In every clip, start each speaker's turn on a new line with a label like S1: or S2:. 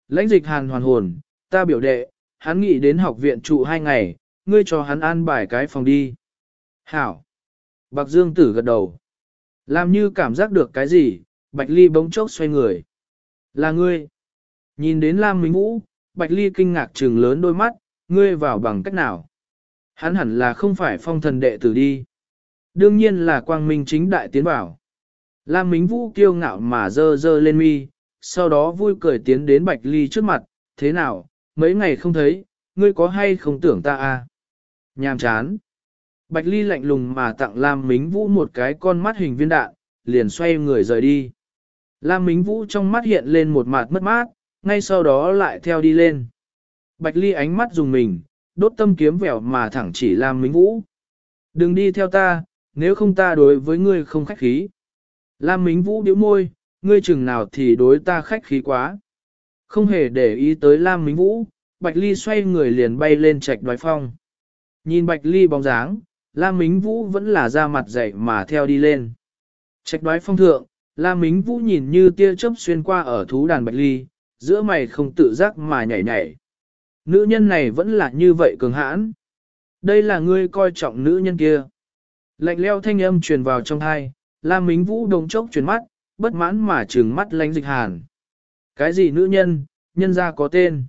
S1: Lãnh Dịch Hàn hoàn hồn, ta biểu đệ, hắn nghĩ đến học viện trụ 2 ngày, ngươi cho hắn an bài cái phòng đi. Hảo. Bạc Dương Tử gật đầu. Làm như cảm giác được cái gì, Bạch Ly bỗng chốc xoay người. Là ngươi. Nhìn đến Lam Minh Vũ, Bạch Ly kinh ngạc trừng lớn đôi mắt, ngươi vào bằng cách nào? Hắn hẳn là không phải phong thần đệ tử đi. Đương nhiên là quang minh chính đại tiến bảo. Lam Minh Vũ kiêu ngạo mà dơ dơ lên mi, sau đó vui cười tiến đến Bạch Ly trước mặt, thế nào, mấy ngày không thấy, ngươi có hay không tưởng ta à? Nhàm chán. Bạch Ly lạnh lùng mà tặng Lam Minh Vũ một cái con mắt hình viên đạn, liền xoay người rời đi. Lam Minh Vũ trong mắt hiện lên một mặt mất mát, ngay sau đó lại theo đi lên. Bạch Ly ánh mắt dùng mình, đốt tâm kiếm vẻo mà thẳng chỉ Lam Minh Vũ. Đừng đi theo ta, nếu không ta đối với ngươi không khách khí. Lam Minh Vũ điếu môi, ngươi chừng nào thì đối ta khách khí quá. Không hề để ý tới Lam Minh Vũ, Bạch Ly xoay người liền bay lên trạch đoái phong. Nhìn Bạch Ly bóng dáng, Lam Minh Vũ vẫn là ra mặt dậy mà theo đi lên. Trạch đoái phong thượng, Lam Minh Vũ nhìn như tia chớp xuyên qua ở thú đàn Bạch Ly, giữa mày không tự giác mà nhảy nhảy. Nữ nhân này vẫn là như vậy cường hãn. Đây là ngươi coi trọng nữ nhân kia. Lạnh leo thanh âm truyền vào trong tai, Lam Minh Vũ đồng chốc chuyển mắt, bất mãn mà trừng mắt Lãnh Dịch Hàn. Cái gì nữ nhân, nhân ra có tên.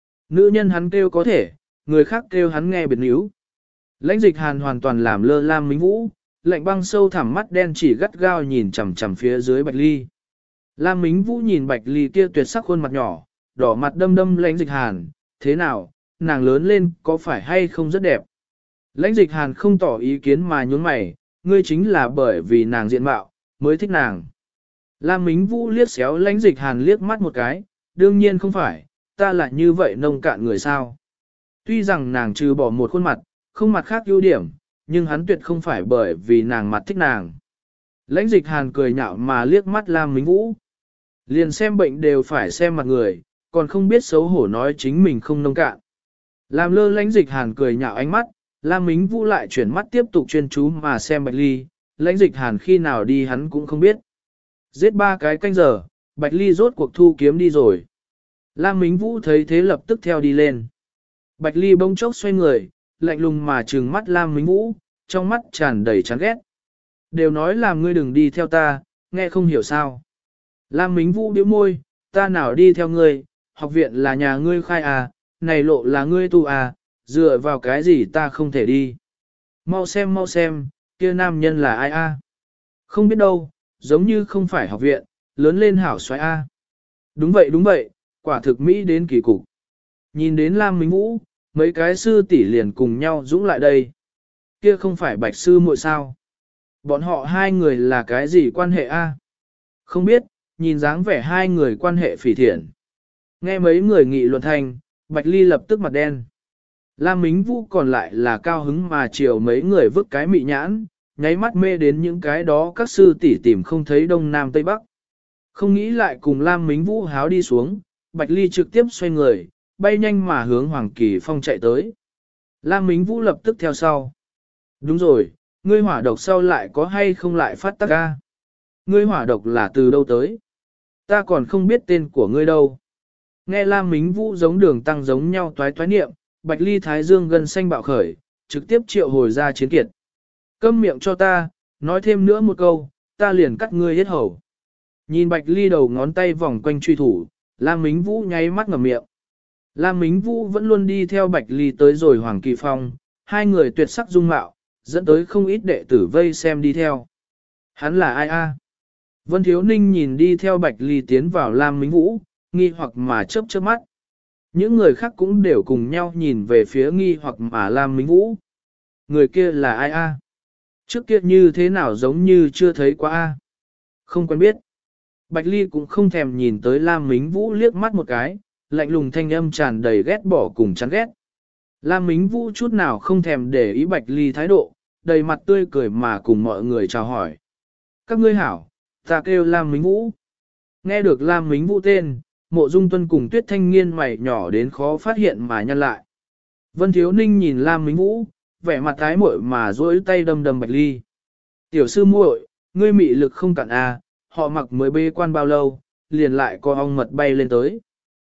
S1: Nữ nhân hắn kêu có thể, người khác kêu hắn nghe biệt níu. Lãnh Dịch Hàn hoàn toàn làm lơ Lam Minh Vũ, lạnh băng sâu thẳm mắt đen chỉ gắt gao nhìn chằm chằm phía dưới Bạch Ly. Lam Minh Vũ nhìn Bạch Ly kia tuyệt sắc khuôn mặt nhỏ, đỏ mặt đâm đâm Lãnh Dịch Hàn, thế nào, nàng lớn lên có phải hay không rất đẹp. Lãnh Dịch Hàn không tỏ ý kiến mà nhún mày, ngươi chính là bởi vì nàng diện mạo, mới thích nàng. Lam Minh Vũ liếc xéo Lãnh Dịch Hàn liếc mắt một cái, đương nhiên không phải, ta là như vậy nông cạn người sao. Tuy rằng nàng trừ bỏ một khuôn mặt, không mặt khác ưu điểm, nhưng hắn tuyệt không phải bởi vì nàng mặt thích nàng. Lãnh Dịch Hàn cười nhạo mà liếc mắt Lam Minh Vũ. Liền xem bệnh đều phải xem mặt người, còn không biết xấu hổ nói chính mình không nông cạn. Làm lơ Lãnh Dịch Hàn cười nhạo ánh mắt, Lam Minh Vũ lại chuyển mắt tiếp tục chuyên chú mà xem Bạch Ly, Lãnh Dịch Hàn khi nào đi hắn cũng không biết. Giết 3 cái canh giờ, Bạch Ly rốt cuộc thu kiếm đi rồi. Lam Minh Vũ thấy thế lập tức theo đi lên. Bạch Ly bỗng chốc xoay người, lạnh lùng mà trừng mắt Lam Minh Vũ, trong mắt tràn đầy chán ghét. Đều nói làm ngươi đừng đi theo ta, nghe không hiểu sao. Lam Minh Vũ bĩu môi, ta nào đi theo ngươi, học viện là nhà ngươi khai à, này lộ là ngươi tu à, dựa vào cái gì ta không thể đi. Mau xem, kia nam nhân là ai a? Không biết đâu, giống như không phải học viện, lớn lên hảo xoái a. Đúng vậy, quả thực Mỹ đến kỳ cục. Nhìn đến Lam Minh Vũ, mấy cái sư tỷ liền cùng nhau dũng lại đây. Kia không phải Bạch sư muội sao? Bọn họ 2 người là cái gì quan hệ a? Không biết, nhìn dáng vẻ 2 người quan hệ phỉ thiện. Nghe mấy người nghị luận thành, Bạch Ly lập tức mặt đen. Lam Minh Vũ còn lại là cao hứng mà chiều mấy người vứt cái mị nhãn, nháy mắt mê đến những cái đó các sư tỷ tìm không thấy đông nam tây bắc. Không nghĩ lại cùng Lam Minh Vũ háo đi xuống, Bạch Ly trực tiếp xoay người, bay nhanh mà hướng Hoàng Kỳ Phong chạy tới. Lam Minh Vũ lập tức theo sau. Đúng rồi, ngươi hỏa độc sau lại có hay không lại phát tác ra? Ngươi hỏa độc là từ đâu tới? Ta còn không biết tên của ngươi đâu. Nghe Lam Minh Vũ giống đường tăng giống nhau toái toái niệm, Bạch Ly thái dương gần xanh bạo khởi, trực tiếp triệu hồi ra chiến kiệt. Câm miệng cho ta, nói thêm nữa một câu, ta liền cắt ngươi hết hầu. Nhìn Bạch Ly đầu ngón tay vòng quanh truy thủ, Lam Minh Vũ nháy mắt ngậm miệng. Lam Minh Vũ vẫn luôn đi theo Bạch Ly tới rồi Hoàng Kỳ Phong, 2 người tuyệt sắc dung mạo, dẫn tới không ít đệ tử vây xem đi theo. Hắn là ai a? Vân Thiếu Ninh nhìn đi theo Bạch Ly tiến vào Lam Minh Vũ, nghi hoặc mà chớp chớp mắt. Những người khác cũng đều cùng nhau nhìn về phía nghi hoặc mà Lam Minh Vũ. Người kia là ai a? Trước kia như thế nào giống như chưa thấy qua a? Không quen biết. Bạch Ly cũng không thèm nhìn tới Lam Minh Vũ liếc mắt một cái, lạnh lùng thanh âm tràn đầy ghét bỏ cùng chán ghét. Lam Minh Vũ chút nào không thèm để ý Bạch Ly thái độ, đầy mặt tươi cười mà cùng mọi người chào hỏi. Các ngươi hảo, ta kêu Lam Minh Vũ. Nghe được Lam Minh Vũ tên, Mộ Dung Tuân cùng Tuyết Thanh Nghiên mày nhỏ đến khó phát hiện mà nhăn lại. Vân Thiếu Ninh nhìn Lam Minh Vũ, vẻ mặt thái muội mà duỗi tay đâm đâm Bạch Ly. Tiểu sư muội, ngươi mị lực không cạn à, họ mặc mới bê quan bao lâu, liền lại có ong mật bay lên tới.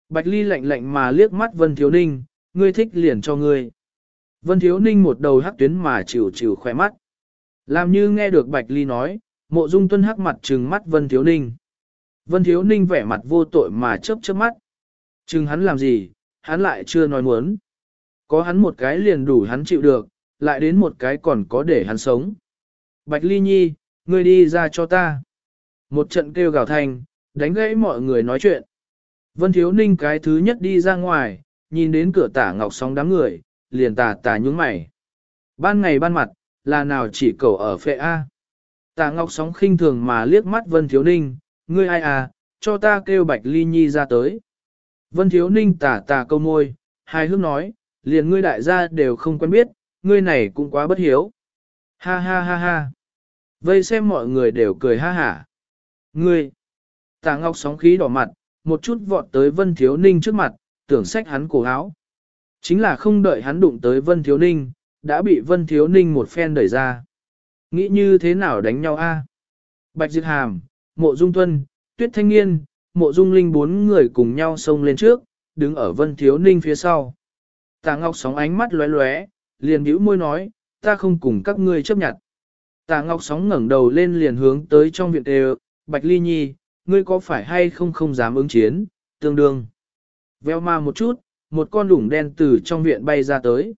S1: Bạch Ly lạnh lạnh mà liếc mắt Vân Thiếu Ninh, ngươi thích liền cho ngươi. Vân Thiếu Ninh một đầu hắc tuyến mà chịu chịu khỏe mắt. Làm như nghe được Bạch Ly nói, Mộ Dung Tuân hắc mặt trừng mắt Vân Thiếu Ninh. Vân Thiếu Ninh vẻ mặt vô tội mà chớp chớp mắt. Chừng hắn làm gì, hắn lại chưa nói muốn. Có hắn một cái liền đủ hắn chịu được, lại đến một cái còn có để hắn sống. Bạch Ly Nhi, ngươi đi ra cho ta. Một trận kêu gào thanh, đánh gãy mọi người nói chuyện. Vân Thiếu Ninh cái thứ nhất đi ra ngoài, nhìn đến cửa Tả Ngọc Sóng đám người, liền tà nhúng mày. Ban ngày ban mặt, là nào chỉ cầu ở phệ A. Tả Ngọc Sóng khinh thường mà liếc mắt Vân Thiếu Ninh, ngươi ai à, cho ta kêu Bạch Ly Nhi ra tới. Vân Thiếu Ninh tà câu môi, hài hước nói, liền ngươi đại gia đều không quen biết, ngươi này cũng quá bất hiếu. Ha ha ha ha. Vây xem mọi người đều cười ha hả. Ngươi. Tả Ngọc Sóng khí đỏ mặt, một chút vọt tới Vân Thiếu Ninh trước mặt, tưởng xách hắn cổ áo. Chính là không đợi hắn đụng tới Vân Thiếu Ninh, đã bị Vân Thiếu Ninh một phen đẩy ra. Nghĩ như thế nào đánh nhau a? Bạch Diệt Hàm, Mộ Dung Tuân, Tuyết Thanh Nghiên, Mộ Dung Linh bốn người cùng nhau xông lên trước, đứng ở Vân Thiếu Ninh phía sau. Tả Ngọc Sóng ánh mắt lóe lóe, liền bĩu môi nói, ta không cùng các ngươi chấp nhận. Tả Ngọc Sóng ngẩng đầu lên liền hướng tới trong viện đều, Bạch Ly Nhi, ngươi có phải hay không dám ứng chiến, tương đương. Veo ma một chút, một con đủng đen từ trong viện bay ra tới.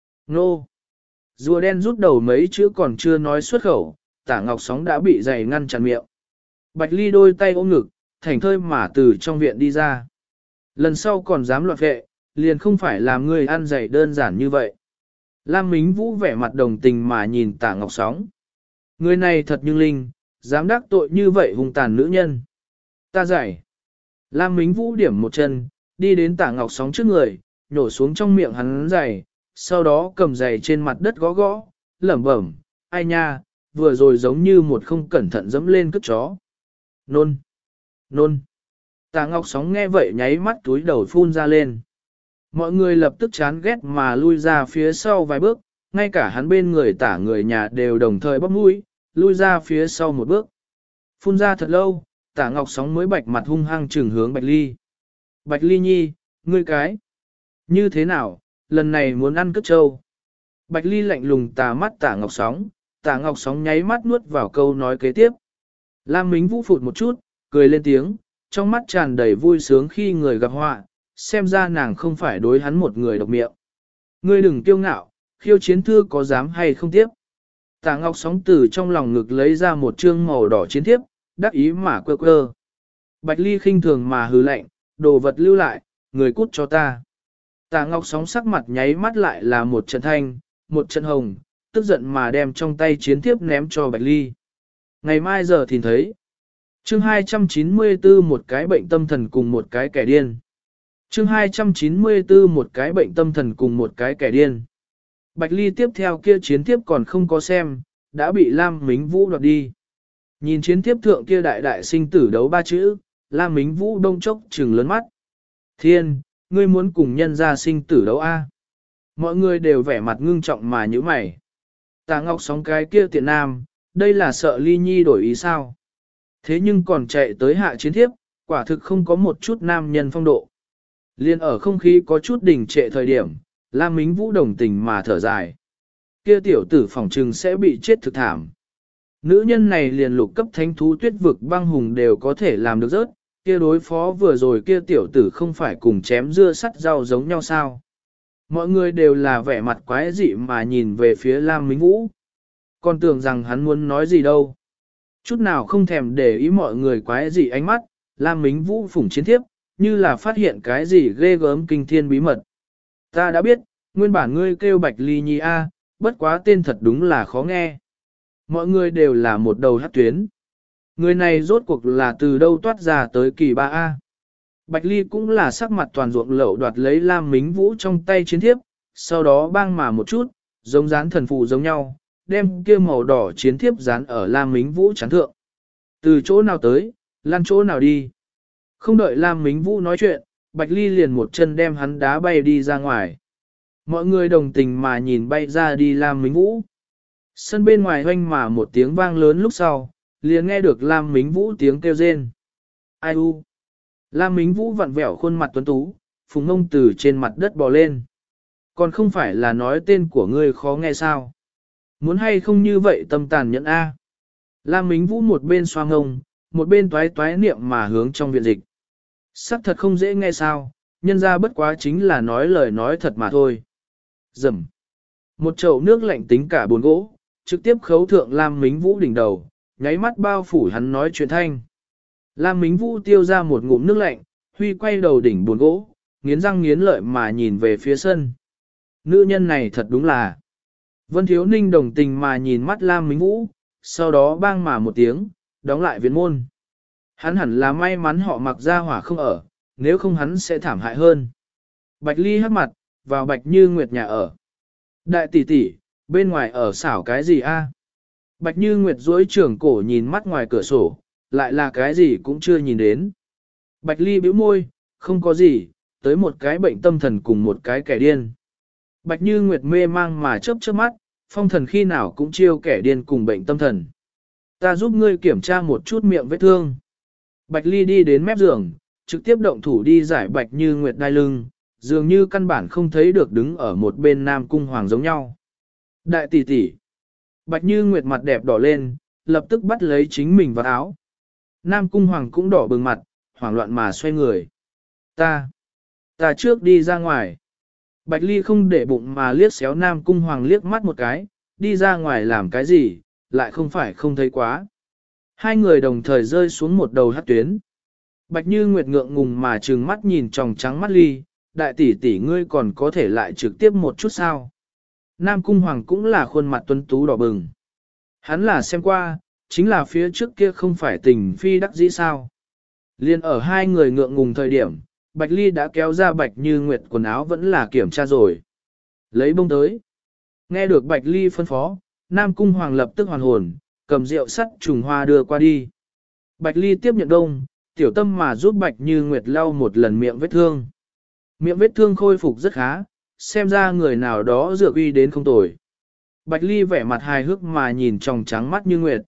S1: Nô! Rùa đen rút đầu mấy chữ còn chưa nói xuất khẩu, Tả Ngọc Sóng đã bị giày ngăn chặn miệng. Bạch Ly đôi tay ôm ngực, thảnh thơi mà từ trong viện đi ra. Lần sau còn dám loạn vệ, liền không phải làm người ăn giày đơn giản như vậy. Lam Mính Vũ vẻ mặt đồng tình mà nhìn Tả Ngọc Sóng. Người này thật nhưng linh, dám đắc tội như vậy hung tàn nữ nhân. Ta giải. Lam Mính Vũ điểm một chân, đi đến Tả Ngọc Sóng trước người, nhổ xuống trong miệng hắn giày, sau đó cầm giày trên mặt đất gõ gõ, lẩm bẩm, ai nha, vừa rồi giống như một không cẩn thận dẫm lên cất chó. Nôn. Nôn. Tả Ngọc Sóng nghe vậy nháy mắt túi đầu phun ra lên. Mọi người lập tức chán ghét mà lui ra phía sau vài bước, ngay cả hắn bên người Tả người nhà đều đồng thời bóp mũi, lui ra phía sau một bước. Phun ra thật lâu, Tả Ngọc Sóng mới bạch mặt hung hăng trừng hướng Bạch Ly. Bạch Ly Nhi, ngươi cái. Như thế nào, lần này muốn ăn cất trâu. Bạch Ly lạnh lùng tà mắt Tả Ngọc Sóng, Tả Ngọc Sóng nháy mắt nuốt vào câu nói kế tiếp. Lam Mính Vũ phụt một chút, cười lên tiếng, trong mắt tràn đầy vui sướng khi người gặp họa, xem ra nàng không phải đối hắn một người độc miệng. Ngươi đừng kiêu ngạo, khiêu chiến thư có dám hay không tiếp. Tả Ngọc Sóng từ trong lòng ngực lấy ra một trương màu đỏ chiến thiếp, đắc ý mà quơ quơ. Bạch Ly khinh thường mà hừ lạnh, đồ vật lưu lại, người cút cho ta. Tả Ngọc Sóng sắc mặt nháy mắt lại là một trận thanh, một trận hồng, tức giận mà đem trong tay chiến thiếp ném cho Bạch Ly. Ngày mai giờ thì thấy. Chương 294 một cái bệnh tâm thần cùng một cái kẻ điên. Chương 294 một cái bệnh tâm thần cùng một cái kẻ điên. Bạch Ly tiếp theo kia chiến thiếp còn không có xem, đã bị Lam Mính Vũ đoạt đi. Nhìn chiến thiếp thượng kia đại đại sinh tử đấu ba chữ, Lam Mính Vũ đông chốc trừng lớn mắt. Thiên, ngươi muốn cùng nhân ra sinh tử đấu a? Mọi người đều vẻ mặt ngưng trọng mà như mày. Tả Ngọc Sóng cái kia tiện nam, đây là sợ Ly Nhi đổi ý sao? Thế nhưng còn chạy tới hạ chiến thiếp, quả thực không có một chút nam nhân phong độ. Liên ở không khí có chút đỉnh trệ thời điểm, Lam Mính Vũ đồng tình mà thở dài. Kia tiểu tử phỏng trừng sẽ bị chết thực thảm. Nữ nhân này liền lục cấp thánh thú tuyết vực băng hùng đều có thể làm được rớt, kia đối phó vừa rồi kia tiểu tử không phải cùng chém dưa sắt rau giống nhau sao. Mọi người đều là vẻ mặt quái dị mà nhìn về phía Lam Mính Vũ. Còn tưởng rằng hắn muốn nói gì đâu. Chút nào không thèm để ý mọi người quái dị ánh mắt, Lam Mính Vũ phủng chiến thiếp, như là phát hiện cái gì ghê gớm kinh thiên bí mật. Ta đã biết, nguyên bản ngươi kêu Bạch Ly Nhi A, bất quá tên thật đúng là khó nghe. Mọi người đều là một đầu hát tuyến. Người này rốt cuộc là từ đâu toát ra tới kỳ ba A. Bạch Ly cũng là sắc mặt toàn ruộng lậu đoạt lấy Lam Mính Vũ trong tay chiến thiếp, sau đó bang mà một chút, giống dán thần phù giống nhau, đem kia màu đỏ chiến thiếp dán ở Lam Mính Vũ chán thượng. Từ chỗ nào tới, lan chỗ nào đi. Không đợi Lam Mính Vũ nói chuyện, Bạch Ly liền một chân đem hắn đá bay đi ra ngoài. Mọi người đồng tình mà nhìn bay ra đi Lam Mính Vũ. Sân bên ngoài hoanh mà một tiếng vang lớn lúc sau, liền nghe được Lam Mính Vũ tiếng kêu rên. Ai u? Lam Mính Vũ vặn vẹo khuôn mặt tuấn tú, Phùng Ngông từ trên mặt đất bò lên. Còn không phải là nói tên của ngươi khó nghe sao? Muốn hay không như vậy tâm tàn nhẫn A. Lam Mính Vũ một bên xoa ngông, một bên toái toái niệm mà hướng trong viện dịch. Sắc thật không dễ nghe sao, nhân ra bất quá chính là nói lời nói thật mà thôi. Dầm. Một chậu nước lạnh tính cả bốn gỗ, trực tiếp khấu thượng Lam Mính Vũ đỉnh đầu, nháy mắt bao phủ hắn nói chuyện thanh. Lam Mính Vũ tiêu ra một ngụm nước lạnh, huy quay đầu đỉnh buồn gỗ, nghiến răng nghiến lợi mà nhìn về phía sân. Nữ nhân này thật đúng là. Vân Thiếu Ninh đồng tình mà nhìn mắt Lam Mính Vũ, sau đó bang mà một tiếng, đóng lại viện môn. Hắn hẳn là may mắn họ mặc ra hỏa không ở, nếu không hắn sẽ thảm hại hơn. Bạch Ly hắc mặt, vào Bạch Như Nguyệt nhà ở. Đại tỷ tỷ, bên ngoài ở xảo cái gì a? Bạch Như Nguyệt duỗi trưởng cổ nhìn mắt ngoài cửa sổ, lại là cái gì cũng chưa nhìn đến. Bạch Ly bĩu môi, không có gì, tới một cái bệnh tâm thần cùng một cái kẻ điên. Bạch Như Nguyệt mê mang mà chớp chớp mắt, phong thần khi nào cũng chiêu kẻ điên cùng bệnh tâm thần. Ta giúp ngươi kiểm tra một chút miệng vết thương. Bạch Ly đi đến mép giường, trực tiếp động thủ đi giải Bạch Như Nguyệt đai lưng, dường như căn bản không thấy được đứng ở một bên Nam Cung Hoàng giống nhau. Đại tỷ tỷ. Bạch Như Nguyệt mặt đẹp đỏ lên, lập tức bắt lấy chính mình vào áo. Nam Cung Hoàng cũng đỏ bừng mặt, hoảng loạn mà xoay người. Ta trước đi ra ngoài. Bạch Ly không để bụng mà liếc xéo Nam Cung Hoàng liếc mắt một cái, đi ra ngoài làm cái gì, lại không phải không thấy quá. Hai người đồng thời rơi xuống một đầu hát tuyến. Bạch Như Nguyệt ngượng ngùng mà trừng mắt nhìn tròng trắng mắt Ly, đại tỷ tỷ ngươi còn có thể lại trực tiếp một chút sao. Nam Cung Hoàng cũng là khuôn mặt tuấn tú đỏ bừng. Hắn là xem qua, chính là phía trước kia không phải tình phi đắc dĩ sao. Liên ở hai người ngượng ngùng thời điểm, Bạch Ly đã kéo ra Bạch Như Nguyệt quần áo vẫn là kiểm tra rồi. Lấy bông tới. Nghe được Bạch Ly phân phó, Nam Cung Hoàng lập tức hoàn hồn, cầm rượu sắt trùng hoa đưa qua đi. Bạch Ly tiếp nhận đông, tiểu tâm mà giúp Bạch Như Nguyệt lau một lần miệng vết thương. Miệng vết thương khôi phục rất khá, xem ra người nào đó dược uy đến không tồi. Bạch Ly vẻ mặt hài hước mà nhìn tròng trắng mắt Như Nguyệt.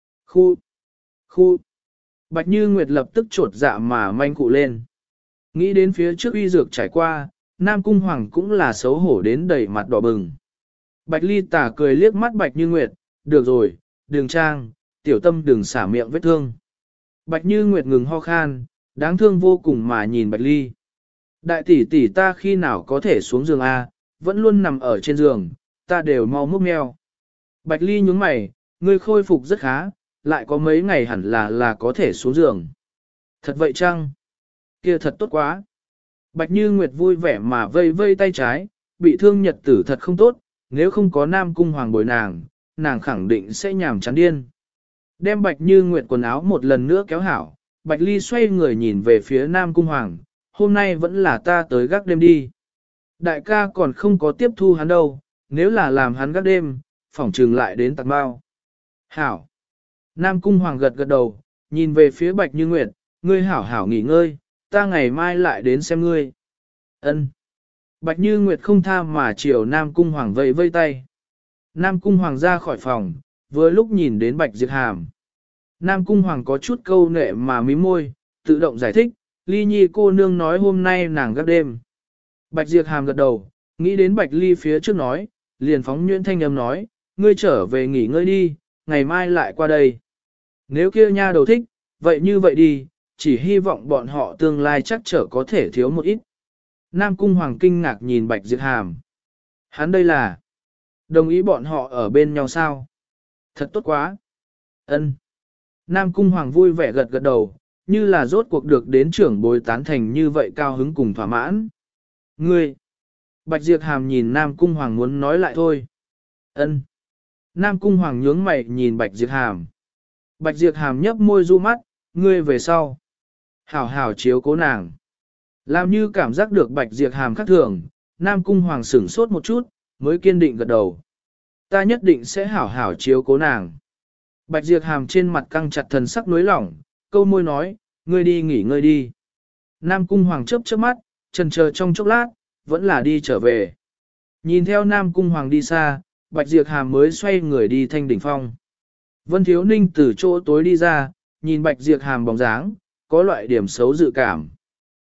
S1: Khu. Bạch Như Nguyệt lập tức trột dạ mà manh cụ lên. Nghĩ đến phía trước uy dược trải qua, Nam Cung Hoàng cũng là xấu hổ đến đầy mặt đỏ bừng. Bạch Ly tà cười liếc mắt Bạch Như Nguyệt, được rồi, đường trang, tiểu tâm đừng xả miệng vết thương. Bạch Như Nguyệt ngừng ho khan, đáng thương vô cùng mà nhìn Bạch Ly. Đại tỷ tỷ ta khi nào có thể xuống giường A, vẫn luôn nằm ở trên giường, ta đều mau múc meo. Bạch Ly nhướng mày, ngươi khôi phục rất khá, lại có mấy ngày hẳn là có thể xuống giường. Thật vậy chăng? Kia thật tốt quá. Bạch Như Nguyệt vui vẻ mà vây vây tay trái, bị thương nhật tử thật không tốt, nếu không có Nam Cung Hoàng bồi nàng khẳng định sẽ nhàm chán điên. Đem Bạch Như Nguyệt quần áo một lần nữa kéo hảo, Bạch Ly xoay người nhìn về phía Nam Cung Hoàng, hôm nay vẫn là ta tới gác đêm đi. Đại ca còn không có tiếp thu hắn đâu, nếu là làm hắn gác đêm, phỏng trừng lại đến tạc bao. Hảo. Nam Cung Hoàng gật gật đầu, nhìn về phía Bạch Như Nguyệt, ngươi hảo hảo nghỉ ngơi, ta ngày mai lại đến xem ngươi. Ân. Bạch Như Nguyệt không tha mà chiều Nam Cung Hoàng vẫy vây tay. Nam Cung Hoàng ra khỏi phòng, vừa lúc nhìn đến Bạch Diệp Hàm. Nam Cung Hoàng có chút câu nệ mà mím môi, tự động giải thích, Ly Nhi cô nương nói hôm nay nàng gác đêm. Bạch Diệp Hàm gật đầu, nghĩ đến Bạch Ly phía trước nói, liền phóng nhuyễn thanh âm nói, ngươi trở về nghỉ ngơi đi, ngày mai lại qua đây. Nếu kia nha đầu thích, vậy như vậy đi, chỉ hy vọng bọn họ tương lai chắc trở có thể thiếu một ít. Nam Cung Hoàng kinh ngạc nhìn Bạch Diệp Hàm. Hắn đây là đồng ý bọn họ ở bên nhau sao? Thật tốt quá. Ân. Nam Cung Hoàng vui vẻ gật gật đầu, như là rốt cuộc được đến trưởng bối tán thành như vậy cao hứng cùng thỏa mãn. Ngươi. Bạch Diệp Hàm nhìn Nam Cung Hoàng muốn nói lại thôi. Ân. Nam Cung Hoàng nhướng mày nhìn Bạch Diệp Hàm. Bạch Diệp Hàm nhấp môi du mắt, ngươi về sau. Hảo hảo chiếu cố nàng. Làm như cảm giác được Bạch Diệp Hàm khác thường, Nam Cung Hoàng sửng sốt một chút, mới kiên định gật đầu. Ta nhất định sẽ hảo hảo chiếu cố nàng. Bạch Diệp Hàm trên mặt căng chặt thần sắc nối lỏng, câu môi nói, ngươi đi nghỉ ngơi đi. Nam Cung Hoàng chớp chớp mắt, chần chờ trong chốc lát, vẫn là đi trở về. Nhìn theo Nam Cung Hoàng đi xa, Bạch Diệp Hàm mới xoay người đi Thanh Đỉnh Phong. Vân Thiếu Ninh từ chỗ tối đi ra, nhìn Bạch Diệp Hàm bóng dáng, có loại điểm xấu dự cảm.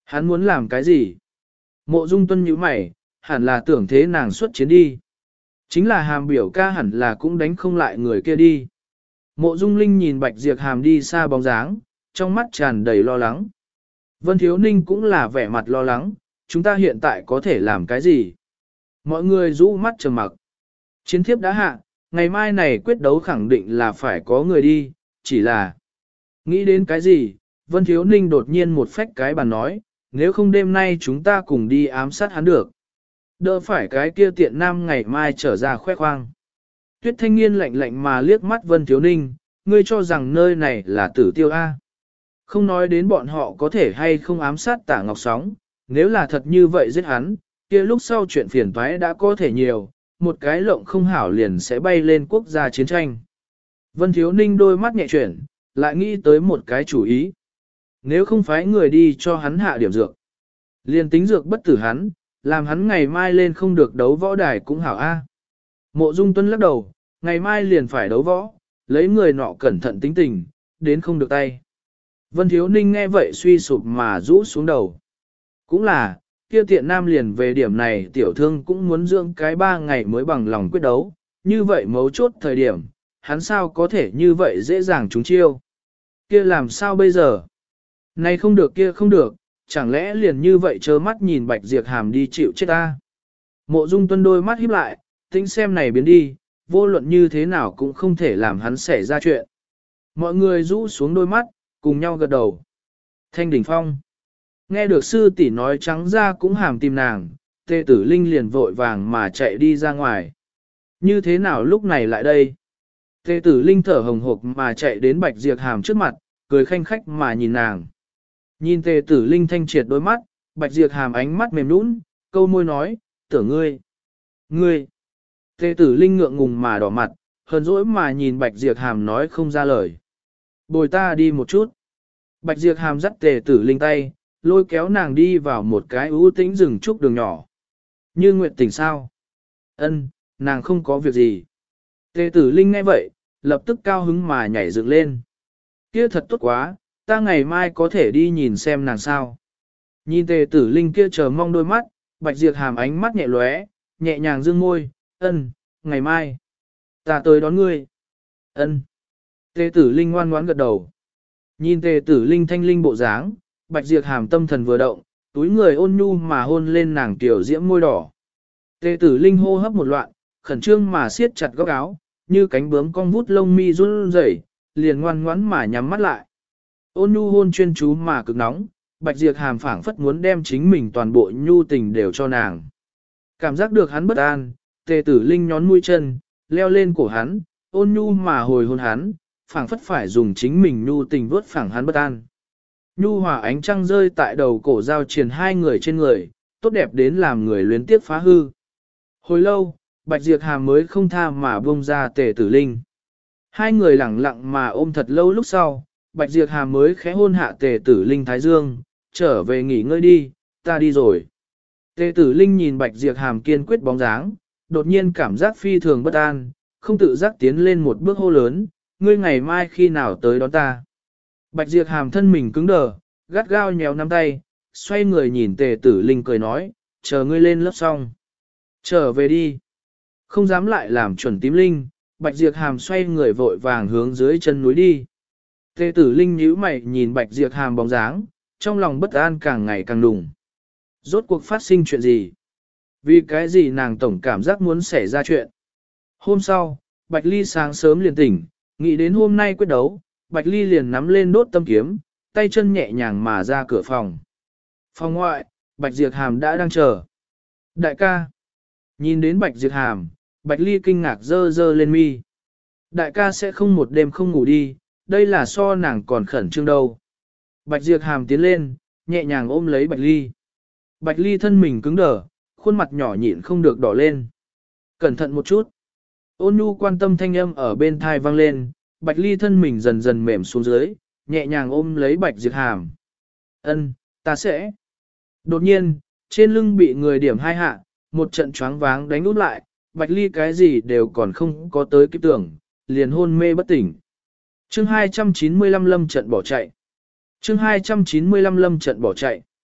S1: Hắn muốn làm cái gì? Mộ Dung Tuân nhíu mày, hẳn là tưởng thế nàng xuất chiến đi. Chính là Hàm biểu ca hẳn là cũng đánh không lại người kia đi. Mộ Dung Linh nhìn Bạch Diệp Hàm đi xa bóng dáng, trong mắt tràn đầy lo lắng. Vân Thiếu Ninh cũng là vẻ mặt lo lắng, chúng ta hiện tại có thể làm cái gì? Mọi người rũ mắt trầm mặc. Chiến thiếp đã hạ, ngày mai này quyết đấu khẳng định là phải có người đi, chỉ là... Nghĩ đến cái gì? Vân Thiếu Ninh đột nhiên một phách cái bàn nói, nếu không đêm nay chúng ta cùng đi ám sát hắn được. Đỡ phải cái kia tiện nam ngày mai trở ra khoe khoang. Tuyết Thanh Nghiên lạnh lạnh mà liếc mắt Vân Thiếu Ninh, ngươi cho rằng nơi này là Tử Tiêu A. Không nói đến bọn họ có thể hay không ám sát Tả Ngọc Sóng, nếu là thật như vậy giết hắn, kia lúc sau chuyện phiền toái đã có thể nhiều, một cái lộng không hảo liền sẽ bay lên quốc gia chiến tranh. Vân Thiếu Ninh đôi mắt nhẹ chuyển, lại nghĩ tới một cái chủ ý. Nếu không phải người đi cho hắn hạ điểm dược, liền tính dược bất tử hắn, làm hắn ngày mai lên không được đấu võ đài cũng hảo A. Mộ Dung Tuân lắc đầu, ngày mai liền phải đấu võ, lấy người nọ cẩn thận tính tình, đến không được tay. Vân Thiếu Ninh nghe vậy suy sụp mà rũ xuống đầu. Cũng là, kia tiện nam liền về điểm này tiểu thương cũng muốn dưỡng cái 3 ngày mới bằng lòng quyết đấu, như vậy mấu chốt thời điểm, hắn sao có thể như vậy dễ dàng trúng chiêu. Kia làm sao bây giờ? Này không được kia không được, chẳng lẽ liền như vậy trơ mắt nhìn Bạch Diệp Hàm đi chịu chết ta? Mộ Dung Tuân đôi mắt híp lại, tính xem này biến đi, vô luận như thế nào cũng không thể làm hắn xảy ra chuyện. Mọi người rũ xuống đôi mắt, cùng nhau gật đầu. Thanh Đỉnh Phong. Nghe được sư tỷ nói trắng ra cũng hàm tìm nàng, Tề Tử Linh liền vội vàng mà chạy đi ra ngoài. Như thế nào lúc này lại đây? Tề Tử Linh thở hồng hộc mà chạy đến Bạch Diệp Hàm trước mặt, cười khanh khách mà nhìn nàng. Nhìn Tề Tử Linh thanh triệt đôi mắt, Bạch Diệp Hàm ánh mắt mềm nũng, câu môi nói, tưởng ngươi. Ngươi. Tề Tử Linh ngượng ngùng mà đỏ mặt, hờn dỗi mà nhìn Bạch Diệp Hàm nói không ra lời. Bồi ta đi một chút. Bạch Diệp Hàm dắt Tề Tử Linh tay, lôi kéo nàng đi vào một cái ưu tĩnh rừng trúc đường nhỏ. Như Nguyệt tỉnh sao? Ân, nàng không có việc gì. Tề Tử Linh nghe vậy, lập tức cao hứng mà nhảy dựng lên. Kia thật tốt quá, ta ngày mai có thể đi nhìn xem nàng sao. Nhìn Tề Tử Linh kia chờ mong đôi mắt, Bạch Diệp Hàm ánh mắt nhẹ lóe, nhẹ nhàng dương môi, ân, ngày mai. Ta tới đón ngươi. Ân. Tề Tử Linh ngoan ngoãn gật đầu. Nhìn Tề Tử Linh thanh linh bộ dáng, Bạch Diệp Hàm tâm thần vừa động, túi người ôn nhu mà hôn lên nàng tiểu diễm môi đỏ. Tề Tử Linh hô hấp một loạn, khẩn trương mà siết chặt góc áo, như cánh bướm cong vút lông mi run rẩy, liền ngoan ngoãn mà nhắm mắt lại. Ôn nhu hôn chuyên chú mà cực nóng, Bạch Diệp Hàm phảng phất muốn đem chính mình toàn bộ nhu tình đều cho nàng. Cảm giác được hắn bất an, Tề Tử Linh nhón mũi chân, leo lên cổ hắn, ôn nhu mà hồi hôn hắn, phảng phất phải dùng chính mình nhu tình vuốt phẳng hắn bất an. Nhu hòa ánh trăng rơi tại đầu cổ giao triền hai người trên người, tốt đẹp đến làm người luyến tiếc phá hư. Hồi lâu, Bạch Diệp Hàm mới không tha mà buông ra Tề Tử Linh. Hai người lẳng lặng mà ôm thật lâu lúc sau, Bạch Diệp Hàm mới khẽ hôn hạ Tề Tử Linh thái dương, trở về nghỉ ngơi đi, ta đi rồi. Tề Tử Linh nhìn Bạch Diệp Hàm kiên quyết bóng dáng, đột nhiên cảm giác phi thường bất an, không tự giác tiến lên một bước hô lớn, ngươi ngày mai khi nào tới đón ta. Bạch Diệp Hàm thân mình cứng đờ, gắt gao nhéo nắm tay, xoay người nhìn Tề Tử Linh cười nói, chờ ngươi lên lớp xong. Trở về đi. Không dám lại làm chuẩn tím linh, Bạch Diệp Hàm xoay người vội vàng hướng dưới chân núi đi. Tề Tử Linh nhíu mày nhìn Bạch Diệp Hàm bóng dáng, trong lòng bất an càng ngày càng đùng. Rốt cuộc phát sinh chuyện gì? Vì cái gì nàng tổng cảm giác muốn xảy ra chuyện? Hôm sau, Bạch Ly sáng sớm liền tỉnh, nghĩ đến hôm nay quyết đấu, Bạch Ly liền nắm lên đốt tâm kiếm, tay chân nhẹ nhàng mà ra cửa phòng. Phòng ngoại, Bạch Diệp Hàm đã đang chờ. Đại ca. Nhìn đến Bạch Diệp Hàm, Bạch Ly kinh ngạc dơ dơ lên mi. Đại ca sẽ không một đêm không ngủ đi, đây là so nàng còn khẩn trương đâu. Bạch Diệp Hàm tiến lên, nhẹ nhàng ôm lấy Bạch Ly. Bạch Ly thân mình cứng đờ, khuôn mặt nhỏ nhịn không được đỏ lên. Cẩn thận một chút. Ôn nhu quan tâm thanh âm ở bên thai vang lên, Bạch Ly thân mình dần dần mềm xuống dưới, nhẹ nhàng ôm lấy Bạch Diệp Hàm. Ân, ta sẽ. Đột nhiên, trên lưng bị người điểm hai hạ, một trận choáng váng đánh út lại, Bạch Ly cái gì đều còn không có tới kịp tưởng, liền hôn mê bất tỉnh. Chương 295 lâm trận bỏ chạy. Chương 295 lâm trận bỏ chạy.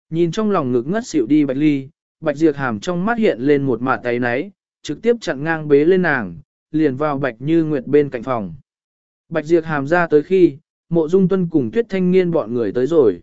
S1: Nhìn trong lòng ngực ngất xỉu đi Bạch Ly, Bạch Diệp Hàm trong mắt hiện lên một mạt tay náy, trực tiếp chặn ngang bế lên nàng, liền vào Bạch Như Nguyệt bên cạnh phòng. Bạch Diệp Hàm ra tới khi, Mộ Dung Tuân cùng Tuyết Thanh Niên bọn người tới rồi.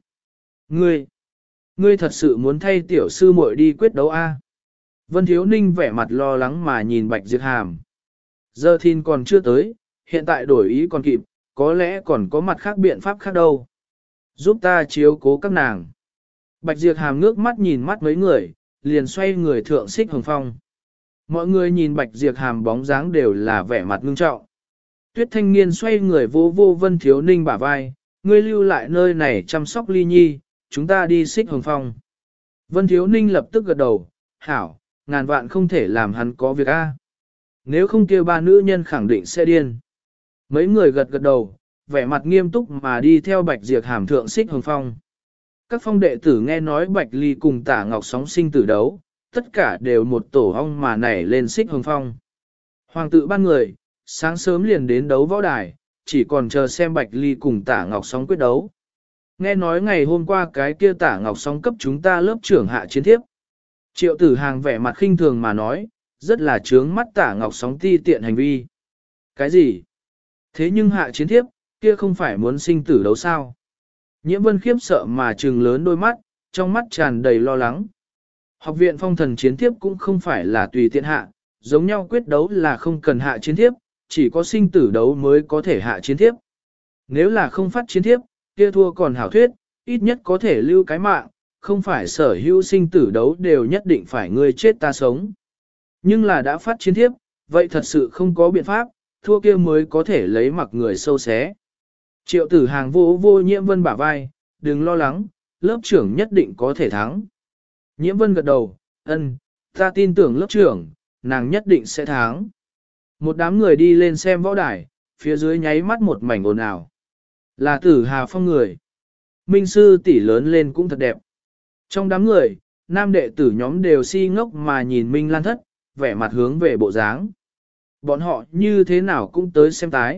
S1: Ngươi thật sự muốn thay tiểu sư muội đi quyết đấu a? Vân Thiếu Ninh vẻ mặt lo lắng mà nhìn Bạch Diệp Hàm. Giờ thiên còn chưa tới, hiện tại đổi ý còn kịp, có lẽ còn có mặt khác biện pháp khác đâu. Giúp ta chiếu cố các nàng. Bạch Diệp Hàm ngước mắt nhìn mắt mấy người, liền xoay người thượng xích hồng phong. Mọi người nhìn Bạch Diệp Hàm bóng dáng đều là vẻ mặt ngưng trọng. Tuyết Thanh Niên xoay người vô vô Vân Thiếu Ninh bả vai, ngươi lưu lại nơi này chăm sóc Ly Nhi, chúng ta đi xích hồng phong. Vân Thiếu Ninh lập tức gật đầu, hảo, ngàn vạn không thể làm hắn có việc a. Nếu không kêu ba nữ nhân khẳng định sẽ điên. Mấy người gật gật đầu, vẻ mặt nghiêm túc mà đi theo Bạch Diệp Hàm thượng xích hồng phong. Các phong đệ tử nghe nói Bạch Ly cùng Tả Ngọc sóng sinh tử đấu, tất cả đều một tổ ong mà nảy lên xích hồng phong. Hoàng tự ban người, sáng sớm liền đến đấu võ đài, chỉ còn chờ xem Bạch Ly cùng Tả Ngọc sóng quyết đấu. Nghe nói ngày hôm qua cái kia Tả Ngọc sóng cấp chúng ta lớp trưởng hạ chiến thiếp. Triệu Tử Hàng vẻ mặt khinh thường mà nói, rất là trướng mắt Tả Ngọc sóng ti tiện hành vi. Cái gì? Thế nhưng hạ chiến thiếp, kia không phải muốn sinh tử đấu sao? Nhiễm Vân khiếp sợ mà trừng lớn đôi mắt, trong mắt tràn đầy lo lắng. Học viện phong thần chiến thiếp cũng không phải là tùy tiện hạ, giống nhau quyết đấu là không cần hạ chiến thiếp, chỉ có sinh tử đấu mới có thể hạ chiến thiếp. Nếu là không phát chiến thiếp, kia thua còn hảo thuyết, ít nhất có thể lưu cái mạng, không phải sở hữu sinh tử đấu đều nhất định phải ngươi chết ta sống. Nhưng là đã phát chiến thiếp, vậy thật sự không có biện pháp, thua kia mới có thể lấy mặc người sâu xé. Triệu Tử Hàng vô vô Nhiễm Vân bả vai, đừng lo lắng, lớp trưởng nhất định có thể thắng. Nhiễm Vân gật đầu, ân, ta tin tưởng lớp trưởng, nàng nhất định sẽ thắng. Một đám người đi lên xem võ đài, phía dưới nháy mắt một mảnh ồn ào. Là Tử Hà Phong người. Minh sư tỷ lớn lên cũng thật đẹp. Trong đám người, nam đệ tử nhóm đều si ngốc mà nhìn Minh Lan Thất, vẻ mặt hướng về bộ dáng. Bọn họ như thế nào cũng tới xem tái.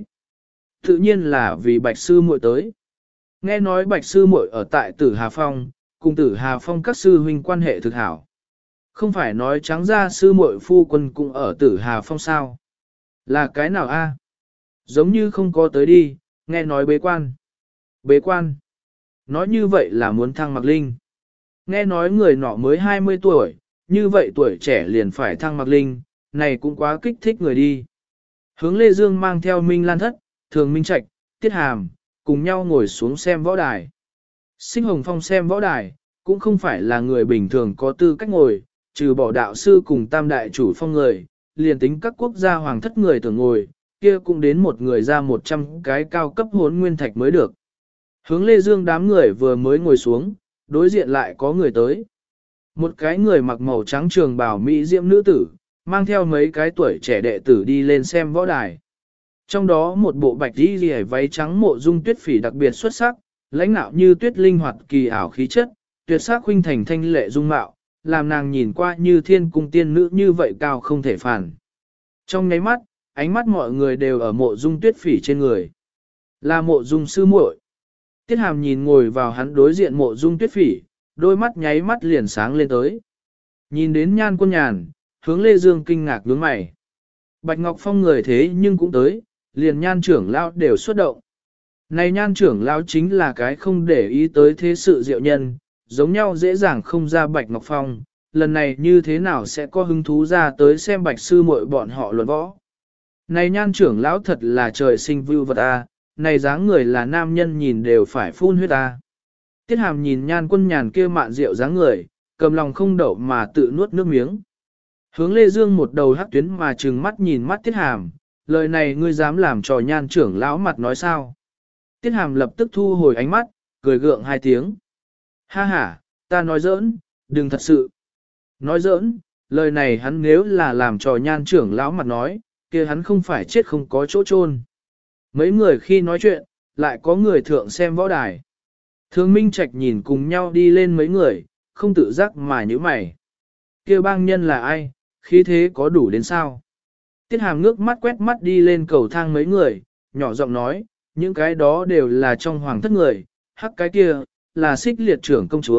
S1: Tự nhiên là vì Bạch sư muội tới. Nghe nói Bạch sư muội ở tại Tử Hà Phong, cùng Tử Hà Phong các sư huynh quan hệ thực hảo. Không phải nói trắng ra sư muội phu quân cũng ở Tử Hà Phong sao? Là cái nào a? Giống như không có tới đi, nghe nói bế quan. Bế quan? Nói như vậy là muốn thăng mặc linh. Nghe nói người nọ mới 20 tuổi, như vậy tuổi trẻ liền phải thăng mặc linh, này cũng quá kích thích người đi. Hướng Lê Dương mang theo Minh Lan Thất, Thường Minh Trạch, Tiết Hàm, cùng nhau ngồi xuống xem võ đài. Sinh Hồng Phong xem võ đài, cũng không phải là người bình thường có tư cách ngồi, trừ bỏ đạo sư cùng tam đại chủ phong người, liền tính các quốc gia hoàng thất người tưởng ngồi, kia cũng đến một người ra 100 cái cao cấp hốn nguyên thạch mới được. Hướng Lê Dương đám người vừa mới ngồi xuống, đối diện lại có người tới. Một cái người mặc màu trắng trường bào mỹ diễm nữ tử, mang theo mấy cái tuổi trẻ đệ tử đi lên xem võ đài. Trong đó một bộ bạch y liễu váy trắng Mộ Dung Tuyết Phỉ đặc biệt xuất sắc, lãnh nạo như tuyết linh hoạt kỳ ảo khí chất, tuyệt sắc khuynh thành thanh lệ dung mạo, làm nàng nhìn qua như thiên cung tiên nữ như vậy cao không thể phản. Trong nháy mắt, ánh mắt mọi người đều ở Mộ Dung Tuyết Phỉ trên người. Là Mộ Dung sư muội. Tiết Hàm nhìn ngồi vào hắn đối diện Mộ Dung Tuyết Phỉ, đôi mắt nháy mắt liền sáng lên tới. Nhìn đến Nhan Quân Nhàn, Hướng Lê Dương kinh ngạc nhướng mày. Bạch Ngọc Phong người thế nhưng cũng tới, liền Nhan trưởng lão đều xuất động. Này Nhan trưởng lão chính là cái không để ý tới thế sự diệu nhân, giống nhau dễ dàng không ra Bạch Ngọc Phong, lần này như thế nào sẽ có hứng thú ra tới xem Bạch sư muội bọn họ luận võ. Này Nhan trưởng lão thật là trời sinh vưu vật a, này dáng người là nam nhân nhìn đều phải phun huyết a. Tiết Hàm nhìn Nhan Quân Nhàn kia mạn rượu dáng người, cầm lòng không đậu mà tự nuốt nước miếng. Hướng Lê Dương một đầu hắc tuyến mà trừng mắt nhìn mắt Tiết Hàm, lời này ngươi dám làm trò Nhan trưởng lão mặt nói sao? Tiết Hàm lập tức thu hồi ánh mắt, cười gượng hai tiếng. Ha ha, ta nói giỡn, đừng thật sự. Nói giỡn, lời này hắn nếu là làm trò Nhan trưởng lão mặt nói, kia hắn không phải chết không có chỗ chôn. Mấy người khi nói chuyện, lại có người thượng xem võ đài. Thường Minh Trạch nhìn cùng nhau đi lên mấy người, không tự giác mà nhíu mày. Kêu bang nhân là ai, khí thế có đủ đến sao? Tiết Hàm ngước mắt quét mắt đi lên cầu thang mấy người, nhỏ giọng nói, những cái đó đều là trong hoàng thất người, hắc cái kia, là Xích Liệt trưởng công chúa,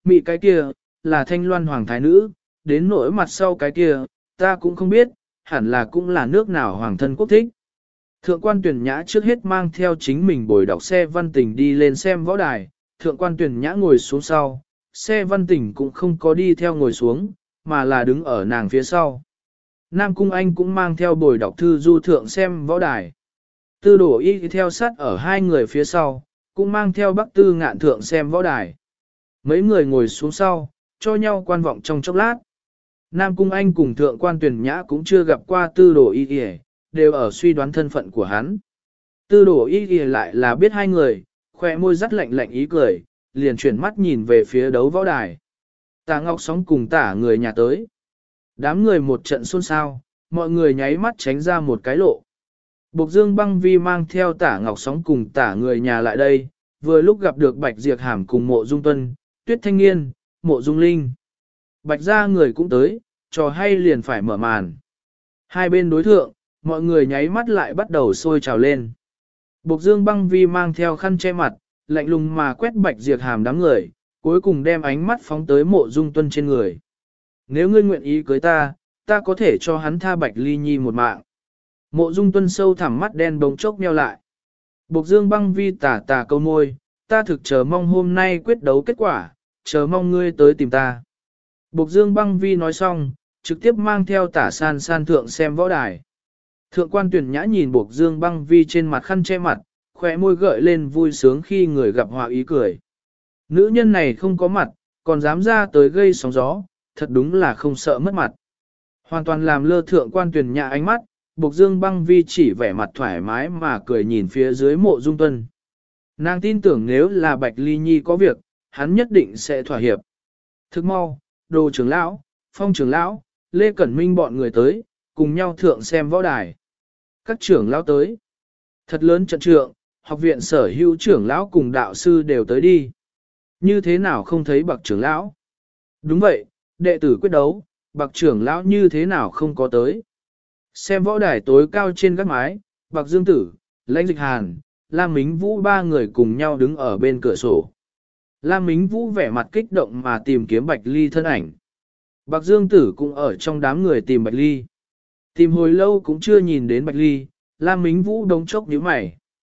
S1: mị cái kia, là Thanh Loan Hoàng Thái Nữ, đến nỗi mặt sau cái kia, ta cũng không biết, hẳn là cũng là nước nào Hoàng thân quốc thích. Thượng quan Tuyển Nhã trước hết mang theo chính mình bồi đọc xe văn tình đi lên xem võ đài, thượng quan Tuyển Nhã ngồi xuống sau, xe văn tình cũng không có đi theo ngồi xuống, mà là đứng ở nàng phía sau. Nam Cung Anh cũng mang theo bồi đọc thư du thượng xem võ đài. Tư Đổ Y theo sát ở hai người phía sau, cũng mang theo Bắc Tư Ngạn thượng xem võ đài. Mấy người ngồi xuống sau, cho nhau quan vọng trong chốc lát. Nam Cung Anh cùng thượng quan Tuyển Nhã cũng chưa gặp qua Tư Đổ Y, đều ở suy đoán thân phận của hắn. Tư Đổ Y lại là biết hai người, khoe môi rắt lạnh lạnh ý cười, liền chuyển mắt nhìn về phía đấu võ đài. Tả Ngọc Sóng cùng Tả người nhà tới. Đám người một trận xôn xao, mọi người nháy mắt tránh ra một cái lộ. Bộc Dương Băng Vi mang theo Tả Ngọc Sóng cùng Tả người nhà lại đây, vừa lúc gặp được Bạch Diệp Hàm cùng Mộ Dung Tuân, Tuyết Thanh Nghiên, Mộ Dung Linh. Bạch gia người cũng tới, trò hay liền phải mở màn. Hai bên đối thượng, mọi người nháy mắt lại bắt đầu sôi trào lên. Bộc Dương Băng Vi mang theo khăn che mặt, lạnh lùng mà quét Bạch Diệp Hàm đám người, cuối cùng đem ánh mắt phóng tới Mộ Dung Tuân trên người. Nếu ngươi nguyện ý cưới ta, ta có thể cho hắn tha Bạch Ly Nhi một mạng. Mộ Dung Tuân sâu thẳm mắt đen bỗng chốc nheo lại. Bộc Dương Băng Vi tà tà câu môi, ta thực chờ mong hôm nay quyết đấu kết quả, chờ mong ngươi tới tìm ta. Bộc Dương Băng Vi nói xong, trực tiếp mang theo Tả San San thượng xem võ đài. Thượng quan Tuyển Nhã nhìn Bộc Dương Băng Vi trên mặt khăn che mặt, khóe môi gợi lên vui sướng khi người gặp họa ý cười. Nữ nhân này không có mặt, còn dám ra tới gây sóng gió, thật đúng là không sợ mất mặt. Hoàn toàn làm lơ thượng quan Tuyển Nhã ánh mắt, Bộc Dương Băng Vi chỉ vẻ mặt thoải mái mà cười nhìn phía dưới Mộ Dung Tuân. Nàng tin tưởng nếu là Bạch Ly Nhi có việc, hắn nhất định sẽ thỏa hiệp. Thức mau, Đồ trưởng lão, Phong trưởng lão, Lê Cẩn Minh bọn người tới, cùng nhau thượng xem võ đài. Các trưởng lão tới. Thật lớn trận trượng, học viện sở hữu trưởng lão cùng đạo sư đều tới đi. Như thế nào không thấy bậc trưởng lão? Đúng vậy, đệ tử quyết đấu, bậc trưởng lão như thế nào không có tới? Xem võ đài tối cao trên gác mái, Bạc Dương Tử, Lãnh Dịch Hàn, Lam Mính Vũ ba người cùng nhau đứng ở bên cửa sổ. Lam Mính Vũ vẻ mặt kích động mà tìm kiếm Bạch Ly thân ảnh. Bạc Dương Tử cũng ở trong đám người tìm Bạch Ly. Tìm hồi lâu cũng chưa nhìn đến Bạch Ly, Lam Mính Vũ đống chốc nhíu mày.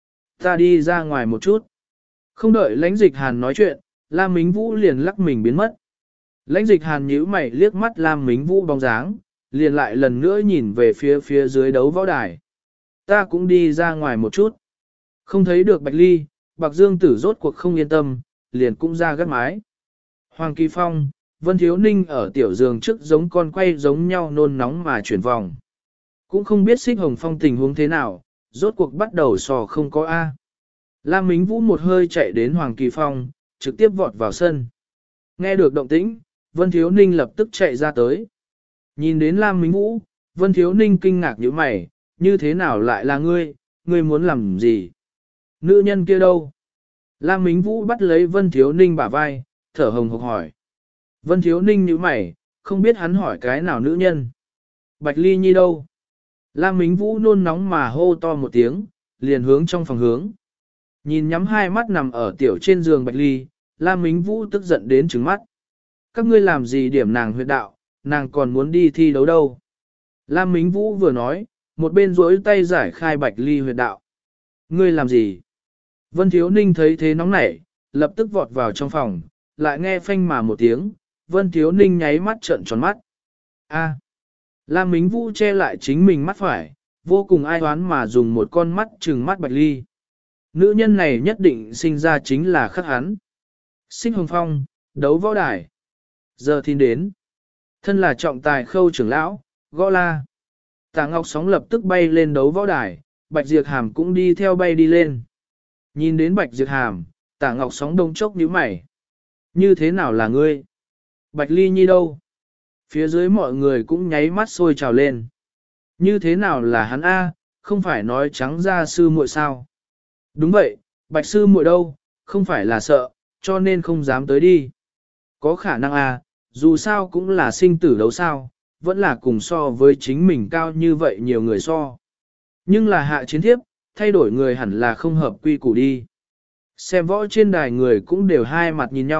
S1: Ta đi ra ngoài một chút. Không đợi Lãnh Dịch Hàn nói chuyện, Lam Mính Vũ liền lắc mình biến mất. Lãnh Dịch Hàn nhíu mày liếc mắt Lam Mính Vũ bóng dáng, liền lại lần nữa nhìn về phía dưới đấu võ đài. Ta cũng đi ra ngoài một chút. Không thấy được Bạch Ly, Bạc Dương Tử rốt cuộc không yên tâm, liền cũng ra gác mái. Hoàng Kỳ Phong, Vân Thiếu Ninh ở tiểu giường trước giống con quay giống nhau nôn nóng mà chuyển vòng. Cũng không biết Xích Hồng Phong tình huống thế nào, rốt cuộc bắt đầu sò không có A. Lam Mính Vũ một hơi chạy đến Hoàng Kỳ Phong, trực tiếp vọt vào sân. Nghe được động tĩnh, Vân Thiếu Ninh lập tức chạy ra tới. Nhìn đến Lam Mính Vũ, Vân Thiếu Ninh kinh ngạc như mày, như thế nào lại là ngươi, ngươi muốn làm gì? Nữ nhân kia đâu? Lam Mính Vũ bắt lấy Vân Thiếu Ninh bả vai, thở hồng hộc hỏi. Vân Thiếu Ninh như mày, không biết hắn hỏi cái nào nữ nhân. Bạch Ly Nhi đâu? Lam Mính Vũ nôn nóng mà hô to một tiếng, liền hướng trong phòng hướng. Nhìn nhắm hai mắt nằm ở tiểu trên giường Bạch Ly, Lam Mính Vũ tức giận đến trừng mắt. Các ngươi làm gì điểm nàng huyệt đạo, nàng còn muốn đi thi đấu đâu. Lam Mính Vũ vừa nói, một bên duỗi tay giải khai Bạch Ly huyệt đạo. Ngươi làm gì? Vân Thiếu Ninh thấy thế nóng nảy, lập tức vọt vào trong phòng, lại nghe phanh mà một tiếng, Vân Thiếu Ninh nháy mắt trợn tròn mắt. A. Lam Mính Vũ che lại chính mình mắt phải, vô cùng ai oán mà dùng một con mắt trừng mắt Bạch Ly. Nữ nhân này nhất định sinh ra chính là khắc hắn. Xích Hồng Phong, đấu võ đài. Giờ thiên đến. Thân là trọng tài Khâu trưởng lão, gõ la. Tả Ngọc Sóng lập tức bay lên đấu võ đài, Bạch Diệp Hàm cũng đi theo bay đi lên. Nhìn đến Bạch Diệp Hàm, Tả Ngọc Sóng đông chốc nhíu mày. Như thế nào là ngươi? Bạch Ly Nhi đâu? Phía dưới mọi người cũng nháy mắt sôi trào lên. Như thế nào là hắn A, không phải nói trắng ra sư muội sao? Đúng vậy, Bạch sư muội đâu, không phải là sợ, cho nên không dám tới đi. Có khả năng A, dù sao cũng là sinh tử đấu sao, vẫn là cùng so với chính mình cao như vậy nhiều người so. Nhưng là hạ chiến thiếp, thay đổi người hẳn là không hợp quy củ đi. Xem võ trên đài người cũng đều hai mặt nhìn nhau,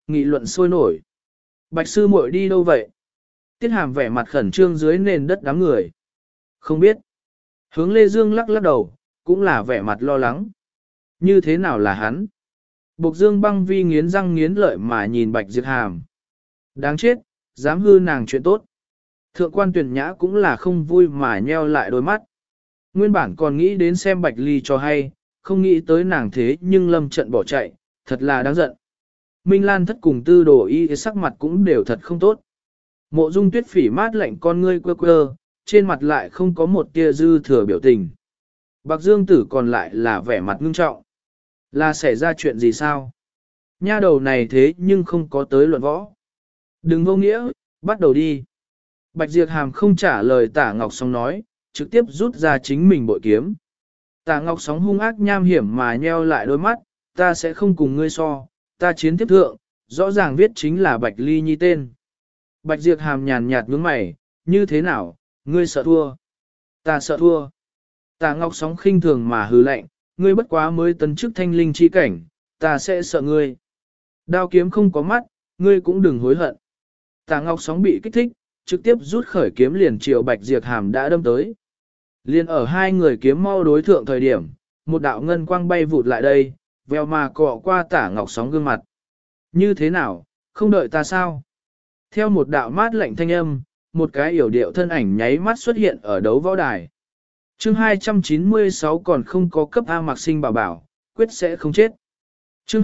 S1: nghị luận sôi nổi. Bạch sư muội đi đâu vậy? Tiết Hàm vẻ mặt khẩn trương dưới nền đất đám người. Không biết. Hướng Lê Dương lắc lắc đầu, cũng là vẻ mặt lo lắng. Như thế nào là hắn? Bộc Dương Băng Vi nghiến răng nghiến lợi mà nhìn Bạch Diệp Hàm. Đáng chết, dám hư nàng chuyện tốt. Thượng quan Tuyển Nhã cũng là không vui mà nheo lại đôi mắt. Nguyên bản còn nghĩ đến xem Bạch Ly cho hay, không nghĩ tới nàng thế nhưng lâm trận bỏ chạy, thật là đáng giận. Minh Lan Thất cùng Tư Đồ Y sắc mặt cũng đều thật không tốt. Mộ Dung Tuyết Phỉ mát lạnh con ngươi quơ quơ, trên mặt lại không có một tia dư thừa biểu tình. Bạc Dương Tử còn lại là vẻ mặt ngưng trọng. Là xảy ra chuyện gì sao? Nha đầu này thế nhưng không có tới luận võ. Đừng vô nghĩa, bắt đầu đi. Bạch Diệp Hàm không trả lời Tả Ngọc Sóng nói, trực tiếp rút ra chính mình bội kiếm. Tả Ngọc Sóng hung ác nham hiểm mà nheo lại đôi mắt, ta sẽ không cùng ngươi so, ta chiến tiếp thượng, rõ ràng viết chính là Bạch Ly Nhi tên. Bạch Diệp Hàm nhàn nhạt nhướng mày, như thế nào, ngươi sợ thua? Ta sợ thua. Tả Ngọc Sóng khinh thường mà hừ lạnh, ngươi bất quá mới tấn chức thanh linh chi cảnh, ta sẽ sợ ngươi. Đao kiếm không có mắt, ngươi cũng đừng hối hận. Tả Ngọc Sóng bị kích thích, trực tiếp rút khởi kiếm liền chiều Bạch Diệp Hàm đã đâm tới. Liên ở hai người kiếm mau đối thượng thời điểm, một đạo ngân quang bay vụt lại đây, vèo mà cọ qua Tả Ngọc Sóng gương mặt. Như thế nào, không đợi ta sao? Theo một đạo mát lạnh thanh âm, một cái yểu điệu thân ảnh nháy mắt xuất hiện ở đấu võ đài. Chương 296 còn không có cấp A Mạc Sinh bảo bảo, quyết sẽ không chết. Chương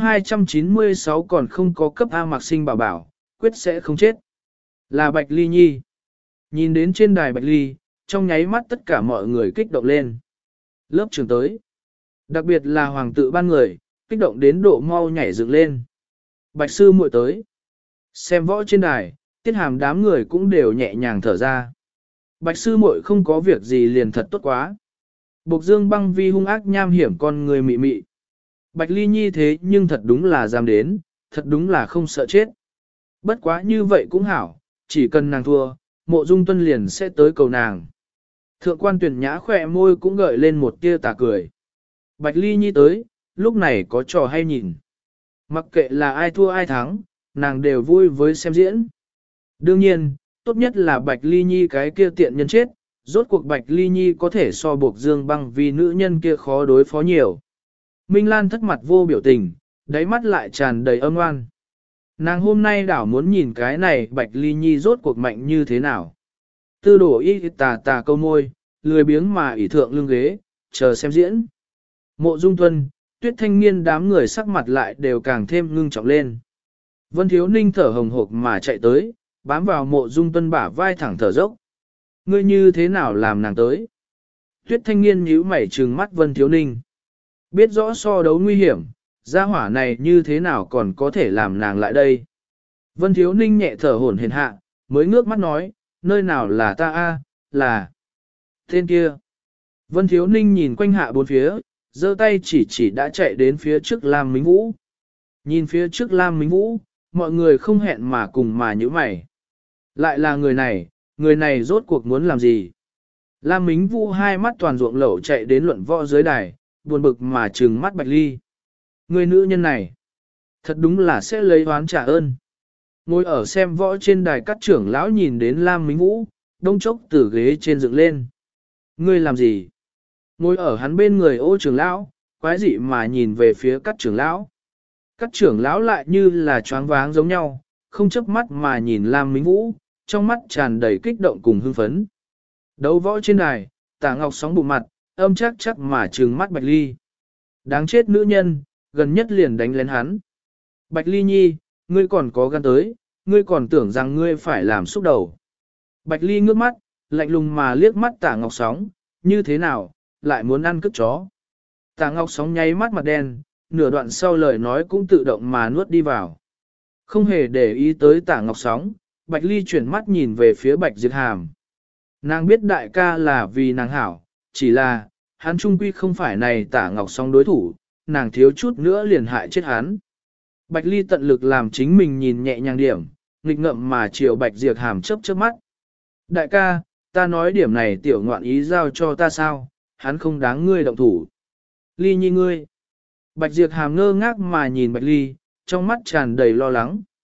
S1: 296 còn không có cấp A Mạc Sinh bảo bảo, quyết sẽ không chết. Là Bạch Ly Nhi. Nhìn đến trên đài Bạch Ly, trong nháy mắt tất cả mọi người kích động lên. Lớp trường tới. Đặc biệt là hoàng tự ban người, kích động đến độ mau nhảy dựng lên. Bạch sư muội tới. Xem võ trên đài, Tiết Hàm đám người cũng đều nhẹ nhàng thở ra. Bạch sư muội không có việc gì liền thật tốt quá. Bộc Dương Băng Vi hung ác nham hiểm con người mị mị. Bạch Ly Nhi thế nhưng thật đúng là dám đến, thật đúng là không sợ chết. Bất quá như vậy cũng hảo, chỉ cần nàng thua, Mộ Dung Tuân liền sẽ tới cầu nàng. Thượng quan Tuyển Nhã khỏe môi cũng gợi lên một tia tà cười. Bạch Ly Nhi tới, lúc này có trò hay nhìn. Mặc kệ là ai thua ai thắng, nàng đều vui với xem diễn. Đương nhiên, tốt nhất là Bạch Ly Nhi cái kia tiện nhân chết, rốt cuộc Bạch Ly Nhi có thể so Bộc Dương Băng vì nữ nhân kia khó đối phó nhiều. Minh Lan thất mặt vô biểu tình, đáy mắt lại tràn đầy âm oan. Nàng hôm nay đảo muốn nhìn cái này Bạch Ly Nhi rốt cuộc mạnh như thế nào. Tư Đồ Y tà câu môi, lười biếng mà ỉ thượng lưng ghế, chờ xem diễn. Mộ Dung Tuân, Tuyết Thanh Niên đám người sắc mặt lại đều càng thêm ngưng trọng lên. Vân Thiếu Ninh thở hồng hộc mà chạy tới, bám vào Mộ Dung Tuân bả vai thẳng thở dốc. Ngươi như thế nào làm nàng tới? Tuyết Thanh Niên nhíu mày trừng mắt Vân Thiếu Ninh. Biết rõ so đấu nguy hiểm, gia hỏa này như thế nào còn có thể làm nàng lại đây? Vân Thiếu Ninh nhẹ thở hổn hển hạ, mới ngước mắt nói, nơi nào là ta a, là tên kia. Vân Thiếu Ninh nhìn quanh hạ bốn phía, giơ tay chỉ đã chạy đến phía trước Lam Mính Vũ. Nhìn phía trước Lam Mính Vũ, mọi người không hẹn mà cùng mà nhíu mày. Lại là người này rốt cuộc muốn làm gì? Lam Mính Vũ hai mắt toàn ruộng lẩu chạy đến luận võ dưới đài, buồn bực mà trừng mắt Bạch Ly. Người nữ nhân này, thật đúng là sẽ lấy oán trả ơn. Ngồi ở xem võ trên đài các trưởng lão nhìn đến Lam Mính Vũ, đông chốc từ ghế trên dựng lên. Ngươi làm gì? Ngồi ở hắn bên người Ô trưởng lão, quái dị mà nhìn về phía các trưởng lão. Các trưởng lão lại như là choáng váng giống nhau, không chớp mắt mà nhìn Lam Mính Vũ, trong mắt tràn đầy kích động cùng hưng phấn. Đấu võ trên đài, Tả Ngọc sóng bụng mặt, âm chắc mà trừng mắt Bạch Ly. Đáng chết nữ nhân, gần nhất liền đánh lén hắn. Bạch Ly Nhi, ngươi còn có gan tới, ngươi còn tưởng rằng ngươi phải làm xúc đầu. Bạch Ly ngước mắt, lạnh lùng mà liếc mắt Tả Ngọc sóng, như thế nào, lại muốn ăn cướp chó. Tả Ngọc sóng nháy mắt mặt đen, nửa đoạn sau lời nói cũng tự động mà nuốt đi vào. Không hề để ý tới Tả Ngọc sóng, Bạch Ly chuyển mắt nhìn về phía Bạch Diệp Hàm. Nàng biết đại ca là vì nàng hảo, chỉ là, hắn trung quy không phải này Tả Ngọc sóng đối thủ, nàng thiếu chút nữa liền hại chết hắn. Bạch Ly tận lực làm chính mình nhìn nhẹ nhàng điểm, nghịch ngậm mà chiều Bạch Diệp Hàm chớp chớp mắt. Đại ca, ta nói điểm này tiểu ngoạn ý giao cho ta sao, hắn không đáng ngươi động thủ. Ly Nhi ngươi. Bạch Diệp Hàm ngơ ngác mà nhìn Bạch Ly, trong mắt tràn đầy lo lắng.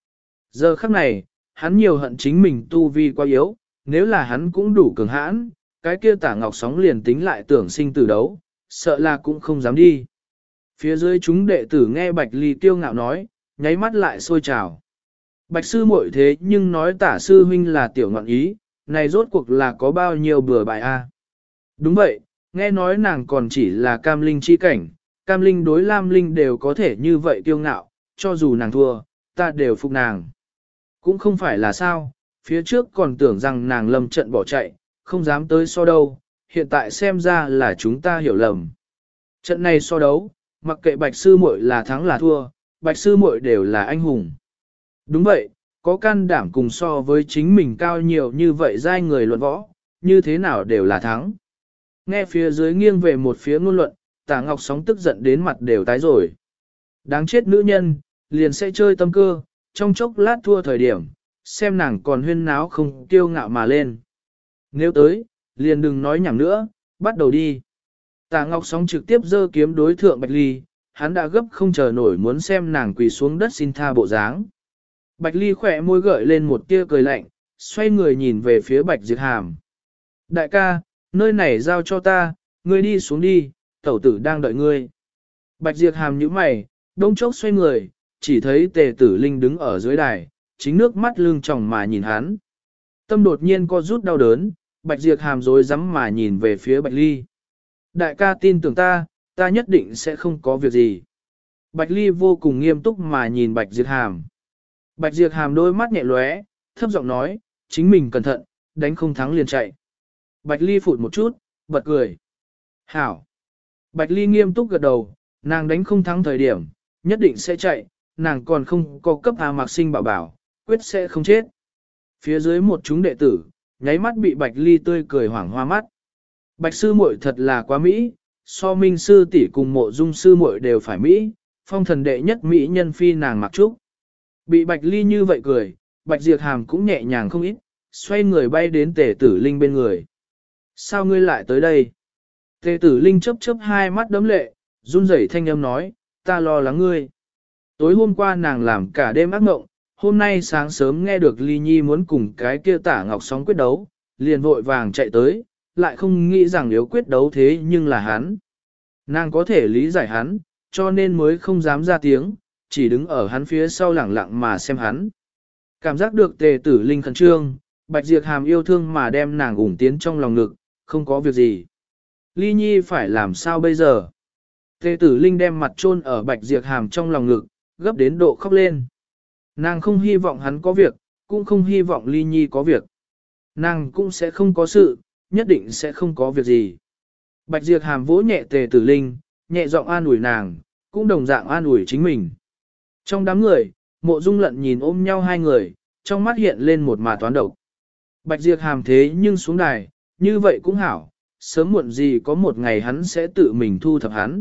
S1: Giờ khắc này, hắn nhiều hận chính mình tu vi quá yếu, nếu là hắn cũng đủ cường hãn, cái kia Tả Ngọc Sóng liền tính lại tưởng sinh tử đấu, sợ là cũng không dám đi. Phía dưới chúng đệ tử nghe Bạch Ly kiêu ngạo nói, nháy mắt lại sôi trào. Bạch sư muội thế nhưng nói Tả sư huynh là tiểu ngọn ý, này rốt cuộc là có bao nhiêu bừa bại a? Đúng vậy, nghe nói nàng còn chỉ là cam linh chi cảnh, cam linh đối lam linh đều có thể như vậy kiêu ngạo, cho dù nàng thua, ta đều phục nàng. Cũng không phải là sao, phía trước còn tưởng rằng nàng lầm trận bỏ chạy, không dám tới so đâu, hiện tại xem ra là chúng ta hiểu lầm. Trận này so đấu, mặc kệ bạch sư muội là thắng là thua, bạch sư muội đều là anh hùng. Đúng vậy, có can đảm cùng so với chính mình cao nhiều như vậy giai người luận võ, như thế nào đều là thắng. Nghe phía dưới nghiêng về một phía ngôn luận, Tả Ngọc Sóng tức giận đến mặt đều tái rồi. Đáng chết nữ nhân, liền sẽ chơi tâm cơ, trong chốc lát thua thời điểm, xem nàng còn huyên náo không kiêu ngạo mà lên. Nếu tới, liền đừng nói nhảm nữa, bắt đầu đi. Tả Ngọc Sóng trực tiếp giơ kiếm đối thượng Bạch Ly, hắn đã gấp không chờ nổi muốn xem nàng quỳ xuống đất xin tha bộ dáng. Bạch Ly khỏe môi gợi lên một tia cười lạnh, xoay người nhìn về phía Bạch Diệt Hàm. Đại ca, nơi này giao cho ta, ngươi đi xuống đi, tẩu tử đang đợi ngươi. Bạch Diệt Hàm nhíu mày, đông chốc xoay người, chỉ thấy Tề Tử Linh đứng ở dưới đài, chính nước mắt lưng tròng mà nhìn hắn. Tâm đột nhiên co rút đau đớn, Bạch Diệt Hàm rối rắm mà nhìn về phía Bạch Ly. Đại ca tin tưởng ta, ta nhất định sẽ không có việc gì. Bạch Ly vô cùng nghiêm túc mà nhìn Bạch Diệt Hàm. Bạch Diệt Hàm đôi mắt nhẹ lóe, thấp giọng nói, chính mình cẩn thận, đánh không thắng liền chạy. Bạch Ly phụt một chút, bật cười. Hảo. Bạch Ly nghiêm túc gật đầu, nàng đánh không thắng thời điểm, nhất định sẽ chạy, nàng còn không có cấp A Mạc Sinh bảo bảo, quyết sẽ không chết. Phía dưới một chúng đệ tử, nháy mắt bị Bạch Ly tươi cười hoảng hoa mắt. Bạch sư muội thật là quá mỹ, so Minh sư tỷ cùng Mộ Dung sư muội đều phải mỹ, phong thần đệ nhất mỹ nhân phi nàng mặc trúc. Bị Bạch Ly như vậy cười, Bạch Diệt Hàm cũng nhẹ nhàng không ít, xoay người bay đến Tề Tử Linh bên người. Sao ngươi lại tới đây? Tề Tử Linh chớp chớp hai mắt đấm lệ, run rẩy thanh âm nói, ta lo lắng ngươi. Tối hôm qua nàng làm cả đêm ác mộng, hôm nay sáng sớm nghe được Ly Nhi muốn cùng cái kia Tả Ngọc Sóng quyết đấu, liền vội vàng chạy tới, lại không nghĩ rằng nếu quyết đấu thế nhưng là hắn. Nàng có thể lý giải hắn, cho nên mới không dám ra tiếng, chỉ đứng ở hắn phía sau lẳng lặng mà xem hắn. Cảm giác được Tề Tử Linh khẩn trương, Bạch Diệt Hàm yêu thương mà đem nàng ủng tiến trong lòng ngực, không có việc gì. Ly Nhi phải làm sao bây giờ? Tề Tử Linh đem mặt chôn ở Bạch Diệt Hàm trong lòng ngực, gấp đến độ khóc lên. Nàng không hy vọng hắn có việc, cũng không hy vọng Ly Nhi có việc. Nàng cũng sẽ không có sự, nhất định sẽ không có việc gì. Bạch Diệt Hàm vỗ nhẹ Tề Tử Linh, nhẹ giọng an ủi nàng, cũng đồng dạng an ủi chính mình. Trong đám người, Mộ Dung Lận nhìn ôm nhau hai người, trong mắt hiện lên một mà toán độc. Bạch Diệt Hàm thế nhưng xuống đài, như vậy cũng hảo, sớm muộn gì có một ngày hắn sẽ tự mình thu thập hắn.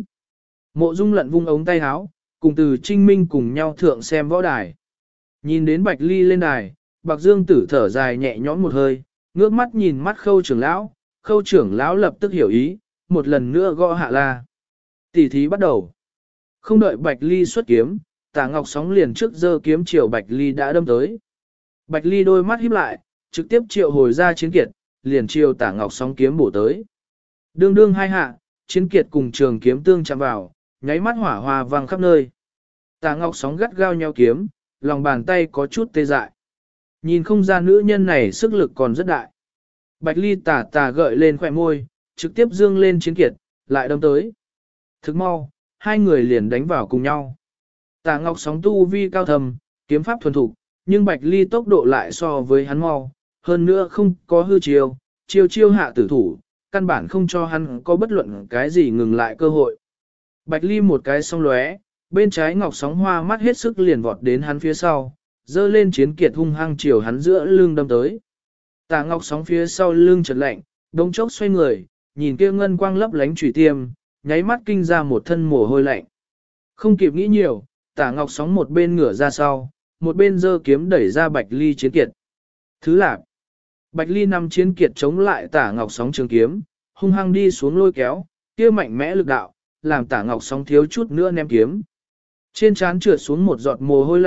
S1: Mộ Dung Lận vung ống tay áo, cùng Từ Trinh Minh cùng nhau thượng xem võ đài. Nhìn đến Bạch Ly lên đài, Bạc Dương Tử thở dài nhẹ nhõm một hơi, ngước mắt nhìn mắt Khâu trưởng lão lập tức hiểu ý, một lần nữa gõ hạ la. Tỷ thí bắt đầu. Không đợi Bạch Ly xuất kiếm, Tả Ngọc Sóng liền trước giơ kiếm chiều Bạch Ly đã đâm tới. Bạch Ly đôi mắt híp lại, trực tiếp triệu hồi ra chiến kiệt, liền chiều Tả Ngọc Sóng kiếm bổ tới. Đương đương hai hạ, chiến kiệt cùng trường kiếm tương chạm vào, nháy mắt hỏa hoa vang khắp nơi. Tả Ngọc Sóng gắt gao nhau kiếm, lòng bàn tay có chút tê dại. Nhìn không ra nữ nhân này sức lực còn rất đại. Bạch Ly tà gợi lên khỏe môi, trực tiếp dương lên chiến kiệt, lại đâm tới. Thức mau, hai người liền đánh vào cùng nhau. Tả Ngọc Sóng tu vi cao thầm, kiếm pháp thuần thục, nhưng Bạch Ly tốc độ lại so với hắn mau, hơn nữa không có hư chiêu hạ tử thủ, căn bản không cho hắn có bất luận cái gì ngừng lại cơ hội. Bạch Ly một cái song lóe, bên trái Ngọc Sóng hoa mắt hết sức liền vọt đến hắn phía sau, dơ lên chiến kiệt hung hăng chiều hắn giữa lưng đâm tới. Tả Ngọc Sóng phía sau lưng chợt lạnh, đống chốc xoay người, nhìn kia ngân quang lấp lánh chủy tiêm, nháy mắt kinh ra một thân mồ hôi lạnh. Không kịp nghĩ nhiều, Tả Ngọc Sóng một bên ngửa ra sau, một bên giơ kiếm đẩy ra Bạch Ly chiến kiệt. Thứ lạc. Bạch Ly nằm chiến kiệt chống lại Tả Ngọc Sóng trường kiếm, hung hăng đi xuống lôi kéo, kia mạnh mẽ lực đạo, làm Tả Ngọc Sóng thiếu chút nữa ném kiếm. Trên trán trượt xuống một giọt mồ hôi lạnh,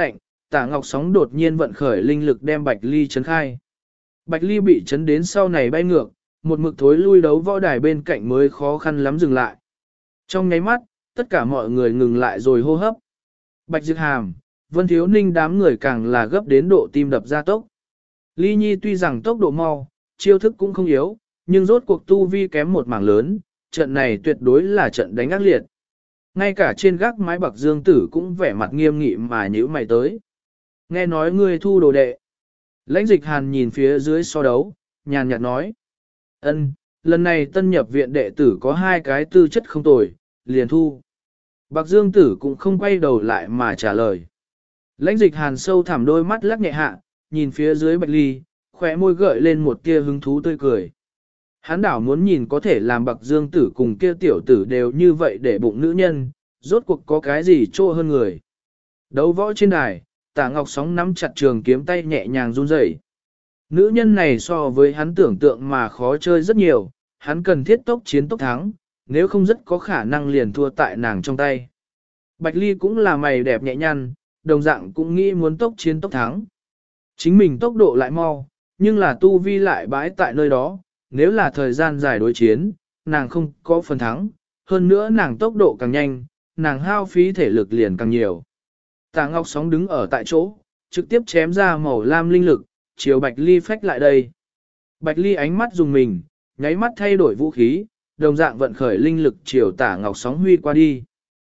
S1: Tả Ngọc Sóng đột nhiên vận khởi linh lực đem Bạch Ly chấn khai. Bạch Ly bị chấn đến sau này bay ngược, một mực thối lui đấu võ đài bên cạnh mới khó khăn lắm dừng lại. Trong nháy mắt, tất cả mọi người ngừng lại rồi hô hấp. Bạch Diệp Hàm, Vân Thiếu Ninh đám người càng là gấp đến độ tim đập ra tốc. Ly Nhi tuy rằng tốc độ mau, chiêu thức cũng không yếu, nhưng rốt cuộc tu vi kém một mảng lớn, trận này tuyệt đối là trận đánh ác liệt. Ngay cả trên gác mái Bạc Dương Tử cũng vẻ mặt nghiêm nghị mà nhíu mày tới. Nghe nói ngươi thu đồ đệ. Lãnh Dịch Hàn nhìn phía dưới so đấu, nhàn nhạt nói. Ân, lần này tân nhập viện đệ tử có 2 cái tư chất không tồi, liền thu. Bạc Dương Tử cũng không quay đầu lại mà trả lời. Lãnh Dịch Hàn sâu thẳm đôi mắt lắc nhẹ hạ, nhìn phía dưới Bạch Ly, khóe môi gợi lên một tia hứng thú tươi cười. Hắn đảo muốn nhìn có thể làm Bạc Dương Tử cùng kia tiểu tử đều như vậy để bụng nữ nhân, rốt cuộc có cái gì trô hơn người. Đấu võ trên đài, Tả Ngọc Sóng nắm chặt trường kiếm tay nhẹ nhàng run rẩy. Nữ nhân này so với hắn tưởng tượng mà khó chơi rất nhiều, hắn cần thiết tốc chiến tốc thắng, nếu không rất có khả năng liền thua tại nàng trong tay. Bạch Ly cũng là mày đẹp nhẹ nhăn, đồng dạng cũng nghĩ muốn tốc chiến tốc thắng. Chính mình tốc độ lại mau, nhưng là tu vi lại bãi tại nơi đó, nếu là thời gian dài đối chiến, nàng không có phần thắng, hơn nữa nàng tốc độ càng nhanh, nàng hao phí thể lực liền càng nhiều. Tả Ngọc Sóng đứng ở tại chỗ, trực tiếp chém ra màu lam linh lực, chiều Bạch Ly phách lại đây. Bạch Ly ánh mắt dùng mình, nháy mắt thay đổi vũ khí, đồng dạng vận khởi linh lực chiều Tả Ngọc Sóng huy qua đi.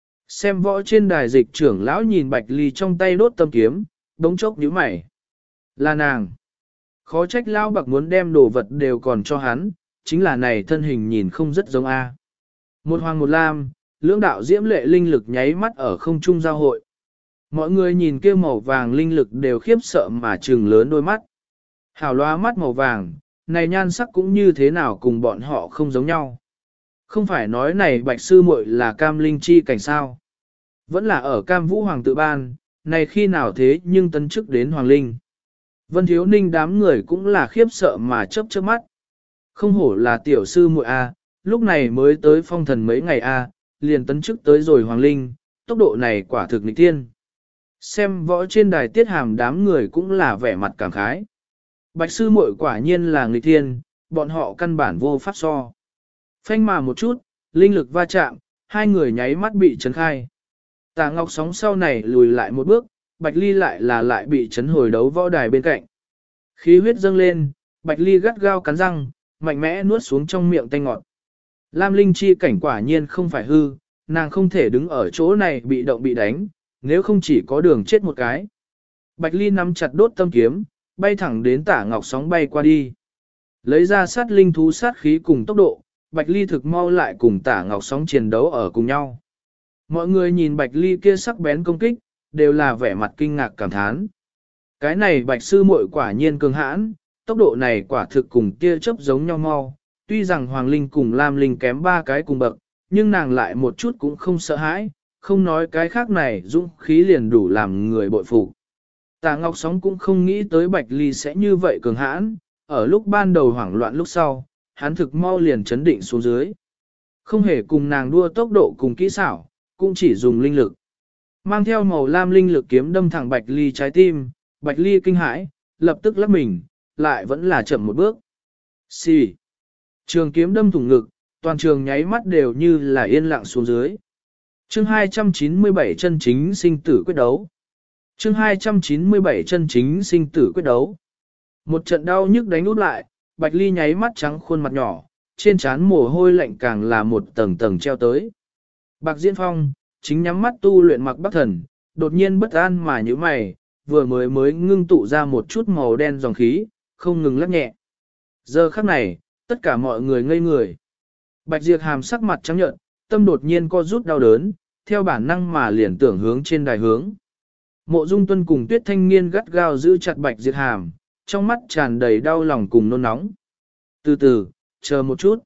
S1: Xem võ trên đài dịch trưởng lão nhìn Bạch Ly trong tay đốt tâm kiếm, đống chốc nhíu mày. Là nàng. Khó trách lão bạc muốn đem đồ vật đều còn cho hắn, chính là này thân hình nhìn không rất giống A. Một hoàng một lam, lưỡng đạo diễm lệ linh lực nháy mắt ở không trung giao hội. Mọi người nhìn kia màu vàng linh lực đều khiếp sợ mà trừng lớn đôi mắt. Hảo loa mắt màu vàng, này nhan sắc cũng như thế nào cùng bọn họ không giống nhau. Không phải nói này bạch sư muội là cam linh chi cảnh sao. Vẫn là ở cam vũ hoàng tự ban, này khi nào thế nhưng tấn chức đến hoàng linh. Vân Thiếu Ninh đám người cũng là khiếp sợ mà chớp chớp mắt. Không hổ là tiểu sư muội A, lúc này mới tới phong thần mấy ngày A, liền tấn chức tới rồi hoàng linh, tốc độ này quả thực nghịch thiên. Xem võ trên đài tiết hàm đám người cũng là vẻ mặt cảm khái. Bạch sư muội quả nhiên là nghịch thiên, bọn họ căn bản vô pháp so. Phanh mà một chút, linh lực va chạm, hai người nháy mắt bị chấn khai. Tả Ngọc Sóng sau này lùi lại một bước, Bạch Ly lại bị chấn hồi đấu võ đài bên cạnh. Khí huyết dâng lên, Bạch Ly gắt gao cắn răng, mạnh mẽ nuốt xuống trong miệng tanh ngọt. Lam Linh chi cảnh quả nhiên không phải hư, nàng không thể đứng ở chỗ này bị động bị đánh, nếu không chỉ có đường chết một cái. Bạch Ly nắm chặt đốt tâm kiếm, bay thẳng đến Tả Ngọc Sóng bay qua đi. Lấy ra sát linh thú sát khí cùng tốc độ, Bạch Ly thực mau lại cùng Tả Ngọc Sóng chiến đấu ở cùng nhau. Mọi người nhìn Bạch Ly kia sắc bén công kích, đều là vẻ mặt kinh ngạc cảm thán. Cái này Bạch sư muội quả nhiên cường hãn, tốc độ này quả thực cùng tia chớp giống nhau mau. Tuy rằng Hoàng Linh cùng Lam Linh kém 3 cái cùng bậc, nhưng nàng lại một chút cũng không sợ hãi, không nói cái khác này dũng khí liền đủ làm người bội phục. Tả Ngọc Sóng cũng không nghĩ tới Bạch Ly sẽ như vậy cường hãn, ở lúc ban đầu hoảng loạn lúc sau, hắn thực mau liền chấn định xuống dưới. Không hề cùng nàng đua tốc độ cùng kỹ xảo, cũng chỉ dùng linh lực. Mang theo màu lam linh lực kiếm đâm thẳng Bạch Ly trái tim, Bạch Ly kinh hãi, lập tức lắc mình, lại vẫn là chậm một bước. Xì. Trường kiếm đâm thủng ngực, toàn trường nháy mắt đều như là yên lặng xuống dưới. Chương 297 chân chính sinh tử quyết đấu. Chương 297 chân chính sinh tử quyết đấu. Một trận đau nhức đánh út lại, Bạch Ly nháy mắt trắng khuôn mặt nhỏ, trên trán mồ hôi lạnh càng là một tầng tầng treo tới. Bạc Diễn Phong, chính nhắm mắt tu luyện mặc bắc thần, đột nhiên bất an mà như mày, vừa mới ngưng tụ ra một chút màu đen dòng khí, không ngừng lắc nhẹ. Giờ khắc này, tất cả mọi người ngây người. Bạch Diệp Hàm sắc mặt trắng nhợt, tâm đột nhiên co rút đau đớn, theo bản năng mà liền tưởng hướng trên đài hướng. Mộ Dung Tuân cùng Tuyết Thanh Niên gắt gao giữ chặt Bạch Diệp Hàm, trong mắt tràn đầy đau lòng cùng nôn nóng. Từ từ, chờ một chút.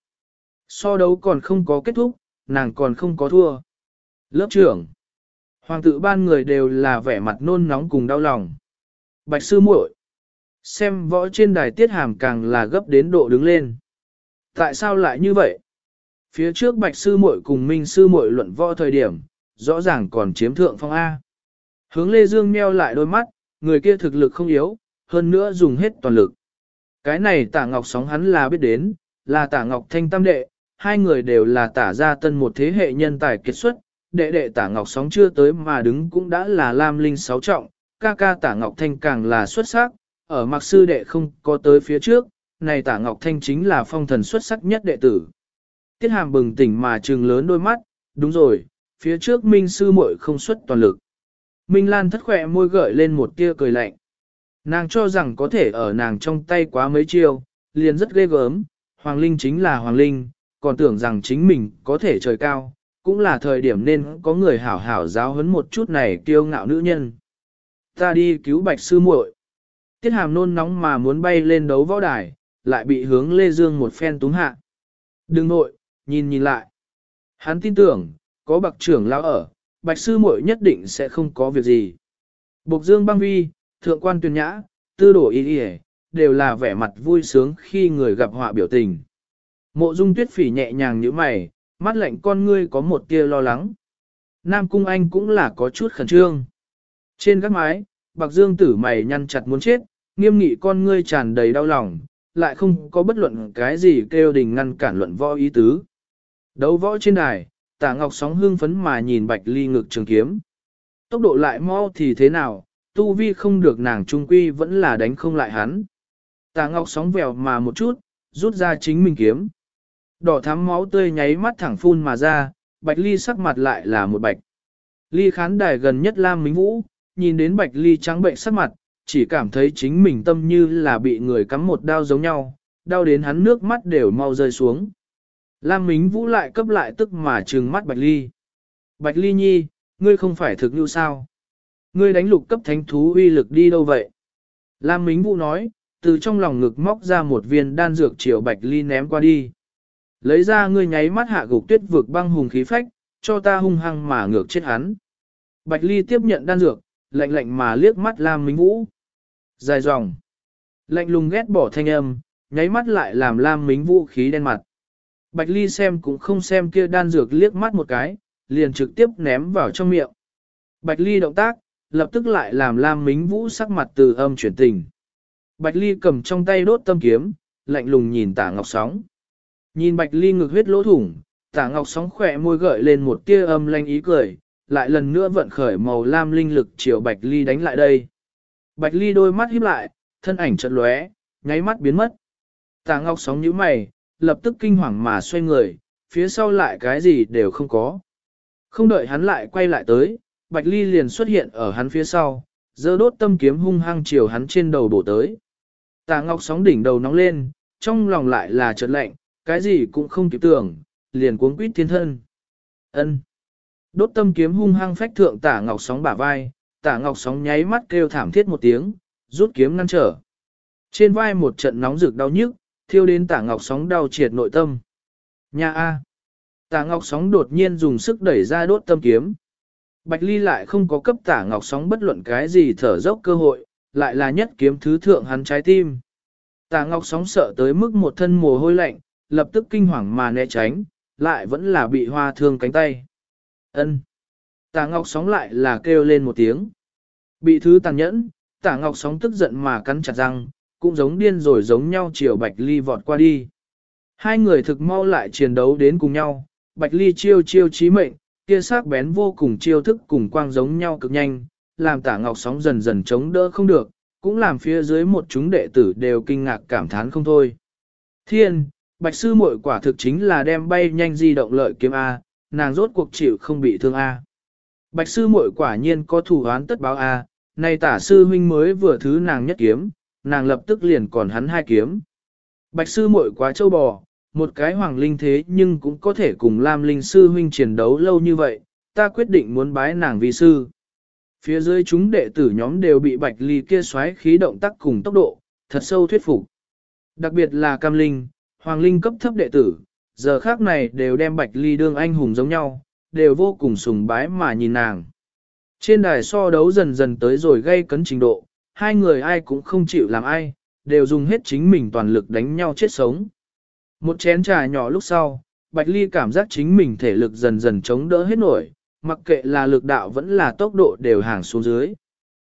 S1: So đấu còn không có kết thúc, nàng còn không có thua. Lớp trưởng, hoàng tử ban người đều là vẻ mặt nôn nóng cùng đau lòng. Bạch sư muội, xem võ trên đài tiết hàm càng là gấp đến độ đứng lên. Tại sao lại như vậy? Phía trước Bạch sư muội cùng Minh sư muội luận võ thời điểm, rõ ràng còn chiếm thượng phong A. Hướng Lê Dương meo lại đôi mắt, người kia thực lực không yếu, hơn nữa dùng hết toàn lực. Cái này Tả Ngọc Sóng hắn là biết đến, là Tả Ngọc Thanh tam đệ, hai người đều là Tả gia tân một thế hệ nhân tài kiệt xuất, đệ đệ Tả Ngọc Sóng chưa tới mà đứng cũng đã là Lam Linh sáu trọng, ca ca Tả Ngọc Thanh càng là xuất sắc, ở mặc sư đệ không có tới phía trước, này Tả Ngọc Thanh chính là phong thần xuất sắc nhất đệ tử. Tiết Hàm bừng tỉnh mà trừng lớn đôi mắt, đúng rồi, phía trước Minh sư muội không xuất toàn lực. Minh Lan thất khỏe môi gợi lên một tia cười lạnh. Nàng cho rằng có thể ở nàng trong tay quá mấy chiêu, liền rất ghê gớm, Hoàng Linh chính là Hoàng Linh, còn tưởng rằng chính mình có thể trời cao, cũng là thời điểm nên có người hảo hảo giáo huấn một chút này kiêu ngạo nữ nhân. Ta đi cứu Bạch sư muội. Tiết Hàm nôn nóng mà muốn bay lên đấu võ đài, lại bị hướng Lê Dương một phen túng hạ. Đừng nội, nhìn lại. Hắn tin tưởng, có bậc trưởng lão ở, Bạch sư muội nhất định sẽ không có việc gì. Bộc Dương băng vi, thượng quan tuyên nhã, tư đổ y y, đều là vẻ mặt vui sướng khi người gặp họa biểu tình. Mộ Dung Tuyết Phỉ nhẹ nhàng như mày, mắt lạnh con ngươi có một tia lo lắng. Nam Cung Anh cũng là có chút khẩn trương. Trên gác mái, Bạc Dương tử mày nhăn chặt muốn chết, nghiêm nghị con ngươi tràn đầy đau lòng, lại không có bất luận cái gì kêu đình ngăn cản luận võ ý tứ. Đấu võ trên đài, Tả Ngọc Sóng hương phấn mà nhìn Bạch Ly ngực trường kiếm. Tốc độ lại mau thì thế nào, tu vi không được nàng trung quy vẫn là đánh không lại hắn. Tả Ngọc Sóng vèo mà một chút, rút ra chính mình kiếm. Đỏ thắm máu tươi nháy mắt thẳng phun mà ra, Bạch Ly sắc mặt lại là một bạch. Ly khán đài gần nhất Lam Mính Vũ, nhìn đến Bạch Ly trắng bệnh sắc mặt, chỉ cảm thấy chính mình tâm như là bị người cắm một đao giống nhau, đau đến hắn nước mắt đều mau rơi xuống. Lam Mính Vũ lại cấp lại tức mà trừng mắt Bạch Ly. Bạch Ly nhi, ngươi không phải thực như sao? Ngươi đánh lục cấp thánh thú uy lực đi đâu vậy? Lam Mính Vũ nói, từ trong lòng ngực móc ra một viên đan dược chiều Bạch Ly ném qua đi. Lấy ra ngươi nháy mắt hạ gục tuyết vực băng hùng khí phách, cho ta hung hăng mà ngược chết hắn. Bạch Ly tiếp nhận đan dược, lạnh lạnh mà liếc mắt Lam Mính Vũ. Dài dòng. Lạnh lùng ghét bỏ thanh âm, nháy mắt lại làm Lam Mính Vũ khí đen mặt. Bạch Ly xem cũng không xem kia đan dược liếc mắt một cái, liền trực tiếp ném vào trong miệng. Bạch Ly động tác, lập tức lại làm Lam Mính Vũ sắc mặt từ âm chuyển tình. Bạch Ly cầm trong tay đốt tâm kiếm, lạnh lùng nhìn Tả Ngọc Sóng. Nhìn Bạch Ly ngực huyết lỗ thủng, Tả Ngọc Sóng khỏe môi gợi lên một tia âm lanh ý cười, lại lần nữa vận khởi màu lam linh lực chiều Bạch Ly đánh lại đây. Bạch Ly đôi mắt híp lại, thân ảnh chợt lóe, nháy mắt biến mất. Tả Ngọc Sóng nhíu mày, lập tức kinh hoàng mà xoay người, phía sau lại cái gì đều không có. Không đợi hắn lại quay lại tới, Bạch Ly liền xuất hiện ở hắn phía sau, giơ đốt tâm kiếm hung hăng chiều hắn trên đầu bổ tới. Tả Ngọc Sóng đỉnh đầu nóng lên, trong lòng lại là chợt lạnh, cái gì cũng không kịp tưởng, liền cuống quýt thiên thân. Ân. Đốt tâm kiếm hung hăng phách thượng Tả Ngọc Sóng bả vai, Tả Ngọc Sóng nháy mắt kêu thảm thiết một tiếng, rút kiếm ngăn trở. Trên vai một trận nóng rực đau nhức, thiêu đến Tả Ngọc Sóng đau triệt nội tâm. Nha a. Tả Ngọc Sóng đột nhiên dùng sức đẩy ra đốt tâm kiếm. Bạch Ly lại không có cấp Tả Ngọc Sóng bất luận cái gì thở dốc cơ hội, lại là nhất kiếm thứ thượng hắn trái tim. Tả Ngọc Sóng sợ tới mức một thân mồ hôi lạnh, lập tức kinh hoàng mà né tránh, lại vẫn là bị hoa thương cánh tay. Ân. Tả Ngọc Sóng lại là kêu lên một tiếng. Bị thứ tàn nhẫn, Tả Ngọc Sóng tức giận mà cắn chặt răng, cũng giống điên rồi giống nhau chiều Bạch Ly vọt qua đi. Hai người thực mau lại chiến đấu đến cùng nhau, Bạch Ly chiêu chiêu chí mệnh, kia sắc bén vô cùng chiêu thức cùng quang giống nhau cực nhanh, làm Tả Ngọc Sóng dần dần chống đỡ không được, cũng làm phía dưới một chúng đệ tử đều kinh ngạc cảm thán không thôi. Thiên, Bạch sư muội quả thực chính là đem bay nhanh di động lợi kiếm A, nàng rốt cuộc chịu không bị thương A. Bạch sư muội quả nhiên có thủ án tất báo A, này Tả sư huynh mới vừa thứ nàng nhất kiếm, nàng lập tức liền còn hắn hai kiếm. Bạch sư muội quá trâu bò, một cái hoàng linh thế nhưng cũng có thể cùng Lam Linh sư huynh chiến đấu lâu như vậy, ta quyết định muốn bái nàng vi sư. Phía dưới chúng đệ tử nhóm đều bị Bạch Ly kia xoáy khí động tác cùng tốc độ, thật sâu thuyết phục. Đặc biệt là Cam Linh, hoàng linh cấp thấp đệ tử, giờ khác này đều đem Bạch Ly đương anh hùng giống nhau, đều vô cùng sùng bái mà nhìn nàng. Trên đài so đấu dần dần tới rồi gây cấn trình độ, hai người ai cũng không chịu làm ai, đều dùng hết chính mình toàn lực đánh nhau chết sống. Một chén trà nhỏ lúc sau, Bạch Ly cảm giác chính mình thể lực dần dần chống đỡ hết nổi, mặc kệ là lực đạo vẫn là tốc độ đều hàng xuống dưới.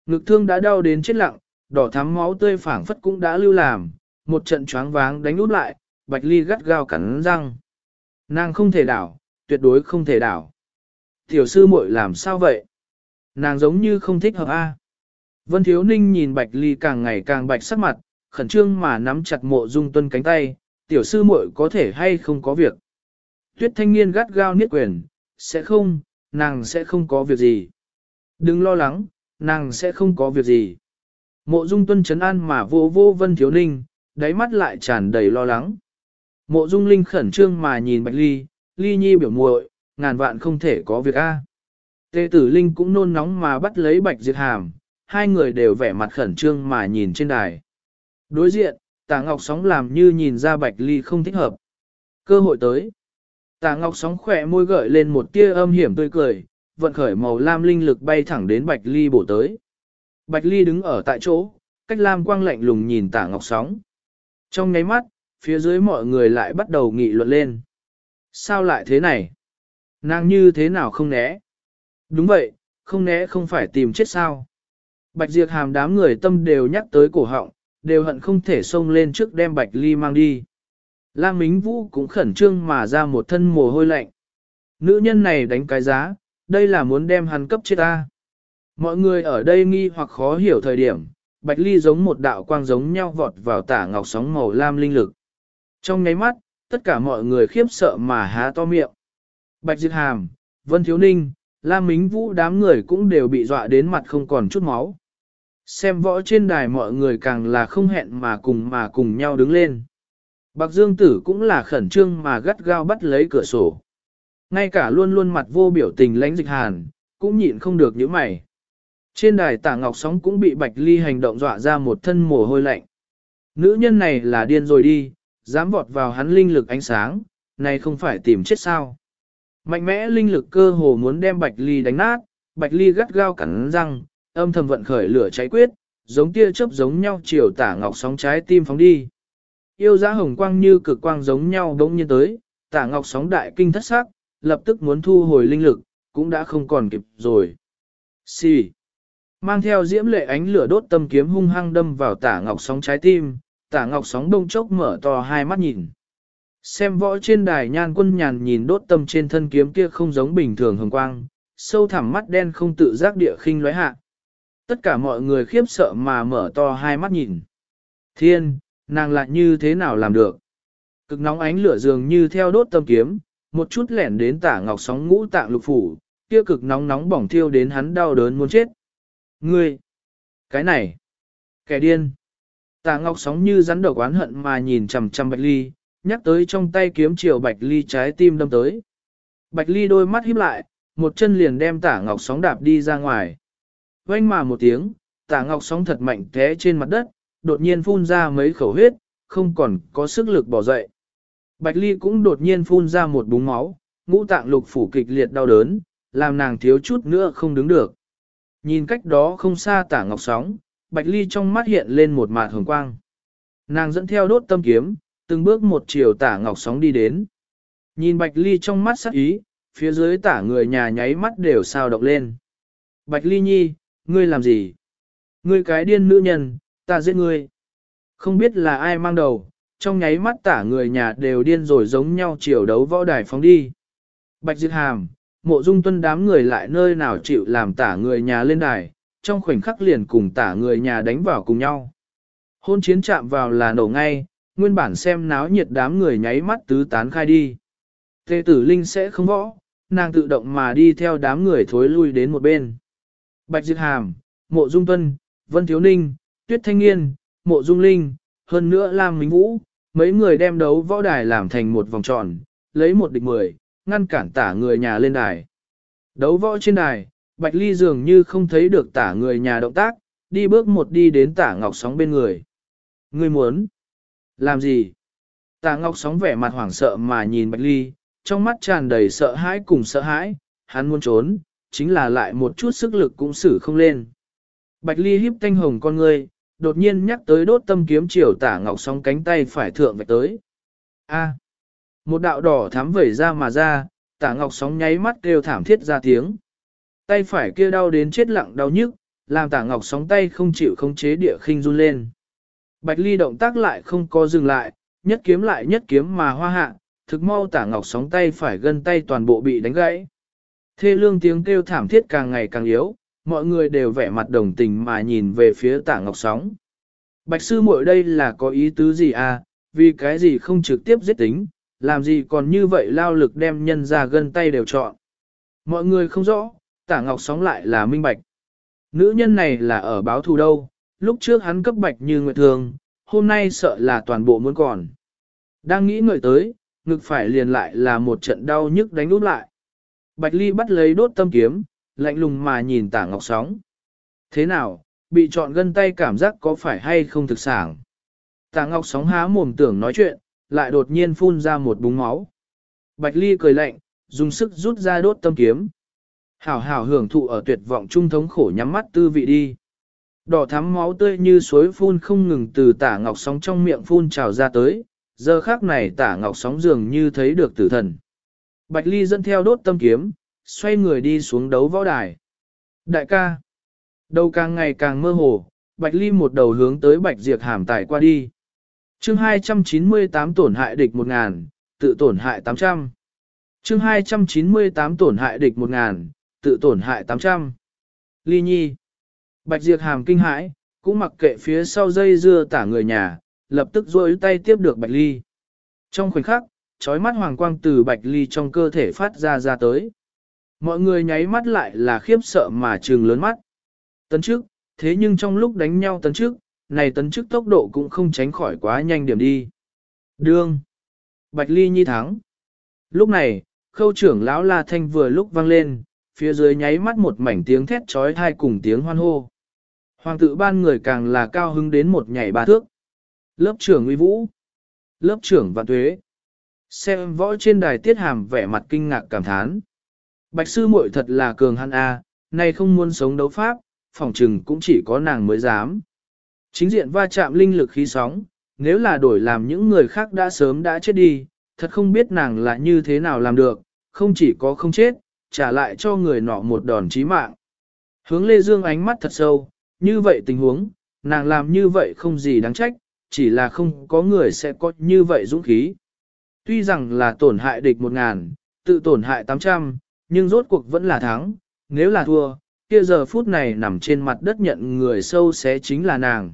S1: Ngực thương đã đau đến chết lặng, đỏ thắm máu tươi phảng phất cũng đã lưu làm, một trận choáng váng đánh úp lại, Bạch Ly gắt gao cắn răng. Nàng không thể đảo, tuyệt đối không thể đảo. Tiểu sư muội làm sao vậy? Nàng giống như không thích hợp a. Vân Thiếu Ninh nhìn Bạch Ly càng ngày càng bạch sắc mặt, khẩn trương mà nắm chặt Mộ Dung Tuân cánh tay, tiểu sư muội có thể hay không có việc. Tuyết thanh niên gắt gao niết quyền, sẽ không, nàng sẽ không có việc gì. Đừng lo lắng, nàng sẽ không có việc gì. Mộ Dung Tuân trấn an mà vô vô Vân Thiếu Ninh, đáy mắt lại tràn đầy lo lắng. Mộ Dung Linh khẩn trương mà nhìn Bạch Ly, Ly Nhi biểu muội, ngàn vạn không thể có việc a. Tề Tử Linh cũng nôn nóng mà bắt lấy Bạch Diệt Hàm, hai người đều vẻ mặt khẩn trương mà nhìn trên đài. Đối diện, Tả Ngọc Sóng làm như nhìn ra Bạch Ly không thích hợp. Cơ hội tới. Tả Ngọc Sóng khỏe môi gợi lên một tia âm hiểm tươi cười, vận khởi màu lam linh lực bay thẳng đến Bạch Ly bổ tới. Bạch Ly đứng ở tại chỗ, cách lam quang lạnh lùng nhìn Tả Ngọc Sóng. Trong nháy mắt, phía dưới mọi người lại bắt đầu nghị luận lên. Sao lại thế này? Nàng như thế nào không né? Đúng vậy, không né không phải tìm chết sao? Bạch Diệp Hàm đám người tâm đều nhắc tới cổ họng, đều hận không thể xông lên trước đem Bạch Ly mang đi. Lam Mính Vũ cũng khẩn trương mà ra một thân mồ hôi lạnh. Nữ nhân này đánh cái giá, đây là muốn đem hắn cấp chết ta. Mọi người ở đây nghi hoặc khó hiểu thời điểm, Bạch Ly giống một đạo quang giống nhau vọt vào Tả Ngọc Sóng màu lam linh lực. Trong nháy mắt, tất cả mọi người khiếp sợ mà há to miệng. Bạch Diệp Hàm, Vân Thiếu Ninh, Lam Mính Vũ đám người cũng đều bị dọa đến mặt không còn chút máu. Xem võ trên đài mọi người càng là không hẹn mà cùng nhau đứng lên. Bạc Dương Tử cũng là khẩn trương mà gắt gao bắt lấy cửa sổ. Ngay cả luôn luôn mặt vô biểu tình lãnh Dịch Hàn, cũng nhịn không được những mày. Trên đài Tả Ngọc Sóng cũng bị Bạch Ly hành động dọa ra một thân mồ hôi lạnh. Nữ nhân này là điên rồi đi, dám vọt vào hắn linh lực ánh sáng, này không phải tìm chết sao. Mạnh mẽ linh lực cơ hồ muốn đem Bạch Ly đánh nát, Bạch Ly gắt gao cắn răng, âm thầm vận khởi lửa cháy quyết, giống tia chớp giống nhau chiều Tả Ngọc Sóng trái tim phóng đi. Yêu giá hồng quang như cực quang giống nhau đống nhiên tới, Tả Ngọc Sóng đại kinh thất sắc, lập tức muốn thu hồi linh lực, cũng đã không còn kịp rồi. Xì. Mang theo diễm lệ ánh lửa đốt tâm kiếm hung hăng đâm vào Tả Ngọc Sóng trái tim, Tả Ngọc Sóng đông chốc mở to hai mắt nhìn. Xem võ trên đài Nhan Quân Nhàn nhìn đốt tâm trên thân kiếm kia không giống bình thường hồng quang, sâu thẳm mắt đen không tự giác địa khinh lóe hạ. Tất cả mọi người khiếp sợ mà mở to hai mắt nhìn. Thiên, nàng lại như thế nào làm được? Cực nóng ánh lửa dường như theo đốt tâm kiếm, một chút lẻn đến Tả Ngọc Sóng ngũ tạng lục phủ, kia cực nóng nóng bỏng thiêu đến hắn đau đớn muốn chết. Ngươi! Cái này! Kẻ điên! Tả Ngọc Sóng như rắn độc oán hận mà nhìn chằm chằm Bạch Ly, nhắc tới trong tay kiếm chiều Bạch Ly trái tim đâm tới. Bạch Ly đôi mắt híp lại, một chân liền đem Tả Ngọc Sóng đạp đi ra ngoài. Oanh mà một tiếng, Tả Ngọc Sóng thật mạnh té trên mặt đất, đột nhiên phun ra mấy khẩu huyết, không còn có sức lực bỏ dậy. Bạch Ly cũng đột nhiên phun ra một búng máu, ngũ tạng lục phủ kịch liệt đau đớn, làm nàng thiếu chút nữa không đứng được. Nhìn cách đó không xa Tả Ngọc Sóng, Bạch Ly trong mắt hiện lên một mạt hồng quang. Nàng dẫn theo đốt tâm kiếm, từng bước một chiều Tả Ngọc Sóng đi đến. Nhìn Bạch Ly trong mắt sắc ý, phía dưới Tả người nhà nháy mắt đều sao động lên. Bạch Ly nhi, ngươi làm gì? Ngươi cái điên nữ nhân, ta giết ngươi. Không biết là ai mang đầu, trong nháy mắt Tả người nhà đều điên rồi giống nhau chiều đấu võ đài phóng đi. Bạch Diệp Hàm, Mộ Dung Tuân đám người lại nơi nào chịu làm Tả người nhà lên đài, trong khoảnh khắc liền cùng Tả người nhà đánh vào cùng nhau. Hôn chiến chạm vào là nổ ngay, nguyên bản xem náo nhiệt đám người nháy mắt tứ tán khai đi. Tề Tử Linh sẽ không võ, nàng tự động mà đi theo đám người thối lui đến một bên. Bạch Diệp Hàm, Mộ Dung Tuân, Vân Thiếu Ninh, Tuyết Thanh Nghiên, Mộ Dung Linh, hơn nữa Lam Mính Vũ, mấy người đem đấu võ đài làm thành một vòng tròn, lấy một địch 10, ngăn cản Tả người nhà lên đài. Đấu võ trên đài, Bạch Ly dường như không thấy được Tả người nhà động tác, đi bước một đi đến Tả Ngọc Sóng bên người. Ngươi muốn làm gì? Tả Ngọc Sóng vẻ mặt hoảng sợ mà nhìn Bạch Ly, trong mắt tràn đầy sợ hãi cùng sợ hãi, hắn muốn trốn, chính là lại một chút sức lực cũng xử không lên. Bạch Ly híp thanh hồng con ngươi, đột nhiên nhắc tới đốt tâm kiếm chiều Tả Ngọc Sóng cánh tay phải thượng vạch tới. A, một đạo đỏ thắm vẩy ra mà ra, Tả Ngọc Sóng nháy mắt kêu thảm thiết ra tiếng. Tay phải kia đau đến chết lặng đau nhức, làm Tả Ngọc Sóng tay không chịu khống chế địa khinh run lên. Bạch Ly động tác lại không có dừng lại, nhất kiếm lại nhất kiếm mà hoa hạ, thực mau Tả Ngọc Sóng tay phải gân tay toàn bộ bị đánh gãy. Thê lương tiếng kêu thảm thiết càng ngày càng yếu, mọi người đều vẻ mặt đồng tình mà nhìn về phía Tả Ngọc Sóng. Bạch sư muội đây là có ý tứ gì à, vì cái gì không trực tiếp giết tính, làm gì còn như vậy lao lực đem nhân ra gân tay đều chọn. Mọi người không rõ, Tả Ngọc Sóng lại là minh bạch. Nữ nhân này là ở báo thù đâu, lúc trước hắn cấp Bạch Như Nguyệt thường, hôm nay sợ là toàn bộ muốn còn. Đang nghĩ ngợi tới, ngực phải liền lại là một trận đau nhức đánh úp lại. Bạch Ly bắt lấy đốt tâm kiếm, lạnh lùng mà nhìn Tả Ngọc Sóng. Thế nào, bị chọn gân tay cảm giác có phải hay không thực sảng? Tả Ngọc Sóng há mồm tưởng nói chuyện, lại đột nhiên phun ra một búng máu. Bạch Ly cười lạnh, dùng sức rút ra đốt tâm kiếm. Hảo hảo hưởng thụ ở tuyệt vọng trung thống khổ nhắm mắt tư vị đi. Đỏ thắm máu tươi như suối phun không ngừng từ Tả Ngọc Sóng trong miệng phun trào ra tới, giờ khắc này Tả Ngọc Sóng dường như thấy được tử thần. Bạch Ly dẫn theo đốt tâm kiếm, xoay người đi xuống đấu võ đài. Đại ca, đầu càng ngày càng mơ hồ, Bạch Ly một đầu hướng tới Bạch Diệp Hàm tải qua đi. Chương 298 tổn hại địch 1000, tự tổn hại 800. Chương 298 tổn hại địch 1000, tự tổn hại 800. Ly Nhi. Bạch Diệp Hàm kinh hãi, cũng mặc kệ phía sau dây dưa tả người nhà, lập tức duỗi tay tiếp được Bạch Ly. Trong khoảnh khắc, chói mắt hoàng quang từ Bạch Ly trong cơ thể phát ra tới. Mọi người nháy mắt lại là khiếp sợ mà trừng lớn mắt. Tấn trước, thế nhưng trong lúc đánh nhau tấn trước, này tấn trước tốc độ cũng không tránh khỏi quá nhanh điểm đi. Đương. Bạch Ly Nhi thắng. Lúc này, Khâu trưởng lão La Thanh vừa lúc vang lên, phía dưới nháy mắt một mảnh tiếng thét trói thai cùng tiếng hoan hô. Hoàng tử ban người càng là cao hứng đến một nhảy ba thước. Lớp trưởng Uy Vũ. Lớp trưởng Vạn Tuế. Xem võ trên đài Tiết Hàm vẻ mặt kinh ngạc cảm thán. Bạch sư muội thật là cường hắn a, nay không muốn sống đấu pháp, phỏng trừng cũng chỉ có nàng mới dám. Chính diện va chạm linh lực khí sóng, nếu là đổi làm những người khác đã sớm đã chết đi, thật không biết nàng là như thế nào làm được, không chỉ có không chết, trả lại cho người nọ một đòn chí mạng. Hướng Lê Dương ánh mắt thật sâu, như vậy tình huống, nàng làm như vậy không gì đáng trách, chỉ là không có người sẽ có như vậy dũng khí. Tuy rằng là tổn hại địch 1000, tự tổn hại 800, nhưng rốt cuộc vẫn là thắng, nếu là thua, kia giờ phút này nằm trên mặt đất nhận người sâu xé chính là nàng.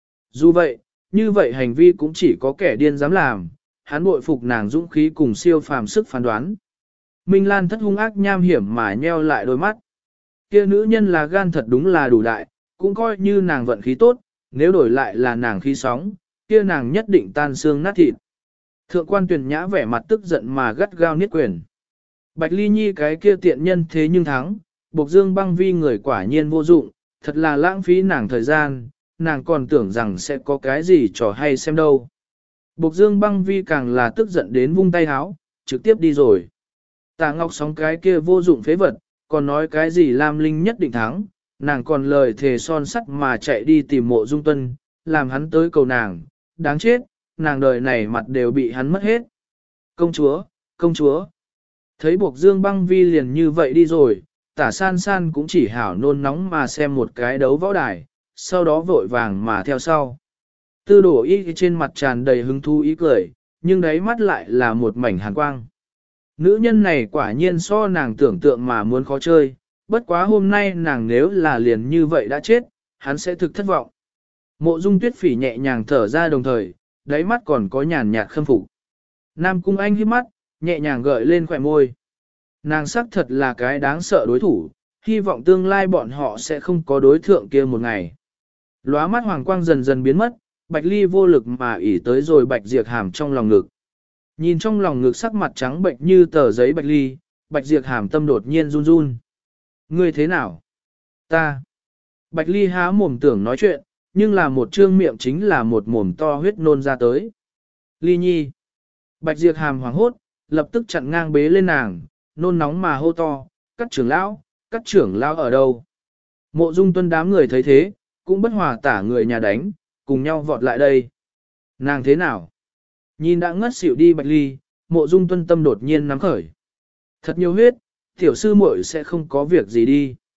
S1: Dù vậy, như vậy hành vi cũng chỉ có kẻ điên dám làm, hắn bội phục nàng dũng khí cùng siêu phàm sức phán đoán. Minh Lan thất hung ác nham hiểm mà nheo lại đôi mắt. Kia nữ nhân là gan thật đúng là đủ đại, cũng coi như nàng vận khí tốt, nếu đổi lại là nàng khí sóng, kia nàng nhất định tan xương nát thịt. Thượng quan Tuyền Nhã vẻ mặt tức giận mà gắt gao niết quyền. Bạch Ly Nhi cái kia tiện nhân thế nhưng thắng, Bộc Dương Băng Vi người quả nhiên vô dụng, thật là lãng phí nàng thời gian, nàng còn tưởng rằng sẽ có cái gì trò hay xem đâu. Bộc Dương Băng Vi càng là tức giận đến vung tay háo, trực tiếp đi rồi. Tạ Ngọc Sóng cái kia vô dụng phế vật, còn nói cái gì Lam Linh nhất định thắng, nàng còn lời thề son sắt mà chạy đi tìm Mộ Dung Tuân, làm hắn tới cầu nàng, đáng chết, nàng đời này mặt đều bị hắn mất hết. Công chúa, công chúa. Thấy Bộc Dương Băng Vi liền như vậy đi rồi, Tả San San cũng chỉ hảo nôn nóng mà xem một cái đấu võ đài, sau đó vội vàng mà theo sau. Tư Đổ Y trên mặt tràn đầy hứng thú ý cười, nhưng đáy mắt lại là một mảnh hàn quang. Nữ nhân này quả nhiên so nàng tưởng tượng mà muốn khó chơi, bất quá hôm nay nàng nếu là liền như vậy đã chết, hắn sẽ thực thất vọng. Mộ Dung Tuyết Phỉ nhẹ nhàng thở ra đồng thời, đáy mắt còn có nhàn nhạt khâm phục. Nam Cung Anh híp mắt, nhẹ nhàng gợi lên khỏe môi. Nàng sắc thật là cái đáng sợ đối thủ, hy vọng tương lai bọn họ sẽ không có đối thượng kia một ngày. Lóa mắt hoàng quang dần dần biến mất, Bạch Ly vô lực mà ỉ tới rồi Bạch Diệp Hàm trong lòng ngực. Nhìn trong lòng ngực sắc mặt trắng bệnh như tờ giấy Bạch Ly, Bạch Diệp Hàm tâm đột nhiên run run. Ngươi thế nào? Ta. Bạch Ly há mồm tưởng nói chuyện, nhưng là một trương miệng chính là một mồm to huyết nôn ra tới. Ly Nhi. Bạch Diệp Hàm hoảng hốt, lập tức chặn ngang bế lên nàng, nôn nóng mà hô to, các trưởng lão ở đâu? Mộ Dung Tuân đám người thấy thế, cũng bất hòa tả người nhà đánh, cùng nhau vọt lại đây. Nàng thế nào? Nhìn đã ngất xỉu đi Bạch Ly, Mộ Dung Tuân tâm đột nhiên nắm khởi. Thật nhiều huyết, tiểu sư muội sẽ không có việc gì đi.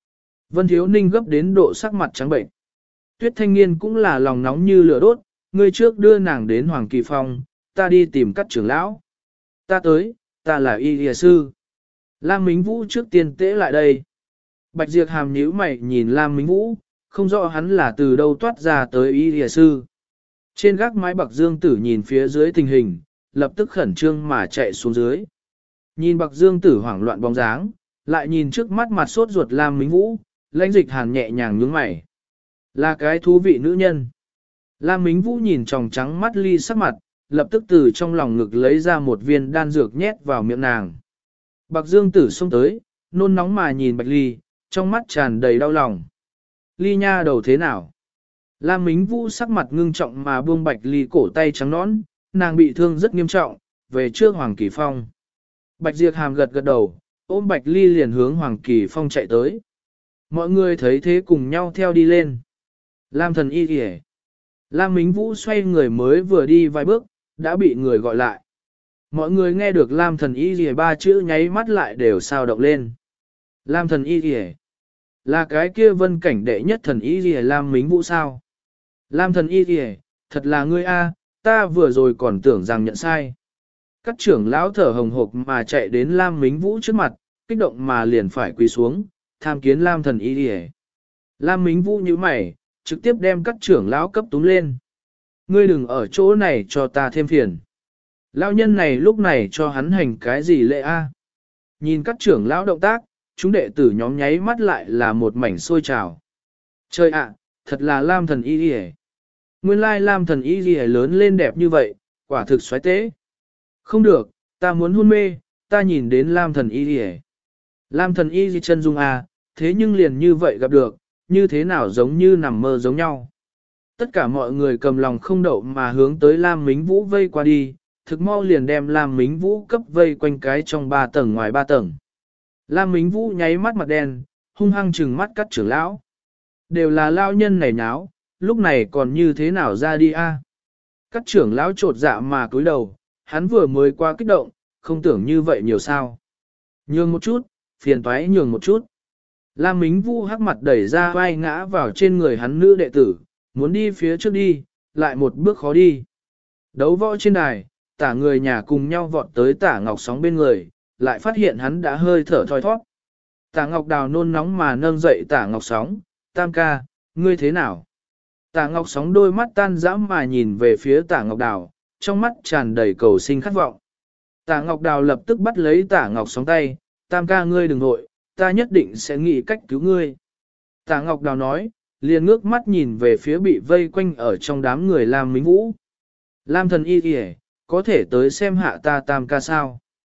S1: Vân Thiếu Ninh gấp đến độ sắc mặt trắng bệnh. Tuyết Thanh Niên cũng là lòng nóng như lửa đốt, ngươi trước đưa nàng đến Hoàng Kỳ Phong, ta đi tìm các trưởng lão. Ta tới, ta là y lìa sư. Lam Mính Vũ trước tiên tễ lại đây. Bạch Diệp Hàm nhíu mày nhìn Lam Mính Vũ, không rõ hắn là từ đâu toát ra tới y lìa sư. Trên gác mái Bạc Dương Tử nhìn phía dưới tình hình, lập tức khẩn trương mà chạy xuống dưới. Nhìn Bạc Dương Tử hoảng loạn bóng dáng, lại nhìn trước mắt mặt sốt ruột Lam Mính Vũ, Lãnh Dịch Hàn nhẹ nhàng nhướng mày. Là cái thú vị nữ nhân. Lam Mính Vũ nhìn tròng trắng mắt ly sắc mặt, lập tức từ trong lòng ngực lấy ra một viên đan dược nhét vào miệng nàng. Bạc Dương Tử xông tới, nôn nóng mà nhìn Bạch Ly, trong mắt tràn đầy đau lòng. Ly nha đầu thế nào? Lam Mính Vũ sắc mặt ngưng trọng mà buông Bạch Ly cổ tay trắng nõn, nàng bị thương rất nghiêm trọng, về trước Hoàng Kỳ Phong. Bạch Diệp Hàm gật gật đầu, ôm Bạch Ly liền hướng Hoàng Kỳ Phong chạy tới. Mọi người thấy thế cùng nhau theo đi lên. Lam thần y kìa. Lam Mính Vũ xoay người mới vừa đi vài bước, đã bị người gọi lại. Mọi người nghe được Lam thần y kìa ba chữ nháy mắt lại đều sao động lên. Lam thần y kìa. Là cái kia vân cảnh đệ nhất thần y kìa Lam Mính Vũ sao? Lam thần y kìa, thật là ngươi a, ta vừa rồi còn tưởng rằng nhận sai. Các trưởng lão thở hồng hộc mà chạy đến Lam Mính Vũ trước mặt, kích động mà liền phải quỳ xuống, tham kiến Lam thần y kìa. Lam Mính Vũ như mày, trực tiếp đem các trưởng lão cấp túm lên. Ngươi đừng ở chỗ này cho ta thêm phiền. Lão nhân này lúc này cho hắn hành cái gì lệ a? Nhìn các trưởng lão động tác, chúng đệ tử nhóm nháy mắt lại là một mảnh sôi trào. Trời ạ, thật là Lam thần y đi. Nguyên lai Lam thần y đi lớn lên đẹp như vậy, quả thực xoáy tế. Không được, ta muốn hôn mê, ta nhìn đến Lam thần y đi. Lam thần y di chân dung a, thế nhưng liền như vậy gặp được, như thế nào giống như nằm mơ giống nhau. Tất cả mọi người cầm lòng không đậu mà hướng tới Lam Mính Vũ vây qua đi, thực mau liền đem Lam Mính Vũ cấp vây quanh cái trong 3 tầng ngoài 3 tầng. Lam Mính Vũ nháy mắt mặt đen, hung hăng trừng mắt các trưởng lão. Đều là lao nhân này nháo, lúc này còn như thế nào ra đi a? Các trưởng lão trột dạ mà cúi đầu, hắn vừa mới qua kích động, không tưởng như vậy nhiều sao. Nhường một chút, phiền toái nhường một chút. Lam Mính Vũ hắc mặt đẩy ra vai ngã vào trên người hắn nữ đệ tử, muốn đi phía trước đi, lại một bước khó đi. Đấu võ trên đài, tả người nhà cùng nhau vọt tới tả ngọc sóng bên người, lại phát hiện hắn đã hơi thở thoi thoát. Tả ngọc đào nôn nóng mà nâng dậy tả ngọc sóng, tam ca, ngươi thế nào? Tả ngọc sóng đôi mắt tan dã mà nhìn về phía tả ngọc đào, trong mắt tràn đầy cầu sinh khát vọng. Tả ngọc đào lập tức bắt lấy tả ngọc sóng tay, tam ca ngươi đừng nội, ta nhất định sẽ nghĩ cách cứu ngươi. Tả ngọc đào nói, liền ngước mắt nhìn về phía bị vây quanh ở trong đám người Lam Mính Vũ. Lam thần y kìa, có thể tới xem hạ ta tam ca sao?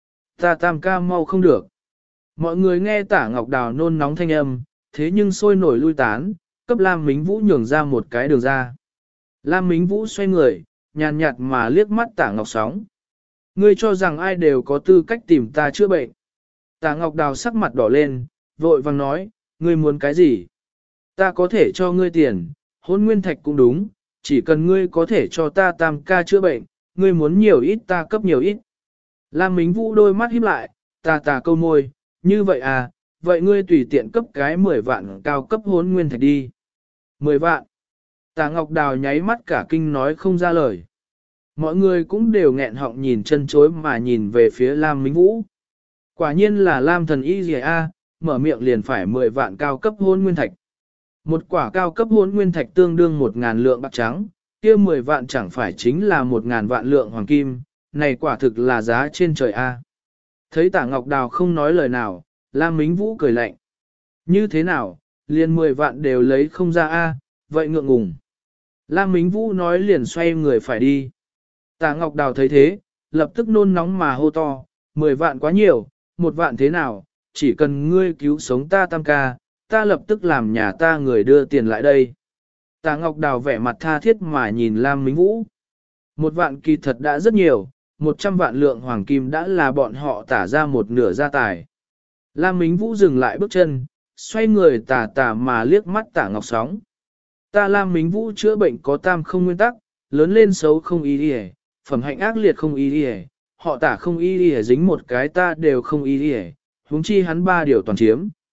S1: Ta tam ca mau không được. Mọi người nghe tả ngọc đào nôn nóng thanh âm, thế nhưng sôi nổi lui tán, cấp Lam Mính Vũ nhường ra một cái đường ra. Lam Mính Vũ xoay người, nhàn nhạt mà liếc mắt tả ngọc sóng. Ngươi cho rằng ai đều có tư cách tìm ta chữa bệnh. Tả ngọc đào sắc mặt đỏ lên, vội vàng nói, ngươi muốn cái gì? Ta có thể cho ngươi tiền, hôn nguyên thạch cũng đúng, chỉ cần ngươi có thể cho ta tam ca chữa bệnh, ngươi muốn nhiều ít ta cấp nhiều ít. Lam Mính Vũ đôi mắt híp lại, tà câu môi, như vậy à, vậy ngươi tùy tiện cấp cái 10 vạn cao cấp hôn nguyên thạch đi. 10 vạn. Tả Ngọc Đào nháy mắt cả kinh nói không ra lời. Mọi người cũng đều nghẹn họng nhìn chân chối mà nhìn về phía Lam Mính Vũ. Quả nhiên là Lam thần y gì a, mở miệng liền phải 10 vạn cao cấp hôn nguyên thạch. Một quả cao cấp hôn nguyên thạch tương đương 1.000 lượng bạc trắng, kia 10 vạn chẳng phải chính là 1.000 vạn lượng hoàng kim, này quả thực là giá trên trời a. Thấy Tả Ngọc Đào không nói lời nào, Lam Mính Vũ cười lạnh. Như thế nào, liền 10 vạn đều lấy không ra a, vậy ngượng ngùng. Lam Mính Vũ nói liền xoay người phải đi. Tả Ngọc Đào thấy thế, lập tức nôn nóng mà hô to, 10 vạn quá nhiều, 1 vạn thế nào, chỉ cần ngươi cứu sống ta tam ca, ta lập tức làm nhà ta người đưa tiền lại đây. Tả Ngọc Đào vẻ mặt tha thiết mà nhìn Lam Mính Vũ. 1 vạn kỳ thật đã rất nhiều, 100 vạn lượng hoàng kim đã là bọn họ tả ra một nửa gia tài. Lam Mính Vũ dừng lại bước chân, xoay người tà mà liếc mắt Tả Ngọc Sóng. Ta Lam Mính Vũ chữa bệnh có tam không nguyên tắc, lớn lên xấu không ý đi, phẩm hạnh ác liệt không ý đi, họ Tả không ý đi dính một cái ta đều không ý đi, huống chi hắn 3 điều toàn chiếm.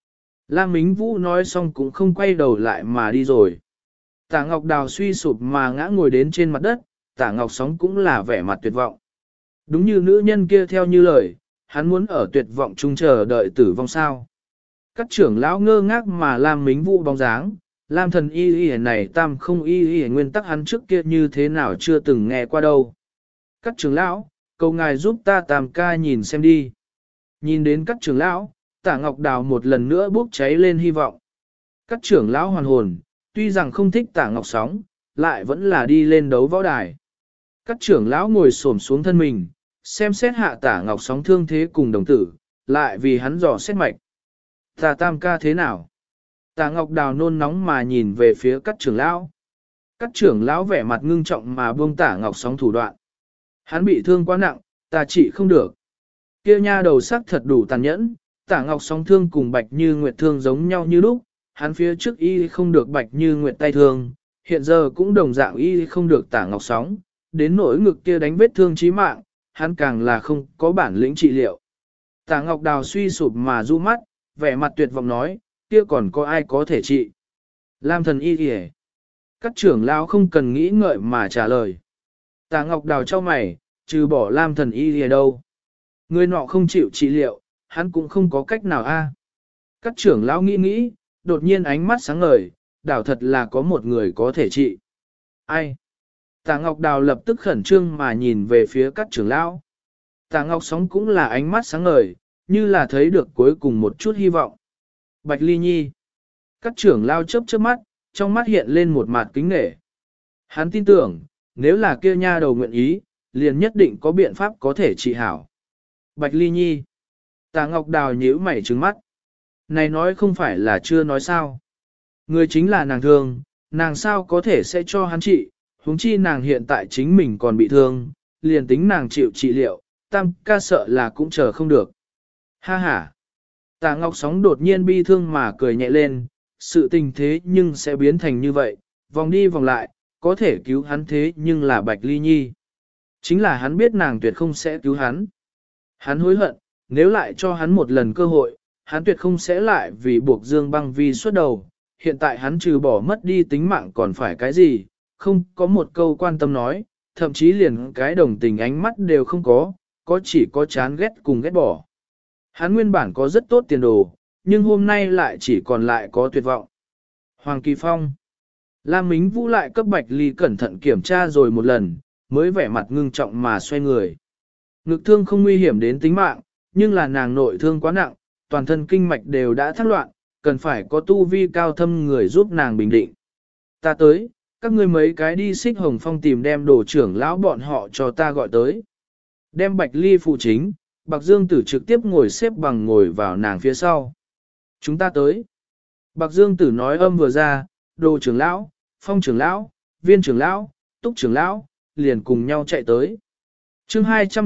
S1: Lam Mính Vũ nói xong cũng không quay đầu lại mà đi rồi. Tả Ngọc Đào suy sụp mà ngã ngồi đến trên mặt đất, Tả Ngọc Sóng cũng là vẻ mặt tuyệt vọng. Đúng như nữ nhân kia theo như lời, hắn muốn ở tuyệt vọng chung chờ đợi tử vong sao. Các trưởng lão ngơ ngác mà Lam Mính Vũ bóng dáng, Lam thần y y này tam không y y nguyên tắc hắn trước kia như thế nào chưa từng nghe qua đâu. Các trưởng lão, cầu ngài giúp ta tam ca nhìn xem đi. Nhìn đến các trưởng lão, Tả Ngọc Đào một lần nữa bốc cháy lên hy vọng. Các trưởng lão hoàn hồn, tuy rằng không thích Tả Ngọc Sóng, lại vẫn là đi lên đấu võ đài. Các trưởng lão ngồi xổm xuống thân mình, xem xét hạ Tả Ngọc Sóng thương thế cùng đồng tử, lại vì hắn dò xét mạch. Tả tam ca thế nào? Tả Ngọc Đào nôn nóng mà nhìn về phía các trưởng lão. Các trưởng lão vẻ mặt ngưng trọng mà buông Tả Ngọc Sóng thủ đoạn. Hắn bị thương quá nặng, ta trị không được. Kia nha đầu sắc thật đủ tàn nhẫn, Tả Ngọc Sóng thương cùng Bạch Như Nguyệt thương giống nhau như lúc, hắn phía trước y không được Bạch Như Nguyệt tay thương, hiện giờ cũng đồng dạng y không được Tả Ngọc Sóng, đến nỗi ngực kia đánh vết thương chí mạng, hắn càng là không có bản lĩnh trị liệu. Tả Ngọc Đào suy sụp mà du mắt, vẻ mặt tuyệt vọng nói, kia còn có ai có thể trị. Lam thần y kìa. Các trưởng lão không cần nghĩ ngợi mà trả lời. Tả Ngọc Đào cho mày, trừ bỏ Lam thần y kìa đâu. Người nọ không chịu trị liệu, hắn cũng không có cách nào a. Các trưởng lão nghĩ, đột nhiên ánh mắt sáng ngời, đảo thật là có một người có thể trị. Ai? Tả Ngọc Đào lập tức khẩn trương mà nhìn về phía các trưởng lão. Tả Ngọc Sóng cũng là ánh mắt sáng ngời, như là thấy được cuối cùng một chút hy vọng. Bạch Ly Nhi. Các trưởng lão chớp chớp mắt, trong mắt hiện lên một mặt kính nể. Hắn tin tưởng, nếu là kia nha đầu nguyện ý, liền nhất định có biện pháp có thể trị hảo. Bạch Ly Nhi. Tả Ngọc Đào nhíu mày trừng mắt. Này nói không phải là chưa nói sao. Người chính là nàng thương, nàng sao có thể sẽ cho hắn trị, huống chi nàng hiện tại chính mình còn bị thương, liền tính nàng chịu trị liệu, tam ca sợ là cũng chờ không được. Ha ha. Tả Ngọc Sóng đột nhiên bi thương mà cười nhẹ lên, sự tình thế nhưng sẽ biến thành như vậy, vòng đi vòng lại, có thể cứu hắn thế nhưng là Bạch Ly Nhi. Chính là hắn biết nàng tuyệt không sẽ cứu hắn. Hắn hối hận, nếu lại cho hắn một lần cơ hội, hắn tuyệt không sẽ lại vì buộc Dương Băng Vi suốt đầu. Hiện tại hắn trừ bỏ mất đi tính mạng còn phải cái gì, không có một câu quan tâm nói, thậm chí liền cái đồng tình ánh mắt đều không có chỉ có chán ghét cùng ghét bỏ. Hắn nguyên bản có rất tốt tiền đồ, nhưng hôm nay lại chỉ còn lại có tuyệt vọng. Hoàng Kỳ Phong. Lam Mính Vũ lại cấp Bạch Ly cẩn thận kiểm tra rồi một lần, mới vẻ mặt ngưng trọng mà xoay người. Ngực thương không nguy hiểm đến tính mạng, nhưng là nàng nội thương quá nặng, toàn thân kinh mạch đều đã thác loạn, cần phải có tu vi cao thâm người giúp nàng bình định. Ta tới, các ngươi mấy cái đi Xích Hồng Phong tìm đem đồ trưởng lão bọn họ cho ta gọi tới. Đem Bạch Ly phụ chính, Bạc Dương Tử trực tiếp ngồi xếp bằng ngồi vào nàng phía sau. Chúng ta tới. Bạc Dương Tử nói âm vừa ra, đồ trưởng lão, phong trưởng lão, viên trưởng lão, túc trưởng lão, liền cùng nhau chạy tới. Chương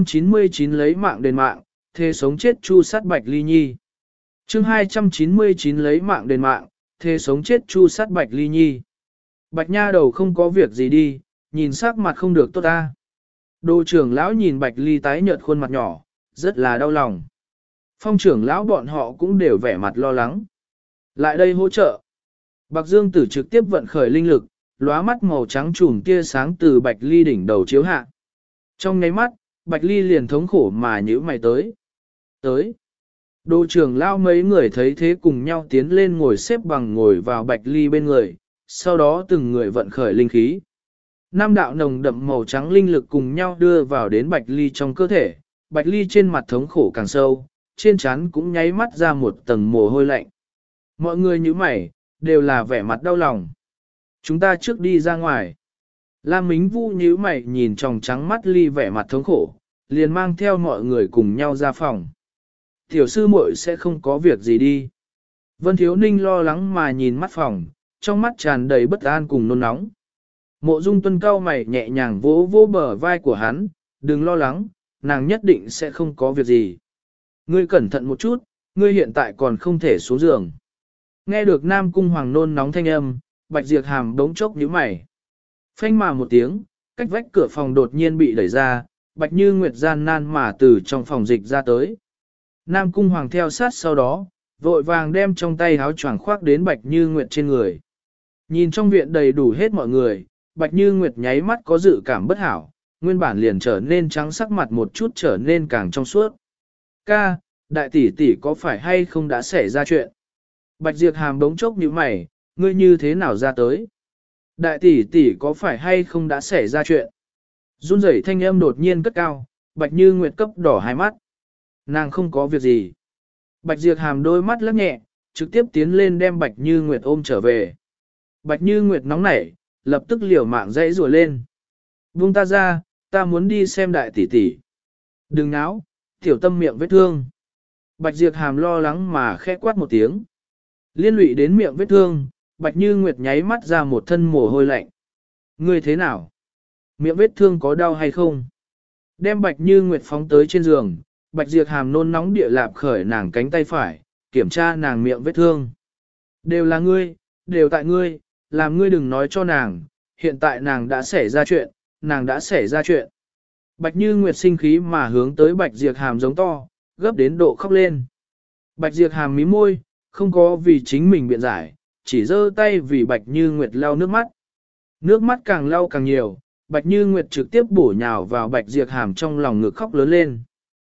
S1: 299 lấy mạng đền mạng, thề sống chết chu sát Bạch Ly Nhi. Chương 299 lấy mạng đền mạng, thề sống chết chu sát Bạch Ly Nhi. Bạch nha đầu không có việc gì đi, nhìn sắc mặt không được tốt ta. Đồ trưởng lão nhìn Bạch Ly tái nhợt khuôn mặt nhỏ, rất là đau lòng. Phong trưởng lão bọn họ cũng đều vẻ mặt lo lắng. Lại đây hỗ trợ. Bạc Dương Tử trực tiếp vận khởi linh lực, lóa mắt màu trắng trùm tia sáng từ Bạch Ly đỉnh đầu chiếu hạ. Trong nháy mắt, Bạch Ly liền thống khổ mà nhíu mày tới. Tới. Đồ trưởng lão mấy người thấy thế cùng nhau tiến lên ngồi xếp bằng ngồi vào Bạch Ly bên người, sau đó từng người vận khởi linh khí. Nam đạo nồng đậm màu trắng linh lực cùng nhau đưa vào đến Bạch Ly trong cơ thể, Bạch Ly trên mặt thống khổ càng sâu, trên trán cũng nháy mắt ra một tầng mồ hôi lạnh. Mọi người như mày, đều là vẻ mặt đau lòng. Chúng ta trước đi ra ngoài. Lam Mính Vũ nhíu mày nhìn tròng trắng mắt Ly vẻ mặt thống khổ, liền mang theo mọi người cùng nhau ra phòng. Tiểu sư muội sẽ không có việc gì đi. Vân Thiếu Ninh lo lắng mà nhìn mắt phòng, trong mắt tràn đầy bất an cùng nôn nóng. Mộ Dung Tuân cau mày nhẹ nhàng vỗ vỗ bờ vai của hắn, đừng lo lắng, nàng nhất định sẽ không có việc gì. Ngươi cẩn thận một chút, ngươi hiện tại còn không thể xuống giường. Nghe được Nam Cung Hoàng nôn nóng thanh âm, Bạch Diệp Hàm đống chốc nhíu mày. Phanh mà một tiếng, cách vách cửa phòng đột nhiên bị đẩy ra, Bạch Như Nguyệt gian nan mà từ trong phòng dịch ra tới. Nam Cung Hoàng theo sát sau đó, vội vàng đem trong tay áo choàng khoác đến Bạch Như Nguyệt trên người. Nhìn trong viện đầy đủ hết mọi người, Bạch Như Nguyệt nháy mắt có dự cảm bất hảo, nguyên bản liền trở nên trắng sắc mặt một chút trở nên càng trong suốt. Ca, đại tỷ tỷ có phải hay không đã xảy ra chuyện? Bạch Diệp Hàm đống chốc nhíu mày, ngươi như thế nào ra tới? Đại tỷ tỷ có phải hay không đã xảy ra chuyện? Run rẩy thanh âm đột nhiên cất cao, Bạch Như Nguyệt cấp đỏ hai mắt. Nàng không có việc gì. Bạch Diệp Hàm đôi mắt lắc nhẹ, trực tiếp tiến lên đem Bạch Như Nguyệt ôm trở về. Bạch Như Nguyệt nóng nảy, lập tức liều mạng dãy rùa lên. Buông ta ra, ta muốn đi xem đại tỷ tỷ. Đừng náo, tiểu tâm miệng vết thương. Bạch Diệp Hàm lo lắng mà khẽ quát một tiếng. Liên lụy đến miệng vết thương, Bạch Như Nguyệt nháy mắt ra một thân mồ hôi lạnh. Ngươi thế nào? Miệng vết thương có đau hay không? Đem Bạch Như Nguyệt phóng tới trên giường, Bạch Diệp Hàm nôn nóng địa lạp khởi nàng cánh tay phải, kiểm tra nàng miệng vết thương. Đều là ngươi, đều tại ngươi, làm ngươi đừng nói cho nàng, hiện tại nàng đã xảy ra chuyện, nàng đã xảy ra chuyện. Bạch Như Nguyệt sinh khí mà hướng tới Bạch Diệp Hàm giống to, gấp đến độ khóc lên. Bạch Diệp Hàm mím môi, không có vì chính mình biện giải, chỉ giơ tay vì Bạch Như Nguyệt lau nước mắt. Nước mắt càng lau càng nhiều, Bạch Như Nguyệt trực tiếp bổ nhào vào Bạch Diệp Hàm trong lòng ngực khóc lớn lên.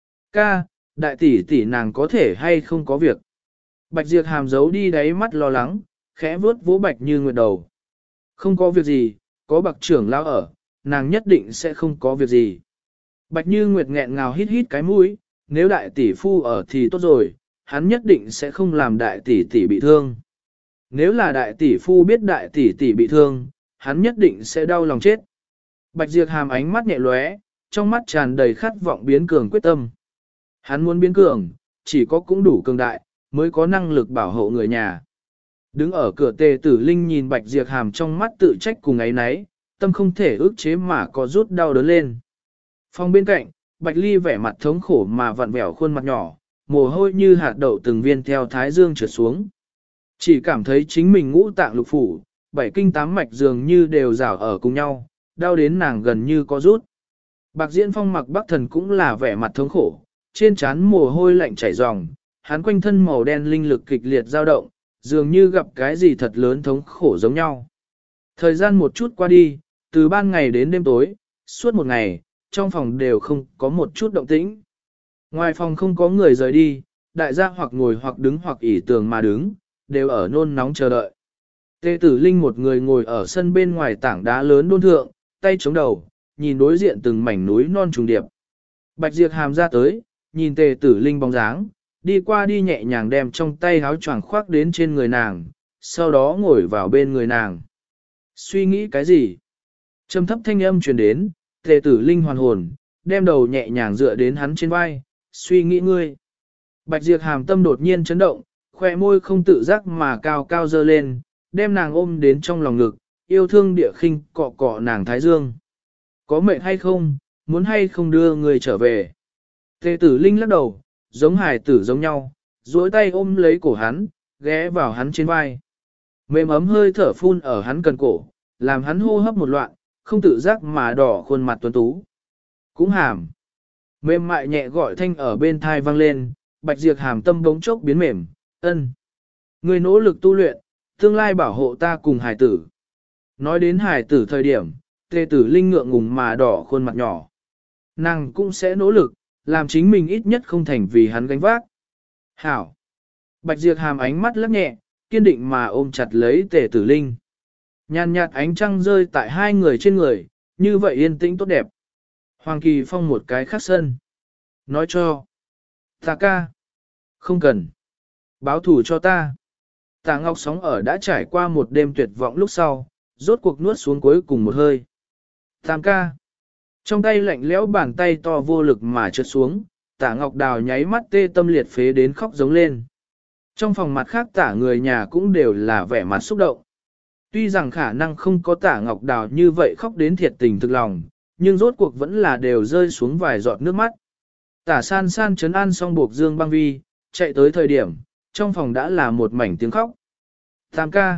S1: Ca, đại tỷ tỷ nàng có thể hay không có việc. Bạch Diệp Hàm giấu đi đáy mắt lo lắng, khẽ vuốt vỗ Bạch Như Nguyệt đầu. Không có việc gì, có bậc trưởng lão ở, nàng nhất định sẽ không có việc gì. Bạch Như Nguyệt nghẹn ngào hít hít cái mũi, nếu đại tỷ phu ở thì tốt rồi, hắn nhất định sẽ không làm đại tỷ tỷ bị thương. Nếu là đại tỷ phu biết đại tỷ tỷ bị thương, hắn nhất định sẽ đau lòng chết. Bạch Diệp Hàm ánh mắt nhẹ lóe, trong mắt tràn đầy khát vọng biến cường quyết tâm. Hắn muốn biến cường, chỉ có cũng đủ cường đại, mới có năng lực bảo hộ người nhà. Đứng ở cửa Tề Tử Linh nhìn Bạch Diệp Hàm trong mắt tự trách cùng ấy nấy, tâm không thể ức chế mà có rút đau đớn lên. Phòng bên cạnh, Bạch Ly vẻ mặt thống khổ mà vặn vẹo khuôn mặt nhỏ, mồ hôi như hạt đậu từng viên theo thái dương trượt xuống. Chỉ cảm thấy chính mình ngũ tạng lục phủ, bảy kinh tám mạch dường như đều rảo ở cùng nhau, đau đến nàng gần như có rút. Bạc Diễn Phong mặc Bắc Thần cũng là vẻ mặt thống khổ, trên trán mồ hôi lạnh chảy ròng, hắn quanh thân màu đen linh lực kịch liệt dao động, dường như gặp cái gì thật lớn thống khổ giống nhau. Thời gian một chút qua đi, từ ban ngày đến đêm tối, suốt một ngày, trong phòng đều không có một chút động tĩnh. Ngoài phòng không có người rời đi, đại gia hoặc ngồi hoặc đứng hoặc ỉ tường mà đứng, đều ở nôn nóng chờ đợi. Tề Tử Linh một người ngồi ở sân bên ngoài tảng đá lớn đôn thượng, tay chống đầu, nhìn đối diện từng mảnh núi non trùng điệp. Bạch Diệp Hàm ra tới, nhìn Tề Tử Linh bóng dáng, đi qua đi nhẹ nhàng đem trong tay áo choàng khoác đến trên người nàng, sau đó ngồi vào bên người nàng. Suy nghĩ cái gì? Trầm thấp thanh âm truyền đến, Tề Tử Linh hoàn hồn, đem đầu nhẹ nhàng dựa đến hắn trên vai, suy nghĩ ngươi. Bạch Diệp Hàm tâm đột nhiên chấn động, khoe môi không tự giác mà cao cao dơ lên, đem nàng ôm đến trong lòng ngực, yêu thương địa khinh cọ cọ nàng thái dương. Có mệt hay không, muốn hay không đưa người trở về. Tề Tử Linh lắc đầu, giống hài tử giống nhau, duỗi tay ôm lấy cổ hắn, ghé vào hắn trên vai. Mềm ấm hơi thở phun ở hắn cần cổ, làm hắn hô hấp một loạn, không tự giác mà đỏ khuôn mặt tuấn tú. Cũng hàm. Mềm mại nhẹ gọi thanh ở bên thai vang lên, Bạch Diệp Hàm tâm bỗng chốc biến mềm, ân. Người nỗ lực tu luyện, tương lai bảo hộ ta cùng hài tử. Nói đến hài tử thời điểm, Tề Tử Linh ngượng ngùng mà đỏ khuôn mặt nhỏ. Nàng cũng sẽ nỗ lực, làm chính mình ít nhất không thành vì hắn gánh vác. Hảo. Bạch Diệp Hàm ánh mắt lắc nhẹ, kiên định mà ôm chặt lấy Tề Tử Linh. Nhàn nhạt ánh trăng rơi tại hai người trên người, như vậy yên tĩnh tốt đẹp. Hoàng Kỳ Phong một cái khác sân. Nói cho. Ta ca. Không cần. Báo thủ cho ta. Tạ Ngọc Sóng ở đã trải qua một đêm tuyệt vọng lúc sau, rốt cuộc nuốt xuống cuối cùng một hơi. Tam ca. Trong tay lạnh lẽo bàn tay to vô lực mà trượt xuống, Tạ Ngọc Đào nháy mắt tê tâm liệt phế đến khóc giống lên. Trong phòng mặt khác Tạ người nhà cũng đều là vẻ mặt xúc động. Tuy rằng khả năng không có Tạ Ngọc Đào như vậy khóc đến thiệt tình thực lòng, nhưng rốt cuộc vẫn là đều rơi xuống vài giọt nước mắt. Tả san san trấn an xong buộc Dương Băng Vi, chạy tới thời điểm, trong phòng đã là một mảnh tiếng khóc. Tam ca.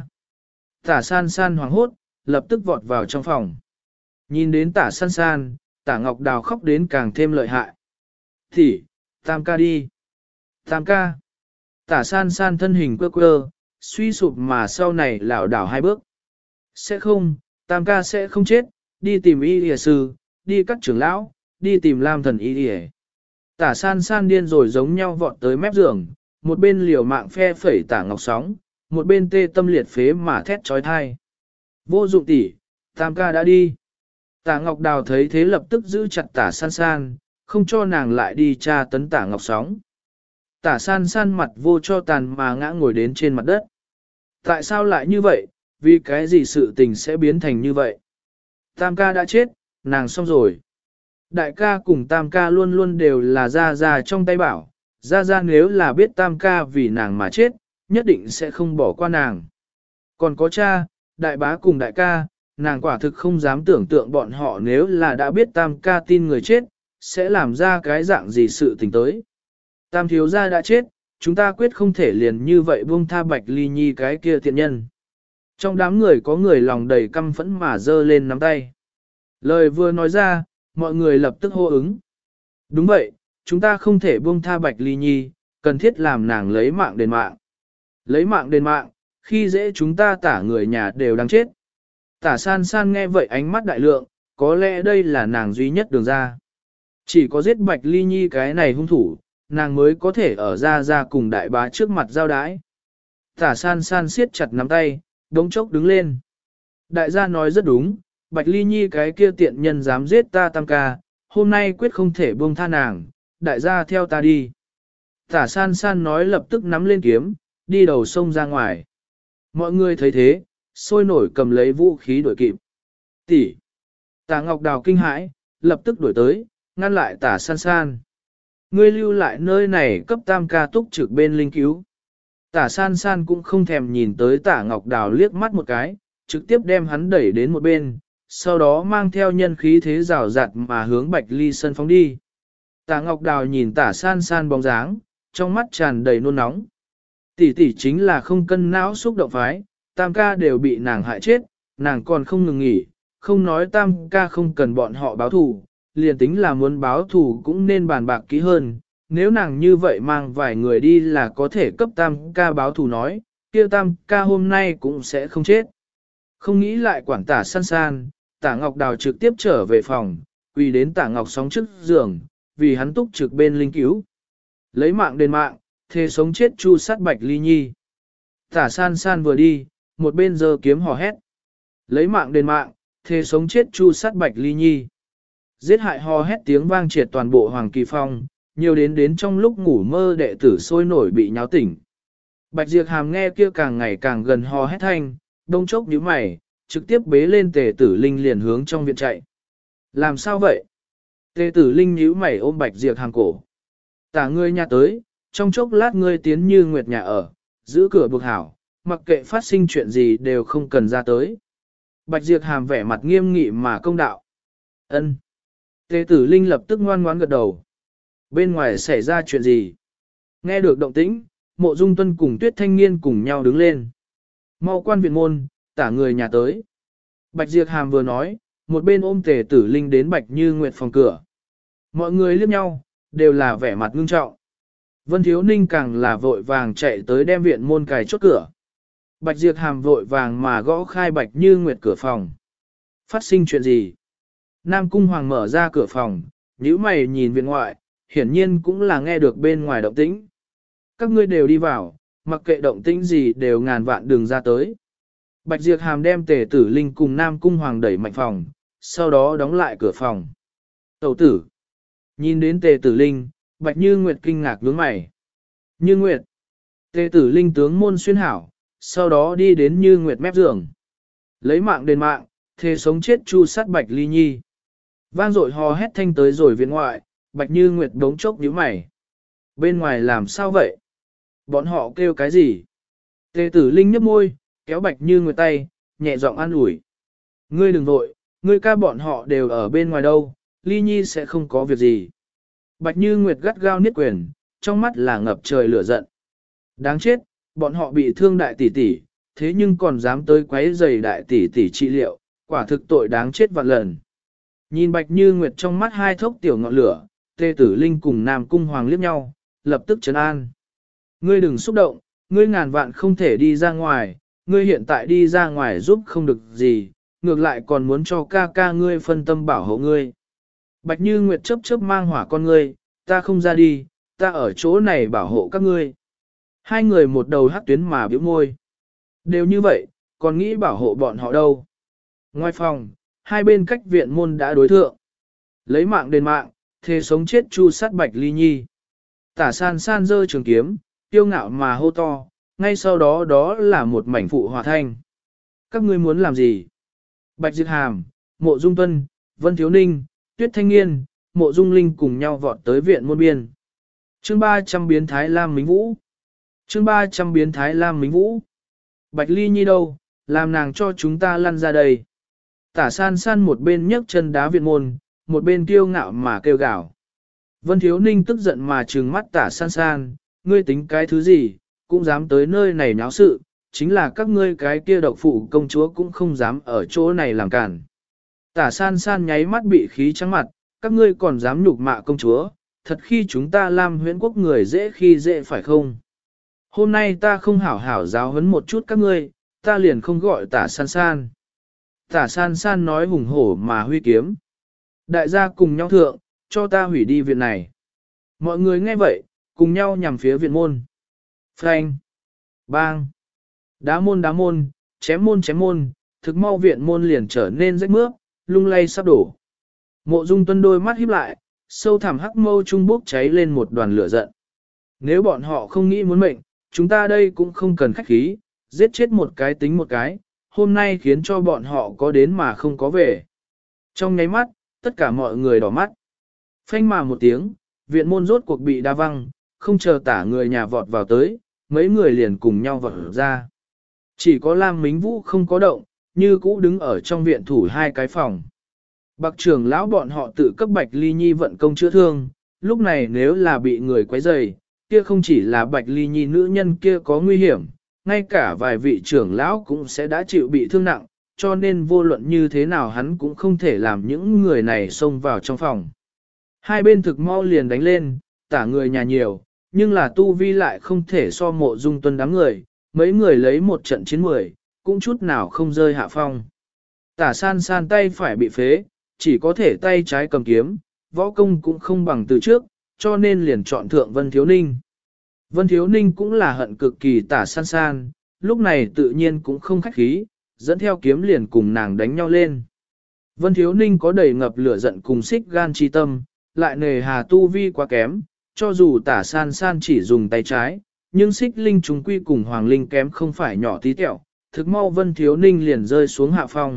S1: Tả san san hoảng hốt, lập tức vọt vào trong phòng. Nhìn đến tả san san, Tả Ngọc Đào khóc đến càng thêm lợi hại. Thì, tam ca đi. Tam ca. Tả san san thân hình quơ quơ, suy sụp mà sau này lảo đảo hai bước. Sẽ không, tam ca sẽ không chết, đi tìm y lìa sư, đi các trưởng lão, đi tìm Lam thần y lìa. Tả san san điên rồi giống nhau vọt tới mép giường, một bên liều mạng phe phẩy tả ngọc sóng, một bên tê tâm liệt phế mà thét trói thai. Vô dụng tỷ, tam ca đã đi. Tả ngọc đào thấy thế lập tức giữ chặt tả san san, không cho nàng lại đi tra tấn tả ngọc sóng. Tả san san mặt vô cho tàn mà ngã ngồi đến trên mặt đất. Tại sao lại như vậy, vì cái gì sự tình sẽ biến thành như vậy? Tam ca đã chết, nàng xong rồi. Đại ca cùng tam ca luôn luôn đều là ra ra trong tay bảo, ra ra nếu là biết tam ca vì nàng mà chết, nhất định sẽ không bỏ qua nàng. Còn có cha, đại bá cùng đại ca, nàng quả thực không dám tưởng tượng bọn họ nếu là đã biết tam ca tin người chết, sẽ làm ra cái dạng gì sự tình tới. Tam thiếu gia đã chết, chúng ta quyết không thể liền như vậy buông tha Bạch Ly Nhi cái kia thiện nhân. Trong đám người có người lòng đầy căm phẫn mà giơ lên nắm tay. Lời vừa nói ra, mọi người lập tức hô ứng. Đúng vậy, chúng ta không thể buông tha Bạch Ly Nhi, cần thiết làm nàng lấy mạng đền mạng. Lấy mạng đền mạng, khi dễ chúng ta tả người nhà đều đang chết. Tả san san nghe vậy ánh mắt đại lượng, có lẽ đây là nàng duy nhất đường ra. Chỉ có giết Bạch Ly Nhi cái này hung thủ, nàng mới có thể ở ra cùng đại bá trước mặt giao đái. Tả san san siết chặt nắm tay, đống chốc đứng lên. Đại gia nói rất đúng, Bạch Ly Nhi cái kia tiện nhân dám giết ta tam ca, hôm nay quyết không thể buông tha nàng, đại gia theo ta đi. Tả san san nói lập tức nắm lên kiếm, đi đầu sông ra ngoài. Mọi người thấy thế, sôi nổi cầm lấy vũ khí đuổi kịp. Tỷ. Tả Ngọc Đào kinh hãi, lập tức đuổi tới, ngăn lại tả san san. Ngươi lưu lại nơi này cấp tam ca túc trực bên linh cứu. Tả san san cũng không thèm nhìn tới tả Ngọc Đào liếc mắt một cái, trực tiếp đem hắn đẩy đến một bên, sau đó mang theo nhân khí thế rào rạt mà hướng Bạch Ly sân phóng đi. Tả Ngọc Đào nhìn tả san san bóng dáng, trong mắt tràn đầy nôn nóng. Tỷ tỷ chính là không cân não xúc động phái, tam ca đều bị nàng hại chết, nàng còn không ngừng nghỉ, không nói tam ca không cần bọn họ báo thù, liền tính là muốn báo thù cũng nên bàn bạc kỹ hơn, nếu nàng như vậy mang vài người đi là có thể cấp tam ca báo thù nói, kia tam ca hôm nay cũng sẽ không chết. Không nghĩ lại quản tả san san, tả Ngọc Đào trực tiếp trở về phòng, quỳ đến tả Ngọc sóng trước giường, vì hắn túc trực bên linh cứu. Lấy mạng đền mạng, thề sống chết chu sát Bạch Ly Nhi. Tả san san vừa đi, một bên giơ kiếm hò hét. Lấy mạng đền mạng, thề sống chết chu sát Bạch Ly Nhi. Giết hại hò hét tiếng vang triệt toàn bộ Hoàng Kỳ Phong, nhiều đến trong lúc ngủ mơ đệ tử sôi nổi bị nháo tỉnh. Bạch Diệp Hàm nghe kia càng ngày càng gần hò hét thanh, đông chốc nhíu mày, trực tiếp bế lên Tề Tử Linh liền hướng trong viện chạy. Làm sao vậy? Tề Tử Linh nhíu mày ôm Bạch Diệp Hàm cổ. Tả ngươi nhà tới, trong chốc lát ngươi tiến Như Nguyệt nhà ở, giữ cửa buộc hảo, mặc kệ phát sinh chuyện gì đều không cần ra tới. Bạch Diệp Hàm vẻ mặt nghiêm nghị mà công đạo. Ân. Tề Tử Linh lập tức ngoan ngoãn gật đầu. Bên ngoài xảy ra chuyện gì? Nghe được động tĩnh, Mộ Dung Tuân cùng Tuyết Thanh Niên cùng nhau đứng lên. Mau quan viện môn, tả người nhà tới. Bạch Diệp Hàm vừa nói, một bên ôm Tề Tử Linh đến Bạch Như Nguyệt phòng cửa. Mọi người liếc nhau, đều là vẻ mặt ngưng trọng. Vân Thiếu Ninh càng là vội vàng chạy tới đem viện môn cài chốt cửa. Bạch Diệp Hàm vội vàng mà gõ khai Bạch Như Nguyệt cửa phòng. Phát sinh chuyện gì? Nam Cung Hoàng mở ra cửa phòng, nhíu mày nhìn viện ngoại, hiển nhiên cũng là nghe được bên ngoài động tĩnh. Các ngươi đều đi vào, mặc kệ động tĩnh gì đều ngàn vạn đường ra tới. Bạch Diệp Hàm đem Tề Tử Linh cùng Nam Cung Hoàng đẩy mạnh phòng, sau đó đóng lại cửa phòng. Tẩu tử. Nhìn đến Tề Tử Linh, Bạch Như Nguyệt kinh ngạc nhướng mày. Như Nguyệt. Tề Tử Linh tướng môn xuyên hảo, sau đó đi đến Như Nguyệt mép giường. Lấy mạng đền mạng, thề sống chết chu sát Bạch Ly Nhi. Vang dội hò hét thanh tới rồi viện ngoại, Bạch Như Nguyệt đống chốc nhíu mày. Bên ngoài làm sao vậy? Bọn họ kêu cái gì? Tề Tử Linh nhếch môi, kéo Bạch Như Nguyệt tay, nhẹ giọng an ủi. Ngươi đừng vội, ngươi ca bọn họ đều ở bên ngoài đâu, Ly Nhi sẽ không có việc gì. Bạch Như Nguyệt gắt gao niết quyền, trong mắt là ngập trời lửa giận. Đáng chết, bọn họ bị thương đại tỷ tỷ, thế nhưng còn dám tới quấy rầy đại tỷ tỷ trị liệu, quả thực tội đáng chết vạn lần. Nhìn Bạch Như Nguyệt trong mắt hai thốc tiểu ngọn lửa, Tề Tử Linh cùng Nam Cung Hoàng liếc nhau, lập tức trấn an. Ngươi đừng xúc động, ngươi ngàn vạn không thể đi ra ngoài, ngươi hiện tại đi ra ngoài giúp không được gì, ngược lại còn muốn cho ca ca ngươi phân tâm bảo hộ ngươi. Bạch Như Nguyệt chớp chớp mang hỏa con ngươi, ta không ra đi, ta ở chỗ này bảo hộ các ngươi. Hai người một đầu hắc tuyến mà biểu môi. Đều như vậy, còn nghĩ bảo hộ bọn họ đâu. Ngoài phòng, hai bên cách viện môn đã đối thượng. Lấy mạng đền mạng, thề sống chết chu sát Bạch Ly Nhi. Tả san san giơ trường kiếm, tiêu ngạo mà hô to, ngay sau đó đó là một mảnh phụ hòa thanh. Các ngươi muốn làm gì? Bạch Diệt Hàm, Mộ Dung Tuân, Vân Thiếu Ninh, Tuyết Thanh Nghiên, Mộ Dung Linh cùng nhau vọt tới viện môn biên. Chương 300 biến thái Lam Mính Vũ. Chương 300 biến thái Lam Mính Vũ. Bạch Ly Nhi đâu, làm nàng cho chúng ta lăn ra đây. Tả san san một bên nhấc chân đá viện môn, một bên kiêu ngạo mà kêu gào. Vân Thiếu Ninh tức giận mà trừng mắt tả san san, ngươi tính cái thứ gì, cũng dám tới nơi này náo sự, chính là các ngươi cái kia độc phụ công chúa cũng không dám ở chỗ này làm cản. Tả san san nháy mắt bị khí trắng mặt, các ngươi còn dám nhục mạ công chúa, thật khi chúng ta Lam Huyễn Quốc người dễ khi dễ phải không? Hôm nay ta không hảo hảo giáo huấn một chút các ngươi, ta liền không gọi tả san san. Tả san san nói hùng hổ mà huy kiếm. Đại gia cùng nhau thượng, cho ta hủy đi viện này. Mọi người nghe vậy, cùng nhau nhằm phía viện môn. Phanh! Bang! Đá môn, chém môn, thực mau viện môn liền trở nên rách mướp, lung lay sắp đổ. Mộ Dung Tuân đôi mắt híp lại, sâu thẳm hắc mâu trung bốc cháy lên một đoàn lửa giận. Nếu bọn họ không nghĩ muốn mệnh, chúng ta đây cũng không cần khách khí, giết chết một cái tính một cái, hôm nay khiến cho bọn họ có đến mà không có về. Trong nháy mắt, tất cả mọi người đỏ mắt. Phanh mà một tiếng, viện môn rốt cuộc bị đa văng, không chờ tả người nhà vọt vào tới, mấy người liền cùng nhau vọt ra. Chỉ có Lam Mính Vũ không có động, như cũ đứng ở trong viện thủ hai cái phòng. Bạc trưởng lão bọn họ tự cấp Bạch Ly Nhi vận công chữa thương, lúc này nếu là bị người quấy rầy, kia không chỉ là Bạch Ly Nhi nữ nhân kia có nguy hiểm, ngay cả vài vị trưởng lão cũng sẽ đã chịu bị thương nặng, cho nên vô luận như thế nào hắn cũng không thể làm những người này xông vào trong phòng. Hai bên thực mau liền đánh lên, tả người nhà nhiều, nhưng là tu vi lại không thể so Mộ Dung Tuân đám người, mấy người lấy một trận chiến 10, cũng chút nào không rơi hạ phong. Tả san san tay phải bị phế, chỉ có thể tay trái cầm kiếm, võ công cũng không bằng từ trước, cho nên liền chọn thượng Vân Thiếu Ninh. Vân Thiếu Ninh cũng là hận cực kỳ tả san san, lúc này tự nhiên cũng không khách khí, dẫn theo kiếm liền cùng nàng đánh nhau lên. Vân Thiếu Ninh có đầy ngập lửa giận cùng xích gan chi tâm, lại nề hà tu vi quá kém, cho dù tả san san chỉ dùng tay trái, nhưng xích linh chúng quy cùng hoàng linh kém không phải nhỏ tí tẹo, thực mau Vân Thiếu Ninh liền rơi xuống hạ phong.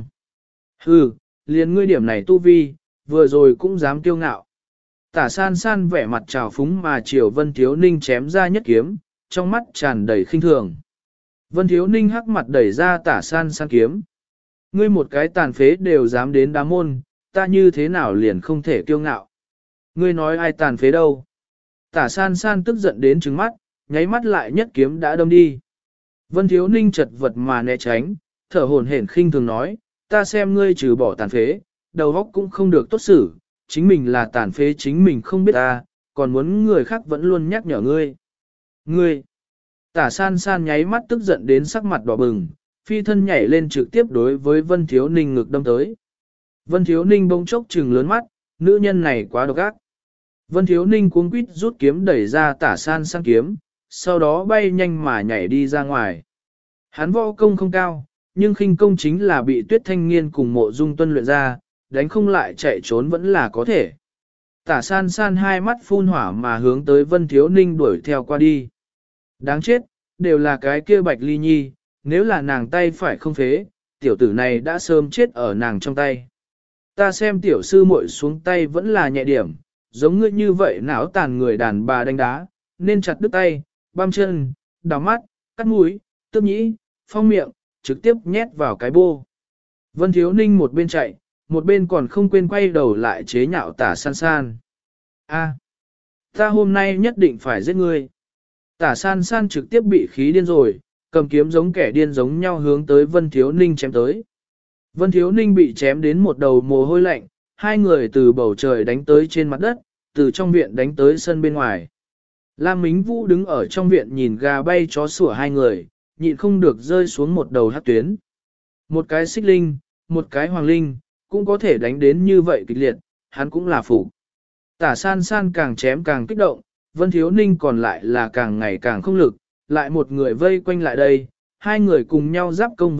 S1: Hừ, liền ngươi điểm này tu vi, vừa rồi cũng dám kiêu ngạo. Tả san san vẻ mặt trào phúng mà chiều Vân Thiếu Ninh chém ra nhất kiếm, trong mắt tràn đầy khinh thường. Vân Thiếu Ninh hắc mặt đẩy ra tả san san kiếm. Ngươi một cái tàn phế đều dám đến đá môn, ta như thế nào liền không thể kiêu ngạo. Ngươi nói ai tàn phế đâu. Tả san san tức giận đến trừng mắt, nháy mắt lại nhất kiếm đã đâm đi. Vân Thiếu Ninh chật vật mà né tránh, thở hổn hển khinh thường nói, ta xem ngươi trừ bỏ tàn phế, đầu óc cũng không được tốt xử, chính mình là tàn phế chính mình không biết ta, còn muốn người khác vẫn luôn nhắc nhở ngươi. Ngươi! Tả san san nháy mắt tức giận đến sắc mặt đỏ bừng, phi thân nhảy lên trực tiếp đối với Vân Thiếu Ninh ngực đâm tới. Vân Thiếu Ninh bỗng chốc trừng lớn mắt, nữ nhân này quá độc ác. Vân Thiếu Ninh cuống quýt rút kiếm đẩy ra tả san san kiếm, sau đó bay nhanh mà nhảy đi ra ngoài. Hắn võ công không cao, nhưng khinh công chính là bị Tuyết Thanh Nghiên cùng Mộ Dung Tuân luyện ra, đánh không lại chạy trốn vẫn là có thể. Tả san san hai mắt phun hỏa mà hướng tới Vân Thiếu Ninh đuổi theo qua đi. Đáng chết, đều là cái kia Bạch Ly Nhi, nếu là nàng tay phải không phế, tiểu tử này đã sớm chết ở nàng trong tay. Ta xem tiểu sư muội xuống tay vẫn là nhẹ điểm, giống ngươi như vậy não tàn người đàn bà đánh đá, nên chặt đứt tay, băm chân, đào mắt, cắt mũi, tước nhĩ, phong miệng, trực tiếp nhét vào cái bô. Vân Thiếu Ninh một bên chạy, một bên còn không quên quay đầu lại chế nhạo tả san san. A, ta hôm nay nhất định phải giết ngươi. Tả san san trực tiếp bị khí điên rồi, cầm kiếm giống kẻ điên giống nhau hướng tới Vân Thiếu Ninh chém tới. Vân Thiếu Ninh bị chém đến một đầu mồ hôi lạnh, hai người từ bầu trời đánh tới trên mặt đất, từ trong viện đánh tới sân bên ngoài. Lam Mính Vũ đứng ở trong viện nhìn gà bay chó sủa hai người, nhịn không được rơi xuống một đầu hắc tuyến. Một cái xích linh, một cái hoàng linh, cũng có thể đánh đến như vậy kịch liệt, hắn cũng là phụ. Tả san san càng chém càng kích động, Vân Thiếu Ninh còn lại là càng ngày càng không lực, lại một người vây quanh lại đây, hai người cùng nhau giáp công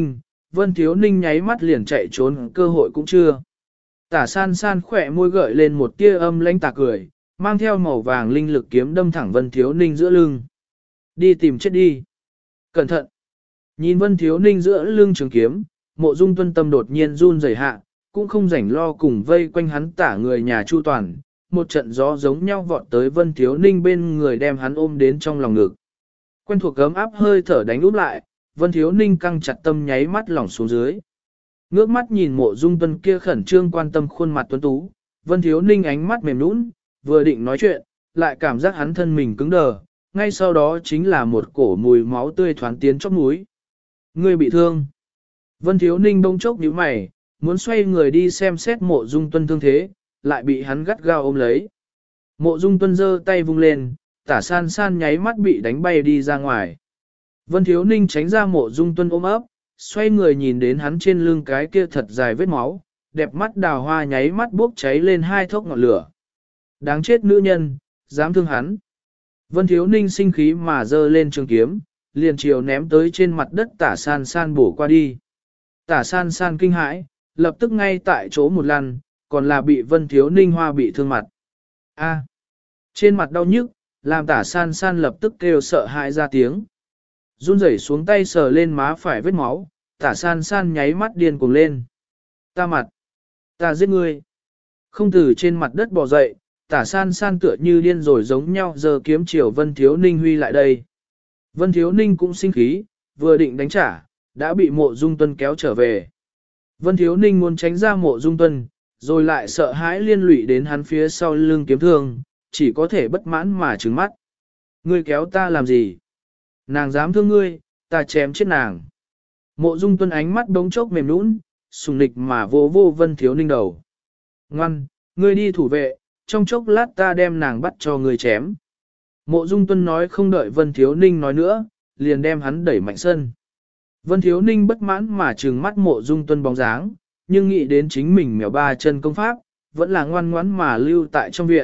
S1: Vân Thiếu Ninh nháy mắt liền chạy trốn cơ hội cũng chưa. Tả san san khỏe môi gợi lên một tia âm lãnh tà cười, mang theo màu vàng linh lực kiếm đâm thẳng Vân Thiếu Ninh giữa lưng. Đi tìm chết đi. Cẩn thận. Nhìn Vân Thiếu Ninh giữa lưng trường kiếm, Mộ Dung Tuân tâm đột nhiên run rẩy hạ, cũng không rảnh lo cùng vây quanh hắn tả người nhà Chu Toàn. Một trận gió giống nhau vọt tới Vân Thiếu Ninh bên người đem hắn ôm đến trong lòng ngực. Quen thuộc ấm áp hơi thở đánh úp lại, Vân Thiếu Ninh căng chặt tâm nháy mắt lỏng xuống dưới. Ngước mắt nhìn Mộ Dung Tuân kia khẩn trương quan tâm khuôn mặt tuấn tú, Vân Thiếu Ninh ánh mắt mềm nũng, vừa định nói chuyện, lại cảm giác hắn thân mình cứng đờ, ngay sau đó chính là một cổ mùi máu tươi thoáng tiến chóp mũi. Người bị thương. Vân Thiếu Ninh bỗng chốc nhíu mày, muốn xoay người đi xem xét Mộ Dung Tuân thương thế, lại bị hắn gắt gao ôm lấy. Mộ Dung Tuân giơ tay vung lên, tả san san nháy mắt bị đánh bay đi ra ngoài. Vân Thiếu Ninh tránh ra Mộ Dung Tuân ôm ấp, xoay người nhìn đến hắn trên lưng cái kia thật dài vết máu, đẹp mắt đào hoa nháy mắt bốc cháy lên hai thốc ngọn lửa. Đáng chết nữ nhân, dám thương hắn. Vân Thiếu Ninh sinh khí mà giơ lên trường kiếm, liền chiều ném tới trên mặt đất tả san san bổ qua đi. Tả san san kinh hãi, lập tức ngay tại chỗ một lần, còn là bị Vân Thiếu Ninh hoa bị thương mặt. A, trên mặt đau nhức, làm tả san san lập tức kêu sợ hãi ra tiếng. Run rẩy xuống tay sờ lên má phải vết máu, tả san san nháy mắt điên cuồng lên. Ta mặt, ta giết ngươi. Không từ trên mặt đất bò dậy, tả san san tựa như điên rồi giống nhau giờ kiếm chiều Vân Thiếu Ninh huy lại đây. Vân Thiếu Ninh cũng sinh khí, vừa định đánh trả, đã bị Mộ Dung Tuân kéo trở về. Vân Thiếu Ninh muốn tránh ra Mộ Dung Tuân, rồi lại sợ hãi liên lụy đến hắn phía sau lưng kiếm thương, chỉ có thể bất mãn mà trừng mắt. Ngươi kéo ta làm gì? Nàng dám thương ngươi, ta chém chết nàng. Mộ Dung Tuân ánh mắt bỗng chốc mềm nũng, sùng nịch mà vô vô Vân Thiếu Ninh đầu. Ngoan, ngươi đi thủ vệ, trong chốc lát ta đem nàng bắt cho ngươi chém. Mộ Dung Tuân nói không đợi Vân Thiếu Ninh nói nữa, liền đem hắn đẩy mạnh sân. Vân Thiếu Ninh bất mãn mà trừng mắt Mộ Dung Tuân bóng dáng, nhưng nghĩ đến chính mình mèo ba chân công pháp, vẫn là ngoan ngoãn mà lưu tại trong viện.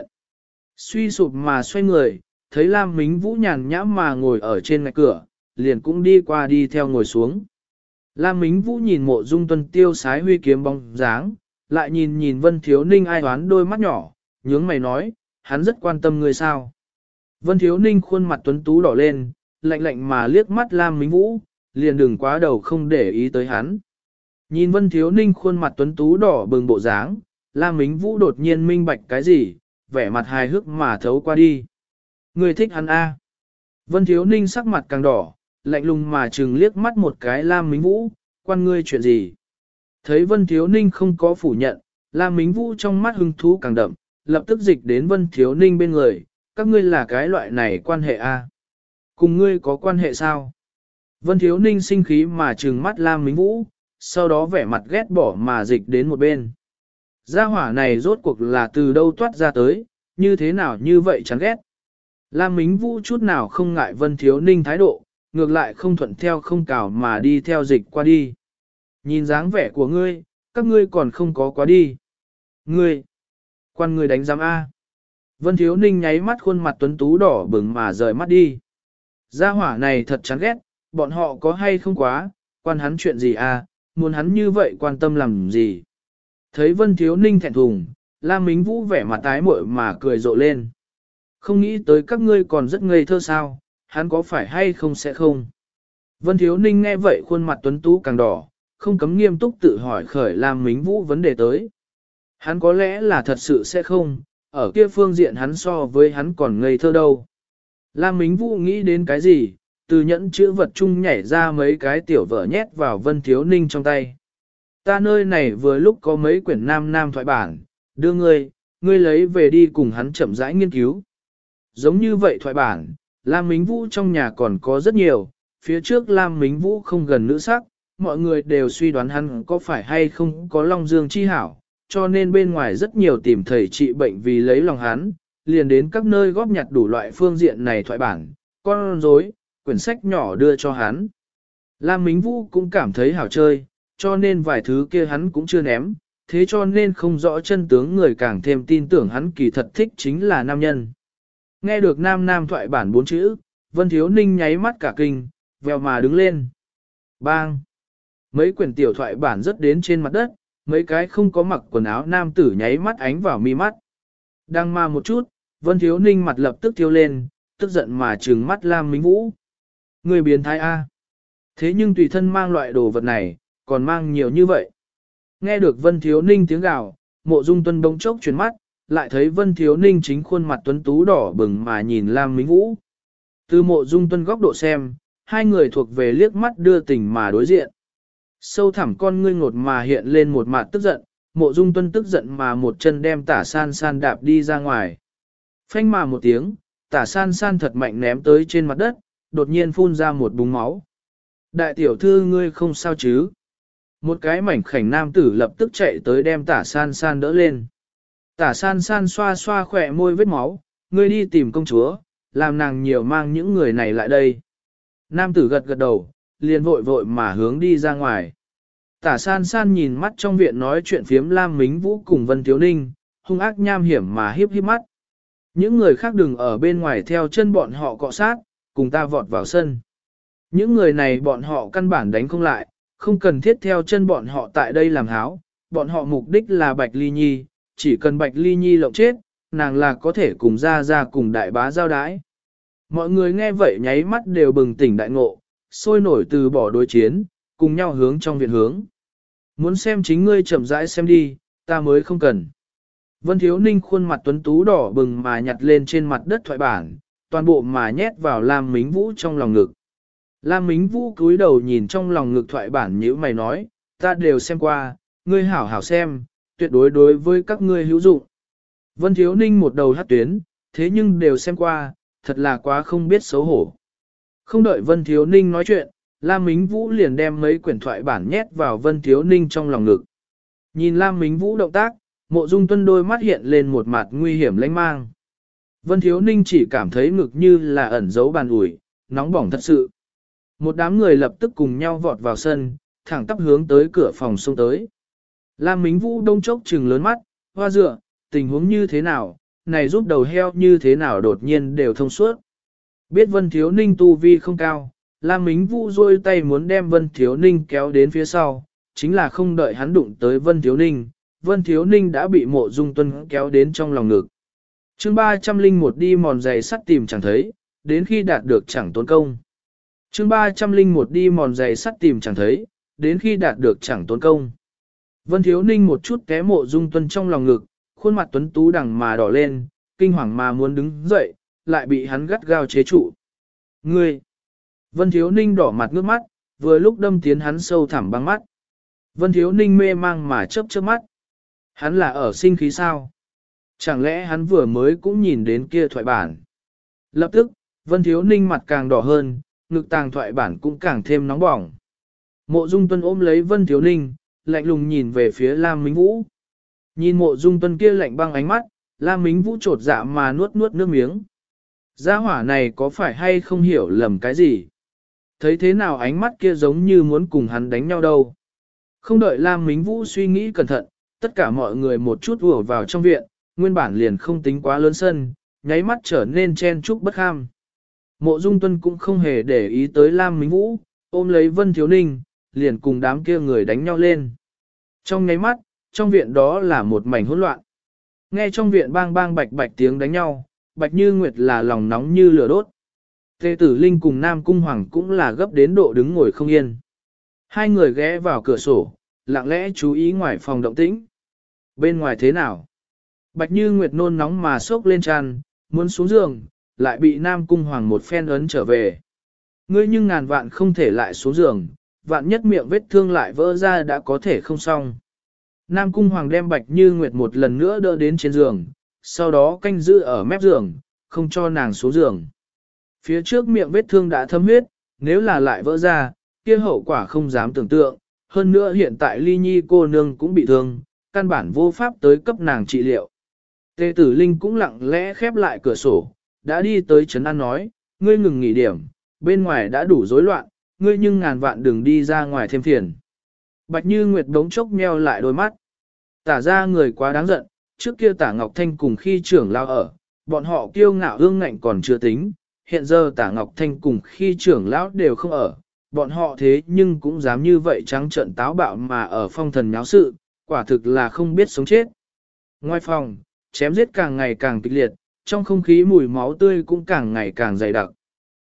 S1: Suy sụp mà xoay người, thấy Lam Mính Vũ nhàn nhã mà ngồi ở trên ngạch cửa, liền cũng đi qua đi theo ngồi xuống. Lam Mính Vũ nhìn Mộ Dung Tuân tiêu sái huy kiếm bóng dáng, lại nhìn nhìn Vân Thiếu Ninh ai toán đôi mắt nhỏ, nhướng mày nói, hắn rất quan tâm người sao. Vân Thiếu Ninh khuôn mặt tuấn tú đỏ lên, lạnh lạnh mà liếc mắt Lam Mính Vũ, liền đừng quá đầu không để ý tới hắn. Nhìn Vân Thiếu Ninh khuôn mặt tuấn tú đỏ bừng bộ dáng, Lam Mính Vũ đột nhiên minh bạch cái gì, vẻ mặt hài hước mà thấu qua đi. Người thích hắn a? Vân Thiếu Ninh sắc mặt càng đỏ, lạnh lùng mà trừng liếc mắt một cái Lam Mính Vũ, quan ngươi chuyện gì? Thấy Vân Thiếu Ninh không có phủ nhận, Lam Mính Vũ trong mắt hứng thú càng đậm, lập tức dịch đến Vân Thiếu Ninh bên người, các ngươi là cái loại này quan hệ a? Cùng ngươi có quan hệ sao? Vân Thiếu Ninh sinh khí mà trừng mắt Lam Mính Vũ, sau đó vẻ mặt ghét bỏ mà dịch đến một bên. Gia hỏa này rốt cuộc là từ đâu toát ra tới, như thế nào như vậy chán ghét. Lam Mính Vũ chút nào không ngại Vân Thiếu Ninh thái độ, ngược lại không thuận theo không cào mà đi theo dịch qua đi. Nhìn dáng vẻ của ngươi, các ngươi còn không có quá đi. Ngươi, quan ngươi đánh giám A. Vân Thiếu Ninh nháy mắt khuôn mặt tuấn tú đỏ bừng mà rời mắt đi. Gia hỏa này thật chán ghét, bọn họ có hay không quá, quan hắn chuyện gì à, muốn hắn như vậy quan tâm làm gì. Thấy Vân Thiếu Ninh thẹn thùng, Lam Mính Vũ vẻ mặt tái muội mà cười rộ lên. Không nghĩ tới các ngươi còn rất ngây thơ sao, hắn có phải hay không sẽ không. Vân Thiếu Ninh nghe vậy khuôn mặt tuấn tú càng đỏ, không cấm nghiêm túc tự hỏi khởi Lam Mính Vũ vấn đề tới. Hắn có lẽ là thật sự sẽ không, ở kia phương diện hắn so với hắn còn ngây thơ đâu. Lam Mính Vũ nghĩ đến cái gì, từ nhẫn chữ vật chung nhảy ra mấy cái tiểu vở nhét vào Vân Thiếu Ninh trong tay. Ta nơi này vừa lúc có mấy quyển nam thoại bản, đưa ngươi lấy về đi cùng hắn chậm rãi nghiên cứu. Giống như vậy thoại bản, Lam Mính Vũ trong nhà còn có rất nhiều, phía trước Lam Mính Vũ không gần nữ sắc, mọi người đều suy đoán hắn có phải hay không có Long Dương chi hảo, cho nên bên ngoài rất nhiều tìm thầy trị bệnh vì lấy lòng hắn, liền đến các nơi góp nhặt đủ loại phương diện này thoại bản, con rối, quyển sách nhỏ đưa cho hắn. Lam Mính Vũ cũng cảm thấy hảo chơi, cho nên vài thứ kia hắn cũng chưa ném, thế cho nên không rõ chân tướng người càng thêm tin tưởng hắn kỳ thật thích chính là nam nhân. Nghe được nam thoại bản 4 chữ, Vân Thiếu Ninh nháy mắt cả kinh, vèo mà đứng lên. Bang! Mấy quyển tiểu thoại bản rớt đến trên mặt đất, mấy cái không có mặc quần áo nam tử nháy mắt ánh vào mi mắt. Đang mà một chút, Vân Thiếu Ninh mặt lập tức thiêu lên, tức giận mà trừng mắt Lam Mính Vũ. Người biến thái A. Thế nhưng tùy thân mang loại đồ vật này, còn mang nhiều như vậy. Nghe được Vân Thiếu Ninh tiếng gào, Mộ Dung Tuân bỗng chốc chuyển mắt, lại thấy Vân Thiếu Ninh chính khuôn mặt tuấn tú đỏ bừng mà nhìn Lam Mính Vũ. Từ Mộ Dung Tuân góc độ xem, hai người thuộc về liếc mắt đưa tình mà đối diện. Sâu thẳm con ngươi ngột mà hiện lên một mặt tức giận, Mộ Dung Tuân tức giận mà một chân đem Tả San San đạp đi ra ngoài. Phanh mà một tiếng, Tả San San thật mạnh ném tới trên mặt đất, đột nhiên phun ra một búng máu. Đại tiểu thư ngươi không sao chứ? Một cái mảnh khảnh nam tử lập tức chạy tới đem Tả San San đỡ lên. Tả San San xoa xoa khỏe môi vết máu, ngươi đi tìm công chúa, làm nàng nhiều mang những người này lại đây. Nam tử gật gật đầu, liền vội vội mà hướng đi ra ngoài. Tả San San nhìn mắt trong viện nói chuyện phiếm Lam Mính Vũ cùng Vân Thiếu Ninh, hung ác nham hiểm mà hiếp hiếp mắt. Những người khác đừng ở bên ngoài theo chân bọn họ cọ sát, cùng ta vọt vào sân. Những người này bọn họ căn bản đánh không lại, không cần thiết theo chân bọn họ tại đây làm háo, bọn họ mục đích là Bạch Ly Nhi, chỉ cần Bạch Ly Nhi lộng chết, nàng là có thể cùng ra cùng đại bá giao đái. Mọi người nghe vậy nháy mắt đều bừng tỉnh đại ngộ, sôi nổi từ bỏ đối chiến, cùng nhau hướng trong viện hướng. Muốn xem chính ngươi chậm rãi xem đi, ta mới không cần. Vân Thiếu Ninh khuôn mặt tuấn tú đỏ bừng mà nhặt lên trên mặt đất thoại bản, toàn bộ mà nhét vào Lam Mính Vũ trong lòng ngực. Lam Mính Vũ cúi đầu nhìn trong lòng ngực thoại bản nhíu mày nói, ta đều xem qua, ngươi hảo hảo xem, tuyệt đối đối với các ngươi hữu dụng. Vân Thiếu Ninh một đầu hát tuyến, thế nhưng đều xem qua, thật là quá không biết xấu hổ. Không đợi Vân Thiếu Ninh nói chuyện, Lam Mính Vũ liền đem mấy quyển thoại bản nhét vào Vân Thiếu Ninh trong lòng ngực. Nhìn Lam Mính Vũ động tác, Mộ Dung Tuân đôi mắt hiện lên một mặt nguy hiểm lãnh mang. Vân Thiếu Ninh chỉ cảm thấy ngực như là ẩn giấu bàn ủi, nóng bỏng thật sự. Một đám người lập tức cùng nhau vọt vào sân, thẳng tắp hướng tới cửa phòng xông tới. Lam Mính Vũ đông chốc trừng lớn mắt, hoa dựa, tình huống như thế nào, này giúp đầu heo như thế nào đột nhiên đều thông suốt. Biết Vân Thiếu Ninh tu vi không cao, Lam Mính Vũ rôi tay muốn đem Vân Thiếu Ninh kéo đến phía sau, chính là không đợi hắn đụng tới Vân Thiếu Ninh đã bị Mộ Dung Tuân kéo đến trong lòng ngực. Chương 301 đi mòn giày sắt tìm chẳng thấy, đến khi đạt được chẳng tốn công. Chương 301 đi mòn giày sắt tìm chẳng thấy, đến khi đạt được chẳng tốn công. Vân Thiếu Ninh một chút té Mộ Dung Tuân trong lòng ngực, khuôn mặt tuấn tú đằng mà đỏ lên, kinh hoàng mà muốn đứng dậy, lại bị hắn gắt gao chế trụ. Ngươi! Vân Thiếu Ninh đỏ mặt ngước mắt, vừa lúc đâm tiến hắn sâu thẳm băng mắt. Vân Thiếu Ninh mê mang mà chớp chớp mắt. Hắn là ở sinh khí sao? Chẳng lẽ hắn vừa mới cũng nhìn đến kia thoại bản? Lập tức, Vân Thiếu Ninh mặt càng đỏ hơn, ngực tàng thoại bản cũng càng thêm nóng bỏng. Mộ Dung Tuân ôm lấy Vân Thiếu Ninh, lạnh lùng nhìn về phía Lam Mính Vũ. Nhìn Mộ Dung Tuân kia lạnh băng ánh mắt, Lam Mính Vũ trột dạ mà nuốt nước miếng. Gia hỏa này có phải hay không hiểu lầm cái gì? Thấy thế nào ánh mắt kia giống như muốn cùng hắn đánh nhau đâu. Không đợi Lam Mính Vũ suy nghĩ cẩn thận, tất cả mọi người một chút ùa vào trong viện, nguyên bản liền không tính quá lớn sân, nháy mắt trở nên chen chúc bất kham. Mộ Dung Tuân cũng không hề để ý tới Lam Mính Vũ, ôm lấy Vân Thiếu Ninh, liền cùng đám kia người đánh nhau lên. Trong nháy mắt, trong viện đó là một mảnh hỗn loạn. Nghe trong viện bang bang bạch bạch tiếng đánh nhau, Bạch Như Nguyệt là lòng nóng như lửa đốt. Tề Tử Linh cùng Nam Cung Hoàng cũng là gấp đến độ đứng ngồi không yên. Hai người ghé vào cửa sổ, lặng lẽ chú ý ngoài phòng động tĩnh. Bên ngoài thế nào? Bạch Như Nguyệt nôn nóng mà sốc lên tràn, muốn xuống giường, lại bị Nam Cung Hoàng một phen ấn trở về. Ngươi nhưng ngàn vạn không thể lại xuống giường, vạn nhất miệng vết thương lại vỡ ra đã có thể không xong. Nam Cung Hoàng đem Bạch Như Nguyệt một lần nữa đỡ đến trên giường, sau đó canh giữ ở mép giường, không cho nàng xuống giường. Phía trước miệng vết thương đã thấm huyết, nếu là lại vỡ ra, kia hậu quả không dám tưởng tượng, hơn nữa hiện tại Ly Nhi cô nương cũng bị thương, căn bản vô pháp tới cấp nàng trị liệu. Tề Tử Linh cũng lặng lẽ khép lại cửa sổ, đã đi tới Trấn An nói, ngươi ngừng nghỉ điểm, bên ngoài đã đủ rối loạn, ngươi nhưng ngàn vạn đừng đi ra ngoài thêm phiền. Bạch Như Nguyệt đống chốc meo lại đôi mắt. Tả ra người quá đáng giận, trước kia Tả Ngọc Thanh cùng khi trưởng lao ở, bọn họ kiêu ngạo ương ngạnh còn chưa tính, hiện giờ Tả Ngọc Thanh cùng khi trưởng lão đều không ở, bọn họ thế nhưng cũng dám như vậy trắng trợn táo bạo mà ở phong thần nháo sự, quả thực là không biết sống chết. Ngoài phòng, chém giết càng ngày càng kịch liệt, trong không khí mùi máu tươi cũng càng ngày càng dày đặc.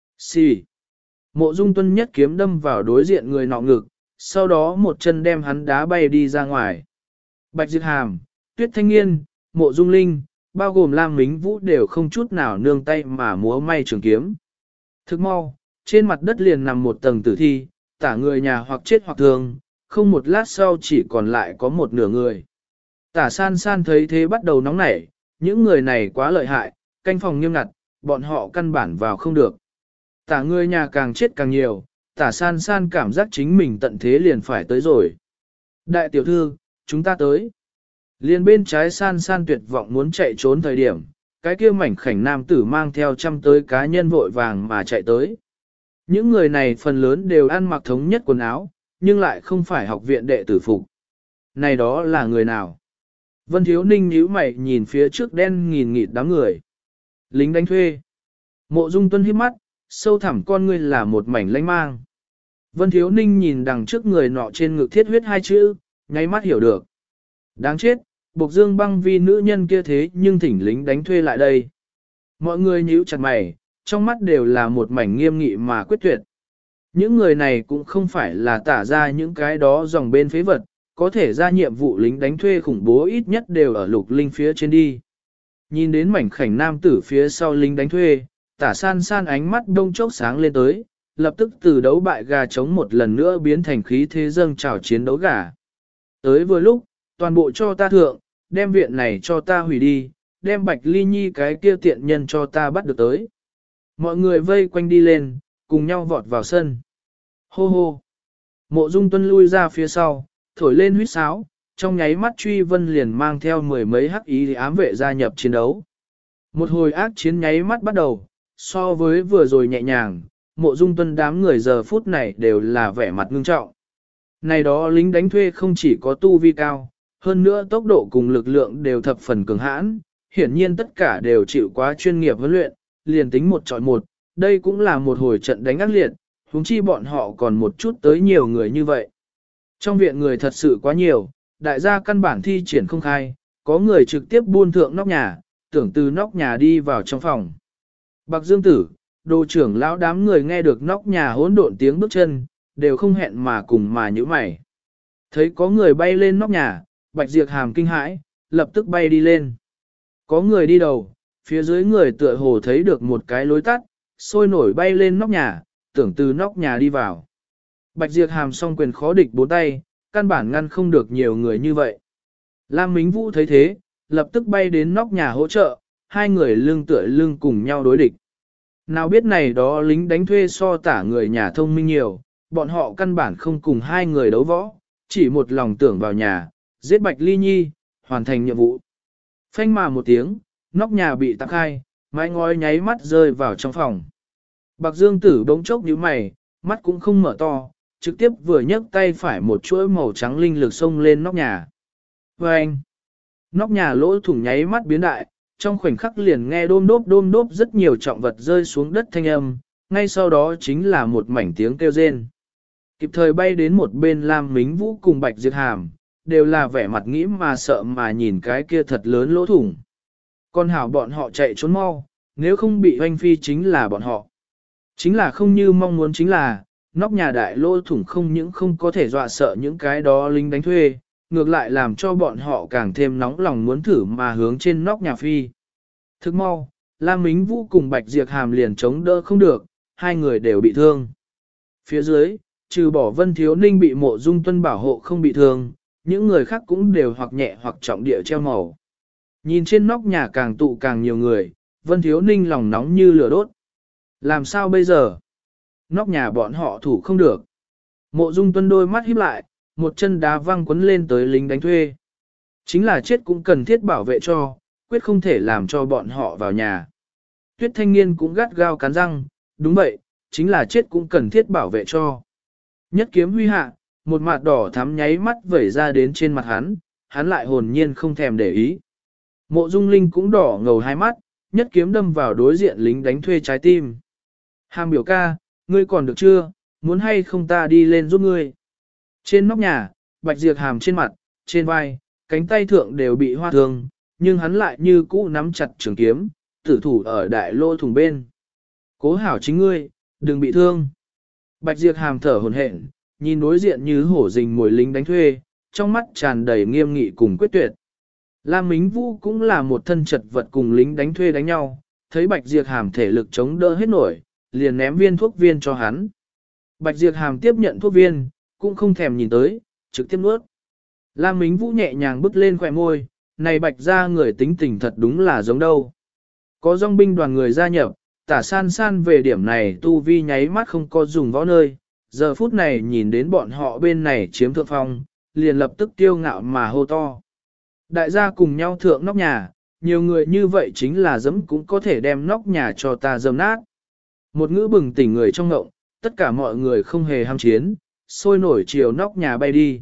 S1: Xì. Mộ Dung Tuân nhất kiếm đâm vào đối diện người nọ ngực, sau đó một chân đem hắn đá bay đi ra ngoài. Bạch Diệp Hàm, Tuyết Thanh Nghiên, Mộ Dung Linh, bao gồm Lam Mính Vũ đều không chút nào nương tay mà múa may trường kiếm. Thức mau, trên mặt đất liền nằm một tầng tử thi, tả người nhà hoặc chết hoặc thương, không một lát sau chỉ còn lại có một nửa người. Tả san san thấy thế bắt đầu nóng nảy, những người này quá lợi hại, canh phòng nghiêm ngặt, bọn họ căn bản vào không được. Tả người nhà càng chết càng nhiều, tả san san cảm giác chính mình tận thế liền phải tới rồi. Đại tiểu thư, chúng ta tới. Liền bên trái san san tuyệt vọng muốn chạy trốn thời điểm, cái kia mảnh khảnh nam tử mang theo trăm tới cá nhân vội vàng mà chạy tới. Những người này phần lớn đều ăn mặc thống nhất quần áo, nhưng lại không phải học viện đệ tử phục. Này đó là người nào? Vân Thiếu Ninh nhíu mày nhìn phía trước đen nghìn nghịt đám người. Lính đánh thuê. Mộ Dung Tuân híp mắt, sâu thẳm con ngươi là một mảnh lanh mang. Vân Thiếu Ninh nhìn đằng trước người nọ trên ngực thiết huyết hai chữ, nháy mắt hiểu được. Đáng chết, Bộc Dương Băng vì nữ nhân kia thế nhưng thỉnh lính đánh thuê lại đây. Mọi người nhíu chặt mày, trong mắt đều là một mảnh nghiêm nghị mà quyết tuyệt. Những người này cũng không phải là tả ra những cái đó dòng bên phế vật, có thể ra nhiệm vụ lính đánh thuê khủng bố ít nhất đều ở Lục Linh phía trên đi. Nhìn đến mảnh khảnh nam tử phía sau lính đánh thuê, tả san san ánh mắt đông chốc sáng lên tới, lập tức từ đấu bại gà chống một lần nữa biến thành khí thế dâng trào chiến đấu gà. Tới vừa lúc, toàn bộ cho ta thượng, đem viện này cho ta hủy đi, đem Bạch Ly Nhi cái kia tiện nhân cho ta bắt được tới. Mọi người vây quanh đi lên, cùng nhau vọt vào sân. Hô hô. Mộ Dung Tuân lui ra phía sau, thổi lên huýt sáo, trong nháy mắt Truy Vân liền mang theo mười mấy hắc ý ám vệ gia nhập chiến đấu. Một hồi ác chiến nháy mắt bắt đầu, so với vừa rồi nhẹ nhàng, Mộ Dung Tuân đám người giờ phút này đều là vẻ mặt ngưng trọng. Này đó lính đánh thuê không chỉ có tu vi cao, hơn nữa tốc độ cùng lực lượng đều thập phần cường hãn, hiển nhiên tất cả đều chịu quá chuyên nghiệp huấn luyện, liền tính một chọi một, đây cũng là một hồi trận đánh ác liệt, huống chi bọn họ còn một chút tới nhiều người như vậy. Trong viện người thật sự quá nhiều, đại gia căn bản thi triển không khai, có người trực tiếp buôn thượng nóc nhà, tưởng từ nóc nhà đi vào trong phòng. Bạc Dương Tử, đồ trưởng lão đám người nghe được nóc nhà hỗn độn tiếng bước chân, đều không hẹn mà cùng mà nhíu mày. Thấy có người bay lên nóc nhà, Bạch Diệp Hàm kinh hãi, lập tức bay đi lên. Có người đi đầu, phía dưới người tựa hồ thấy được một cái lối tắt, sôi nổi bay lên nóc nhà, tưởng từ nóc nhà đi vào. Bạch Diệp Hàm song quyền khó địch bốn tay, căn bản ngăn không được nhiều người như vậy. Lam Mính Vũ thấy thế, lập tức bay đến nóc nhà hỗ trợ, hai người lưng tựa lưng cùng nhau đối địch. Nào biết này đó lính đánh thuê so tả người nhà thông minh nhiều, bọn họ căn bản không cùng hai người đấu võ, chỉ một lòng tưởng vào nhà, giết Bạch Ly Nhi, hoàn thành nhiệm vụ. Phanh mà một tiếng, nóc nhà bị tạc khai, mái ngói nháy mắt rơi vào trong phòng. Bạc Dương Tử bỗng chốc nhíu mày, mắt cũng không mở to, trực tiếp vừa nhấc tay phải một chuỗi màu trắng linh lực xông lên nóc nhà. Vâng! Nóc nhà lỗ thủng nháy mắt biến đại, trong khoảnh khắc liền nghe đôm đốp rất nhiều trọng vật rơi xuống đất thanh âm, ngay sau đó chính là một mảnh tiếng kêu rên. Kịp thời bay đến một bên Lam Mính Vũ cùng Bạch Diệp Hàm, đều là vẻ mặt nghĩ mà sợ mà nhìn cái kia thật lớn lỗ thủng. Con hảo bọn họ chạy trốn mau, nếu không bị hoanh phi chính là bọn họ. Chính là không như mong muốn chính là, nóc nhà đại lỗ thủng không những không có thể dọa sợ những cái đó lính đánh thuê, ngược lại làm cho bọn họ càng thêm nóng lòng muốn thử mà hướng trên nóc nhà phi. Thức mau, Lam Mính Vũ cùng Bạch Diệp Hàm liền chống đỡ không được, hai người đều bị thương. Phía dưới, trừ bỏ Vân Thiếu Ninh bị Mộ Dung Tuân bảo hộ không bị thương, những người khác cũng đều hoặc nhẹ hoặc trọng địa treo màu. Nhìn trên nóc nhà càng tụ càng nhiều người, Vân Thiếu Ninh lòng nóng như lửa đốt. Làm sao bây giờ? Nóc nhà bọn họ thủ không được. Mộ Dung Tuân đôi mắt híp lại, một chân đá văng quấn lên tới lính đánh thuê. Chính là chết cũng cần thiết bảo vệ cho, quyết không thể làm cho bọn họ vào nhà. Tuyết thanh niên cũng gắt gao cắn răng, đúng vậy, chính là chết cũng cần thiết bảo vệ cho. Nhất kiếm huy hạ, một mặt đỏ thắm nháy mắt vẩy ra đến trên mặt hắn lại hồn nhiên không thèm để ý. Mộ Dung Linh cũng đỏ ngầu hai mắt, nhất kiếm đâm vào đối diện lính đánh thuê trái tim. Hàm biểu ca, ngươi còn được chưa, muốn hay không ta đi lên giúp ngươi. Trên nóc nhà, Bạch Diệp Hàm trên mặt, trên vai, cánh tay thượng đều bị hoa thương, nhưng hắn lại như cũ nắm chặt trường kiếm, tử thủ ở đại lô thùng bên. Cố hảo chính ngươi, đừng bị thương. Bạch Diệp Hàm thở hổn hển, nhìn đối diện như hổ rình mồi lính đánh thuê, trong mắt tràn đầy nghiêm nghị cùng quyết tuyệt. Lam Mính Vũ cũng là một thân chật vật cùng lính đánh thuê đánh nhau, thấy Bạch Diệp Hàm thể lực chống đỡ hết nổi, liền ném viên thuốc viên cho hắn. Bạch Diệp Hàm tiếp nhận thuốc viên, cũng không thèm nhìn tới, trực tiếp nuốt. Lam Mính Vũ nhẹ nhàng bứt lên khỏe môi, này Bạch ra người tính tình thật đúng là giống đâu. Có dòng binh đoàn người gia nhập, Tả San San về điểm này tu vi nháy mắt không có dùng võ nơi, giờ phút này nhìn đến bọn họ bên này chiếm thượng phong, liền lập tức tiêu ngạo mà hô to. Đại gia cùng nhau thượng nóc nhà, nhiều người như vậy chính là dẫm cũng có thể đem nóc nhà cho ta dâm nát. Một ngữ bừng tỉnh người trong ngộng, tất cả mọi người không hề ham chiến, sôi nổi chiều nóc nhà bay đi.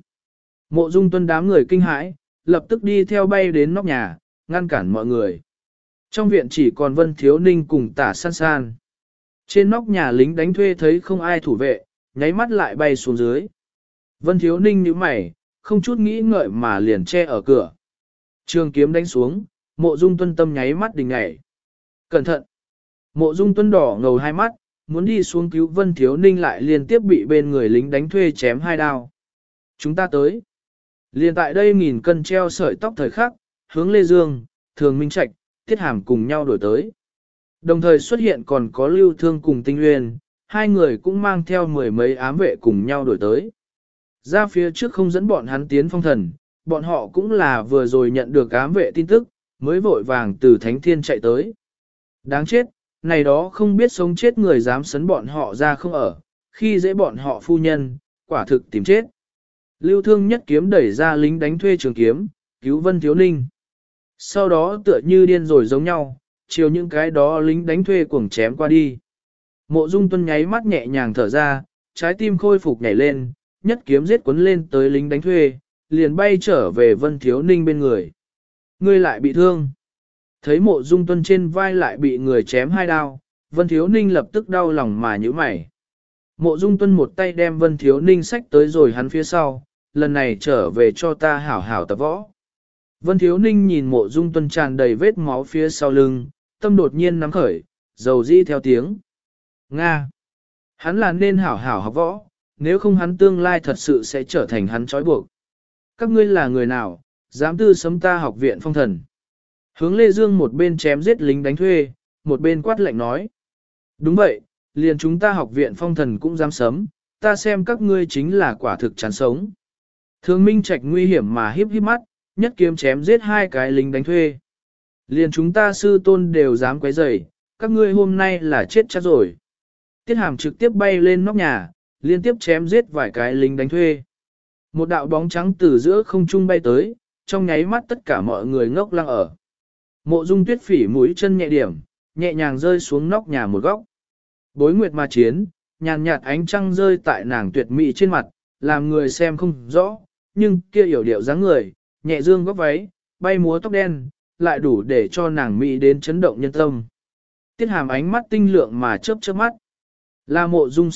S1: Mộ Dung Tuân đám người kinh hãi, lập tức đi theo bay đến nóc nhà, ngăn cản mọi người. Trong viện chỉ còn Vân Thiếu Ninh cùng Tả San San. Trên nóc nhà lính đánh thuê thấy không ai thủ vệ, nháy mắt lại bay xuống dưới. Vân Thiếu Ninh nhíu mày, không chút nghĩ ngợi mà liền che ở cửa. Trường kiếm đánh xuống, Mộ Dung Tuân tâm nháy mắt đình ngảy. Cẩn thận! Mộ Dung Tuân đỏ ngầu hai mắt, muốn đi xuống cứu Vân Thiếu Ninh lại liên tiếp bị bên người lính đánh thuê chém hai đao. Chúng ta tới. Liền tại đây nghìn cân treo sợi tóc thời khắc, hướng Lê Dương, Thường Minh Trạch, Tiết Hàm cùng nhau đổi tới. Đồng thời xuất hiện còn có Lưu Thương cùng Tinh Nguyên, hai người cũng mang theo mười mấy ám vệ cùng nhau đổi tới. Ra phía trước không dẫn bọn hắn tiến phong thần, bọn họ cũng là vừa rồi nhận được ám vệ tin tức, mới vội vàng từ Thánh Thiên chạy tới. Đáng chết, này đó không biết sống chết người dám sấn bọn họ ra không ở, khi dễ bọn họ phu nhân, quả thực tìm chết. Lưu Thương nhất kiếm đẩy ra lính đánh thuê trường kiếm, cứu Vân Thiếu Ninh. Sau đó tựa như điên rồi giống nhau, chiều những cái đó lính đánh thuê cuồng chém qua đi. Mộ Dung Tuân nháy mắt nhẹ nhàng thở ra, trái tim khôi phục nhảy lên, nhất kiếm giết quấn lên tới lính đánh thuê, liền bay trở về Vân Thiếu Ninh bên người. Ngươi lại bị thương. Thấy Mộ Dung Tuân trên vai lại bị người chém hai đao, Vân Thiếu Ninh lập tức đau lòng mà nhíu mày. Mộ Dung Tuân một tay đem Vân Thiếu Ninh xách tới rồi hắn phía sau, lần này trở về cho ta hảo hảo tập võ. Vân Thiếu Ninh nhìn Mộ Dung Tuân tràn đầy vết máu phía sau lưng, tâm đột nhiên nắm khởi, dầu dĩ theo tiếng. Nga! Hắn là nên hảo hảo học võ, nếu không hắn tương lai thật sự sẽ trở thành hắn trói buộc. Các ngươi là người nào, dám tư sấm ta học viện phong thần. Hướng Lê Dương một bên chém giết lính đánh thuê, một bên quát lệnh nói. Đúng vậy, liền chúng ta học viện phong thần cũng dám sấm, ta xem các ngươi chính là quả thực chán sống. Thường Minh Trạch nguy hiểm mà hiếp hiếp mắt, nhất kiếm chém giết hai cái lính đánh thuê. Liền chúng ta sư tôn đều dám quấy rầy, các ngươi hôm nay là chết chắc rồi. Tiết Hàm trực tiếp bay lên nóc nhà, liên tiếp chém giết vài cái lính đánh thuê. Một đạo bóng trắng từ giữa không trung bay tới, trong nháy mắt tất cả mọi người ngốc lăng ở. Mộ Dung Tuyết Phỉ mũi chân nhẹ điểm, nhẹ nhàng rơi xuống nóc nhà một góc. Bối nguyệt mà chiến, nhàn nhạt ánh trăng rơi tại nàng tuyệt mỹ trên mặt, làm người xem không rõ, nhưng kia yểu điệu dáng người, nhẹ dương góc váy, bay múa tóc đen, lại đủ để cho nàng mỹ đến chấn động nhân tâm. Tiết Hàm ánh mắt tinh lượng mà chớp chớp mắt. Là Mộ Dung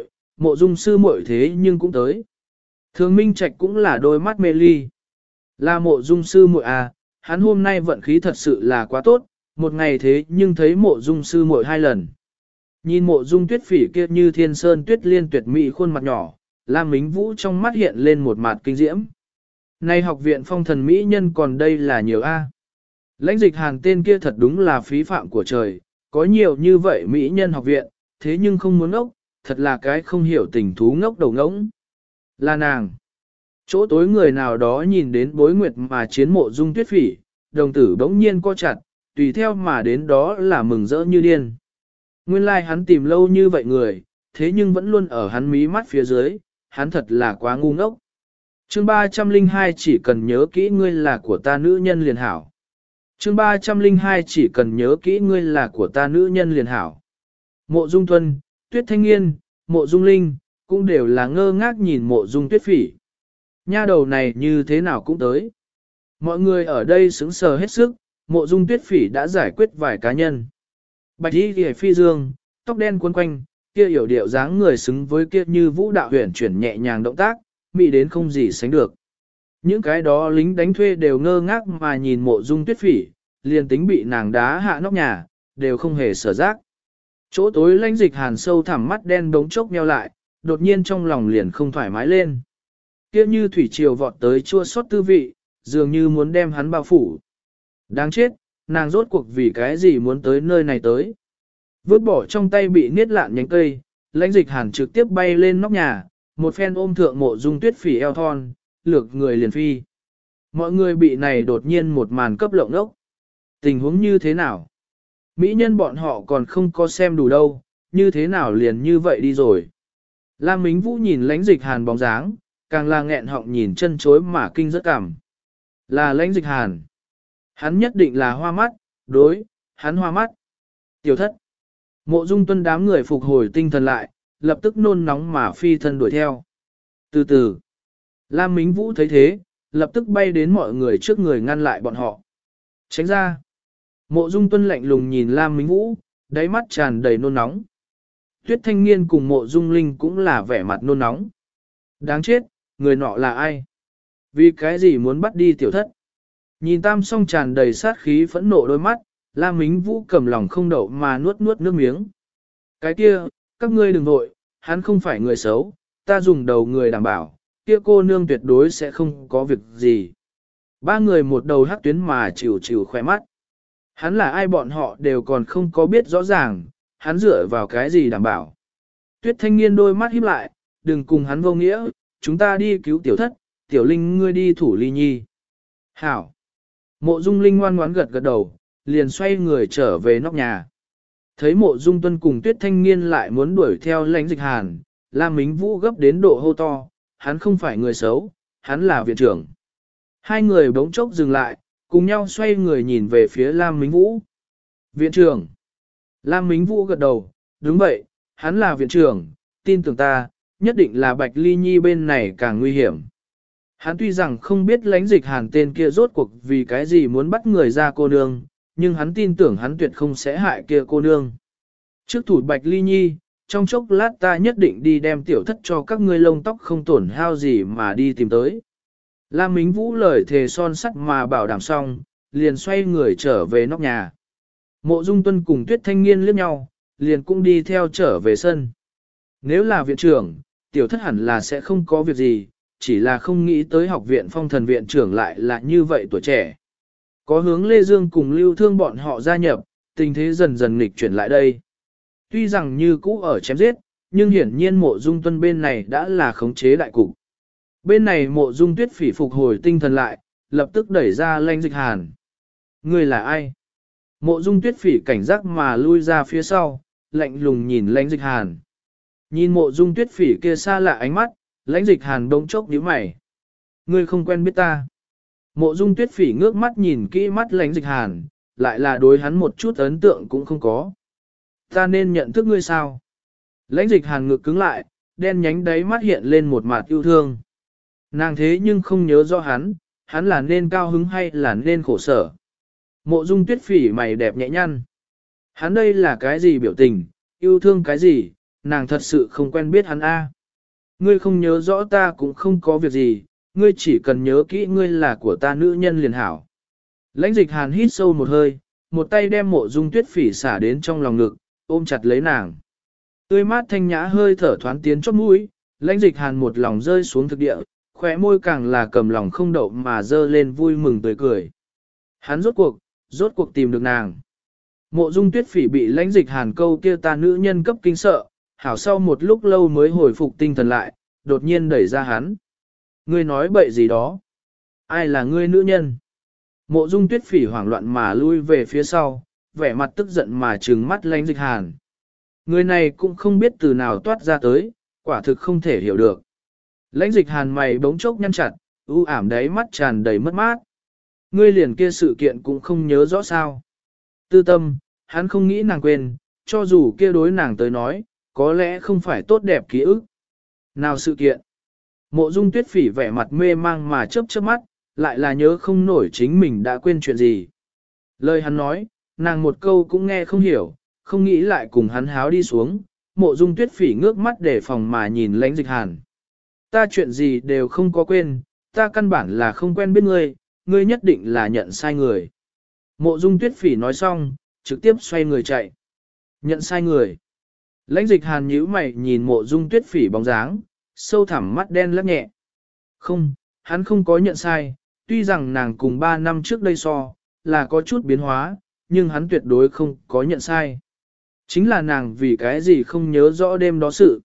S1: sư muội thế nhưng cũng tới. Thường Minh Trạch cũng là đôi mắt mê ly. Là Mộ Dung sư muội à, hắn hôm nay vận khí thật sự là quá tốt, một ngày thế nhưng thấy Mộ Dung sư muội hai lần. Nhìn Mộ Dung Tuyết Phỉ kia như thiên sơn tuyết liên tuyệt mỹ khuôn mặt nhỏ, Lam Mính Vũ trong mắt hiện lên một mặt kinh diễm. Này học viện phong thần mỹ nhân còn đây là nhiều a. Lãnh Dịch Hàn tên kia thật đúng là phí phạm của trời, có nhiều như vậy mỹ nhân học viện, thế nhưng không muốn ốc, thật là cái không hiểu tình thú ngốc đầu ngỗng. Là nàng. Chỗ tối người nào đó nhìn đến Bối Nguyệt mà chiến Mộ Dung Tuyết Phỉ, đồng tử bỗng nhiên co chặt, tùy theo mà đến đó là mừng rỡ như điên. Nguyên lai hắn tìm lâu như vậy người, thế nhưng vẫn luôn ở hắn mí mắt phía dưới, hắn thật là quá ngu ngốc. Chương 302 chỉ cần nhớ kỹ ngươi là của ta nữ nhân liền hảo. chương 302 chỉ cần nhớ kỹ ngươi là của ta nữ nhân liền hảo. Mộ Dung Tuân, Tuyết Thanh Nghiên, Mộ Dung Linh, cũng đều là ngơ ngác nhìn Mộ Dung Tuyết Phỉ. Nha đầu này như thế nào cũng tới. Mọi người ở đây sững sờ hết sức, Mộ Dung Tuyết Phỉ đã giải quyết vài cá nhân. Bạch y ghề phi dương, tóc đen quấn quanh, kia yểu điệu dáng người xứng với kia như vũ đạo huyền chuyển nhẹ nhàng động tác, mỹ đến không gì sánh được. Những cái đó lính đánh thuê đều ngơ ngác mà nhìn Mộ Dung Tuyết Phỉ, liền tính bị nàng đá hạ nóc nhà, đều không hề sở giác. Chỗ tối lãnh dịch hàn sâu thẳm mắt đen đống chốc nheo lại, đột nhiên trong lòng liền không thoải mái lên. Kia như thủy triều vọt tới chua xót tư vị, dường như muốn đem hắn bao phủ. Đáng chết, nàng rốt cuộc vì cái gì muốn tới nơi này tới. Vứt bỏ trong tay bị niết lạn nhánh cây, lãnh dịch hàn trực tiếp bay lên nóc nhà, một phen ôm thượng Mộ Dung Tuyết Phỉ eo thon, lược người liền phi. Mọi người bị này đột nhiên một màn cấp lộng ốc. Tình huống như thế nào? Mỹ nhân bọn họ còn không có xem đủ đâu, như thế nào liền như vậy đi rồi. Lam Mính Vũ nhìn lãnh dịch hàn bóng dáng, càng là nghẹn họng nhìn chân chối mà kinh rất cảm. Là lãnh dịch hàn. Hắn nhất định là hoa mắt, đối, hắn hoa mắt. Tiểu thất. Mộ Dung Tuân đám người phục hồi tinh thần lại, lập tức nôn nóng mà phi thân đuổi theo. Từ từ. Lam Mính Vũ thấy thế, lập tức bay đến mọi người trước người ngăn lại bọn họ. Tránh ra. Mộ Dung Tuân lạnh lùng nhìn Lam Mính Vũ, đáy mắt tràn đầy nôn nóng. Tuyết Thanh Nghiên cùng Mộ Dung Linh cũng là vẻ mặt nôn nóng. Đáng chết, người nọ là ai? Vì cái gì muốn bắt đi tiểu thất? Nhìn Tam Song tràn đầy sát khí phẫn nộ đôi mắt, Lam Mính Vũ cầm lòng không đậu mà nuốt nuốt nước miếng. Cái kia, các ngươi đừng vội, hắn không phải người xấu, ta dùng đầu người đảm bảo, kia cô nương tuyệt đối sẽ không có việc gì. Ba người một đầu hắc tuyến mà chịu chịu khỏe mắt. Hắn là ai bọn họ đều còn không có biết rõ ràng, hắn dựa vào cái gì đảm bảo. Tuyết Thanh Nghiên đôi mắt híp lại, đừng cùng hắn vô nghĩa, chúng ta đi cứu tiểu thất, tiểu linh ngươi đi thủ ly nhi. Hảo. Mộ Dung Linh ngoan ngoãn gật gật đầu, liền xoay người trở về nóc nhà. Thấy Mộ Dung Tuân cùng Tuyết Thanh Nghiên lại muốn đuổi theo lãnh dịch hàn, Lam Mính Vũ gấp đến độ hô to, hắn không phải người xấu, hắn là viện trưởng. Hai người bỗng chốc dừng lại, cùng nhau xoay người nhìn về phía Lam Mính Vũ. Viện trưởng. Lam Mính Vũ gật đầu, đúng vậy, hắn là viện trưởng, tin tưởng ta, nhất định là Bạch Ly Nhi bên này càng nguy hiểm. Hắn tuy rằng không biết lãnh dịch hàn tên kia rốt cuộc vì cái gì muốn bắt người ra cô nương, nhưng hắn tin tưởng hắn tuyệt không sẽ hại kia cô nương. Trước thủ Bạch Ly Nhi, trong chốc lát ta nhất định đi đem tiểu thất cho các ngươi lông tóc không tổn hao gì mà đi tìm tới. Lam Mính Vũ lời thề son sắt mà bảo đảm xong, liền xoay người trở về nóc nhà. Mộ Dung Tuân cùng Tuyết Thanh Nghiên liếc nhau, liền cũng đi theo trở về sân. Nếu là viện trưởng, tiểu thất hẳn là sẽ không có việc gì, chỉ là không nghĩ tới học viện Phong Thần viện trưởng lại là như vậy tuổi trẻ. Có hướng Lê Dương cùng Lưu Thương bọn họ gia nhập, tình thế dần dần nghịch chuyển lại đây. Tuy rằng như cũ ở chém giết, nhưng hiển nhiên Mộ Dung Tuân bên này đã là khống chế đại cục. Bên này Mộ Dung Tuyết Phỉ phục hồi tinh thần lại, lập tức đẩy ra lãnh dịch hàn. Người là ai? Mộ Dung Tuyết Phỉ cảnh giác mà lui ra phía sau, lạnh lùng nhìn lãnh dịch hàn. Nhìn Mộ Dung Tuyết Phỉ kia xa lạ ánh mắt, lãnh dịch hàn bỗng chốc nhíu mày. Ngươi không quen biết ta. Mộ Dung Tuyết Phỉ ngước mắt nhìn kỹ mắt lãnh dịch hàn, lại là đối hắn một chút ấn tượng cũng không có. Ta nên nhận thức ngươi sao? Lãnh dịch hàn ngực cứng lại, đen nhánh đáy mắt hiện lên một mặt yêu thương. Nàng thế nhưng không nhớ rõ hắn là nên cao hứng hay là nên khổ sở. Mộ Dung Tuyết Phỉ mày đẹp nhẹ nhăn. Hắn đây là cái gì biểu tình, yêu thương cái gì, nàng thật sự không quen biết hắn a. Ngươi không nhớ rõ ta cũng không có việc gì, ngươi chỉ cần nhớ kỹ ngươi là của ta nữ nhân liền hảo. Lãnh dịch hàn hít sâu một hơi, một tay đem Mộ Dung Tuyết Phỉ xả đến trong lòng ngực, ôm chặt lấy nàng. Tươi mát thanh nhã hơi thở thoáng tiến chót mũi, lãnh dịch hàn một lòng rơi xuống thực địa, khóe môi càng là cầm lòng không đậu mà dơ lên vui mừng tươi cười. Hắn rốt cuộc tìm được nàng. Mộ Dung Tuyết Phỉ bị lãnh dịch hàn câu kia ta nữ nhân cấp kinh sợ, hảo sau một lúc lâu mới hồi phục tinh thần lại, đột nhiên đẩy ra hắn. Ngươi nói bậy gì đó? Ai là ngươi nữ nhân? Mộ Dung Tuyết Phỉ hoảng loạn mà lui về phía sau, vẻ mặt tức giận mà trừng mắt lãnh dịch hàn. Người này cũng không biết từ nào toát ra tới, quả thực không thể hiểu được. Lãnh dịch hàn mày bỗng chốc nhăn chặt, u ảm đáy mắt tràn đầy mất mát. Ngươi liền kia sự kiện cũng không nhớ rõ sao. Tư tâm, hắn không nghĩ nàng quên, cho dù kia đối nàng tới nói, có lẽ không phải tốt đẹp ký ức. Nào sự kiện? Mộ Dung Tuyết Phỉ vẻ mặt mê mang mà chớp chớp mắt, lại là nhớ không nổi chính mình đã quên chuyện gì. Lời hắn nói, nàng một câu cũng nghe không hiểu, không nghĩ lại cùng hắn háo đi xuống. Mộ Dung Tuyết Phỉ ngước mắt để phòng mà nhìn Lãnh Dịch Hàn. Ta chuyện gì đều không có quên, ta căn bản là không quen biết ngươi, ngươi nhất định là nhận sai người. Mộ Dung Tuyết Phỉ nói xong, trực tiếp xoay người chạy. Nhận sai người. Lãnh Dịch Hàn nhíu mày nhìn Mộ Dung Tuyết Phỉ bóng dáng, sâu thẳm mắt đen lắc nhẹ. Không, hắn không có nhận sai, tuy rằng nàng cùng 3 năm trước đây so, là có chút biến hóa, nhưng hắn tuyệt đối không có nhận sai. Chính là nàng vì cái gì không nhớ rõ đêm đó sự.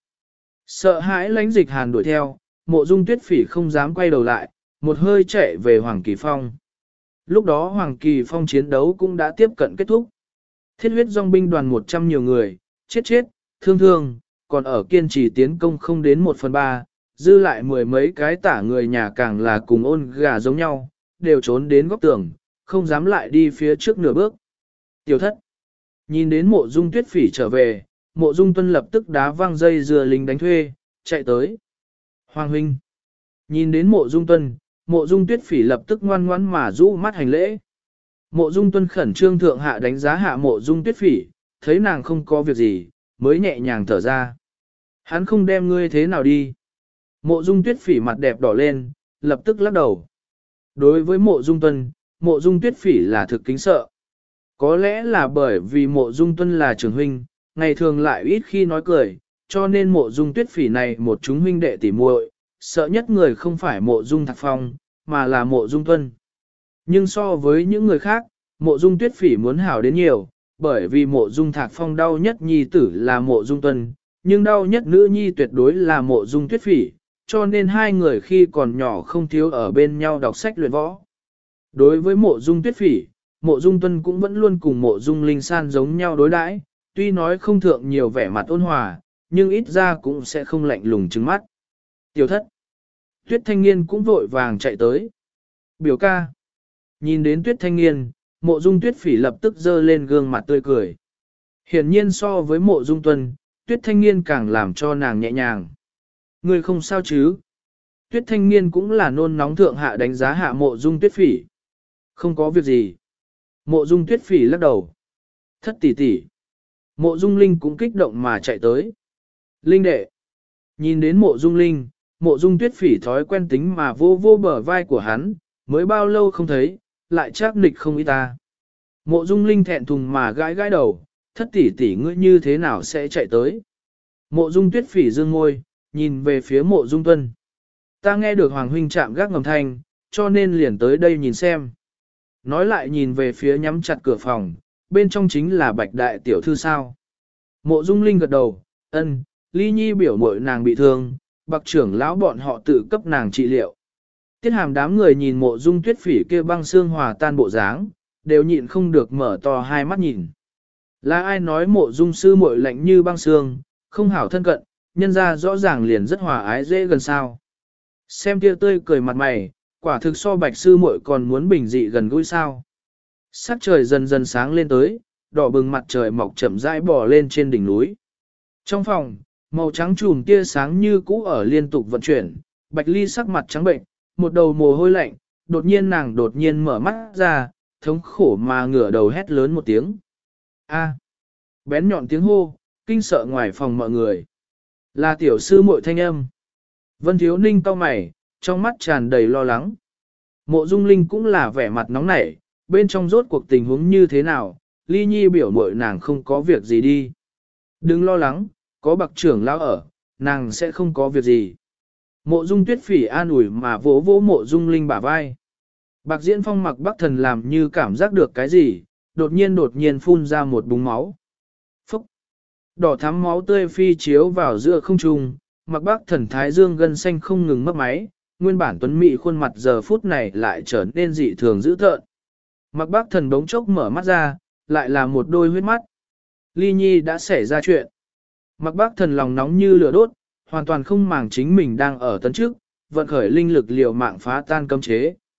S1: Sợ hãi Lãnh Dịch Hàn đuổi theo, Mộ Dung Tuyết Phỉ không dám quay đầu lại, một hơi chạy về Hoàng Kỳ Phong. Lúc đó Hoàng Kỳ Phong chiến đấu cũng đã tiếp cận kết thúc. Thiết huyết dòng binh đoàn 100 nhiều người, chết, thương, còn ở kiên trì tiến công không đến 1/3, dư lại mười mấy cái tả người nhà càng là cùng ôn gà giống nhau, đều trốn đến góc tường, không dám lại đi phía trước nửa bước. Tiểu thất, nhìn đến Mộ Dung Tuyết Phỉ trở về, Mộ Dung Tuân lập tức đá văng dây dừa lính đánh thuê, chạy tới. Hoàng huynh, nhìn đến Mộ Dung Tuân, Mộ Dung Tuyết Phỉ lập tức ngoan ngoãn mà rũ mắt hành lễ. Mộ Dung Tuân khẩn trương thượng hạ đánh giá hạ Mộ Dung Tuyết Phỉ, thấy nàng không có việc gì, mới nhẹ nhàng thở ra. Hắn không đem ngươi thế nào đi. Mộ Dung Tuyết Phỉ mặt đẹp đỏ lên, lập tức lắc đầu. Đối với Mộ Dung Tuân, Mộ Dung Tuyết Phỉ là thực kính sợ. Có lẽ là bởi vì Mộ Dung Tuân là trưởng huynh, ngày thường lại ít khi nói cười, cho nên Mộ Dung Tuyết Phỉ này một chúng huynh đệ tỉ muội, sợ nhất người không phải Mộ Dung Thạc Phong, mà là Mộ Dung Tuân. Nhưng so với những người khác, Mộ Dung Tuyết Phỉ muốn hảo đến nhiều, bởi vì Mộ Dung Thạc Phong đau nhất nhi tử là Mộ Dung Tuân, nhưng đau nhất nữ nhi tuyệt đối là Mộ Dung Tuyết Phỉ, cho nên hai người khi còn nhỏ không thiếu ở bên nhau đọc sách luyện võ. Đối với Mộ Dung Tuyết Phỉ, Mộ Dung Tuân cũng vẫn luôn cùng Mộ Dung Linh San giống nhau đối đãi, tuy nói không thượng nhiều vẻ mặt ôn hòa, nhưng ít ra cũng sẽ không lạnh lùng trừng mắt. Tiểu thất, Tuyết Thanh Nghiên cũng vội vàng chạy tới. Biểu ca, nhìn đến Tuyết Thanh Nghiên, Mộ Dung Tuyết Phỉ lập tức dơ lên gương mặt tươi cười. Hiển nhiên so với Mộ Dung Tuân, Tuyết Thanh Nghiên càng làm cho nàng nhẹ nhàng. Ngươi không sao chứ? Tuyết Thanh Nghiên cũng là nôn nóng thượng hạ đánh giá hạ Mộ Dung Tuyết Phỉ. Không có việc gì. Mộ Dung Tuyết Phỉ lắc đầu. Thất tỷ tỷ. Mộ Dung Linh cũng kích động mà chạy tới. Linh đệ. Nhìn đến Mộ Dung Linh, Mộ Dung Tuyết Phỉ thói quen tính mà vô vô bờ vai của hắn, mới bao lâu không thấy, lại chắc nịch không ý ta. Mộ Dung Linh thẹn thùng mà gãi gãi đầu, thất tỷ tỷ ngươi như thế nào sẽ chạy tới. Mộ Dung Tuyết Phỉ dương môi, nhìn về phía Mộ Dung Tuân. Ta nghe được Hoàng huynh chạm gác ngầm thanh, cho nên liền tới đây nhìn xem. Nói lại nhìn về phía nhắm chặt cửa phòng, bên trong chính là Bạch đại tiểu thư sao. Mộ Dung Linh gật đầu, ân, Ly Nhi biểu muội nàng bị thương, Bạc trưởng lão bọn họ tự cấp nàng trị liệu. Tiết Hàm đám người nhìn Mộ Dung Tuyết Phỉ kia băng xương hòa tan bộ dáng, đều nhịn không được mở to hai mắt nhìn. Là ai nói Mộ Dung sư muội lạnh như băng xương, không hảo thân cận, nhân ra rõ ràng liền rất hòa ái dễ gần sao. Xem kia tươi cười mặt mày, quả thực so Bạch sư muội còn muốn bình dị gần gũi sao. Sắc trời dần dần sáng lên tới, đỏ bừng mặt trời mọc chậm rãi bò lên trên đỉnh núi. Trong phòng, màu trắng trùm tia sáng như cũ ở liên tục vận chuyển, Bạch Ly sắc mặt trắng bệnh, một đầu mồ hôi lạnh, nàng đột nhiên mở mắt ra, thống khổ mà ngửa đầu hét lớn một tiếng. A! Bén nhọn tiếng hô, kinh sợ ngoài phòng mọi người. Là tiểu sư muội thanh âm. Vân Thiếu Ninh cau mày, trong mắt tràn đầy lo lắng. Mộ Dung Linh cũng là vẻ mặt nóng nảy, bên trong rốt cuộc tình huống như thế nào, Ly Nhi biểu muội nàng không có việc gì đi. Đừng lo lắng, có Bạc trưởng lão ở, nàng sẽ không có việc gì. Mộ Dung Tuyết Phỉ an ủi mà vỗ vỗ Mộ Dung Linh bả vai. Bạc Diễn Phong Mặc Bắc Thần làm như cảm giác được cái gì, đột nhiên phun ra một búng máu. Phúc! Đỏ thắm máu tươi phi chiếu vào giữa không trung, Mặc Bắc Thần thái dương gân xanh không ngừng mất máy, nguyên bản tuấn mỹ khuôn mặt giờ phút này lại trở nên dị thường dữ tợn. Mặc Bắc Thần đống chốc mở mắt ra, lại là một đôi huyết mắt. Ly Nhi đã xảy ra chuyện. Mặc Bắc Thần lòng nóng như lửa đốt, hoàn toàn không màng chính mình đang ở tấn trước, vận khởi linh lực liều mạng phá tan cấm chế.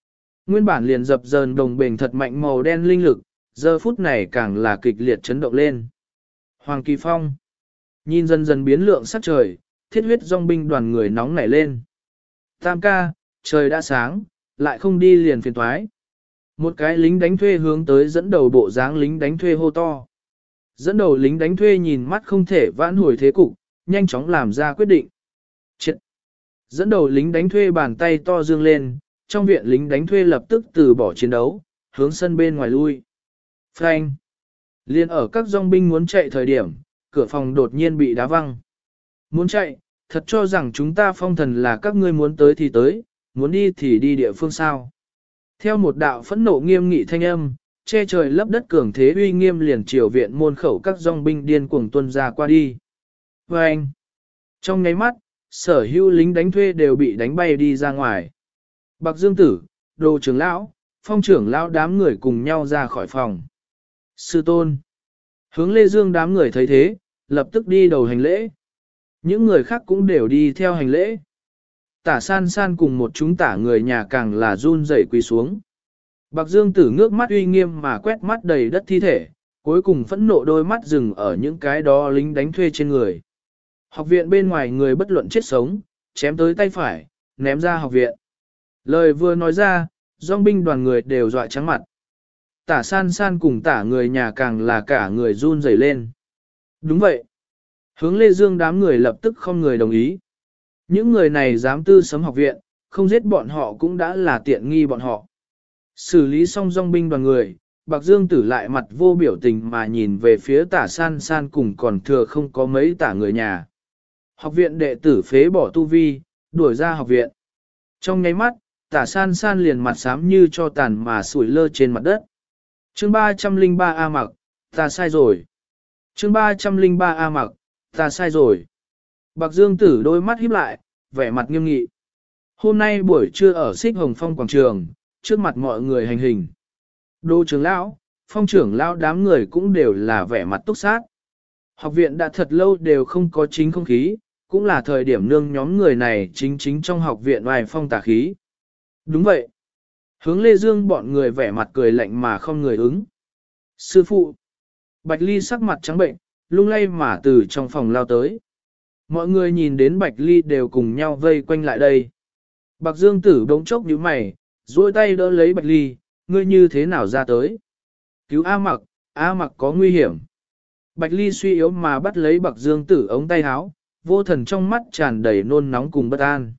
S1: Nguyên bản liền dập dờn đồng bền thật mạnh màu đen linh lực, giờ phút này càng là kịch liệt chấn động lên. Hoàng Kỳ Phong nhìn dần dần biến lượng sắc trời, thiết huyết dòng binh đoàn người nóng nảy lên. Tam ca, trời đã sáng, lại không đi liền phiền thoái. Một cái lính đánh thuê hướng tới dẫn đầu bộ dáng lính đánh thuê hô to. Dẫn đầu lính đánh thuê nhìn mắt không thể vãn hồi thế cục, nhanh chóng làm ra quyết định. Chết! Dẫn đầu lính đánh thuê bàn tay to dương lên, trong viện lính đánh thuê lập tức từ bỏ chiến đấu, hướng sân bên ngoài lui. Frank! Liên ở các dòng binh muốn chạy thời điểm, cửa phòng đột nhiên bị đá văng. Muốn chạy, thật cho rằng chúng ta phong thần là các ngươi muốn tới thì tới, muốn đi thì đi địa phương sao. Theo một đạo phẫn nộ nghiêm nghị thanh âm, che trời lấp đất cường thế uy nghiêm liền triều viện môn khẩu các dòng binh điên cuồng tuân ra qua đi. Và anh, trong nháy mắt, sở hữu lính đánh thuê đều bị đánh bay đi ra ngoài. Bạc Dương Tử, Đồ trưởng lão, Phong trưởng lão đám người cùng nhau ra khỏi phòng. Sư tôn, hướng Lê Dương đám người thấy thế, lập tức đi đầu hành lễ. Những người khác cũng đều đi theo hành lễ. Tả san san cùng một chúng tả người nhà càng là run rẩy quỳ xuống. Bạc Dương Tử ngước mắt uy nghiêm mà quét mắt đầy đất thi thể, cuối cùng phẫn nộ đôi mắt dừng ở những cái đó lính đánh thuê trên người. Học viện bên ngoài người bất luận chết sống, chém tới tay phải, ném ra học viện. Lời vừa nói ra, dòng binh đoàn người đều dọa trắng mặt. Tả san san cùng tả người nhà càng là cả người run rẩy lên. Đúng vậy. Hướng Lê Dương đám người lập tức không người đồng ý. Những người này dám tư sấm học viện, không giết bọn họ cũng đã là tiện nghi bọn họ. Xử lý xong dòng binh đoàn người, Bạc Dương Tử lại mặt vô biểu tình mà nhìn về phía tả san san cùng còn thừa không có mấy tả người nhà. Học viện đệ tử phế bỏ tu vi, đuổi ra học viện. Trong nháy mắt, tả san san liền mặt xám như cho tàn mà sủi lơ trên mặt đất. Chương 303 A Mặc, ta sai rồi. Chương 303 A Mặc, ta sai rồi. Bạc Dương Tử đôi mắt híp lại, vẻ mặt nghiêm nghị. Hôm nay buổi trưa ở Xích Hồng Phong quảng trường, trước mặt mọi người hành hình. Đô trưởng lão, Phong trưởng lão đám người cũng đều là vẻ mặt túc sát. Học viện đã thật lâu đều không có chính không khí, cũng là thời điểm nương nhóm người này chính trong học viện vài phong tà khí. Đúng vậy. Hướng Lê Dương bọn người vẻ mặt cười lạnh mà không người ứng. Sư phụ. Bạch Ly sắc mặt trắng bệnh, lung lay mà từ trong phòng lao tới. Mọi người nhìn đến Bạch Ly đều cùng nhau vây quanh lại đây. Bạc Dương Tử bỗng chốc nhíu mày, duỗi tay đỡ lấy Bạch Ly, ngươi như thế nào ra tới? Cứu A Mặc có nguy hiểm. Bạch Ly suy yếu mà bắt lấy Bạc Dương Tử ống tay áo, vô thần trong mắt tràn đầy nôn nóng cùng bất an.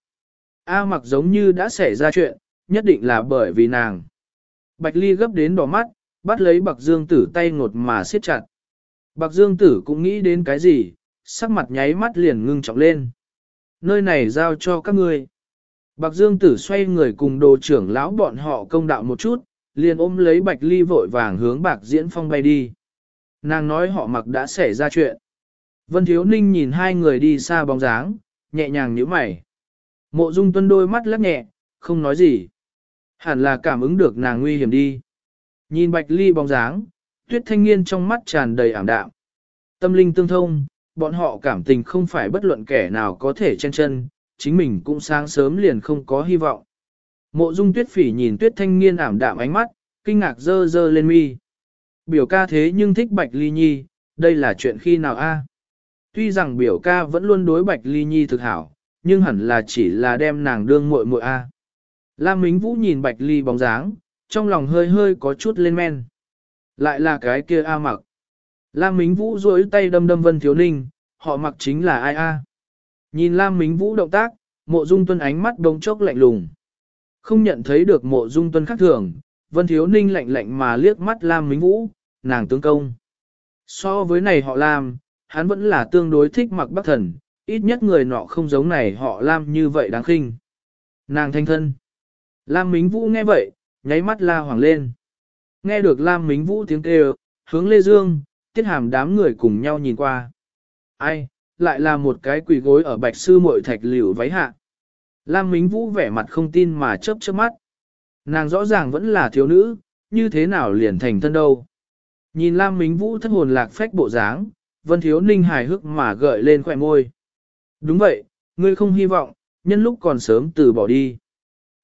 S1: A Mặc giống như đã xảy ra chuyện, nhất định là bởi vì nàng. Bạch Ly gấp đến đỏ mắt, bắt lấy Bạc Dương Tử tay ngột mà siết chặt. Bạc Dương Tử cũng nghĩ đến cái gì, sắc mặt nháy mắt liền ngưng trọng lên. Nơi này giao cho các ngươi. Bạc Dương Tử xoay người cùng Đồ trưởng lão bọn họ công đạo một chút, liền ôm lấy Bạch Ly vội vàng hướng Bạc Diễn Phong bay đi. Nàng nói họ Mặc đã xảy ra chuyện. Vân Thiếu Ninh nhìn hai người đi xa bóng dáng, nhẹ nhàng nhíu mày. Mộ Dung Tuân đôi mắt lắc nhẹ, không nói gì. Hẳn là cảm ứng được nàng nguy hiểm đi. Nhìn Bạch Ly bóng dáng, Tuyết Thanh Nghiên trong mắt tràn đầy ảm đạm. Tâm linh tương thông, bọn họ cảm tình không phải bất luận kẻ nào có thể chen chân, chính mình cũng sáng sớm liền không có hy vọng. Mộ Dung Tuyết Phỉ nhìn Tuyết Thanh Nghiên ảm đạm ánh mắt, kinh ngạc dơ dơ lên mi. Biểu ca thế nhưng thích Bạch Ly Nhi, đây là chuyện khi nào a? Tuy rằng biểu ca vẫn luôn đối Bạch Ly Nhi thực hảo, nhưng hẳn là chỉ là đem nàng đương muội muội a. Lam Mính Vũ nhìn Bạch Ly bóng dáng, trong lòng hơi hơi có chút lên men. Lại là cái kia A Mặc. Lam Mính Vũ duỗi tay đâm đâm Vân Thiếu Ninh, họ Mặc chính là ai a? Nhìn Lam Mính Vũ động tác, Mộ Dung Tuân ánh mắt đống chốc lạnh lùng. Không nhận thấy được Mộ Dung Tuân khác thường, Vân Thiếu Ninh lạnh lạnh mà liếc mắt Lam Mính Vũ, nàng tướng công. So với này họ Lam, hắn vẫn là tương đối thích Mặc Bắc Thần, ít nhất người nọ không giống này họ Lam như vậy đáng khinh. Nàng thanh thân. Lam Mính Vũ nghe vậy, nháy mắt la hoàng lên. Nghe được Lam Mính Vũ tiếng kêu, hướng Lê Dương, Tiết Hàm đám người cùng nhau nhìn qua. Ai, lại là một cái quỳ gối ở Bạch Sư Muội thạch liễu váy hạ. Lam Mính Vũ vẻ mặt không tin mà chớp chớp mắt. Nàng rõ ràng vẫn là thiếu nữ, như thế nào liền thành thân đâu. Nhìn Lam Mính Vũ thất hồn lạc phách bộ dáng, Vân Thiếu Ninh hài hước mà gợi lên khóe môi. Đúng vậy, ngươi không hy vọng, nhân lúc còn sớm từ bỏ đi.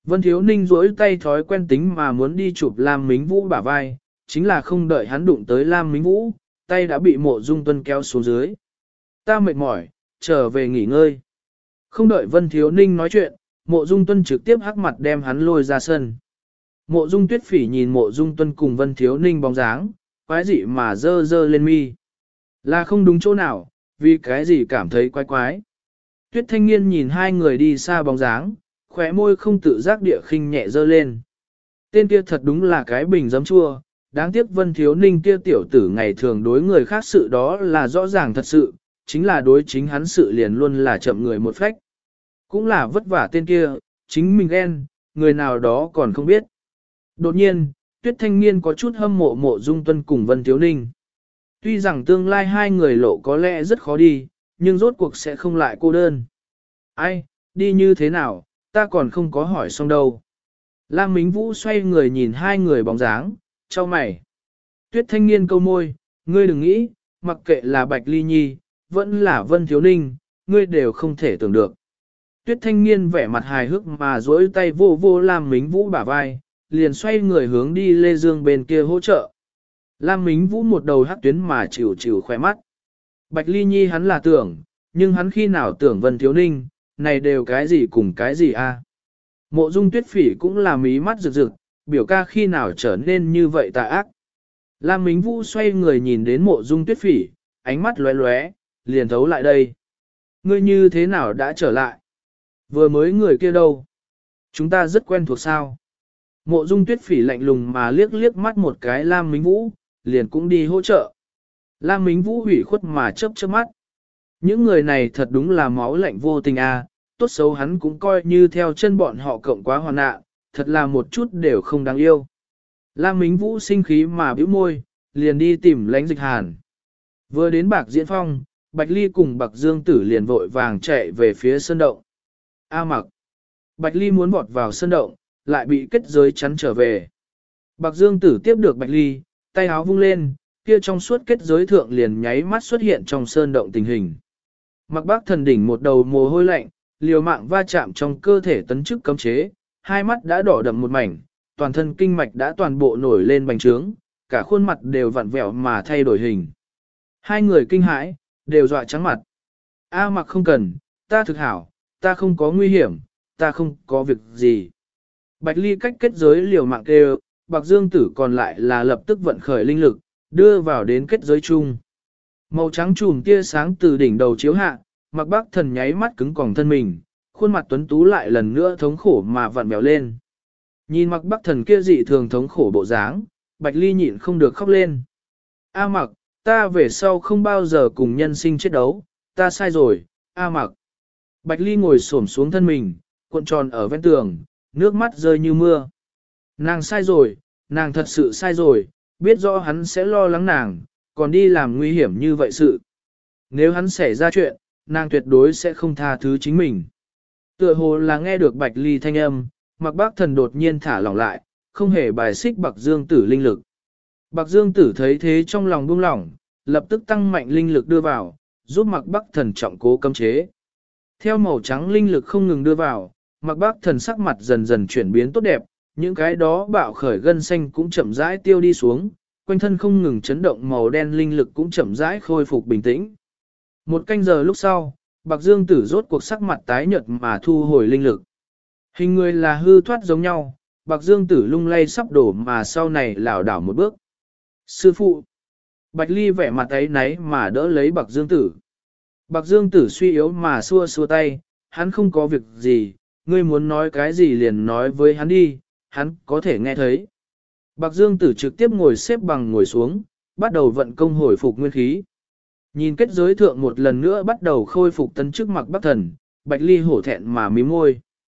S1: Vân Thiếu Ninh duỗi tay thói quen tính mà muốn đi chụp Lam Mính Vũ bả vai, chính là không đợi hắn đụng tới Lam Mính Vũ, tay đã bị Mộ Dung Tuân kéo xuống dưới. Ta mệt mỏi, trở về nghỉ ngơi. Không đợi Vân Thiếu Ninh nói chuyện, Mộ Dung Tuân trực tiếp hắc mặt đem hắn lôi ra sân. Mộ Dung Tuyết Phỉ nhìn Mộ Dung Tuân cùng Vân Thiếu Ninh bóng dáng, quái dị mà dơ dơ lên mi. Là không đúng chỗ nào, vì cái gì cảm thấy quái quái. Tuyết Thanh Nghiên nhìn hai người đi xa bóng dáng, khóe môi không tự giác địa khinh nhẹ dơ lên. Tên kia thật đúng là cái bình giấm chua, đáng tiếc Vân Thiếu Ninh kia tiểu tử ngày thường đối người khác sự đó là rõ ràng thật sự, chính là đối chính hắn sự liền luôn là chậm người một phách. Cũng là vất vả tên kia, chính mình ghen, người nào đó còn không biết. Đột nhiên, Tuyết Thanh Nghiên có chút hâm mộ Mộ Dung Tuân cùng Vân Thiếu Ninh. Tuy rằng tương lai hai người lộ có lẽ rất khó đi, nhưng rốt cuộc sẽ không lại cô đơn. Ai, đi như thế nào, ta còn không có hỏi xong đâu. Lam Mính Vũ xoay người nhìn hai người bóng dáng, chau mày. Tuyết Thanh Nghiên câu môi, ngươi đừng nghĩ, mặc kệ là Bạch Ly Nhi, vẫn là Vân Thiếu Ninh, ngươi đều không thể tưởng được. Tuyết Thanh Nghiên vẻ mặt hài hước mà duỗi tay vô vô Lam Mính Vũ bả vai, liền xoay người hướng đi Lê Dương bên kia hỗ trợ. Lam Mính Vũ một đầu hắc tuyến mà chịu chịu khỏe mắt. Bạch Ly Nhi hắn là tưởng, nhưng hắn khi nào tưởng Vân Thiếu Ninh, này đều cái gì cùng cái gì a? Mộ Dung Tuyết Phỉ cũng là mí mắt rực rực, biểu ca khi nào trở nên như vậy tà ác. Lam Mính Vũ xoay người nhìn đến Mộ Dung Tuyết Phỉ, ánh mắt lóe lóe, liền thấu lại đây. Ngươi như thế nào đã trở lại? Vừa mới người kia đâu? Chúng ta rất quen thuộc sao? Mộ Dung Tuyết Phỉ lạnh lùng mà liếc liếc mắt một cái Lam Mính Vũ, liền cũng đi hỗ trợ. Lam Mính Vũ hủy khuất mà chớp chớp mắt. Những người này thật đúng là máu lạnh vô tình a, tốt xấu hắn cũng coi như theo chân bọn họ cộng quá hoàn nạn, thật là một chút đều không đáng yêu. Lam Mính Vũ sinh khí mà bĩu môi, liền đi tìm Lãnh Dịch Hàn. Vừa đến Bạc Diễn Phong, Bạch Ly cùng Bạc Dương Tử liền vội vàng chạy về phía sơn động. A Mặc. Bạch Ly muốn vọt vào sơn động, lại bị kết giới chắn trở về. Bạc Dương Tử tiếp được Bạch Ly, tay áo vung lên, kia trong suốt kết giới thượng liền nháy mắt xuất hiện trong sơn động tình hình. Mặc Bác Thần đỉnh một đầu mồ hôi lạnh, liều mạng va chạm trong cơ thể tấn chức cấm chế, hai mắt đã đỏ đậm một mảnh, toàn thân kinh mạch đã toàn bộ nổi lên bành trướng, cả khuôn mặt đều vặn vẹo mà thay đổi hình. Hai người kinh hãi, đều dọa trắng mặt. A Mặc không cần, ta thực hảo, ta không có nguy hiểm, ta không có việc gì. Bạch Ly cách kết giới liều mạng kêu, Bạc Dương Tử còn lại là lập tức vận khởi linh lực, đưa vào đến kết giới chung. Màu trắng chùm tia sáng từ đỉnh đầu chiếu hạ, Mặc Bác Thần nháy mắt cứng còng thân mình, khuôn mặt tuấn tú lại lần nữa thống khổ mà vặn vẹo lên. Nhìn Mặc Bác Thần kia dị thường thống khổ bộ dáng, Bạch Ly nhịn không được khóc lên. A Mặc, ta về sau không bao giờ cùng nhân sinh chết đấu, ta sai rồi, A Mặc. Bạch Ly ngồi xổm xuống thân mình, cuộn tròn ở ven tường, nước mắt rơi như mưa. Nàng sai rồi, nàng thật sự sai rồi, biết rõ hắn sẽ lo lắng nàng, còn đi làm nguy hiểm như vậy sự. Nếu hắn xảy ra chuyện, nàng tuyệt đối sẽ không tha thứ chính mình. Tựa hồ là nghe được Bạch Ly thanh âm, Mặc Bác Thần đột nhiên thả lỏng lại, không hề bài xích Bạc Dương Tử linh lực. Bạc Dương Tử thấy thế trong lòng buông lỏng, lập tức tăng mạnh linh lực đưa vào, giúp Mặc Bác Thần trọng cố cấm chế. Theo màu trắng linh lực không ngừng đưa vào, Mặc Bác Thần sắc mặt dần dần chuyển biến tốt đẹp, những cái đó bạo khởi gân xanh cũng chậm rãi tiêu đi xuống, quanh thân không ngừng chấn động màu đen linh lực cũng chậm rãi khôi phục bình tĩnh. Một canh giờ lúc sau, Bạc Dương Tử rốt cuộc sắc mặt tái nhợt mà thu hồi linh lực. Hình người là hư thoát giống nhau, Bạc Dương Tử lung lay sắp đổ mà sau này lảo đảo một bước. Sư phụ! Bạch Ly vẻ mặt ấy náy mà đỡ lấy Bạc Dương Tử. Bạc Dương Tử suy yếu mà xua xua tay, hắn không có việc gì, ngươi muốn nói cái gì liền nói với hắn đi, hắn có thể nghe thấy. Bạc Dương Tử trực tiếp ngồi xếp bằng ngồi xuống, bắt đầu vận công hồi phục nguyên khí. Nhìn kết giới thượng một lần nữa bắt đầu khôi phục tấn chức Mặc Bác Thần, Bạch Ly hổ thẹn mà mím môi.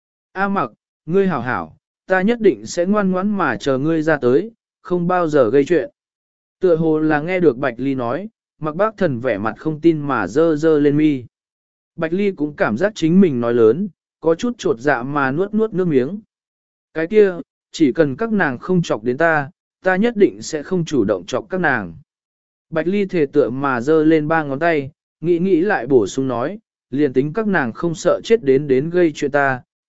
S1: A Mặc, ngươi hảo hảo, ta nhất định sẽ ngoan ngoãn mà chờ ngươi ra tới, không bao giờ gây chuyện. Tựa hồ là nghe được Bạch Ly nói, Mặc Bác Thần vẻ mặt không tin mà dơ dơ lên mi. Bạch Ly cũng cảm giác chính mình nói lớn, có chút trột dạ mà nuốt nuốt nước miếng. Cái kia, chỉ cần các nàng không chọc đến ta, ta nhất định sẽ không chủ động chọc các nàng. Bạch Ly thề tựa mà giơ lên ba ngón tay, nghĩ nghĩ lại bổ sung nói, liền tính các nàng không sợ chết đến gây chuyện ta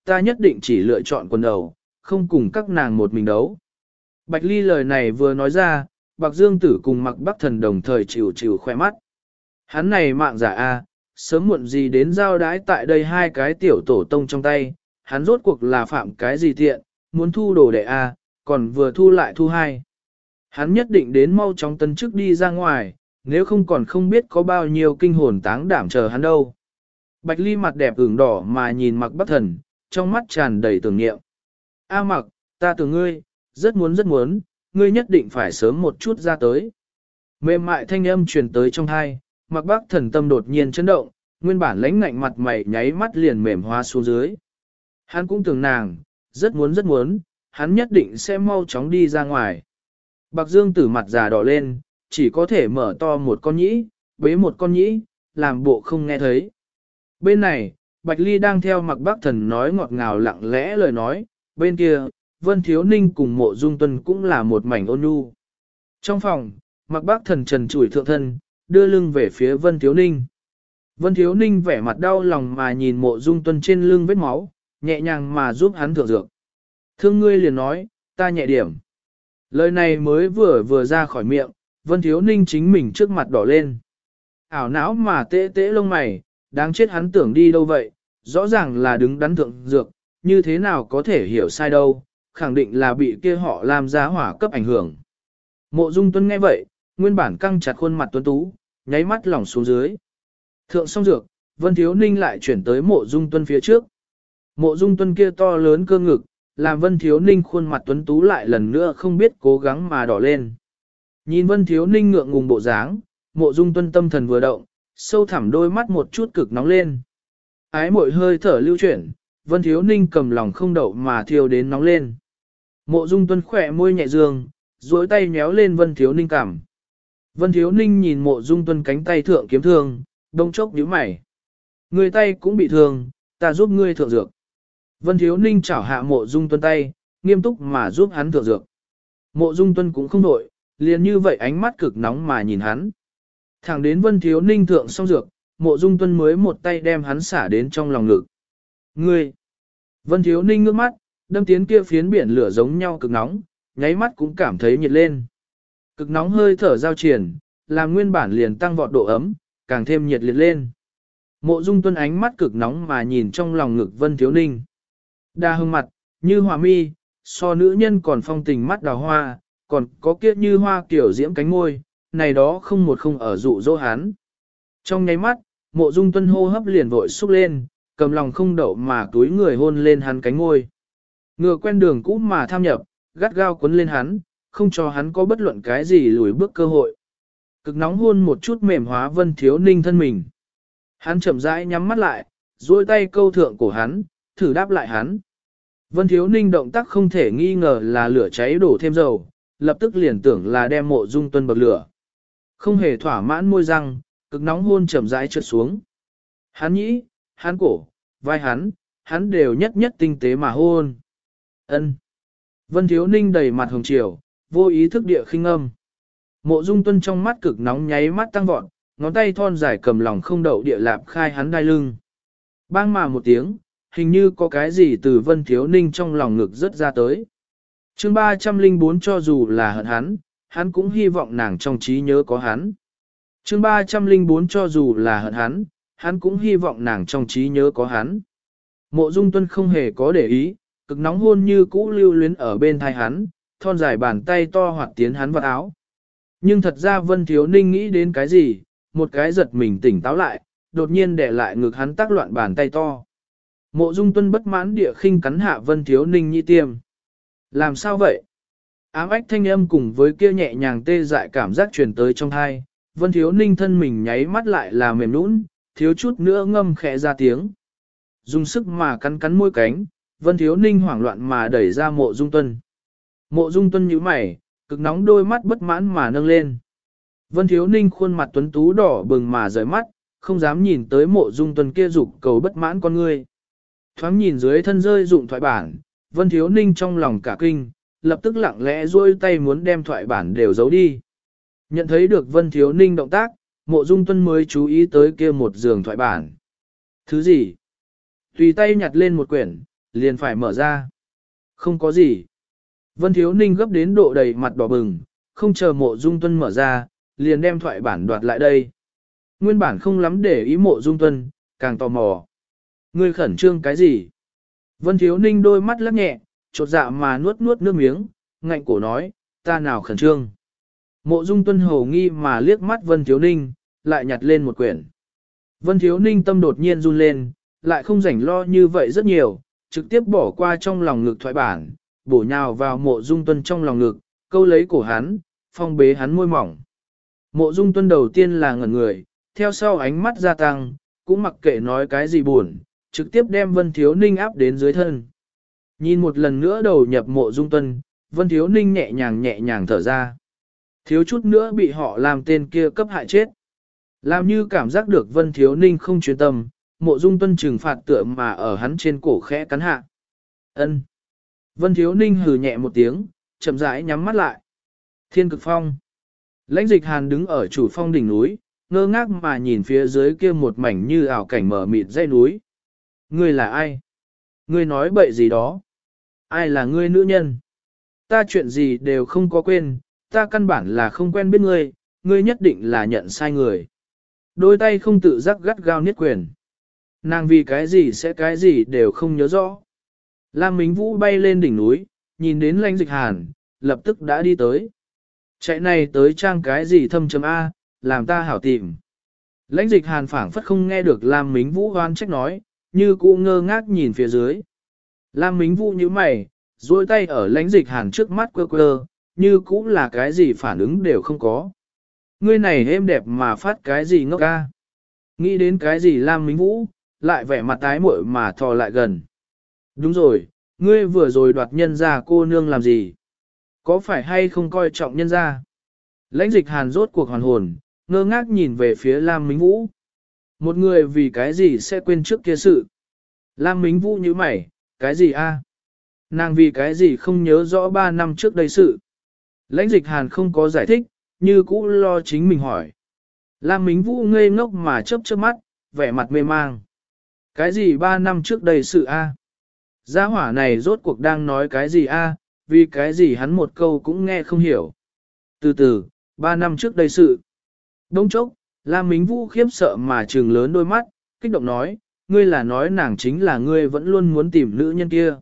S1: ta nhất định chỉ lựa chọn quần đầu, không cùng các nàng một mình đấu. Bạch Ly lời này vừa nói ra, Bạc Dương Tử cùng Mạc Bắc Thần đồng thời chịu chịu khoe mắt. Hắn này mạng giả a, sớm muộn gì đến giao đái tại đây hai cái tiểu tổ tông trong tay, hắn rốt cuộc là phạm cái gì tiện, muốn thu đồ đệ a, còn vừa thu lại thu hai. Hắn nhất định đến mau chóng tân chức đi ra ngoài, nếu không còn không biết có bao nhiêu kinh hồn táng đảm chờ hắn đâu. Bạch Ly mặt đẹp ửng đỏ mà nhìn Mạc Bắc Thần, trong mắt tràn đầy tưởng niệm. A Mạc, ta tưởng ngươi, rất muốn, ngươi nhất định phải sớm một chút ra tới. Mềm mại thanh âm truyền tới trong tai, Mạc Bắc Thần tâm đột nhiên chấn động, nguyên bản lãnh ngạnh mặt mày nháy mắt liền mềm hóa xuống dưới. Hắn cũng tưởng nàng, rất muốn, hắn nhất định sẽ mau chóng đi ra ngoài. Bạc Dương Tử mặt già đỏ lên, chỉ có thể mở to một con nhĩ, bế một con nhĩ, làm bộ không nghe thấy. Bên này, Bạch Ly đang theo Mạc Bắc Thần nói ngọt ngào lặng lẽ lời nói, bên kia, Vân Thiếu Ninh cùng Mộ Dung Tuân cũng là một mảnh ôn nhu. Trong phòng, Mạc Bắc Thần trần trụi thượng thân, đưa lưng về phía Vân Thiếu Ninh. Vân Thiếu Ninh vẻ mặt đau lòng mà nhìn Mộ Dung Tuân trên lưng vết máu, nhẹ nhàng mà giúp hắn thượng dược. Thương ngươi liền nói, ta nhẹ điểm. Lời này mới vừa ra khỏi miệng, Vân Thiếu Ninh chính mình trước mặt đỏ lên. Ảo não mà tễ tễ lông mày, đáng chết hắn tưởng đi đâu vậy, rõ ràng là đứng đắn thượng dược, như thế nào có thể hiểu sai đâu, khẳng định là bị kia họ làm giá hỏa cấp ảnh hưởng. Mộ Dung Tuân nghe vậy, nguyên bản căng chặt khuôn mặt tuấn tú, nháy mắt lỏng xuống dưới. Thượng xong dược, Vân Thiếu Ninh lại chuyển tới Mộ Dung Tuân phía trước. Mộ Dung Tuân kia to lớn cơ ngực, làm Vân Thiếu Ninh khuôn mặt tuấn tú lại lần nữa không biết cố gắng mà đỏ lên. Nhìn Vân Thiếu Ninh ngượng ngùng bộ dáng, Mộ Dung Tuân tâm thần vừa động, sâu thẳm đôi mắt một chút cực nóng lên. Ái mội hơi thở lưu chuyển, Vân Thiếu Ninh cầm lòng không đậu mà thiêu đến nóng lên. Mộ Dung Tuân khỏe môi nhẹ dương, duỗi tay nhéo lên Vân Thiếu Ninh cằm. Vân Thiếu Ninh nhìn Mộ Dung Tuân cánh tay thượng kiếm thương, đông chốc nhíu mày. Người tay cũng bị thương, ta giúp ngươi thượng dược. Vân Thiếu Ninh chảo hạ Mộ Dung Tuân tay, nghiêm túc mà giúp hắn thượng dược. Mộ Dung Tuân cũng không đổi, liền như vậy ánh mắt cực nóng mà nhìn hắn. Thẳng đến Vân Thiếu Ninh thượng xong dược, Mộ Dung Tuân mới một tay đem hắn xả đến trong lòng ngực. Ngươi! Vân Thiếu Ninh ngước mắt, đâm tiến kia phiến biển lửa giống nhau cực nóng, nháy mắt cũng cảm thấy nhiệt lên. Cực nóng hơi thở giao triển, làm nguyên bản liền tăng vọt độ ấm, càng thêm nhiệt liệt lên. Mộ Dung Tuân ánh mắt cực nóng mà nhìn trong lòng ngực Vân Thiếu Ninh. Đa hương mặt, như hỏa mi, so nữ nhân còn phong tình mắt đào hoa, còn có kia như hoa kiểu diễm cánh môi, này đó không một không ở dụ dỗ hắn. Trong nháy mắt, Mộ Dung Tuân hô hấp liền vội xúc lên, cầm lòng không đậu mà túi người hôn lên hắn cánh môi. Ngựa quen đường cũ mà tham nhập, gắt gao quấn lên hắn, không cho hắn có bất luận cái gì lùi bước cơ hội. Cực nóng hôn một chút mềm hóa Vân Thiếu Ninh thân mình. Hắn chậm rãi nhắm mắt lại, duỗi tay câu thượng cổ hắn, thử đáp lại hắn. Vân Thiếu Ninh động tác không thể nghi ngờ là lửa cháy đổ thêm dầu, lập tức liền tưởng là đem Mộ Dung Tuân bậc lửa. Không hề thỏa mãn môi răng, cực nóng hôn chậm rãi trượt xuống. Hắn nhĩ, hắn cổ, vai hắn đều nhất nhất tinh tế mà hôn. Ân. Vân Thiếu Ninh đầy mặt hồng chiều, vô ý thức địa khinh âm. Mộ Dung Tuân trong mắt cực nóng nháy mắt tăng vọt, ngón tay thon dài cầm lòng không đậu địa lạp khai hắn đai lưng. Bang mà một tiếng, hình như có cái gì từ Vân Thiếu Ninh trong lòng ngực rớt ra tới. Chương 304 cho dù là hận hắn cũng hy vọng nàng trong trí nhớ có hắn. Chương 304 cho dù là hận hắn cũng hy vọng nàng trong trí nhớ có hắn. Mộ Dung Tuân không hề có để ý, cực nóng hôn như cũ lưu luyến ở bên thai hắn, thon dài bàn tay to hoạt tiến hắn vào áo. Nhưng thật ra Vân Thiếu Ninh nghĩ đến cái gì, một cái giật mình tỉnh táo lại, đột nhiên để lại ngực hắn tác loạn bàn tay to. Mộ Dung Tuân bất mãn địa khinh cắn hạ Vân Thiếu Ninh nhĩ tiêm. Làm sao vậy? Ám ách thanh âm cùng với kia nhẹ nhàng tê dại cảm giác truyền tới trong thai, Vân Thiếu Ninh thân mình nháy mắt lại là mềm nũng, thiếu chút nữa ngâm khẽ ra tiếng. Dùng sức mà cắn cắn môi cánh, Vân Thiếu Ninh hoảng loạn mà đẩy ra Mộ Dung Tuân. Mộ Dung Tuân nhíu mày, cực nóng đôi mắt bất mãn mà nâng lên. Vân Thiếu Ninh khuôn mặt tuấn tú đỏ bừng mà rời mắt, không dám nhìn tới Mộ Dung Tuân kia dục cầu bất mãn con ngươi. Thoáng nhìn dưới thân rơi dụng thoại bản, Vân Thiếu Ninh trong lòng cả kinh, lập tức lặng lẽ duỗi tay muốn đem thoại bản đều giấu đi. Nhận thấy được Vân Thiếu Ninh động tác, Mộ Dung Tuân mới chú ý tới kia một giường thoại bản. Thứ gì? Tùy tay nhặt lên một quyển, liền phải mở ra. Không có gì. Vân Thiếu Ninh gấp đến độ đầy mặt đỏ bừng, không chờ Mộ Dung Tuân mở ra, liền đem thoại bản đoạt lại đây. Nguyên bản không lắm để ý Mộ Dung Tuân, càng tò mò. Ngươi khẩn trương cái gì? Vân Thiếu Ninh đôi mắt lắc nhẹ, chột dạ mà nuốt nuốt nước miếng, ngạnh cổ nói, ta nào khẩn trương. Mộ Dung Tuân hồ nghi mà liếc mắt Vân Thiếu Ninh, lại nhặt lên một quyển. Vân Thiếu Ninh tâm đột nhiên run lên, lại không rảnh lo như vậy rất nhiều, trực tiếp bỏ qua trong lòng ngực thoại bản, bổ nhào vào Mộ Dung Tuân trong lòng ngực, câu lấy cổ hắn, phong bế hắn môi mỏng. Mộ Dung Tuân đầu tiên là ngẩn người, theo sau ánh mắt gia tăng, cũng mặc kệ nói cái gì buồn, trực tiếp đem Vân Thiếu Ninh áp đến dưới thân. Nhìn một lần nữa đầu nhập Mộ Dung Tuân, Vân Thiếu Ninh nhẹ nhàng thở ra. Thiếu chút nữa bị họ làm tên kia cấp hại chết. Làm như cảm giác được Vân Thiếu Ninh không chuyên tâm, Mộ Dung Tuân trừng phạt tựa mà ở hắn trên cổ khẽ cắn hạ. Ân. Vân Thiếu Ninh hừ nhẹ một tiếng, chậm rãi nhắm mắt lại. Thiên Cực Phong. Lãnh Dịch Hàn đứng ở chủ phong đỉnh núi, ngơ ngác mà nhìn phía dưới kia một mảnh như ảo cảnh mở mịt dãy núi. Ngươi là ai? Ngươi nói bậy gì đó? Ai là ngươi nữ nhân? Ta chuyện gì đều không có quên, ta căn bản là không quen biết ngươi, ngươi nhất định là nhận sai người. Đôi tay không tự giác gắt gao niết quyền. Nàng vì cái gì sẽ cái gì đều không nhớ rõ. Lam Mính Vũ bay lên đỉnh núi, nhìn đến Lãnh Dịch Hàn, lập tức đã đi tới. Chạy này tới trang cái gì thâm chấm A, làm ta hảo tìm. Lãnh Dịch Hàn phảng phất không nghe được Lam Mính Vũ hoan trách nói, như cũ ngơ ngác nhìn phía dưới. Lam Mính Vũ như mày, duỗi tay ở Lãnh Dịch Hàn trước mắt quơ quơ, như cũ là cái gì phản ứng đều không có. Ngươi này êm đẹp mà phát cái gì ngốc ca. Nghĩ đến cái gì Lam Mính Vũ, lại vẻ mặt tái muội mà thò lại gần. Đúng rồi, ngươi vừa rồi đoạt nhân ra cô nương làm gì? Có phải hay không coi trọng nhân ra? Lãnh Dịch Hàn rốt cuộc hoàn hồn, ngơ ngác nhìn về phía Lam Mính Vũ. Một người vì cái gì sẽ quên trước kia sự? Lam Mính Vũ như mày, cái gì a? Nàng vì cái gì không nhớ rõ 3 năm trước đây sự? Lãnh Dịch Hàn không có giải thích, như cũ lo chính mình hỏi. Lam Mính Vũ ngây ngốc mà chớp chớp mắt, vẻ mặt mê mang. Cái gì 3 năm trước đây sự a? Gia hỏa này rốt cuộc đang nói cái gì a? Vì cái gì hắn một câu cũng nghe không hiểu. Từ từ, 3 năm trước đây sự. Đông chốc, Lam Mính Vũ khiếp sợ mà trừng lớn đôi mắt, kích động nói, ngươi là nói nàng chính là ngươi vẫn luôn muốn tìm nữ nhân kia.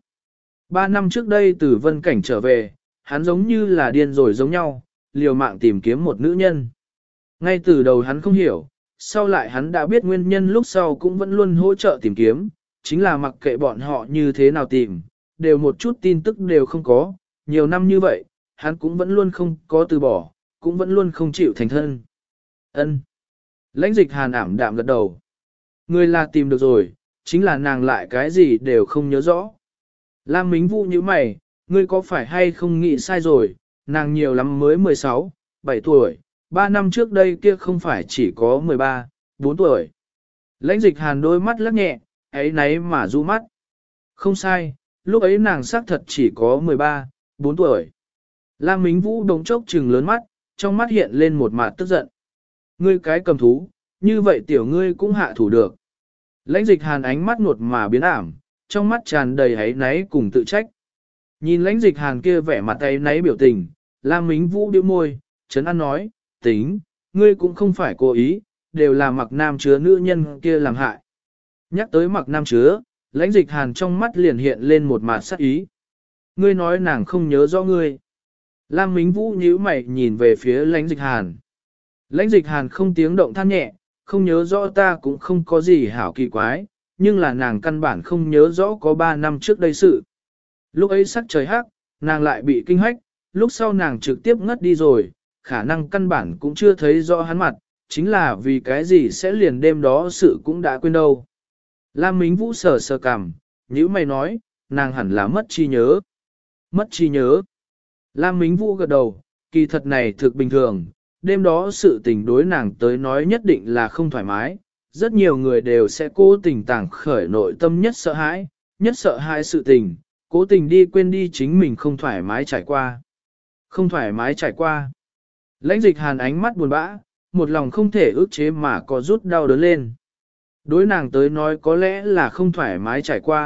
S1: 3 năm trước đây từ Vân Cảnh trở về, hắn giống như là điên rồi giống nhau, liều mạng tìm kiếm một nữ nhân. Ngay từ đầu hắn không hiểu, sau lại hắn đã biết nguyên nhân lúc sau cũng vẫn luôn hỗ trợ tìm kiếm, chính là mặc kệ bọn họ như thế nào tìm, đều một chút tin tức đều không có, nhiều năm như vậy, hắn cũng vẫn luôn không có từ bỏ, cũng vẫn luôn không chịu thành thân. Ân. Lãnh Dịch Hàn ảm đạm gật đầu. Người là tìm được rồi, chính là nàng lại cái gì đều không nhớ rõ. Lam Mính Vũ như mày, ngươi có phải hay không nghĩ sai rồi, nàng nhiều lắm mới 16, 7 tuổi, 3 năm trước đây kia không phải chỉ có 13, 4 tuổi. Lãnh Dịch Hàn đôi mắt lắc nhẹ, ấy nấy mà du mắt. Không sai, lúc ấy nàng xác thật chỉ có 13, 4 tuổi. Lam Mính Vũ đống chốc trừng lớn mắt, trong mắt hiện lên một mặt tức giận. Ngươi cái cầm thú, như vậy tiểu ngươi cũng hạ thủ được. Lãnh Dịch Hàn ánh mắt nuột mà biến ảm, trong mắt tràn đầy hấy náy cùng tự trách. Nhìn Lãnh Dịch Hàn kia vẻ mặt ấy náy biểu tình, Lam Mính Vũ điệu môi, trấn an nói, tính, ngươi cũng không phải cố ý, đều là Mặc Nam Chứa nữ nhân kia làm hại. Nhắc tới Mặc Nam Chứa, Lãnh Dịch Hàn trong mắt liền hiện lên một mặt sắc ý. Ngươi nói nàng không nhớ rõ ngươi. Lam Mính Vũ nhíu mày nhìn về phía Lãnh Dịch Hàn. Lãnh Dịch Hàn không tiếng động than nhẹ, không nhớ rõ ta cũng không có gì hảo kỳ quái, nhưng là nàng căn bản không nhớ rõ có 3 năm trước đây sự. Lúc ấy sắc trời hắc, nàng lại bị kinh hách, lúc sau nàng trực tiếp ngất đi rồi, khả năng căn bản cũng chưa thấy rõ hắn mặt, chính là vì cái gì sẽ liền đêm đó sự cũng đã quên đâu. Lam Mính Vũ sờ sờ cằm, nhữ mày nói, nàng hẳn là mất trí nhớ. Mất trí nhớ. Lam Mính Vũ gật đầu, kỳ thật này thực bình thường, đêm đó sự tình đối nàng tới nói nhất định là không thoải mái, rất nhiều người đều sẽ cố tình tàng khởi nội tâm nhất sợ hãi sự tình, cố tình đi quên đi chính mình không thoải mái trải qua. Không thoải mái trải qua. Lãnh Dịch Hàn ánh mắt buồn bã, một lòng không thể ức chế mà có rút đau đớn lên. Đối nàng tới nói có lẽ là không thoải mái trải qua,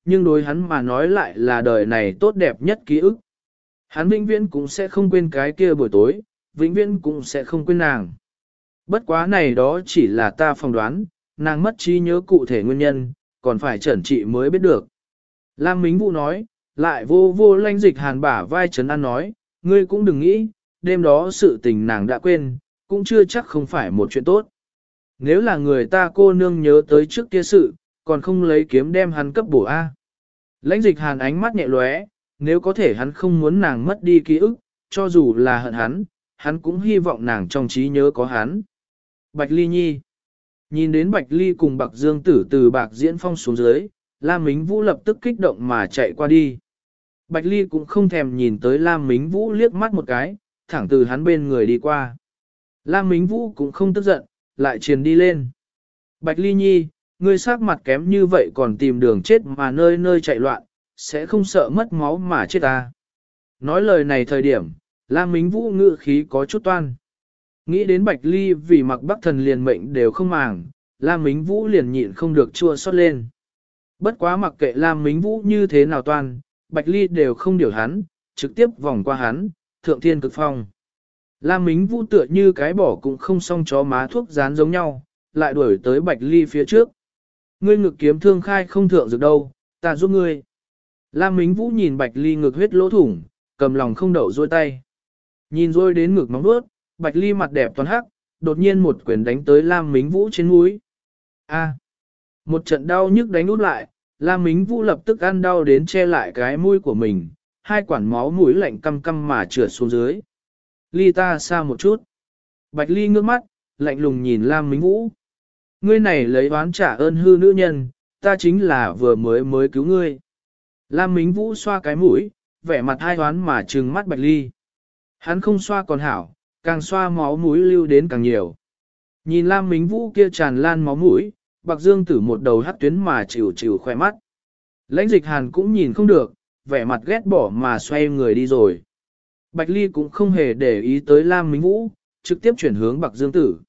S1: nhưng đối hắn mà nói lại là đời này tốt đẹp nhất ký ức. Hắn vĩnh viễn cũng sẽ không quên cái kia buổi tối, vĩnh viễn cũng sẽ không quên nàng. Bất quá này đó chỉ là ta phỏng đoán, nàng mất trí nhớ cụ thể nguyên nhân, còn phải chẩn trị mới biết được. Lam Mính Vũ nói, lại vô Lãnh Dịch Hàn bả vai trấn an nói, ngươi cũng đừng nghĩ, đêm đó sự tình nàng đã quên, cũng chưa chắc không phải một chuyện tốt. Nếu là người ta cô nương nhớ tới trước kia sự, còn không lấy kiếm đem hắn cấp bổ A. Lãnh Dịch Hàn ánh mắt nhẹ lóe, nếu có thể hắn không muốn nàng mất đi ký ức, cho dù là hận hắn cũng hy vọng nàng trong trí nhớ có hắn. Bạch Ly Nhi. Nhìn đến Bạch Ly cùng Bạc Dương Tử từ Bạc Diễn Phong xuống dưới, Lam Mính Vũ lập tức kích động mà chạy qua đi. Bạch Ly cũng không thèm nhìn tới Lam Mính Vũ liếc mắt một cái, thẳng từ hắn bên người đi qua. Lam Mính Vũ cũng không tức giận, lại truyền đi lên. Bạch Ly Nhi, ngươi sắc mặt kém như vậy còn tìm đường chết mà nơi nơi chạy loạn, sẽ không sợ mất máu mà chết ta. Nói lời này thời điểm, Lam Mính Vũ ngự khí có chút toan. Nghĩ đến Bạch Ly vì mặc Bắc Thần liền mệnh đều không màng, Lam Mính Vũ liền nhịn không được chua xót lên. Bất quá mặc kệ Lam Mính Vũ như thế nào toan, Bạch Ly đều không điều hắn, trực tiếp vòng qua hắn, thượng thiên cực phong. Lam Mính Vũ tựa như cái bỏ cũng không xong chó má thuốc dán giống nhau, lại đuổi tới Bạch Ly phía trước. Ngươi ngực kiếm thương khai không thượng dược đâu, ta giúp ngươi. Lam Mính Vũ nhìn Bạch Ly ngực huyết lỗ thủng, cầm lòng không đậu dôi tay. Nhìn dôi đến ngực nóng bước, Bạch Ly mặt đẹp toàn hắc, đột nhiên một quyền đánh tới Lam Mính Vũ trên mũi. A. Một trận đau nhức đánh út lại, Lam Mính Vũ lập tức ăn đau đến che lại cái mũi của mình, hai quản máu mũi lạnh căm căm mà trượt xuống dưới. Ly ta xa một chút. Bạch Ly ngước mắt, lạnh lùng nhìn Lam Mính Vũ. Ngươi này lấy oán trả ơn hư nữ nhân, ta chính là vừa mới cứu ngươi. Lam Mính Vũ xoa cái mũi, vẻ mặt hai oán mà trừng mắt Bạch Ly. Hắn không xoa còn hảo, càng xoa máu mũi lưu đến càng nhiều. Nhìn Lam Mính Vũ kia tràn lan máu mũi, Bạc Dương Tử một đầu hắt tuyến mà chịu khoe mắt. Lãnh Dịch Hàn cũng nhìn không được, vẻ mặt ghét bỏ mà xoay người đi rồi. Bạch Ly cũng không hề để ý tới Lam Mính Vũ, trực tiếp chuyển hướng Bạc Dương Tử.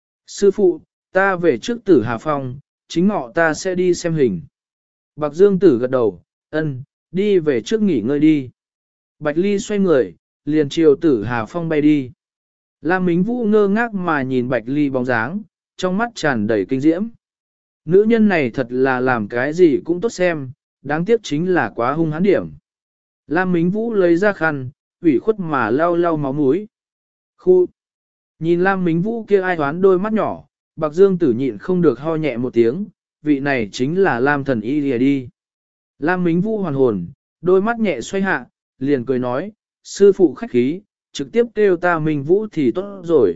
S1: Sư phụ, ta về trước Tử Hà Phong, chính ngọ ta sẽ đi xem hình. Bạc Dương Tử gật đầu, ân, đi về trước nghỉ ngơi đi. Bạch Ly xoay người, liền chiều Tử Hà Phong bay đi. Lam Mính Vũ ngơ ngác mà nhìn Bạch Ly bóng dáng, trong mắt tràn đầy kinh diễm. Nữ nhân này thật là làm cái gì cũng tốt xem, đáng tiếc chính là quá hung hãn điểm. Lam Mính Vũ lấy ra khăn, ủy khuất mà lau lau máu mũi. Khu! Nhìn Lam Mính Vũ kia ai hoán đôi mắt nhỏ, Bạc Dương Tử nhịn không được ho nhẹ một tiếng, vị này chính là Lam thần y lìa đi. Lam Mính Vũ hoàn hồn, đôi mắt nhẹ xoay hạ, liền cười nói, sư phụ khách khí, trực tiếp kêu ta Minh Vũ thì tốt rồi.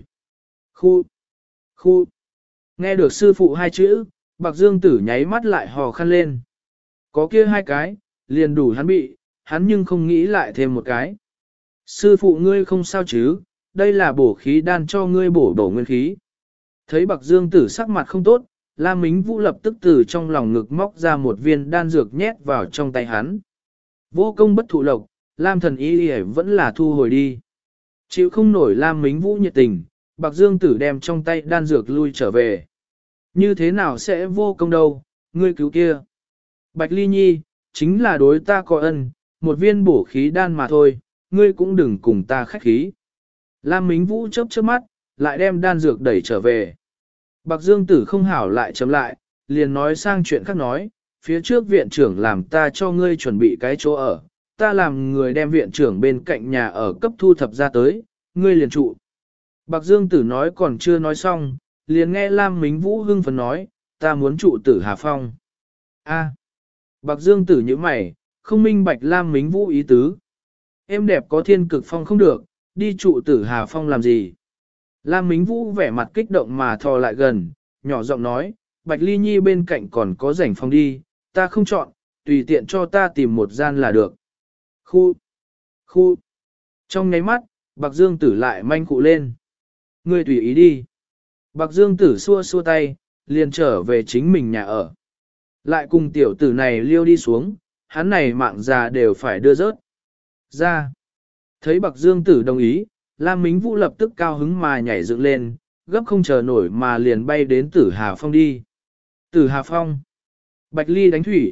S1: Khu! Nghe được sư phụ hai chữ, Bạc Dương Tử nháy mắt lại hò khăn lên. Có kia hai cái, liền đủ hắn bị, hắn nhưng không nghĩ lại thêm một cái. Sư phụ ngươi không sao chứ, đây là bổ khí đan cho ngươi bổ nguyên khí. Thấy Bạc Dương Tử sắc mặt không tốt, Lam Mính Vũ lập tức từ trong lòng ngực móc ra một viên đan dược nhét vào trong tay hắn. Vô công bất thụ lộc, Lam thần y vẫn là thu hồi đi. Chịu không nổi Lam Mính Vũ nhiệt tình, Bạc Dương Tử đem trong tay đan dược lui trở về. Như thế nào sẽ vô công đâu, ngươi cứu kia. Bạch Ly Nhi, chính là đối ta có ân, một viên bổ khí đan mà thôi, ngươi cũng đừng cùng ta khách khí. Lam Mính Vũ chớp chớp mắt, lại đem đan dược đẩy trở về. Bạc Dương Tử không hảo lại chấm lại, liền nói sang chuyện khác nói, phía trước viện trưởng làm ta cho ngươi chuẩn bị cái chỗ ở, ta làm người đem viện trưởng bên cạnh nhà ở cấp thu thập ra tới, ngươi liền trụ. Bạc Dương Tử nói còn chưa nói xong, liền nghe Lam Mính Vũ hưng phấn nói, ta muốn trụ Tử Hà Phong. A. Bạc Dương Tử như mày, không minh bạch Lam Mính Vũ ý tứ. Em đẹp có thiên cực phong không được, đi trụ Tử Hà Phong làm gì? Lam Mính Vũ vẻ mặt kích động mà thò lại gần, nhỏ giọng nói, Bạch Ly Nhi bên cạnh còn có rảnh phòng đi, ta không chọn, tùy tiện cho ta tìm một gian là được. Khu. Trong nháy mắt, Bạc Dương Tử lại manh cụ lên. Ngươi tùy ý đi. Bạc Dương Tử xua xua tay, liền trở về chính mình nhà ở. Lại cùng tiểu tử này liêu đi xuống, hắn này mạng già đều phải đưa rớt. Ra. Thấy Bạc Dương Tử đồng ý, Lam Mính Vũ lập tức cao hứng mà nhảy dựng lên, gấp không chờ nổi mà liền bay đến Tử Hà Phong đi. Tử Hà Phong. Bạch Ly đánh thủy,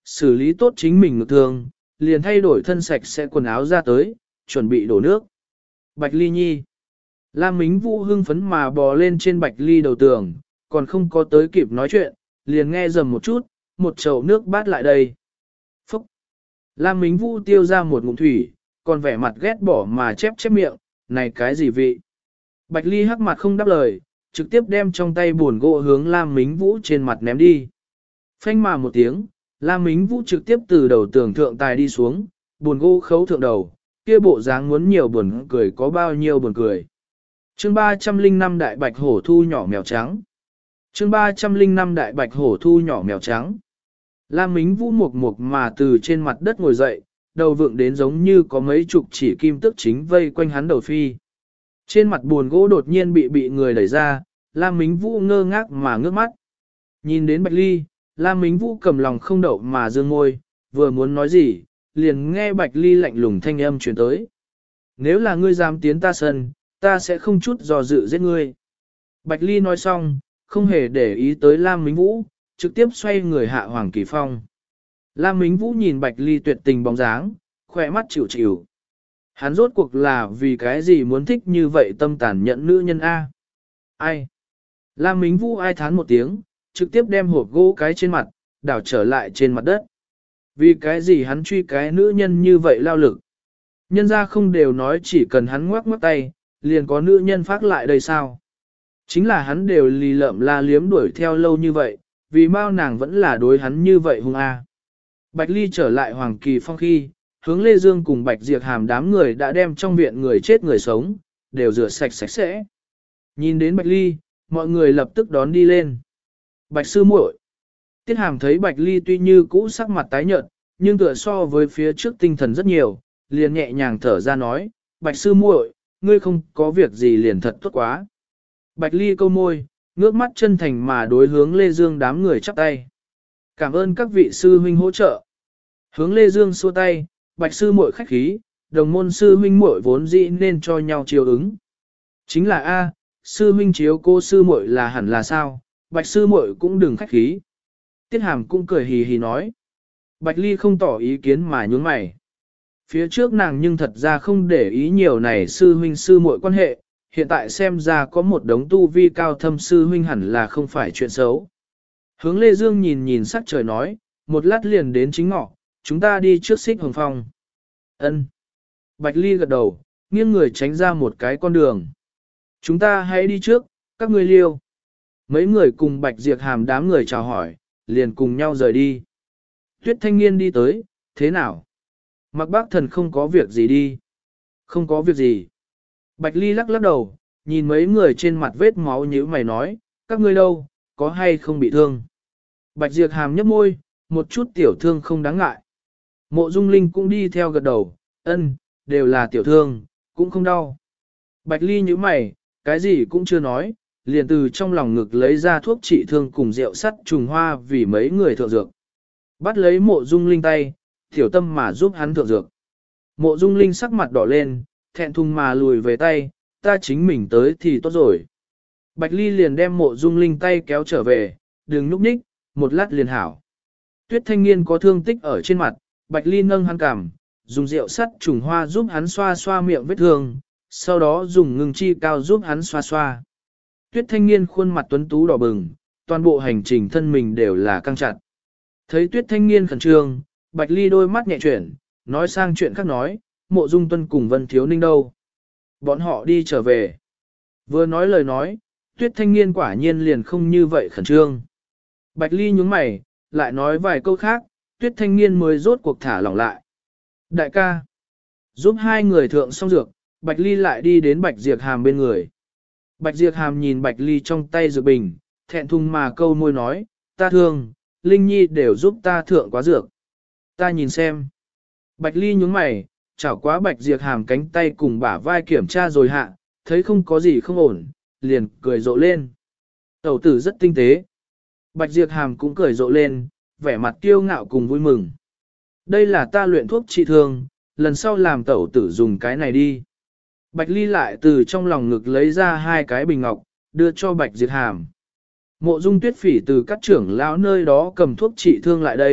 S1: xử lý tốt chính mình ngực thương, liền thay đổi thân sạch sẽ quần áo ra tới, chuẩn bị đổ nước. Bạch Ly Nhi. Lam Mính Vũ hưng phấn mà bò lên trên Bạch Ly đầu tường, còn không có tới kịp nói chuyện, liền nghe rầm một chút, một chậu nước bát lại đây. Phúc! Lam Mính Vũ tiêu ra một ngụm thủy, còn vẻ mặt ghét bỏ mà chép chép miệng, này cái gì vị? Bạch Ly hắc mặt không đáp lời, trực tiếp đem trong tay buồn gỗ hướng Lam Mính Vũ trên mặt ném đi. Phanh mà một tiếng, Lam Mính Vũ trực tiếp từ đầu tường thượng tài đi xuống, buồn gỗ khấu thượng đầu, kia bộ dáng muốn nhiều buồn cười có bao nhiêu buồn cười. Chương 305 Đại Bạch Hổ thu nhỏ mèo trắng. Chương 305 Đại Bạch Hổ thu nhỏ mèo trắng. Lam Mính Vũ mục mục mà từ trên mặt đất ngồi dậy, đầu vượng đến giống như có mấy chục chỉ kim tức chính vây quanh hắn đầu phi. Trên mặt buồn gỗ đột nhiên bị người đẩy ra, Lam Mính Vũ ngơ ngác mà ngước mắt. Nhìn đến Bạch Ly, Lam Mính Vũ cầm lòng không đậu mà dương môi, vừa muốn nói gì, liền nghe Bạch Ly lạnh lùng thanh âm truyền tới. Nếu là ngươi dám tiến ta sân, ta sẽ không chút dò dự giết ngươi. Bạch Ly nói xong, không hề để ý tới Lam Mính Vũ, trực tiếp xoay người hạ Hoàng Kỳ Phong. Lam Mính Vũ nhìn Bạch Ly tuyệt tình bóng dáng, khỏe mắt chịu chịu. Hắn rốt cuộc là vì cái gì muốn thích như vậy tâm tàn nhẫn nữ nhân A. Ai? Lam Mính Vũ ai thán một tiếng, trực tiếp đem hộp gỗ cái trên mặt, đảo trở lại trên mặt đất. Vì cái gì hắn truy cái nữ nhân như vậy lao lực? Nhân ra không đều nói chỉ cần hắn ngoắc ngoắc tay, liền có nữ nhân phát lại đây sao? Chính là hắn đều lì lợm la liếm đuổi theo lâu như vậy, vì mau nàng vẫn là đối hắn như vậy hung A. Bạch Ly trở lại Hoàng Kỳ Phong khi, hướng Lê Dương cùng Bạch Diệp Hàm đám người đã đem trong viện người chết người sống, đều rửa sạch sạch sẽ. Nhìn đến Bạch Ly, mọi người lập tức đón đi lên. Bạch sư muội. Tiết Hàm thấy Bạch Ly tuy như cũ sắc mặt tái nhợt, nhưng tựa so với phía trước tinh thần rất nhiều, liền nhẹ nhàng thở ra nói, Bạch sư muội, ngươi không có việc gì liền thật tốt quá. Bạch Ly câu môi, ngước mắt chân thành mà đối hướng Lê Dương đám người chắp tay. Cảm ơn các vị sư huynh hỗ trợ. Hướng Lê Dương xua tay, Bạch sư muội khách khí, đồng môn sư huynh muội vốn dĩ nên cho nhau chiều ứng. Chính là A, sư huynh chiếu cô sư muội là hẳn là sao, Bạch sư muội cũng đừng khách khí. Tiết Hàm cũng cười hì hì nói. Bạch Ly không tỏ ý kiến mà nhún mày. Phía trước nàng nhưng thật ra không để ý nhiều này sư huynh sư muội quan hệ, hiện tại xem ra có một đống tu vi cao thâm sư huynh hẳn là không phải chuyện xấu. Hướng Lê Dương nhìn nhìn sắc trời nói, một lát liền đến chính ngọ, chúng ta đi trước Xích Hồng Phong. Ân. Bạch Ly gật đầu, nghiêng người tránh ra một cái con đường. Chúng ta hãy đi trước, các ngươi liêu. Mấy người cùng Bạch Diệp Hàm đám người chào hỏi, liền cùng nhau rời đi. Tuyết Thanh Nghiên đi tới, thế nào? Mặc Bác Thần không có việc gì đi. Không có việc gì. Bạch Ly lắc lắc đầu, nhìn mấy người trên mặt vết máu nhíu mày nói, các ngươi đâu, có hay không bị thương? Bạch Diệp Hàm nhấp môi, một chút tiểu thương không đáng ngại. Mộ Dung Linh cũng đi theo gật đầu, ân, đều là tiểu thương, cũng không đau. Bạch Ly nhíu mày, cái gì cũng chưa nói, liền từ trong lòng ngực lấy ra thuốc trị thương cùng rượu sắt trùng hoa vì mấy người thượng dược. Bắt lấy Mộ Dung Linh tay, tiểu tâm mà giúp hắn thượng dược. Mộ Dung Linh sắc mặt đỏ lên, thẹn thùng mà lùi về tay, ta chính mình tới thì tốt rồi. Bạch Ly liền đem Mộ Dung Linh tay kéo trở về, đừng núp nhích, một lát liền hảo. Tuyết Thanh Nghiên có thương tích ở trên mặt, Bạch Ly nâng hắn cằm, dùng rượu sắt trùng hoa giúp hắn xoa xoa miệng vết thương, sau đó dùng ngưng chi cao giúp hắn xoa xoa. Tuyết Thanh Nghiên khuôn mặt tuấn tú đỏ bừng, toàn bộ hành trình thân mình đều là căng chặt. Thấy Tuyết Thanh Nghiên khẩn trương, Bạch Ly đôi mắt nhẹ chuyển, nói sang chuyện khác nói, Mộ Dung Tuân cùng Vân Thiếu Ninh đâu? Bọn họ đi trở về. Vừa nói lời nói, Tuyết Thanh Nghiên quả nhiên liền không như vậy khẩn trương. Bạch Ly nhướng mày, lại nói vài câu khác, Tuyết Thanh Nghiên mới rốt cuộc thả lỏng lại. Đại ca, giúp hai người thượng xong dược, Bạch Ly lại đi đến Bạch Diệp Hàm bên người. Bạch Diệp Hàm nhìn Bạch Ly trong tay dược bình, thẹn thùng mà câu môi nói, ta thương, Linh Nhi đều giúp ta thượng quá dược. Ta nhìn xem. Bạch Ly nhướng mày, chảo quá Bạch Diệp Hàm cánh tay cùng bả vai kiểm tra rồi hạ, thấy không có gì không ổn, liền cười rộ lên. Tẩu tử rất tinh tế. Bạch Diệp Hàm cũng cười rộ lên, vẻ mặt kiêu ngạo cùng vui mừng. Đây là ta luyện thuốc trị thương, lần sau làm tẩu tử dùng cái này đi. Bạch Ly lại từ trong lòng ngực lấy ra hai cái bình ngọc, đưa cho Bạch Diệp Hàm. Mộ Dung Tuyết Phỉ từ các trưởng lão nơi đó cầm thuốc trị thương lại đây,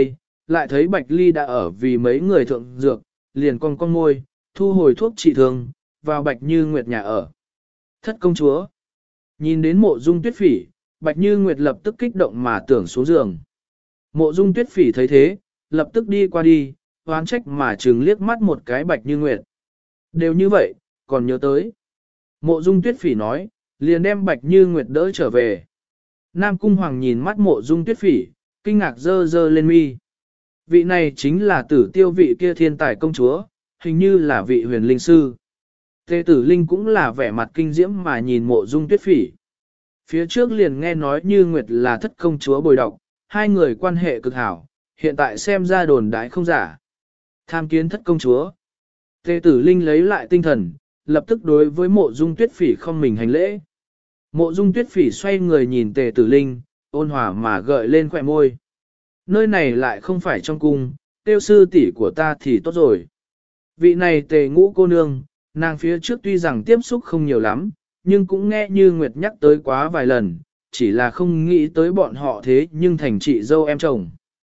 S1: lại thấy Bạch Ly đã ở vì mấy người thượng dược, liền con môi, thu hồi thuốc trị thương, vào Bạch Như Nguyệt nhà ở. Thất công chúa. Nhìn đến Mộ Dung Tuyết Phỉ, Bạch Như Nguyệt lập tức kích động mà tưởng xuống giường. Mộ Dung Tuyết Phỉ thấy thế, lập tức đi qua đi, oán trách mà trừng liếc mắt một cái Bạch Như Nguyệt. Đều như vậy, còn nhớ tới. Mộ Dung Tuyết Phỉ nói, liền đem Bạch Như Nguyệt đỡ trở về. Nam Cung Hoàng nhìn mắt Mộ Dung Tuyết Phỉ, kinh ngạc dơ dơ lên mi. Vị này chính là Tử Tiêu vị kia thiên tài công chúa, hình như là vị huyền linh sư. Tề Tử Linh cũng là vẻ mặt kinh diễm mà nhìn Mộ Dung Tuyết Phỉ. Phía trước liền nghe nói Như Nguyệt là thất công chúa bồi độc, hai người quan hệ cực hảo, hiện tại xem ra đồn đại không giả. Tham kiến thất công chúa. Tề Tử Linh lấy lại tinh thần, lập tức đối với Mộ Dung Tuyết Phỉ không mình hành lễ. Mộ Dung Tuyết Phỉ xoay người nhìn Tề Tử Linh, ôn hòa mà gợi lên khóe môi. Nơi này lại không phải trong cung, tiêu sư tỷ của ta thì tốt rồi. Vị này Tề Ngũ cô nương, nàng phía trước tuy rằng tiếp xúc không nhiều lắm, nhưng cũng nghe Như Nguyệt nhắc tới quá vài lần, chỉ là không nghĩ tới bọn họ thế nhưng thành chị dâu em chồng.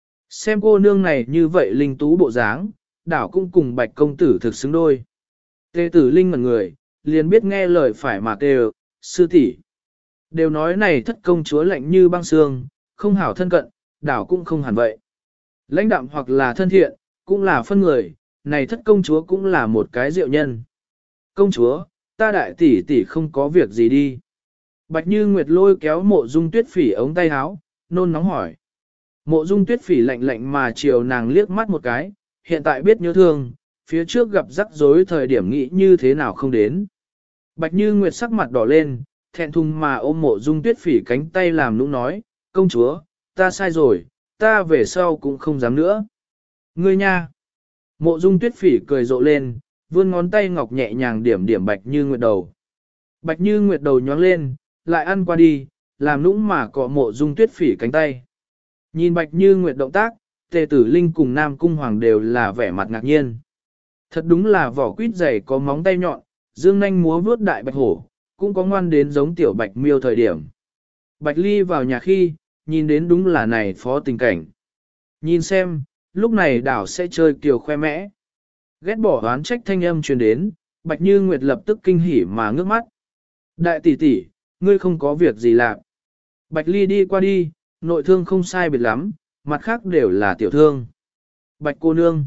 S1: Xem cô nương này như vậy linh tú bộ dáng, đảo cũng cùng Bạch công tử thực xứng đôi. Tề Tử Linh ngẩn người, liền biết nghe lời phải mà kêu, sư tỷ. Đều nói này thất công chúa lạnh như băng xương, không hảo thân cận, đảo cũng không hẳn vậy. Lãnh đạm hoặc là thân thiện, cũng là phân người, này thất công chúa cũng là một cái diệu nhân. Công chúa, ta đại tỷ tỷ không có việc gì đi. Bạch Như Nguyệt lôi kéo Mộ Dung Tuyết Phỉ ống tay áo, nôn nóng hỏi. Mộ Dung Tuyết Phỉ lạnh lạnh mà chiều nàng liếc mắt một cái, hiện tại biết nhớ thương, phía trước gặp rắc rối thời điểm nghĩ như thế nào không đến. Bạch Như Nguyệt sắc mặt đỏ lên, thẹn thùng mà ôm Mộ Dung Tuyết Phỉ cánh tay làm nũng nói, công chúa, ta sai rồi, ta về sau cũng không dám nữa. Ngươi nha! Mộ Dung Tuyết Phỉ cười rộ lên, vươn ngón tay ngọc nhẹ nhàng điểm điểm Bạch Như Nguyệt đầu. Bạch Như Nguyệt đầu nhóng lên, lại ăn qua đi, làm nũng mà cọ Mộ Dung Tuyết Phỉ cánh tay. Nhìn Bạch Như Nguyệt động tác, Tề Tử Linh cùng Nam Cung Hoàng đều là vẻ mặt ngạc nhiên. Thật đúng là vỏ quýt dày có móng tay nhọn, dương nanh múa vuốt đại bạch hổ, cũng có ngoan đến giống tiểu bạch miêu thời điểm. Bạch Ly vào nhà khi, nhìn đến đúng là này phó tình cảnh. Nhìn xem, lúc này đảo sẽ chơi kiều khoe mẽ. Ghét bỏ oán trách thanh âm truyền đến, Bạch Như Nguyệt lập tức kinh hỉ mà ngước mắt. Đại tỷ tỷ, ngươi không có việc gì làm. Bạch Ly đi qua đi, nội thương không sai biệt lắm, mặt khác đều là tiểu thương. Bạch cô nương.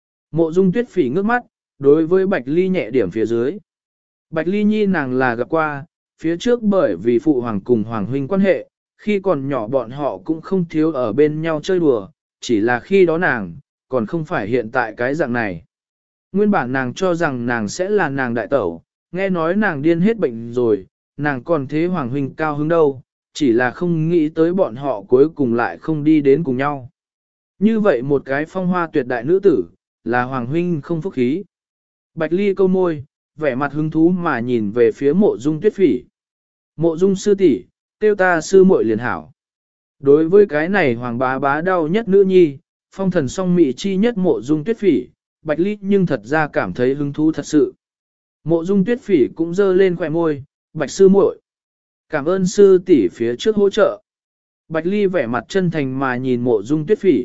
S1: Mộ Dung Tuyết Phỉ ngước mắt, đối với Bạch Ly nhẹ điểm phía dưới. Bạch Ly nhi nàng là gặp qua, phía trước bởi vì phụ hoàng cùng hoàng huynh quan hệ, khi còn nhỏ bọn họ cũng không thiếu ở bên nhau chơi đùa, chỉ là khi đó nàng, còn không phải hiện tại cái dạng này. Nguyên bản nàng cho rằng nàng sẽ là nàng đại tẩu, nghe nói nàng điên hết bệnh rồi, nàng còn thế hoàng huynh cao hứng đâu, chỉ là không nghĩ tới bọn họ cuối cùng lại không đi đến cùng nhau. Như vậy một cái phong hoa tuyệt đại nữ tử, là hoàng huynh không phúc khí. Bạch Ly câu môi, vẻ mặt hứng thú mà nhìn về phía Mộ Dung Tuyết Phỉ. Mộ Dung sư tỷ, tiêu ta sư muội liền hảo. Đối với cái này hoàng bá bá đau nhất nữ nhi, phong thần song mị chi nhất Mộ Dung Tuyết Phỉ, Bạch Ly nhưng thật ra cảm thấy hứng thú thật sự. Mộ Dung Tuyết Phỉ cũng giơ lên khóe môi, Bạch sư muội, cảm ơn sư tỷ phía trước hỗ trợ. Bạch Ly vẻ mặt chân thành mà nhìn Mộ Dung Tuyết Phỉ.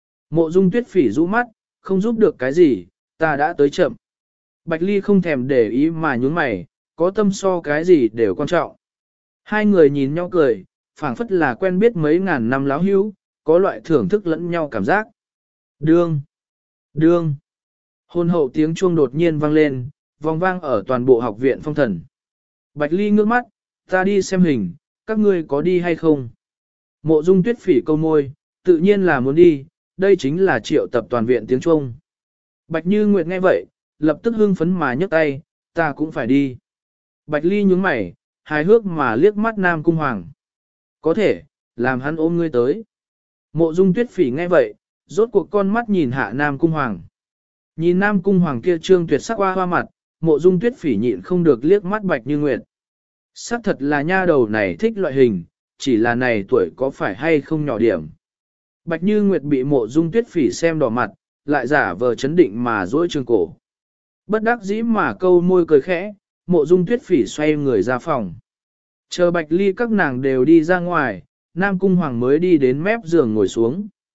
S1: Mộ Dung Tuyết Phỉ rũ mắt, không giúp được cái gì, ta đã tới chậm. Bạch Ly không thèm để ý mà nhún mày, có tâm so cái gì đều quan trọng. Hai người nhìn nhau cười, phảng phất là quen biết mấy ngàn năm láo hữu, có loại thưởng thức lẫn nhau cảm giác. Đương! Đương! Hôn hậu tiếng chuông đột nhiên vang lên, vòng vang ở toàn bộ học viện phong thần. Bạch Ly ngước mắt, ta đi xem hình, các ngươi có đi hay không? Mộ Dung Tuyết Phỉ câu môi, tự nhiên là muốn đi, đây chính là triệu tập toàn viện tiếng chuông. Bạch Như Nguyệt nghe vậy, lập tức hưng phấn mà nhấc tay, ta cũng phải đi. Bạch Ly nhướng mày, hài hước mà liếc mắt Nam Cung Hoàng. Có thể, làm hắn ôm ngươi tới. Mộ Dung Tuyết Phỉ nghe vậy, rốt cuộc con mắt nhìn hạ Nam Cung Hoàng. Nhìn Nam Cung Hoàng kia trương tuyệt sắc hoa hoa mặt, Mộ Dung Tuyết Phỉ nhịn không được liếc mắt Bạch Như Nguyệt. Sắc thật là nha đầu này thích loại hình, chỉ là này tuổi có phải hay không nhỏ điểm. Bạch Như Nguyệt bị Mộ Dung Tuyết Phỉ xem đỏ mặt, lại giả vờ chấn định mà duỗi trường cổ. Bất đắc dĩ mà câu môi cười khẽ, Mộ Dung Tuyết Phỉ xoay người ra phòng. Chờ Bạch Ly các nàng đều đi ra ngoài, Nam Cung Hoàng mới đi đến mép giường ngồi xuống.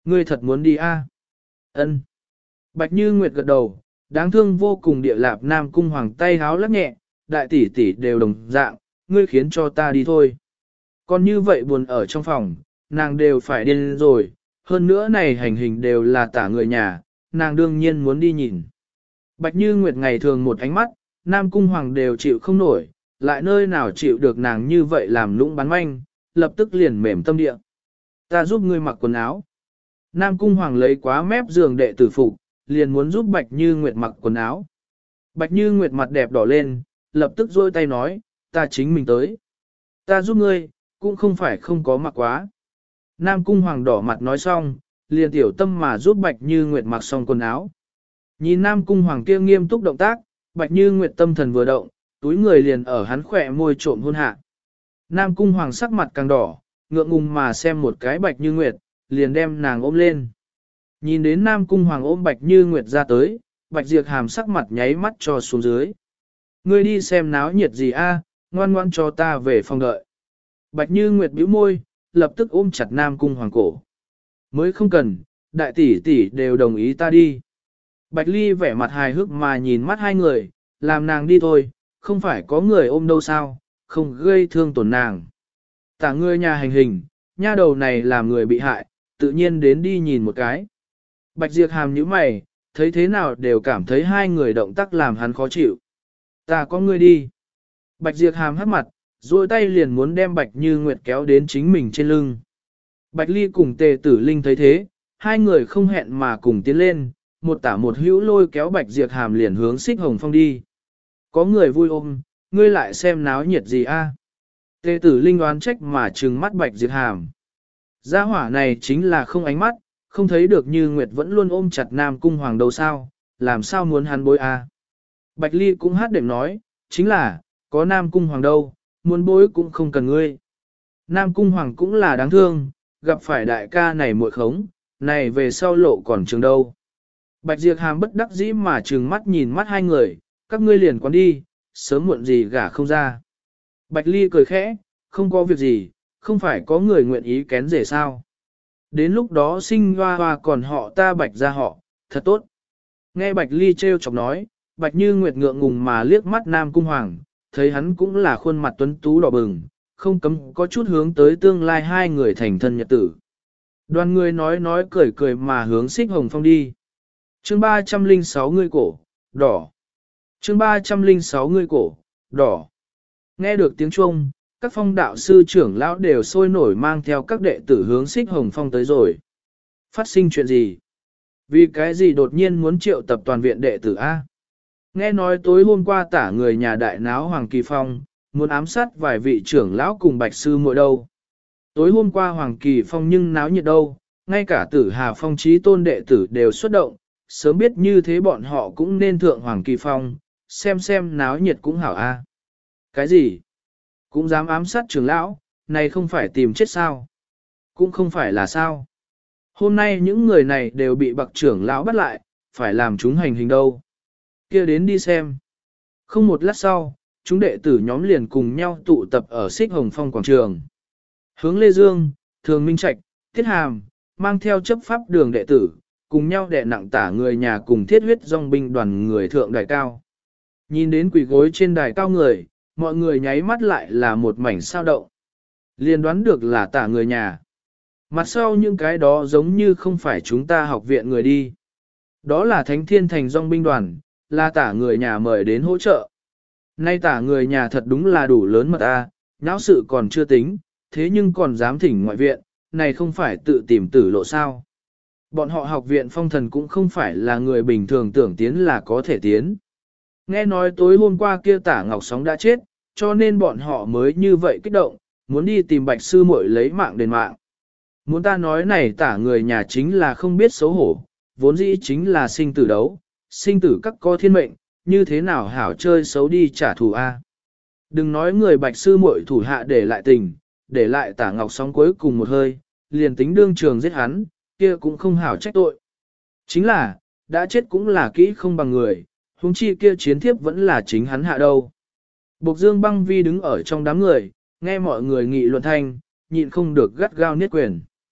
S1: Ngươi thật muốn đi a? Ân. Bạch Như Nguyệt gật đầu, đáng thương vô cùng địa lạp Nam Cung Hoàng tay háo lắc nhẹ, đại tỷ tỷ đều đồng dạng, ngươi khiến cho ta đi thôi. Còn như vậy buồn ở trong phòng, nàng đều phải điên rồi, hơn nữa này hành hình đều là tả người nhà, nàng đương nhiên muốn đi nhìn. Bạch Như Nguyệt ngày thường một ánh mắt, Nam Cung Hoàng đều chịu không nổi, lại nơi nào chịu được nàng như vậy làm lũng bán manh, lập tức liền mềm tâm địa. Ta giúp ngươi mặc quần áo. Nam Cung Hoàng lấy quá mép giường đệ tử phục, liền muốn giúp Bạch Như Nguyệt mặc quần áo. Bạch Như Nguyệt mặt đẹp đỏ lên, lập tức giơ tay nói, ta chính mình tới. Ta giúp ngươi, cũng không phải không có mặc quá. Nam Cung Hoàng đỏ mặt nói xong, liền tiểu tâm mà giúp Bạch Như Nguyệt mặc xong quần áo. Nhìn Nam Cung Hoàng kia nghiêm túc động tác, Bạch Như Nguyệt tâm thần vừa động, túi người liền ở hắn khỏe môi trộm hôn hạ. Nam Cung Hoàng sắc mặt càng đỏ, ngượng ngùng mà xem một cái Bạch Như Nguyệt, liền đem nàng ôm lên. Nhìn đến Nam Cung Hoàng ôm Bạch Như Nguyệt ra tới, Bạch Diệp Hàm sắc mặt nháy mắt cho xuống dưới. Ngươi đi xem náo nhiệt gì a, ngoan ngoan cho ta về phòng đợi. Bạch Như Nguyệt bĩu môi, lập tức ôm chặt Nam Cung Hoàng cổ. Mới không cần, đại tỷ tỷ đều đồng ý ta đi. Bạch Ly vẻ mặt hài hước mà nhìn mắt hai người, làm nàng đi thôi, không phải có người ôm đâu sao, không gây thương tổn nàng. Tả ngươi nhà hành hình, nha đầu này làm người bị hại, tự nhiên đến đi nhìn một cái. Bạch Diệp Hàm nhíu mày, thấy thế nào đều cảm thấy hai người động tác làm hắn khó chịu. Ta có ngươi đi. Bạch Diệp Hàm hắt mặt, duỗi tay liền muốn đem Bạch Như Nguyệt kéo đến chính mình trên lưng. Bạch Ly cùng Tề Tử Linh thấy thế, hai người không hẹn mà cùng tiến lên, một tả một hữu lôi kéo Bạch Diệp Hàm liền hướng Xích Hồng Phong đi. Có người vui ôm, ngươi lại xem náo nhiệt gì a? Tề Tử Linh đoán trách mà trừng mắt Bạch Diệp Hàm. Gia hỏa này chính là không ánh mắt, không thấy được Như Nguyệt vẫn luôn ôm chặt Nam Cung Hoàng đâu sao, làm sao muốn hắn bối a? Bạch Ly cũng hát đệm nói, chính là, có Nam Cung Hoàng đâu, muốn bối cũng không cần ngươi. Nam Cung Hoàng cũng là đáng thương, gặp phải đại ca này muội khống, này về sau lộ còn trường đâu. Bạch Diệp Hàm bất đắc dĩ mà trừng mắt nhìn mắt hai người, các ngươi liền quán đi, sớm muộn gì gả không ra. Bạch Ly cười khẽ, không có việc gì, không phải có người nguyện ý kén rể sao. Đến lúc đó sinh hoa hoa còn họ ta Bạch ra họ, thật tốt. Nghe Bạch Ly trêu chọc nói, Bạch Như Nguyệt ngượng ngùng mà liếc mắt Nam Cung Hoàng, thấy hắn cũng là khuôn mặt tuấn tú đỏ bừng, không cấm có chút hướng tới tương lai hai người thành thân nhật tử. Đoàn người nói cười cười mà hướng Xích Hồng Phong đi. Chương 306 người cổ, đỏ. Chương 306 người cổ, đỏ. Nghe được tiếng chuông, các phong đạo sư trưởng lão đều sôi nổi mang theo các đệ tử hướng Xích Hồng Phong tới rồi. Phát sinh chuyện gì? Vì cái gì đột nhiên muốn triệu tập toàn viện đệ tử A? Nghe nói tối hôm qua tả người nhà đại náo Hoàng Kỳ Phong, muốn ám sát vài vị trưởng lão cùng bạch sư muội đâu. Tối hôm qua Hoàng Kỳ Phong nhưng náo nhiệt đâu, ngay cả Tử Hà Phong chí tôn đệ tử đều xuất động, sớm biết như thế bọn họ cũng nên thượng Hoàng Kỳ Phong, xem náo nhiệt cũng hảo a. Cái gì? Cũng dám ám sát trưởng lão, này không phải tìm chết sao? Cũng không phải là sao? Hôm nay những người này đều bị bậc trưởng lão bắt lại, phải làm chúng hành hình đâu. Kia đến đi xem. Không một lát sau, chúng đệ tử nhóm liền cùng nhau tụ tập ở Xích Hồng Phong quảng trường. Hướng Lê Dương, Thường Minh Trạch, Thiết Hàm, mang theo chấp pháp đường đệ tử, cùng nhau đè nặng tả người nhà cùng thiết huyết dòng binh đoàn người thượng đài cao. Nhìn đến quỷ gối trên đài cao người, mọi người nháy mắt lại là một mảnh sao động. Liền đoán được là tả người nhà. Mặt sau những cái đó giống như không phải chúng ta học viện người đi. Đó là Thánh Thiên Thành dòng binh đoàn, là tả người nhà mời đến hỗ trợ. Nay tả người nhà thật đúng là đủ lớn mật a, nháo sự còn chưa tính, thế nhưng còn dám thỉnh ngoại viện, này không phải tự tìm tử lộ sao. Bọn họ học viện phong thần cũng không phải là người bình thường tưởng tiến là có thể tiến. Nghe nói tối hôm qua kia tả Ngọc Sóng đã chết, cho nên bọn họ mới như vậy kích động, muốn đi tìm bạch sư muội lấy mạng đền mạng. Muốn ta nói này tả người nhà chính là không biết xấu hổ, vốn dĩ chính là sinh tử đấu, sinh tử các có thiên mệnh, như thế nào hảo chơi xấu đi trả thù a. Đừng nói người bạch sư muội thủ hạ để lại tình, để lại tả Ngọc Sóng cuối cùng một hơi, liền tính đương trường giết hắn, kia cũng không hảo trách tội. Chính là, đã chết cũng là kỹ không bằng người, huống chi kia chiến thiếp vẫn là chính hắn hạ đâu. Bộc Dương Băng Vi đứng ở trong đám người, nghe mọi người nghị luận thanh, nhịn không được gắt gao niết quyền.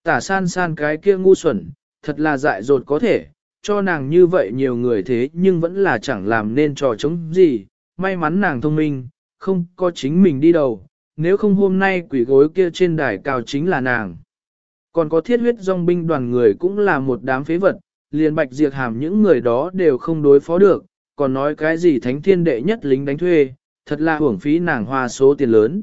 S1: Tả san san cái kia ngu xuẩn, thật là dại dột có thể, cho nàng như vậy nhiều người thế nhưng vẫn là chẳng làm nên trò chống gì, may mắn nàng thông minh, không có chính mình đi đầu, nếu không hôm nay quỷ gối kia trên đài cao chính là nàng. Còn có thiết huyết dòng binh đoàn người cũng là một đám phế vật, liền bạch diệt hàm những người đó đều không đối phó được, còn nói cái gì thánh thiên đệ nhất lính đánh thuê, thật là hưởng phí nàng hoa số tiền lớn.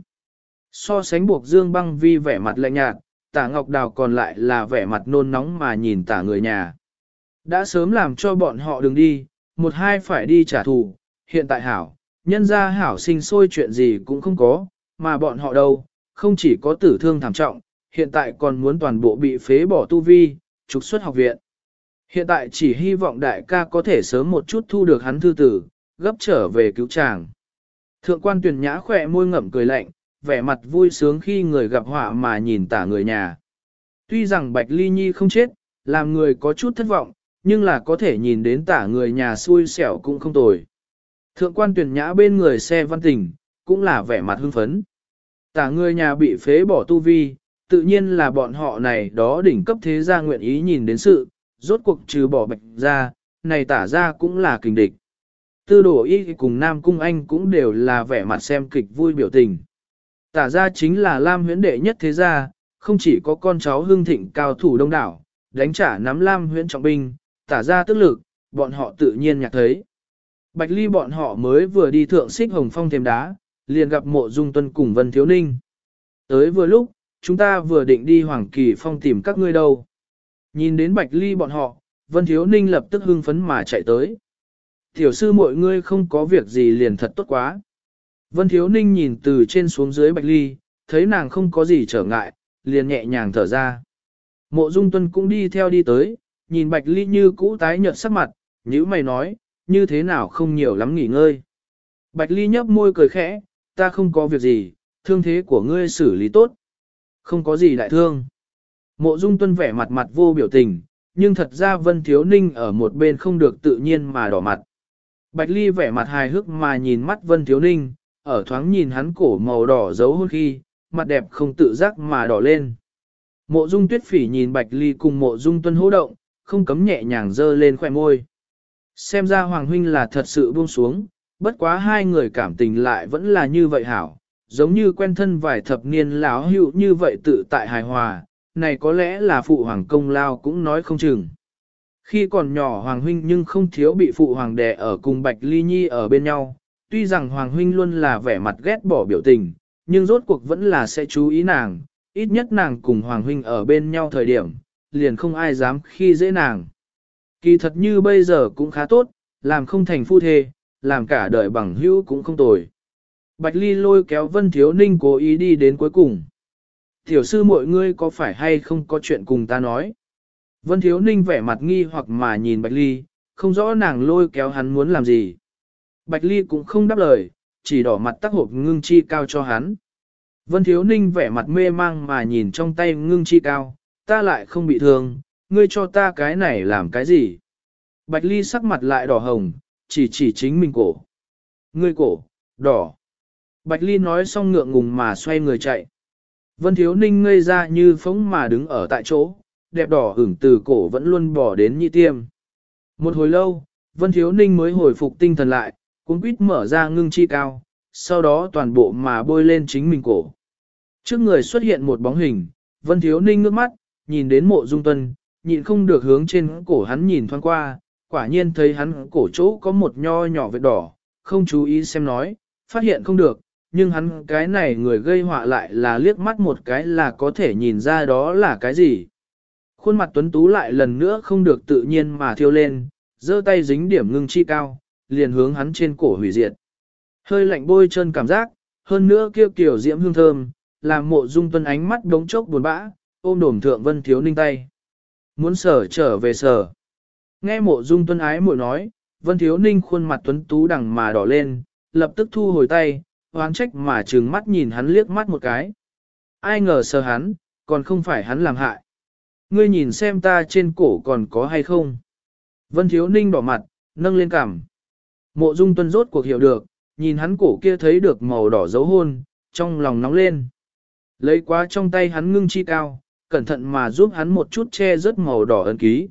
S1: So sánh buộc Dương Băng Vi vẻ mặt lạnh nhạt, Tả Ngọc Đào còn lại là vẻ mặt nôn nóng mà nhìn Tả người nhà. Đã sớm làm cho bọn họ đừng đi, một hai phải đi trả thù, hiện tại hảo, nhân ra hảo sinh sôi chuyện gì cũng không có, mà bọn họ đâu, không chỉ có tử thương thảm trọng, hiện tại còn muốn toàn bộ bị phế bỏ tu vi, trục xuất học viện. Hiện tại chỉ hy vọng đại ca có thể sớm một chút thu được hắn thư tử, gấp trở về cứu chàng. Thượng quan Tuyền Nhã khỏe môi ngậm cười lạnh, vẻ mặt vui sướng khi người gặp họa mà nhìn Tả người nhà. Tuy rằng Bạch Ly Nhi không chết, làm người có chút thất vọng, nhưng là có thể nhìn đến Tả người nhà xui xẻo cũng không tồi. Thượng quan Tuyền Nhã bên người xe Văn Tình, cũng là vẻ mặt hưng phấn. Tả người nhà bị phế bỏ tu vi, tự nhiên là bọn họ này đó đỉnh cấp thế gia nguyện ý nhìn đến sự, rốt cuộc trừ bỏ Bạch ra, này Tả ra cũng là kình địch. Tư Đồ Y cùng Nam Cung Anh cũng đều là vẻ mặt xem kịch vui biểu tình. Tả ra chính là Lam huyễn đệ nhất thế gia, không chỉ có con cháu hưng thịnh cao thủ đông đảo, đánh trả nắm Lam huyễn trọng binh, Tả ra tức lực, bọn họ tự nhiên nhạc thấy. Bạch Ly bọn họ mới vừa đi thượng xích hồng phong thêm đá, liền gặp Mộ Dung Tuân cùng Vân Thiếu Ninh. Tới vừa lúc, chúng ta vừa định đi Hoàng Kỳ Phong tìm các ngươi đâu. Nhìn đến Bạch Ly bọn họ, Vân Thiếu Ninh lập tức hưng phấn mà chạy tới. Tiểu sư mọi ngươi không có việc gì liền thật tốt quá. Vân Thiếu Ninh nhìn từ trên xuống dưới Bạch Ly, thấy nàng không có gì trở ngại, liền nhẹ nhàng thở ra. Mộ Dung Tuân cũng đi theo đi tới, nhìn Bạch Ly như cũ tái nhợt sắc mặt, nhíu mày nói, như thế nào không nhiều lắm nghỉ ngơi. Bạch Ly nhấp môi cười khẽ, ta không có việc gì, thương thế của ngươi xử lý tốt. Không có gì đại thương. Mộ Dung Tuân vẻ mặt mặt vô biểu tình, nhưng thật ra Vân Thiếu Ninh ở một bên không được tự nhiên mà đỏ mặt. Bạch Ly vẻ mặt hài hước mà nhìn mắt Vân Thiếu Ninh, ở thoáng nhìn hắn cổ màu đỏ giấu hôn khi, mặt đẹp không tự giác mà đỏ lên. Mộ Dung Tuyết Phỉ nhìn Bạch Ly cùng Mộ Dung Tuân hô động, không cấm nhẹ nhàng dơ lên khỏe môi. Xem ra Hoàng Huynh là thật sự buông xuống, bất quá hai người cảm tình lại vẫn là như vậy hảo, giống như quen thân vài thập niên lão hữu như vậy tự tại hài hòa, này có lẽ là phụ hoàng công lao cũng nói không chừng. Khi còn nhỏ Hoàng Huynh nhưng không thiếu bị phụ hoàng đè ở cùng Bạch Ly Nhi ở bên nhau, tuy rằng Hoàng Huynh luôn là vẻ mặt ghét bỏ biểu tình, nhưng rốt cuộc vẫn là sẽ chú ý nàng, ít nhất nàng cùng Hoàng Huynh ở bên nhau thời điểm, liền không ai dám khi dễ nàng. Kỳ thật như bây giờ cũng khá tốt, làm không thành phu thê, làm cả đời bằng hữu cũng không tồi. Bạch Ly lôi kéo Vân Thiếu Ninh cố ý đi đến cuối cùng. Tiểu sư mọi ngươi có phải hay không có chuyện cùng ta nói? Vân Thiếu Ninh vẻ mặt nghi hoặc mà nhìn Bạch Ly, không rõ nàng lôi kéo hắn muốn làm gì. Bạch Ly cũng không đáp lời, chỉ đỏ mặt tắc hộp ngưng chi cao cho hắn. Vân Thiếu Ninh vẻ mặt mê mang mà nhìn trong tay ngưng chi cao, ta lại không bị thương, ngươi cho ta cái này làm cái gì? Bạch Ly sắc mặt lại đỏ hồng, chỉ chính mình cổ. Ngươi cổ, đỏ. Bạch Ly nói xong ngượng ngùng mà xoay người chạy. Vân Thiếu Ninh ngây ra như phóng mà đứng ở tại chỗ, đẹp đỏ ửng từ cổ vẫn luôn bỏ đến nhị tiêm. Một hồi lâu, Vân Thiếu Ninh mới hồi phục tinh thần lại, cuống quýt mở ra ngưng chi cao, sau đó toàn bộ mà bôi lên chính mình cổ. Trước người xuất hiện một bóng hình, Vân Thiếu Ninh ngước mắt, nhìn đến Mộ Dung Tuân, nhịn không được hướng trên cổ hắn nhìn thoáng qua, quả nhiên thấy hắn cổ chỗ có một nho nhỏ vết đỏ, không chú ý xem nói, phát hiện không được, nhưng hắn cái này người gây họa lại là liếc mắt một cái là có thể nhìn ra đó là cái gì. Khuôn mặt tuấn tú lại lần nữa không được tự nhiên mà thiêu lên, giơ tay dính điểm ngưng chi cao, liền hướng hắn trên cổ hủy diệt. Hơi lạnh bôi chân cảm giác, hơn nữa kêu kiểu diễm hương thơm, làm Mộ Dung Tuân ánh mắt đống chốc buồn bã, ôm đổm thượng Vân Thiếu Ninh tay. Muốn sở trở về sở. Nghe Mộ Dung Tuân ái muội nói, Vân Thiếu Ninh khuôn mặt tuấn tú đằng mà đỏ lên, lập tức thu hồi tay, oán trách mà trừng mắt nhìn hắn liếc mắt một cái. Ai ngờ sờ hắn, còn không phải hắn làm hại. Ngươi nhìn xem ta trên cổ còn có hay không. Vân Thiếu Ninh đỏ mặt, nâng lên cằm. Mộ Dung Tuân rốt cuộc hiểu được, nhìn hắn cổ kia thấy được màu đỏ dấu hôn, trong lòng nóng lên. Lấy quá trong tay hắn ngưng chi cao, cẩn thận mà giúp hắn một chút che rớt màu đỏ ấn ký.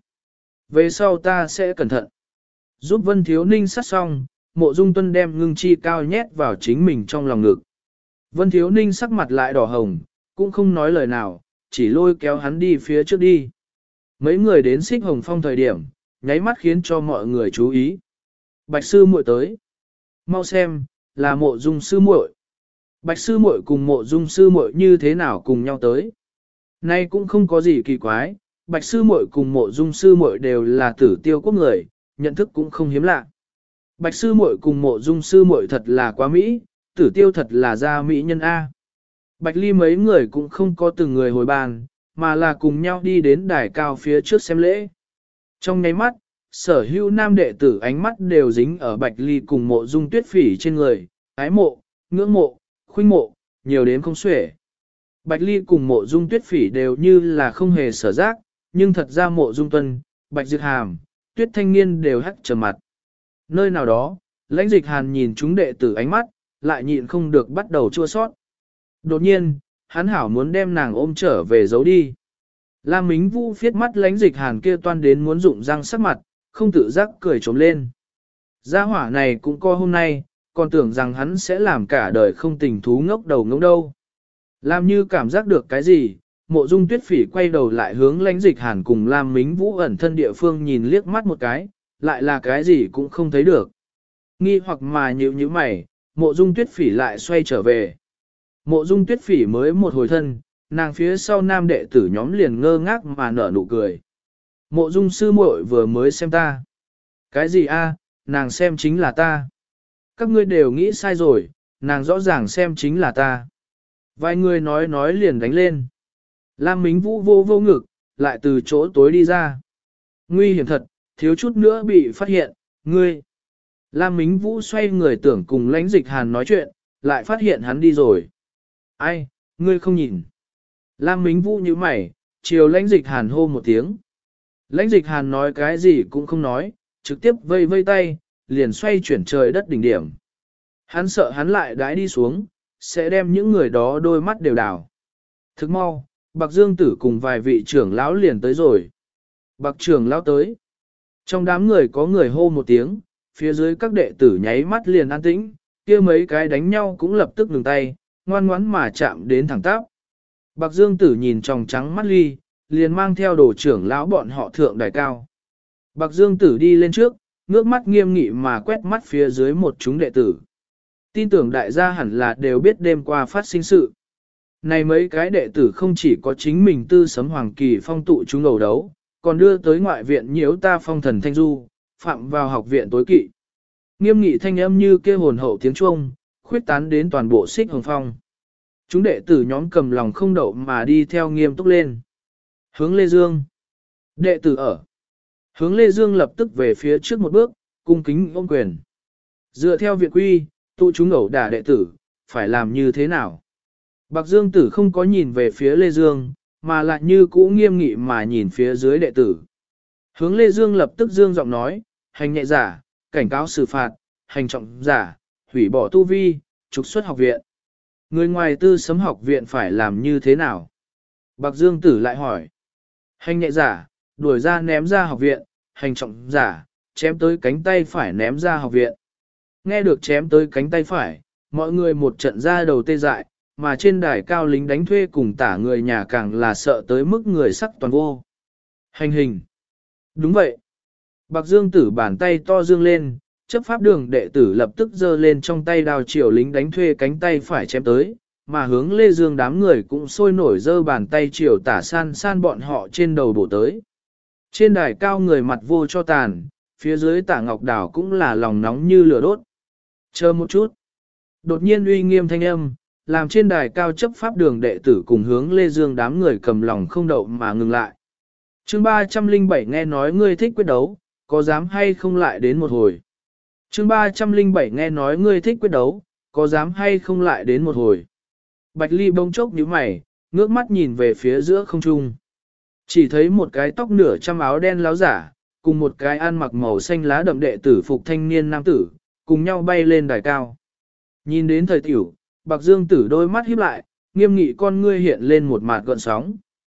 S1: Về sau ta sẽ cẩn thận. Giúp Vân Thiếu Ninh sát xong, Mộ Dung Tuân đem ngưng chi cao nhét vào chính mình trong lòng ngực. Vân Thiếu Ninh sắc mặt lại đỏ hồng, cũng không nói lời nào, chỉ lôi kéo hắn đi phía trước đi. Mấy người đến Xích Hồng Phong thời điểm, nháy mắt khiến cho mọi người chú ý. Bạch sư muội tới. Mau xem, là Mộ Dung sư muội. Bạch sư muội cùng Mộ Dung sư muội như thế nào cùng nhau tới. Nay cũng không có gì kỳ quái, Bạch sư muội cùng Mộ Dung sư muội đều là Tử Tiêu quốc người, nhận thức cũng không hiếm lạ. Bạch sư muội cùng Mộ Dung sư muội thật là quá mỹ, Tử Tiêu thật là gia mỹ nhân A. Bạch Ly mấy người cũng không có từng người hồi bàn, mà là cùng nhau đi đến đài cao phía trước xem lễ. Trong nháy mắt, sở hữu nam đệ tử ánh mắt đều dính ở Bạch Ly cùng Mộ Dung Tuyết Phỉ trên người, ái mộ, ngưỡng mộ, khuynh mộ, nhiều đến không xuể. Bạch Ly cùng Mộ Dung Tuyết Phỉ đều như là không hề sở giác, nhưng thật ra Mộ Dung Tuân, Bạch Diệt Hàm, Tuyết Thanh Niên đều hắc trầm mặt. Nơi nào đó, Lãnh Dịch Hàn nhìn chúng đệ tử ánh mắt, lại nhịn không được bắt đầu chua sót. Đột nhiên, hắn hảo muốn đem nàng ôm trở về giấu đi. Lam Mính Vũ phiết mắt Lãnh Dịch Hàn kia toan đến muốn rụng răng sắc mặt, không tự giác cười trống lên. Gia hỏa này cũng coi hôm nay, còn tưởng rằng hắn sẽ làm cả đời không tình thú ngốc đầu ngốc đâu. Làm như cảm giác được cái gì, Mộ Dung Tuyết Phỉ quay đầu lại hướng Lãnh Dịch Hàn cùng Lam Mính Vũ ẩn thân địa phương nhìn liếc mắt một cái, lại là cái gì cũng không thấy được. Nghi hoặc mà nhíu mày, Mộ Dung Tuyết Phỉ lại xoay trở về. Mộ Dung Tuyết Phỉ mới một hồi thân, nàng phía sau nam đệ tử nhóm liền ngơ ngác mà nở nụ cười. Mộ Dung sư muội vừa mới xem ta. Cái gì a? Nàng xem chính là ta. Các ngươi đều nghĩ sai rồi, nàng rõ ràng xem chính là ta. Vài người nói liền đánh lên. Lam Mính Vũ vô ngực, lại từ chỗ tối đi ra. Nguy hiểm thật, thiếu chút nữa bị phát hiện, ngươi. Lam Mính Vũ xoay người tưởng cùng Lãnh Dịch Hàn nói chuyện, lại phát hiện hắn đi rồi. Ai, ngươi không nhìn. Lam Mính Vũ như mày, chiều Lãnh Dịch Hàn hô một tiếng. Lãnh Dịch Hàn nói cái gì cũng không nói, trực tiếp vây tay, liền xoay chuyển trời đất đỉnh điểm. Hắn sợ hắn lại đãi đi xuống, sẽ đem những người đó đôi mắt đều đảo. Thức mau, Bạc Dương Tử cùng vài vị trưởng lão liền tới rồi. Bạc trưởng lão tới. Trong đám người có người hô một tiếng, phía dưới các đệ tử nháy mắt liền an tĩnh, kia mấy cái đánh nhau cũng lập tức ngừng tay, ngoan ngoãn mà chạm đến thẳng tắp. Bạc Dương Tử nhìn tròng trắng mắt ly, liền mang theo đồ trưởng lão bọn họ thượng đài cao. Bạc Dương Tử đi lên trước, ngước mắt nghiêm nghị mà quét mắt phía dưới một chúng đệ tử. Tin tưởng đại gia hẳn là đều biết đêm qua phát sinh sự. Này mấy cái đệ tử không chỉ có chính mình tư sấm hoàng kỳ phong tụ chúng ngầu đấu, còn đưa tới ngoại viện nhiễu ta phong thần thanh du, phạm vào học viện tối kỵ. Nghiêm nghị thanh âm như kêu hồn hậu tiếng chuông, khuyết tán đến toàn bộ Xích Hồng Phong. Chúng đệ tử nhóm cầm lòng không đậu mà đi theo nghiêm túc lên. Hướng Lê Dương. Đệ tử ở. Hướng Lê Dương lập tức về phía trước một bước, cung kính ôm quyền. Dựa theo viện quy, tụ chúng ẩu đả đệ tử, phải làm như thế nào? Bạc Dương Tử không có nhìn về phía Lê Dương, mà lại như cũ nghiêm nghị mà nhìn phía dưới đệ tử. Hướng Lê Dương lập tức dương giọng nói, hành nhẹ giả, cảnh cáo xử phạt, hành trọng giả, hủy bỏ tu vi, trục xuất học viện. Người ngoài tư sấm học viện phải làm như thế nào? Bạc Dương Tử lại hỏi. Hành nhẹ giả, đuổi ra ném ra học viện, hành trọng giả, chém tới cánh tay phải ném ra học viện. Nghe được chém tới cánh tay phải, mọi người một trận ra đầu tê dại, mà trên đài cao lính đánh thuê cùng tả người nhà càng là sợ tới mức người sắc toàn vô. Hành hình. Đúng vậy. Bạc Dương Tử bàn tay to dương lên, chấp pháp đường đệ tử lập tức giơ lên trong tay đao chiều lính đánh thuê cánh tay phải chém tới, mà hướng Lê Dương đám người cũng sôi nổi giơ bàn tay chiều tả san bọn họ trên đầu bổ tới. Trên đài cao người mặt vô cho tàn, phía dưới tả ngọc đảo cũng là lòng nóng như lửa đốt. Chờ một chút. Đột nhiên uy nghiêm thanh âm, làm trên đài cao chấp pháp đường đệ tử cùng hướng Lê Dương đám người cầm lòng không đậu mà ngừng lại. Chương 307 nghe nói ngươi thích quyết đấu, có dám hay không lại đến một hồi. Chương 307 nghe nói ngươi thích quyết đấu, có dám hay không lại đến một hồi. Bạch Ly bông chốc nhíu mày, ngước mắt nhìn về phía giữa không trung. Chỉ thấy một cái tóc nửa trăm áo đen láo giả, cùng một cái ăn mặc màu xanh lá đậm đệ tử phục thanh niên nam tử, cùng nhau bay lên đài cao. Nhìn đến thời tiểu, Bạc Dương Tử đôi mắt híp lại, nghiêm nghị con ngươi hiện lên một mạt gợn sóng.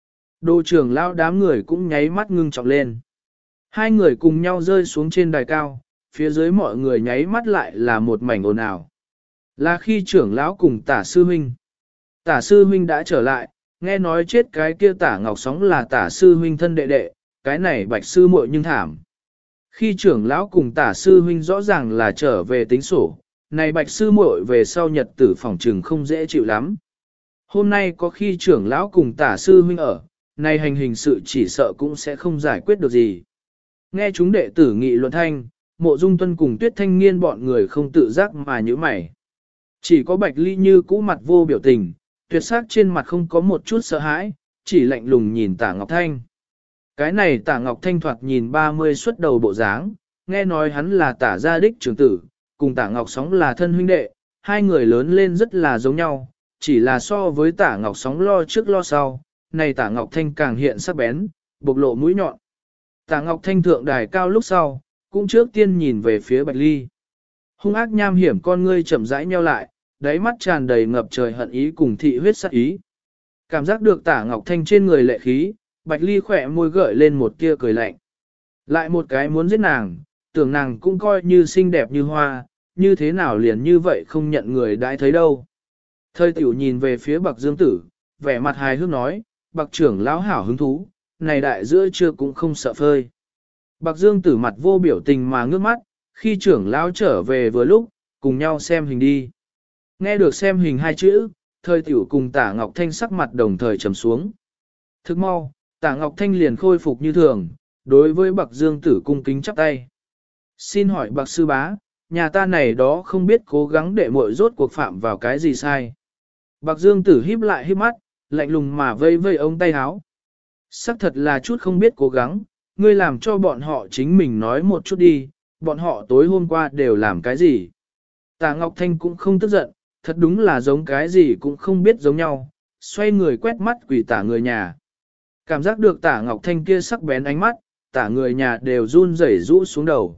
S1: Đô trưởng lão đám người cũng nháy mắt ngưng trọng lên. Hai người cùng nhau rơi xuống trên đài cao, phía dưới mọi người nháy mắt lại là một mảnh ồn ào. Là khi trưởng lão cùng tả sư huynh. Tả sư huynh đã trở lại, nghe nói chết cái kia tả ngọc sóng là tả sư huynh thân đệ đệ, cái này bạch sư muội nhưng thảm. Khi trưởng lão cùng tả sư huynh rõ ràng là trở về tính sổ, này bạch sư muội về sau nhật tử phòng trừng không dễ chịu lắm. Hôm nay có khi trưởng lão cùng tả sư huynh ở, này hành hình sự chỉ sợ cũng sẽ không giải quyết được gì. Nghe chúng đệ tử nghị luận thanh, Mộ Dung Tuân cùng Tuyết Thanh Niên bọn người không tự giác mà nhíu mày. Chỉ có Bạch Ly Như cũ mặt vô biểu tình, tuyệt sắc trên mặt không có một chút sợ hãi, chỉ lạnh lùng nhìn Tả Ngọc Thanh. Cái này Tả Ngọc Thanh thoạt nhìn 30 xuất đầu bộ dáng, nghe nói hắn là Tả gia đích trưởng tử, cùng Tả Ngọc Sóng là thân huynh đệ, hai người lớn lên rất là giống nhau, chỉ là so với Tả Ngọc Sóng lo trước lo sau, này Tả Ngọc Thanh càng hiện sắc bén, bộc lộ mũi nhọn. Tả Ngọc Thanh thượng đài cao lúc sau, cũng trước tiên nhìn về phía Bạch Ly. Hung ác nham hiểm con ngươi chậm rãi nheo lại, đáy mắt tràn đầy ngập trời hận ý cùng thị huyết sát ý. Cảm giác được Tả Ngọc Thanh trên người lệ khí, Bạch Ly khỏe môi gợi lên một tia cười lạnh. Lại một cái muốn giết nàng, tưởng nàng cũng coi như xinh đẹp như hoa, như thế nào liền như vậy không nhận người đãi thấy đâu. Thời tiểu nhìn về phía Bạc Dương Tử, vẻ mặt hài hước nói, Bạc trưởng lão hảo hứng thú, này đại giữa trưa cũng không sợ phơi. Bạc Dương Tử mặt vô biểu tình mà ngước mắt, khi trưởng lão trở về vừa lúc, cùng nhau xem hình đi. Nghe được xem hình hai chữ, thời tiểu cùng Tả Ngọc Thanh sắc mặt đồng thời trầm xuống. Thức mau, Tả Ngọc Thanh liền khôi phục như thường, đối với Bạc Dương Tử cung kính chắp tay. Xin hỏi Bạc sư bá, nhà ta này đó không biết cố gắng để muội rốt cuộc phạm vào cái gì sai. Bạc Dương Tử híp lại híp mắt, lạnh lùng mà vây vây ông tay áo. Sắc thật là chút không biết cố gắng, ngươi làm cho bọn họ chính mình nói một chút đi, bọn họ tối hôm qua đều làm cái gì. Tả Ngọc Thanh cũng không tức giận, thật đúng là giống cái gì cũng không biết giống nhau, xoay người quét mắt quỷ tả người nhà. Cảm giác được Tả Ngọc Thanh kia sắc bén ánh mắt, tả người nhà đều run rẩy rũ xuống đầu.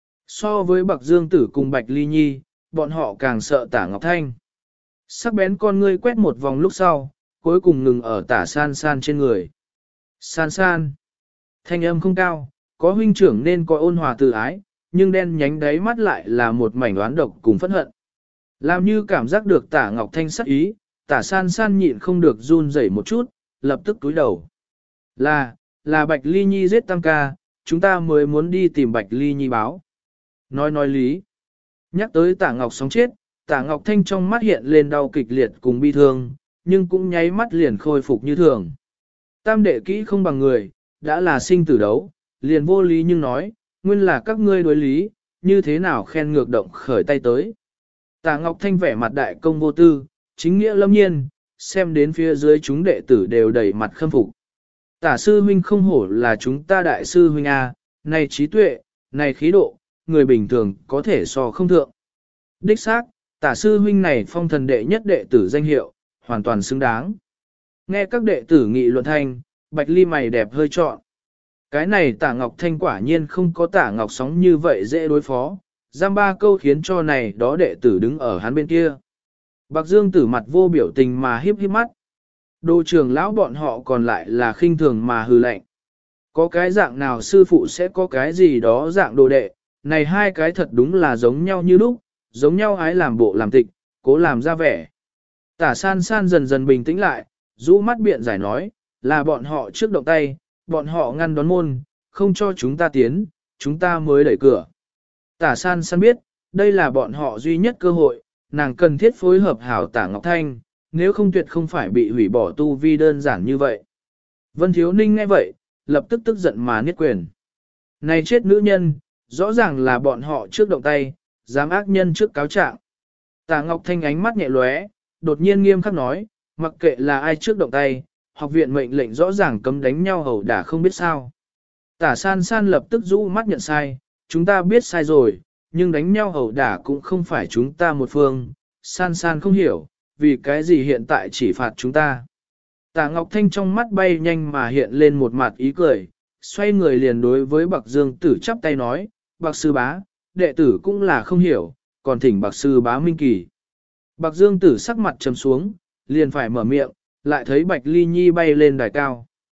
S1: So với Bạc Dương Tử cùng Bạch Ly Nhi, bọn họ càng sợ Tả Ngọc Thanh. Sắc bén con ngươi quét một vòng lúc sau, cuối cùng ngừng ở Tả San San trên người. San San. Thanh âm không cao, có huynh trưởng nên có ôn hòa từ ái, nhưng đen nhánh đáy mắt lại là một mảnh oán độc cùng phẫn hận. Làm như cảm giác được Tả Ngọc Thanh sắc ý, Tả San San nhịn không được run rẩy một chút, lập tức túi đầu. Là Bạch Ly Nhi giết Tam ca, chúng ta mới muốn đi tìm Bạch Ly Nhi báo. Nói lý. Nhắc tới Tả Ngọc sống chết, Tả Ngọc Thanh trong mắt hiện lên đau kịch liệt cùng bi thương, nhưng cũng nháy mắt liền khôi phục như thường. Tam đệ kỹ không bằng người, đã là sinh tử đấu, liền vô lý nhưng nói, nguyên là các ngươi đối lý, như thế nào khen ngược động khởi tay tới. Tả Ngọc Thanh vẻ mặt đại công vô tư, chính nghĩa lâm nhiên, xem đến phía dưới chúng đệ tử đều đầy mặt khâm phục. Tả sư huynh không hổ là chúng ta đại sư huynh A, này trí tuệ, này khí độ, người bình thường có thể so không thượng. Đích xác, tả sư huynh này phong thần đệ nhất đệ tử danh hiệu, hoàn toàn xứng đáng. Nghe các đệ tử nghị luận thanh, Bạch Ly mày đẹp hơi trọn. Cái này Tả Ngọc Thanh quả nhiên không có Tả Ngọc Sóng như vậy dễ đối phó, giam ba câu khiến cho này đó đệ tử đứng ở hắn bên kia. Bạc Dương Tử mặt vô biểu tình mà hiếp hiếp mắt. Đô trưởng lão bọn họ còn lại là khinh thường mà hừ lạnh. Có cái dạng nào sư phụ sẽ có cái gì đó dạng đồ đệ, này hai cái thật đúng là giống nhau như lúc, giống nhau ái làm bộ làm tịch, cố làm ra vẻ. Tả San San dần dần bình tĩnh lại, rũ mắt biện giải nói, là bọn họ trước động tay, bọn họ ngăn đón môn, không cho chúng ta tiến, chúng ta mới đẩy cửa. Tả San San biết, đây là bọn họ duy nhất cơ hội, nàng cần thiết phối hợp hảo Tả Ngọc Thanh, nếu không tuyệt không phải bị hủy bỏ tu vi đơn giản như vậy. Vân Thiếu Ninh nghe vậy, lập tức tức giận mà niết quyền. Này chết nữ nhân, rõ ràng là bọn họ trước động tay, dám ác nhân trước cáo trạng. Tả Ngọc Thanh ánh mắt nhẹ lóe, đột nhiên nghiêm khắc nói, mặc kệ là ai trước động tay, học viện mệnh lệnh rõ ràng cấm đánh nhau hầu đả không biết sao. Tả San San lập tức rũ mắt nhận sai, chúng ta biết sai rồi, nhưng đánh nhau hầu đả cũng không phải chúng ta một phương, San San không hiểu, vì cái gì hiện tại chỉ phạt chúng ta. Tả Ngọc Thanh trong mắt bay nhanh mà hiện lên một mặt ý cười, xoay người liền đối với Bạc Dương Tử chắp tay nói, Bạc sư bá, đệ tử cũng là không hiểu, còn thỉnh Bạc sư bá minh kỳ. Bạc Dương Tử sắc mặt trầm xuống, liền phải mở miệng, lại thấy Bạch Ly Nhi bay lên đài cao.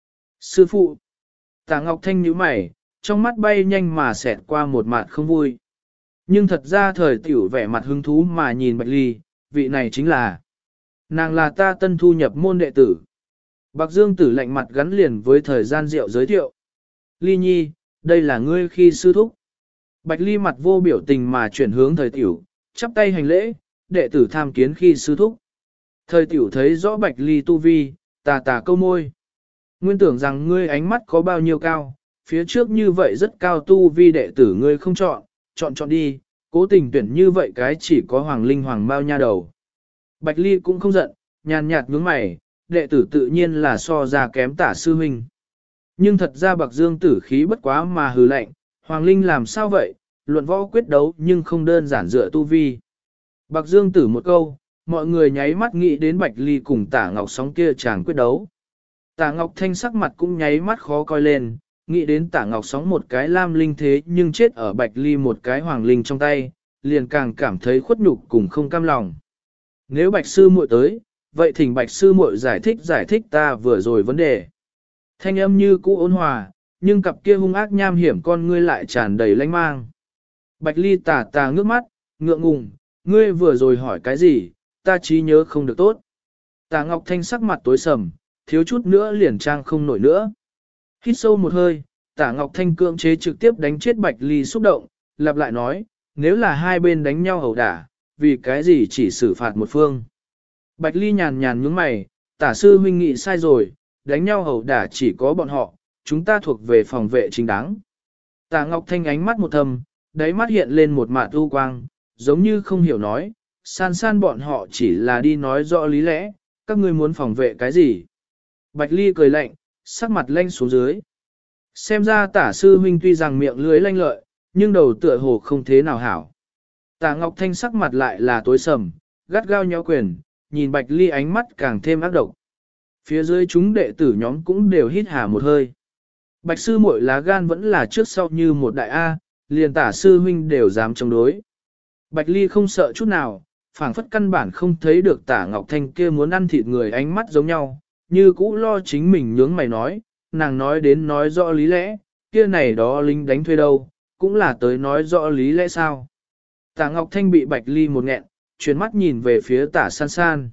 S1: Sư phụ. Tả Ngọc Thanh nhíu mày, trong mắt bay nhanh mà xẹt qua một mặt không vui. Nhưng thật ra thời tiểu vẻ mặt hứng thú mà nhìn Bạch Ly, vị này chính là. Nàng là ta tân thu nhập môn đệ tử. Bạc Dương Tử lạnh mặt gắn liền với thời gian rượu giới thiệu. Ly Nhi, đây là ngươi khi sư thúc. Bạch Ly mặt vô biểu tình mà chuyển hướng thời tiểu, chắp tay hành lễ, đệ tử tham kiến khi sư thúc. Thời tiểu thấy rõ Bạch Ly tu vi, tà tà câu môi. Nguyên tưởng rằng ngươi ánh mắt có bao nhiêu cao, phía trước như vậy rất cao tu vi đệ tử ngươi không chọn, chọn đi, cố tình tuyển như vậy cái chỉ có hoàng linh hoàng bao nha đầu. Bạch Ly cũng không giận, nhàn nhạt nhướng mày, đệ tử tự nhiên là so ra kém Tả sư huynh. Nhưng thật ra Bạc Dương Tử khí bất quá mà hừ lạnh, hoàng linh làm sao vậy, luận võ quyết đấu nhưng không đơn giản dựa tu vi. Bạc Dương Tử một câu, mọi người nháy mắt nghĩ đến Bạch Ly cùng Tả Ngọc Sóng kia chàng quyết đấu. Tả Ngọc Thanh sắc mặt cũng nháy mắt khó coi lên, nghĩ đến Tả Ngọc Sóng một cái lam linh thế nhưng chết ở Bạch Ly một cái hoàng linh trong tay, liền càng cảm thấy khuất nhục cùng không cam lòng. Nếu Bạch sư muội tới, vậy thỉnh Bạch sư muội giải thích ta vừa rồi vấn đề. Thanh âm như cũ ôn hòa, nhưng cặp kia hung ác nham hiểm con ngươi lại tràn đầy lanh mang. Bạch Ly tà tà ngước mắt, ngượng ngùng, ngươi vừa rồi hỏi cái gì, ta trí nhớ không được tốt. Tả Ngọc Thanh sắc mặt tối sầm, thiếu chút nữa liền trang không nổi nữa. Hít sâu một hơi, Tả Ngọc Thanh cưỡng chế trực tiếp đánh chết Bạch Ly xúc động, lặp lại nói, nếu là hai bên đánh nhau ẩu đả, vì cái gì chỉ xử phạt một phương. Bạch Ly nhàn nhàn nhướng mày, Tả sư huynh nghĩ sai rồi, đánh nhau ẩu đả chỉ có bọn họ, chúng ta thuộc về phòng vệ chính đáng. Tả Ngọc Thanh ánh mắt một thầm, đáy mắt hiện lên một mạt u quang, giống như không hiểu nói, san san bọn họ chỉ là đi nói rõ lý lẽ, các ngươi muốn phòng vệ cái gì. Bạch Ly cười lạnh, sắc mặt lanh xuống dưới. Xem ra Tả sư huynh tuy rằng miệng lưới lanh lợi, nhưng đầu tựa hồ không thế nào hảo. Tả Ngọc Thanh sắc mặt lại là tối sầm, gắt gao nhéo quyền, nhìn Bạch Ly ánh mắt càng thêm ác độc. Phía dưới chúng đệ tử nhóm cũng đều hít hà một hơi. Bạch sư muội lá gan vẫn là trước sau như một đại A, liền Tả sư huynh đều dám chống đối. Bạch Ly không sợ chút nào, phảng phất căn bản không thấy được Tả Ngọc Thanh kia muốn ăn thịt người ánh mắt giống nhau, như cũ lo chính mình nhướng mày nói, nàng nói đến nói rõ lý lẽ, kia này đó lính đánh thuê đâu, cũng là tới nói rõ lý lẽ sao. Tả Ngọc Thanh bị Bạch Ly một nghẹn, chuyển mắt nhìn về phía Tả San San.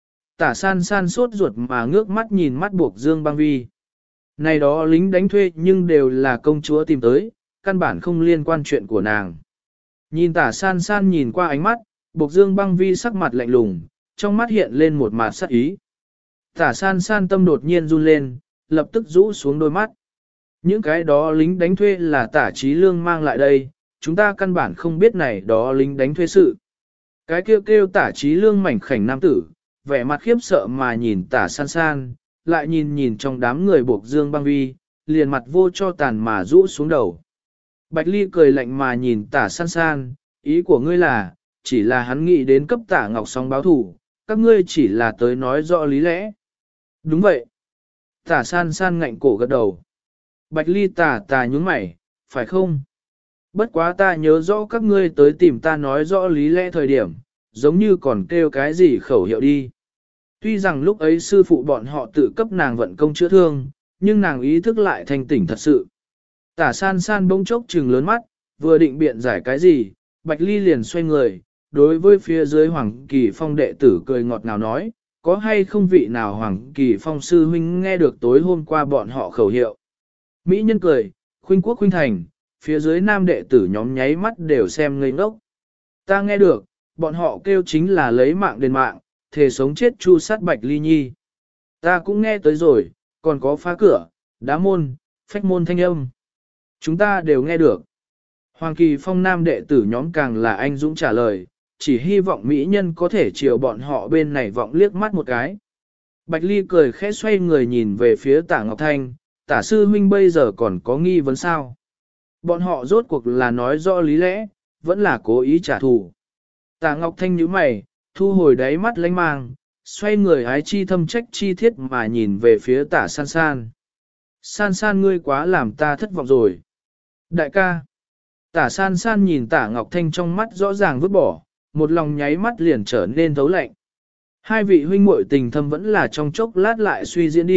S1: Tả San San sốt ruột mà ngước mắt nhìn mắt buộc Dương Băng Vi. Này đó lính đánh thuê nhưng đều là công chúa tìm tới, căn bản không liên quan chuyện của nàng. Nhìn Tả San San nhìn qua ánh mắt, buộc Dương Băng Vi sắc mặt lạnh lùng, trong mắt hiện lên một mặt sắc ý. Tả San San tâm đột nhiên run lên, lập tức rũ xuống đôi mắt. Những cái đó lính đánh thuê là Tả Chí Lương mang lại đây, chúng ta căn bản không biết này đó lính đánh thuê sự. Cái kêu Tả Chí Lương mảnh khảnh nam tử, vẻ mặt khiếp sợ mà nhìn Tả San San, lại nhìn trong đám người buộc Dương Băng Vi, liền mặt vô cho tàn mà rũ xuống đầu. Bạch Ly cười lạnh mà nhìn Tả San San, ý của ngươi là, chỉ là hắn nghĩ đến cấp Tả Ngọc Song báo thủ, các ngươi chỉ là tới nói rõ lý lẽ. Đúng vậy. Tả San San ngạnh cổ gật đầu. Bạch Ly tà nhún mày, phải không? Bất quá ta nhớ rõ các ngươi tới tìm ta nói rõ lý lẽ thời điểm, giống như còn kêu cái gì khẩu hiệu đi. Tuy rằng lúc ấy sư phụ bọn họ tự cấp nàng vận công chữa thương, nhưng nàng ý thức lại thanh tỉnh thật sự. Tả San San bỗng chốc trừng lớn mắt, vừa định biện giải cái gì, Bạch Ly liền xoay người, đối với phía dưới Hoàng Kỳ Phong đệ tử cười ngọt ngào nói, có hay không vị nào Hoàng Kỳ Phong sư huynh nghe được tối hôm qua bọn họ khẩu hiệu. Mỹ nhân cười, khuynh quốc khuynh thành, phía dưới nam đệ tử nhóm nháy mắt đều xem ngây ngốc. Ta nghe được, bọn họ kêu chính là lấy mạng đền mạng, thề sống chết chu sát Bạch Ly Nhi. Ta cũng nghe tới rồi, còn có phá cửa, đá môn, phách môn thanh âm. Chúng ta đều nghe được. Hoàng Kỳ Phong nam đệ tử nhóm càng là anh dũng trả lời, chỉ hy vọng mỹ nhân có thể chiều bọn họ bên này vọng liếc mắt một cái. Bạch Ly cười khẽ xoay người nhìn về phía Tả Ngọc Thanh, Tả sư huynh bây giờ còn có nghi vấn sao? Bọn họ rốt cuộc là nói rõ lý lẽ, vẫn là cố ý trả thù. Tả Ngọc Thanh nhíu mày, thu hồi đáy mắt lánh mang, xoay người ái chi thâm trách chi thiết mà nhìn về phía Tả San San. San San ngươi quá làm ta thất vọng rồi. Đại ca. Tả San San nhìn Tả Ngọc Thanh trong mắt rõ ràng vứt bỏ, một lòng nháy mắt liền trở nên thấu lạnh. Hai vị huynh muội tình thâm vẫn là trong chốc lát lại suy diễn đi,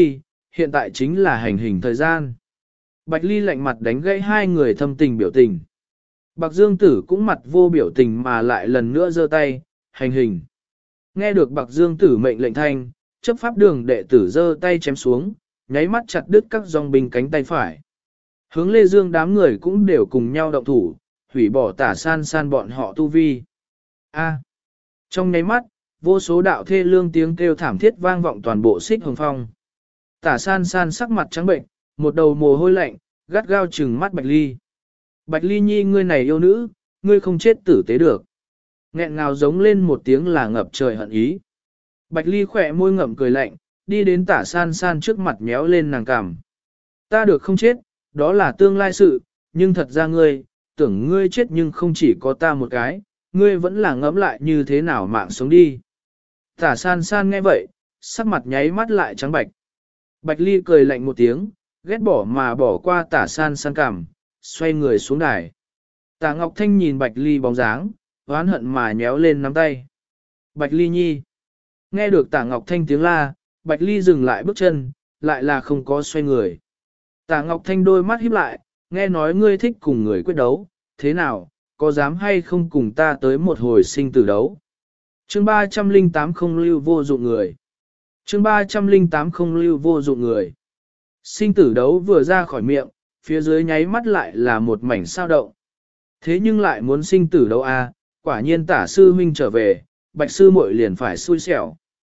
S1: hiện tại chính là hành hình thời gian. Bạch Ly lạnh mặt đánh gãy hai người thâm tình biểu tình. Bạc Dương Tử cũng mặt vô biểu tình mà lại lần nữa giơ tay, hành hình. Nghe được Bạc Dương Tử mệnh lệnh thanh, chấp pháp đường đệ tử giơ tay chém xuống, nháy mắt chặt đứt các dòng binh cánh tay phải. Hướng Lê Dương đám người cũng đều cùng nhau động thủ, hủy bỏ Tả San San bọn họ tu vi. A. Trong nháy mắt, vô số đạo thê lương tiếng kêu thảm thiết vang vọng toàn bộ Xích Hồng Phong. Tả San San sắc mặt trắng bệnh, một đầu mồ hôi lạnh, gắt gao trừng mắt Bạch Ly. Bạch Ly nhi ngươi này yêu nữ, ngươi không chết tử tế được. Nghẹn ngào giống lên một tiếng là ngập trời hận ý. Bạch Ly khỏe môi ngậm cười lạnh, đi đến Tả San San trước mặt méo lên nàng cằm. Ta được không chết, đó là tương lai sự, nhưng thật ra ngươi, tưởng ngươi chết nhưng không chỉ có ta một cái, ngươi vẫn là ngẫm lại như thế nào mạng sống đi. Tả San San nghe vậy, sắc mặt nháy mắt lại trắng bạch. Bạch Ly cười lạnh một tiếng, ghét bỏ mà bỏ qua Tả San San cằm, xoay người xuống đài. Tả Ngọc Thanh nhìn Bạch Ly bóng dáng, oán hận mà nhéo lên nắm tay. Bạch Ly nhi. Nghe được Tả Ngọc Thanh tiếng la, Bạch Ly dừng lại bước chân, lại là không có xoay người. Tả Ngọc Thanh đôi mắt híp lại, nghe nói ngươi thích cùng người quyết đấu, thế nào, có dám hay không cùng ta tới một hồi sinh tử đấu. Chương 308 không lưu vô dụng người. Chương 308 không lưu vô dụng người. Sinh tử đấu vừa ra khỏi miệng, phía dưới nháy mắt lại là một mảnh sao động. Thế nhưng lại muốn sinh tử đấu a, quả nhiên Tả sư huynh trở về, Bạch sư muội liền phải xui xẻo.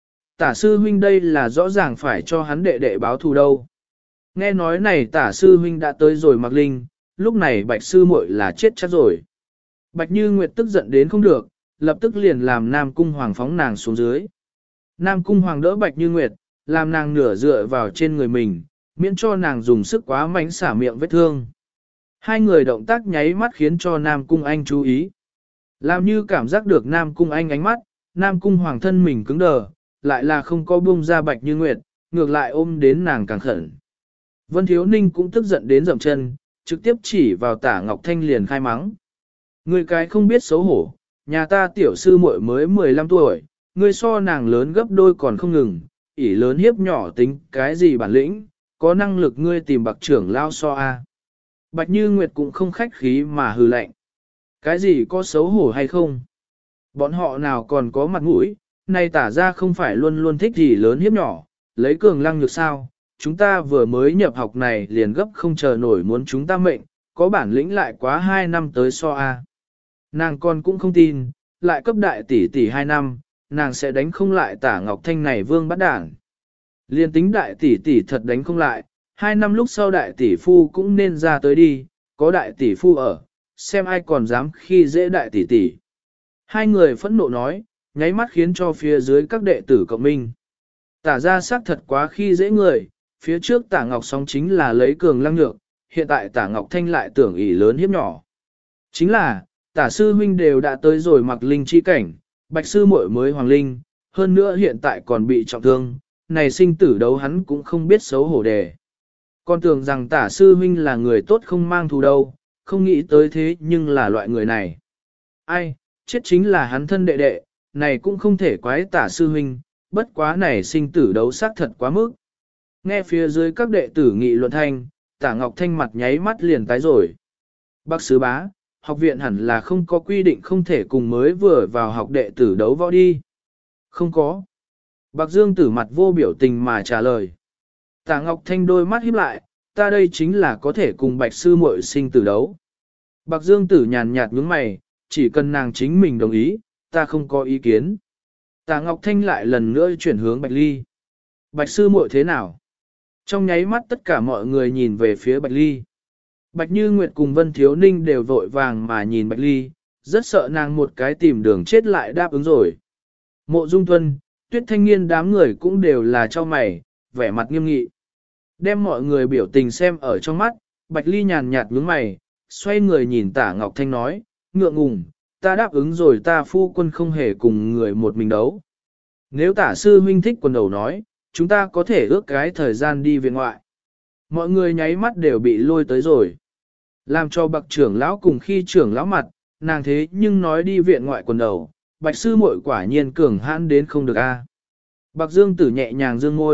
S1: Tả sư huynh đây là rõ ràng phải cho hắn đệ đệ báo thù đâu. Nghe nói này Tả sư huynh đã tới rồi Mạc Linh, lúc này Bạch sư muội là chết chắc rồi. Bạch Như Nguyệt tức giận đến không được, lập tức liền làm Nam Cung Hoàng phóng nàng xuống dưới. Nam Cung Hoàng đỡ Bạch Như Nguyệt, làm nàng nửa dựa vào trên người mình, miễn cho nàng dùng sức quá mạnh xả miệng vết thương. Hai người động tác nháy mắt khiến cho Nam Cung Anh chú ý. Làm như cảm giác được Nam Cung Anh ánh mắt, Nam Cung Hoàng thân mình cứng đờ, lại là không có buông ra Bạch Như Nguyệt, ngược lại ôm đến nàng càng khẩn. Vân Thiếu Ninh cũng tức giận đến dậm chân, trực tiếp chỉ vào Tả Ngọc Thanh liền khai mắng. Người cái không biết xấu hổ, nhà ta tiểu sư muội mới 15 tuổi, ngươi so nàng lớn gấp đôi còn không ngừng, ỷ lớn hiếp nhỏ tính cái gì bản lĩnh, có năng lực ngươi tìm bạc trưởng lao so a. Bạch Như Nguyệt cũng không khách khí mà hừ lạnh. Cái gì có xấu hổ hay không? Bọn họ nào còn có mặt mũi, này Tả ra không phải luôn luôn thích gì lớn hiếp nhỏ, lấy cường lăng nhược sao, chúng ta vừa mới nhập học này liền gấp không chờ nổi muốn chúng ta mệnh, có bản lĩnh lại quá 2 năm tới so a. Nàng con cũng không tin, lại cấp đại tỷ tỷ 2 năm, nàng sẽ đánh không lại Tả Ngọc Thanh này vương bắt đảng. Liên tính đại tỷ tỷ thật đánh không lại, 2 năm lúc sau đại tỷ phu cũng nên ra tới đi, có đại tỷ phu ở, xem ai còn dám khi dễ đại tỷ tỷ. Hai người phẫn nộ nói, nháy mắt khiến cho phía dưới các đệ tử cộng minh. Tả ra xác thật quá khi dễ người, phía trước Tả Ngọc Sóng chính là lấy cường lăng nhược, hiện tại Tả Ngọc Thanh lại tưởng ỷ lớn hiếp nhỏ. Chính là, Tả sư huynh đều đã tới rồi Mạc Linh chi cảnh, Bạch sư muội mới hoàng linh, hơn nữa hiện tại còn bị trọng thương, này sinh tử đấu hắn cũng không biết xấu hổ đề. Con tưởng rằng Tả sư huynh là người tốt không mang thù đâu, không nghĩ tới thế nhưng là loại người này. Ai, chết chính là hắn thân đệ đệ, này cũng không thể quái Tả sư huynh, bất quá này sinh tử đấu xác thật quá mức. Nghe phía dưới các đệ tử nghị luận thanh, Tả Ngọc Thanh mặt nháy mắt liền tái rồi. Bác sứ bá, học viện hẳn là không có quy định không thể cùng mới vừa vào học đệ tử đấu võ đi. Không có. Bạc Dương Tử mặt vô biểu tình mà trả lời. Tả Ngọc Thanh đôi mắt híp lại, ta đây chính là có thể cùng Bạch sư muội sinh tử đấu. Bạc Dương Tử nhàn nhạt nhướng mày, chỉ cần nàng chính mình đồng ý, ta không có ý kiến. Tả Ngọc Thanh lại lần nữa chuyển hướng Bạch Ly. Bạch sư muội thế nào? Trong nháy mắt tất cả mọi người nhìn về phía Bạch Ly. Bạch Như Nguyệt cùng Vân Thiếu Ninh đều vội vàng mà nhìn Bạch Ly, rất sợ nàng một cái tìm đường chết lại đáp ứng rồi. Mộ Dung Thuân, Tuyết Thanh Niên đám người cũng đều là cho mày, vẻ mặt nghiêm nghị. Đem mọi người biểu tình xem ở trong mắt, Bạch Ly nhàn nhạt nhướng mày, xoay người nhìn Tả Ngọc Thanh nói, ngượng ngùng, ta đáp ứng rồi ta phu quân không hề cùng người một mình đấu. Nếu Tả sư huynh thích quần đầu nói, chúng ta có thể ước cái thời gian đi viện ngoại. Mọi người nháy mắt đều bị lôi tới rồi. Làm cho bậc trưởng lão cùng khi trưởng lão mặt, nàng thế nhưng nói đi viện ngoại quần đầu, Bạch sư muội quả nhiên cường hãn đến không được a. Bạc Dương Tử nhẹ nhàng dương môi,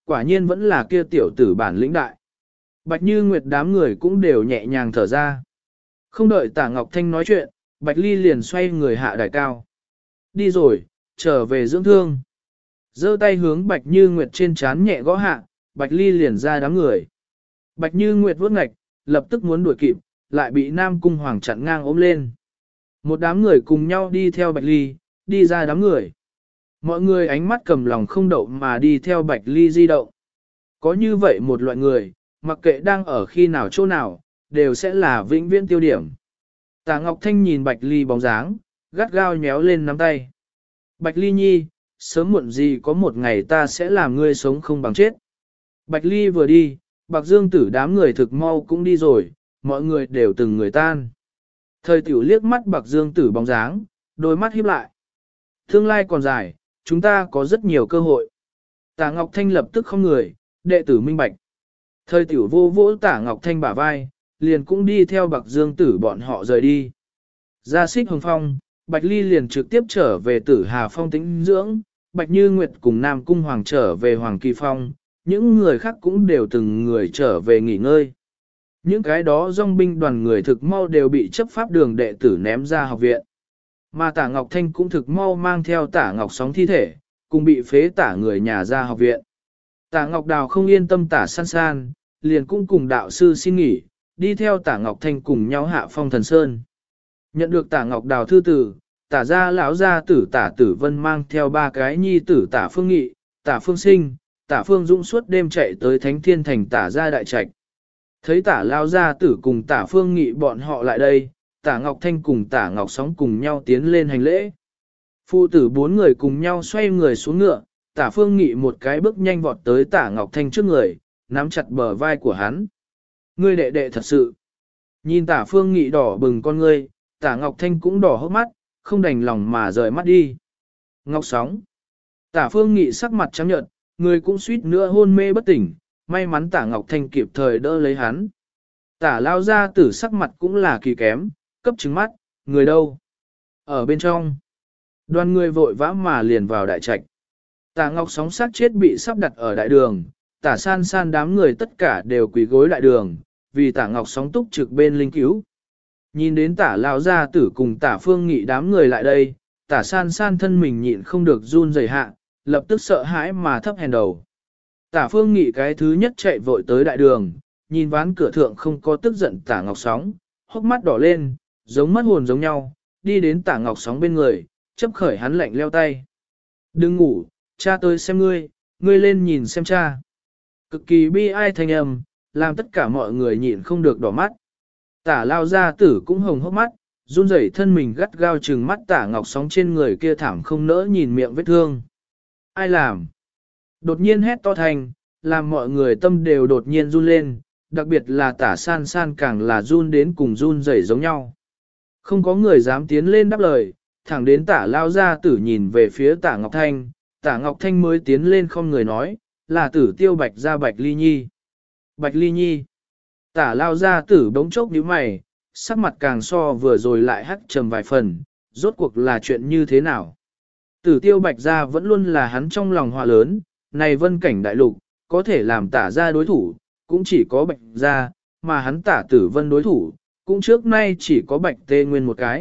S1: Quả nhiên vẫn là kia tiểu tử bản lĩnh đại. Bạch Như Nguyệt đám người cũng đều nhẹ nhàng thở ra. Không đợi Tả Ngọc Thanh nói chuyện, Bạch Ly liền xoay người hạ đài cao. Đi rồi, trở về dưỡng thương. Giơ tay hướng Bạch Như Nguyệt trên trán nhẹ gõ hạ, Bạch Ly liền ra đám người. Bạch Như Nguyệt vuốt ngạch, lập tức muốn đuổi kịp, lại bị Nam Cung Hoàng chặn ngang ôm lên. Một đám người cùng nhau đi theo Bạch Ly, đi ra đám người. Mọi người ánh mắt cầm lòng không đậu mà đi theo Bạch Ly di động. Có như vậy một loại người, mặc kệ đang ở khi nào chỗ nào, đều sẽ là vĩnh viễn tiêu điểm. Tả Ngọc Thanh nhìn Bạch Ly bóng dáng, gắt gao nhéo lên nắm tay. Bạch Ly nhi, sớm muộn gì có một ngày ta sẽ làm ngươi sống không bằng chết. Bạch Ly vừa đi, Bạc Dương Tử đám người thực mau cũng đi rồi, mọi người đều từng người tan. Thời tiểu liếc mắt Bạc Dương Tử bóng dáng, đôi mắt híp lại. Tương lai còn dài, chúng ta có rất nhiều cơ hội. Tả Ngọc Thanh lập tức không người, đệ tử minh bạch. Thời tiểu vô vỗ Tả Ngọc Thanh bả vai, liền cũng đi theo Bạc Dương Tử bọn họ rời đi. Ra Xích Hồng Phong, Bạch Ly liền trực tiếp trở về Tử Hà Phong tĩnh dưỡng, Bạch Như Nguyệt cùng Nam Cung Hoàng trở về Hoàng Kỳ Phong, những người khác cũng đều từng người trở về nghỉ ngơi. Những cái đó dòng binh đoàn người thực mau đều bị chấp pháp đường đệ tử ném ra học viện. Mà Tả Ngọc Thanh cũng thực mau mang theo Tả Ngọc Sóng thi thể, cùng bị phế tả người nhà ra học viện. Tả Ngọc Đào không yên tâm Tả San San, liền cũng cùng đạo sư xin nghỉ, đi theo Tả Ngọc Thanh cùng nhau hạ phong thần sơn. Nhận được Tả Ngọc Đào thư tử, Tả gia lão gia tử Tả Tử Vân mang theo ba cái nhi tử Tả Phương Nghị, Tả Phương Sinh, Tả Phương Dũng suốt đêm chạy tới Thánh Thiên Thành Tả gia đại trạch. Thấy Tả lão gia tử cùng Tả Phương Nghị bọn họ lại đây, Tả Ngọc Thanh cùng Tả Ngọc Sóng cùng nhau tiến lên hành lễ. Phụ tử bốn người cùng nhau xoay người xuống ngựa, Tả Phương Nghị một cái bước nhanh vọt tới Tả Ngọc Thanh trước người, nắm chặt bờ vai của hắn. Ngươi đệ đệ thật sự. Nhìn Tả Phương Nghị đỏ bừng con ngươi, Tả Ngọc Thanh cũng đỏ hốc mắt, không đành lòng mà rời mắt đi. Ngọc Sóng. Tả Phương Nghị sắc mặt trắng nhợt, người cũng suýt nữa hôn mê bất tỉnh, may mắn Tả Ngọc Thanh kịp thời đỡ lấy hắn. Tả lao ra tử sắc mặt cũng là kỳ kém, cấp trứng mắt, người đâu? Ở bên trong. Đoàn người vội vã mà liền vào đại trạch. Tả Ngọc Sóng sát chết bị sắp đặt ở đại đường, Tả San San đám người tất cả đều quỳ gối đại đường, vì Tả Ngọc Sóng túc trực bên linh cứu. Nhìn đến Tả lao gia tử cùng Tả Phương Nghị đám người lại đây, Tả San San thân mình nhịn không được run rẩy hạ, lập tức sợ hãi mà thấp hèn đầu. Tả Phương Nghị cái thứ nhất chạy vội tới đại đường, nhìn ván cửa thượng không có tức giận Tả Ngọc Sóng, hốc mắt đỏ lên, giống mất hồn giống nhau, đi đến Tả Ngọc Sóng bên người, chấp khởi hắn lạnh leo tay. Đừng ngủ, cha tới xem ngươi, ngươi lên nhìn xem cha. Cực kỳ bi ai thanh âm, làm tất cả mọi người nhịn không được đỏ mắt. Tả lao gia tử cũng hồng hốc mắt, run rẩy thân mình gắt gao trừng mắt Tả Ngọc Sóng trên người kia thảm không nỡ nhìn miệng vết thương. Ai làm? Đột nhiên hét to thành, làm mọi người tâm đều đột nhiên run lên, đặc biệt là Tả San San càng là run đến cùng run rẩy giống nhau. Không có người dám tiến lên đáp lời, thẳng đến Tả lao gia tử nhìn về phía Tả Ngọc Thanh, Tả Ngọc Thanh mới tiến lên không người nói, là Tử Tiêu Bạch gia Bạch Ly Nhi. Bạch Ly Nhi. Tả lao gia tử bỗng chốc nhíu mày, sắc mặt càng so vừa rồi lại hắc trầm vài phần, rốt cuộc là chuyện như thế nào. Tử Tiêu Bạch gia vẫn luôn là hắn trong lòng hòa lớn, này vân cảnh đại lục, có thể làm Tả gia đối thủ, cũng chỉ có Bạch gia, mà hắn Tả Tử Vân đối thủ, cũng trước nay chỉ có Bạch Tê Nguyên một cái.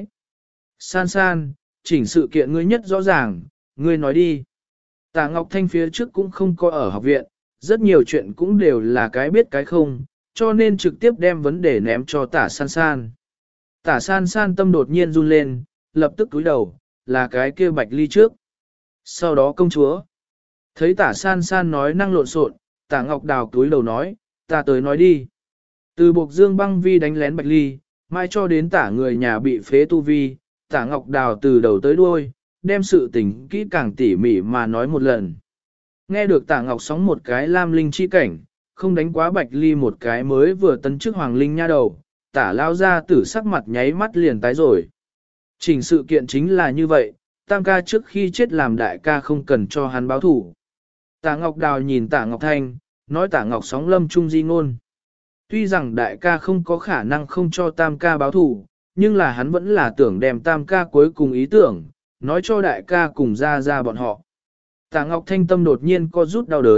S1: San San, chỉnh sự kiện ngươi nhất rõ ràng, ngươi nói đi. Tả Ngọc Thanh phía trước cũng không có ở học viện, rất nhiều chuyện cũng đều là cái biết cái không, cho nên trực tiếp đem vấn đề ném cho Tả San San. Tả San San tâm đột nhiên run lên, lập tức cúi đầu, là cái kia Bạch Ly trước. Sau đó công chúa. Thấy Tả San San nói năng lộn xộn, Tả Ngọc Đào cúi đầu nói, ta tới nói đi. Từ Bộc Dương Băng Vi đánh lén Bạch Ly, mai cho đến Tả người nhà bị phế tu vi, Tả Ngọc Đào từ đầu tới đuôi, đem sự tình kỹ càng tỉ mỉ mà nói một lần. Nghe được Tả Ngọc Sóng một cái lam linh chi cảnh, không đánh quá Bạch Ly một cái mới vừa tấn chức hoàng linh nha đầu, Tả lao ra tử sắc mặt nháy mắt liền tái rồi. Chỉnh sự kiện chính là như vậy, Tam ca trước khi chết làm đại ca không cần cho hắn báo thủ. Tả Ngọc Đào nhìn Tả Ngọc Thanh, nói Tả Ngọc Sóng lâm trung di ngôn. Tuy rằng đại ca không có khả năng không cho Tam ca báo thủ, nhưng là hắn vẫn là tưởng đem Tam ca cuối cùng ý tưởng, nói cho đại ca cùng ra bọn họ. Tả Ngọc Thanh tâm đột nhiên co rút đau đớn,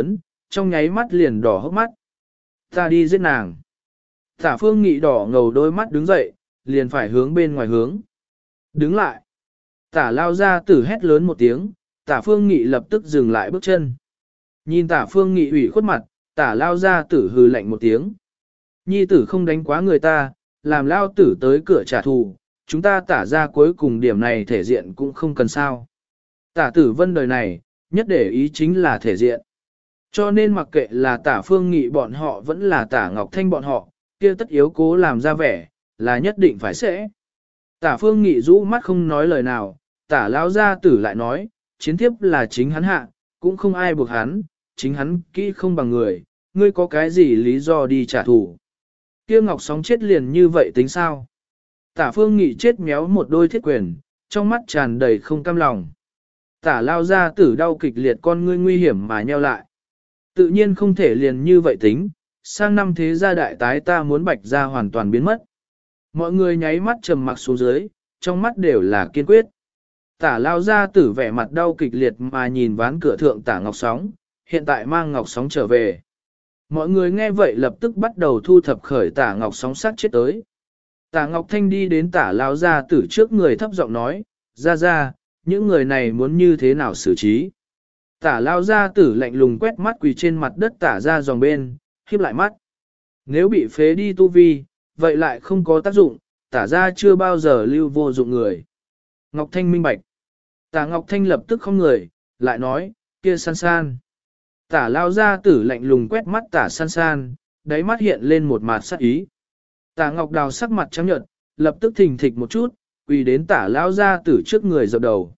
S1: trong nháy mắt liền đỏ hốc mắt. Ta đi giết nàng. Tả Phương Nghị đỏ ngầu đôi mắt đứng dậy, liền phải hướng bên ngoài hướng. Đứng lại. Tả Lao Gia Tử hét lớn một tiếng, Tả Phương Nghị lập tức dừng lại bước chân. Nhìn Tả Phương Nghị ủy khuất mặt, Tả Lao Gia Tử hừ lạnh một tiếng. Nhi tử không đánh quá người ta, làm Lao Tử tới cửa trả thù, chúng ta Tả ra cuối cùng điểm này thể diện cũng không cần sao. Tả Tử Vân đời này, nhất để ý chính là thể diện. Cho nên mặc kệ là Tả Phương Nghị bọn họ vẫn là Tả Ngọc Thanh bọn họ, kia tất yếu cố làm ra vẻ, là nhất định phải sẽ. Tả Phương Nghị rũ mắt không nói lời nào, Tả Lão Gia Tử lại nói, chiến thiếp là chính hắn hạ, cũng không ai buộc hắn, chính hắn kỹ không bằng người, ngươi có cái gì lý do đi trả thù. Kia Ngọc Sóng chết liền như vậy tính sao? Tả Phương Nghị chết méo một đôi thiết quyền, trong mắt tràn đầy không cam lòng. Tả Lao Gia Tử đau kịch liệt con ngươi nguy hiểm mà nheo lại. Tự nhiên không thể liền như vậy tính, sang năm thế gia đại tái ta muốn Bạch gia hoàn toàn biến mất. Mọi người nháy mắt trầm mặc xuống dưới, trong mắt đều là kiên quyết. Tả Lao Gia Tử vẻ mặt đau kịch liệt mà nhìn ván cửa thượng Tả Ngọc Sóng, hiện tại mang Ngọc Sóng trở về. Mọi người nghe vậy lập tức bắt đầu thu thập khởi Tả Ngọc Sóng sát chết tới. Tả Ngọc Thanh đi đến Tả Lao Gia Tử trước người thấp giọng nói, ra, những người này muốn như thế nào xử trí. Tả Lao Gia Tử lạnh lùng quét mắt quỳ trên mặt đất Tả ra dòng bên, khiếp lại mắt. Nếu bị phế đi tu vi, vậy lại không có tác dụng, Tả ra chưa bao giờ lưu vô dụng người. Ngọc Thanh minh bạch. Tả Ngọc Thanh lập tức không người, lại nói, kia san san. Tả Lao Gia Tử lạnh lùng quét mắt Tả san san, đáy mắt hiện lên một mặt sắc ý. Tả Ngọc Đào sắc mặt trắng nhợt, lập tức thình thịch một chút, quỳ đến Tả Lao Gia Tử trước người dập đầu.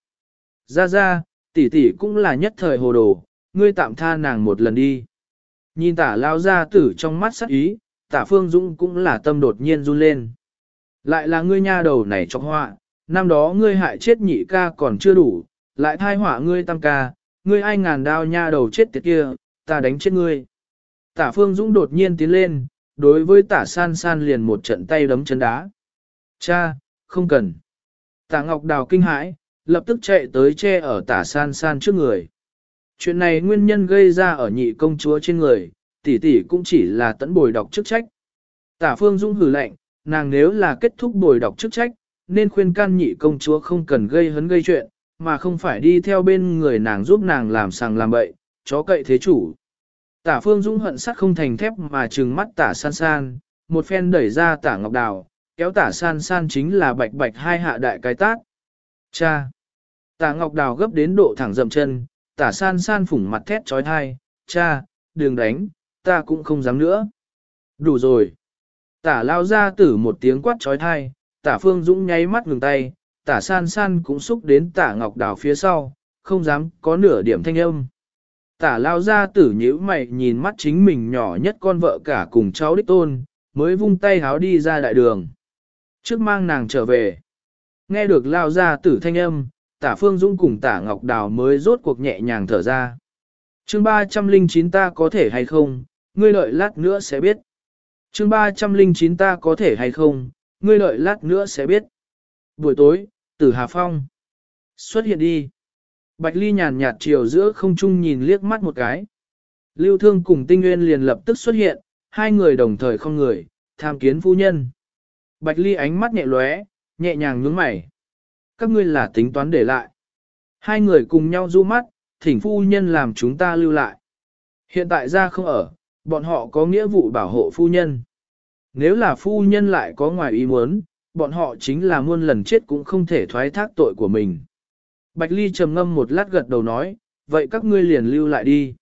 S1: Ra, tỷ tỷ cũng là nhất thời hồ đồ, ngươi tạm tha nàng một lần đi. Nhìn Tả Lao Gia Tử trong mắt sắc ý, Tả Phương Dũng cũng là tâm đột nhiên run lên. Lại là ngươi nha đầu này trong họa, năm đó ngươi hại chết nhị ca còn chưa đủ, lại thai họa ngươi tam ca, ngươi ai ngàn đao nha đầu chết tiệt kia, ta đánh chết ngươi. Tả Phương Dũng đột nhiên tiến lên, đối với Tả San San liền một trận tay đấm chân đá. Cha, không cần. Tả Ngọc Đào kinh hãi, lập tức chạy tới che ở Tả San San trước người. Chuyện này nguyên nhân gây ra ở nhị công chúa trên người, tỷ tỷ cũng chỉ là tẫn bồi đọc chức trách. Tả Phương Dũng hừ lạnh, nàng nếu là kết thúc bồi đọc chức trách, nên khuyên can nhị công chúa không cần gây hấn gây chuyện, mà không phải đi theo bên người nàng giúp nàng làm sàng làm bậy, chó cậy thế chủ. Tả Phương Dũng hận sắt không thành thép mà trừng mắt Tả San San, một phen đẩy ra Tả Ngọc Đào, kéo Tả San San chính là bạch bạch hai hạ đại cái tát. Cha! Tả Ngọc Đào gấp đến độ thẳng dậm chân, Tả San San phủng mặt thét trói thai, cha, đừng đánh, ta cũng không dám nữa. Đủ rồi. Tả Lao Gia Tử một tiếng quát trói thai, Tả Phương Dũng nháy mắt ngừng tay, Tả San San cũng xúc đến Tả Ngọc Đào phía sau, không dám có nửa điểm thanh âm. Tả Lao Gia Tử nhíu mày nhìn mắt chính mình nhỏ nhất con vợ cả cùng cháu đích tôn, mới vung tay háo đi ra đại đường. Trước mang nàng trở về. Nghe được Lao Gia Tử thanh âm, Tả Phương Dũng cùng Tả Ngọc Đào mới rốt cuộc nhẹ nhàng thở ra. Chương 309 ta có thể hay không, ngươi đợi lát nữa sẽ biết. Chương 309 ta có thể hay không, ngươi đợi lát nữa sẽ biết. Buổi tối, Tử Hà Phong. Xuất hiện đi. Bạch Ly nhàn nhạt chiều giữa không trung nhìn liếc mắt một cái. Lưu Thương cùng Tinh Nguyên liền lập tức xuất hiện, hai người đồng thời không người, tham kiến phu nhân. Bạch Ly ánh mắt nhẹ lóe, nhẹ nhàng nhướng mày. Các ngươi là tính toán để lại. Hai người cùng nhau du mắt, thỉnh phu nhân làm chúng ta lưu lại. Hiện tại ra không ở, bọn họ có nghĩa vụ bảo hộ phu nhân. Nếu là phu nhân lại có ngoài ý muốn, bọn họ chính là muôn lần chết cũng không thể thoái thác tội của mình. Bạch Ly trầm ngâm một lát gật đầu nói, vậy các ngươi liền lưu lại đi.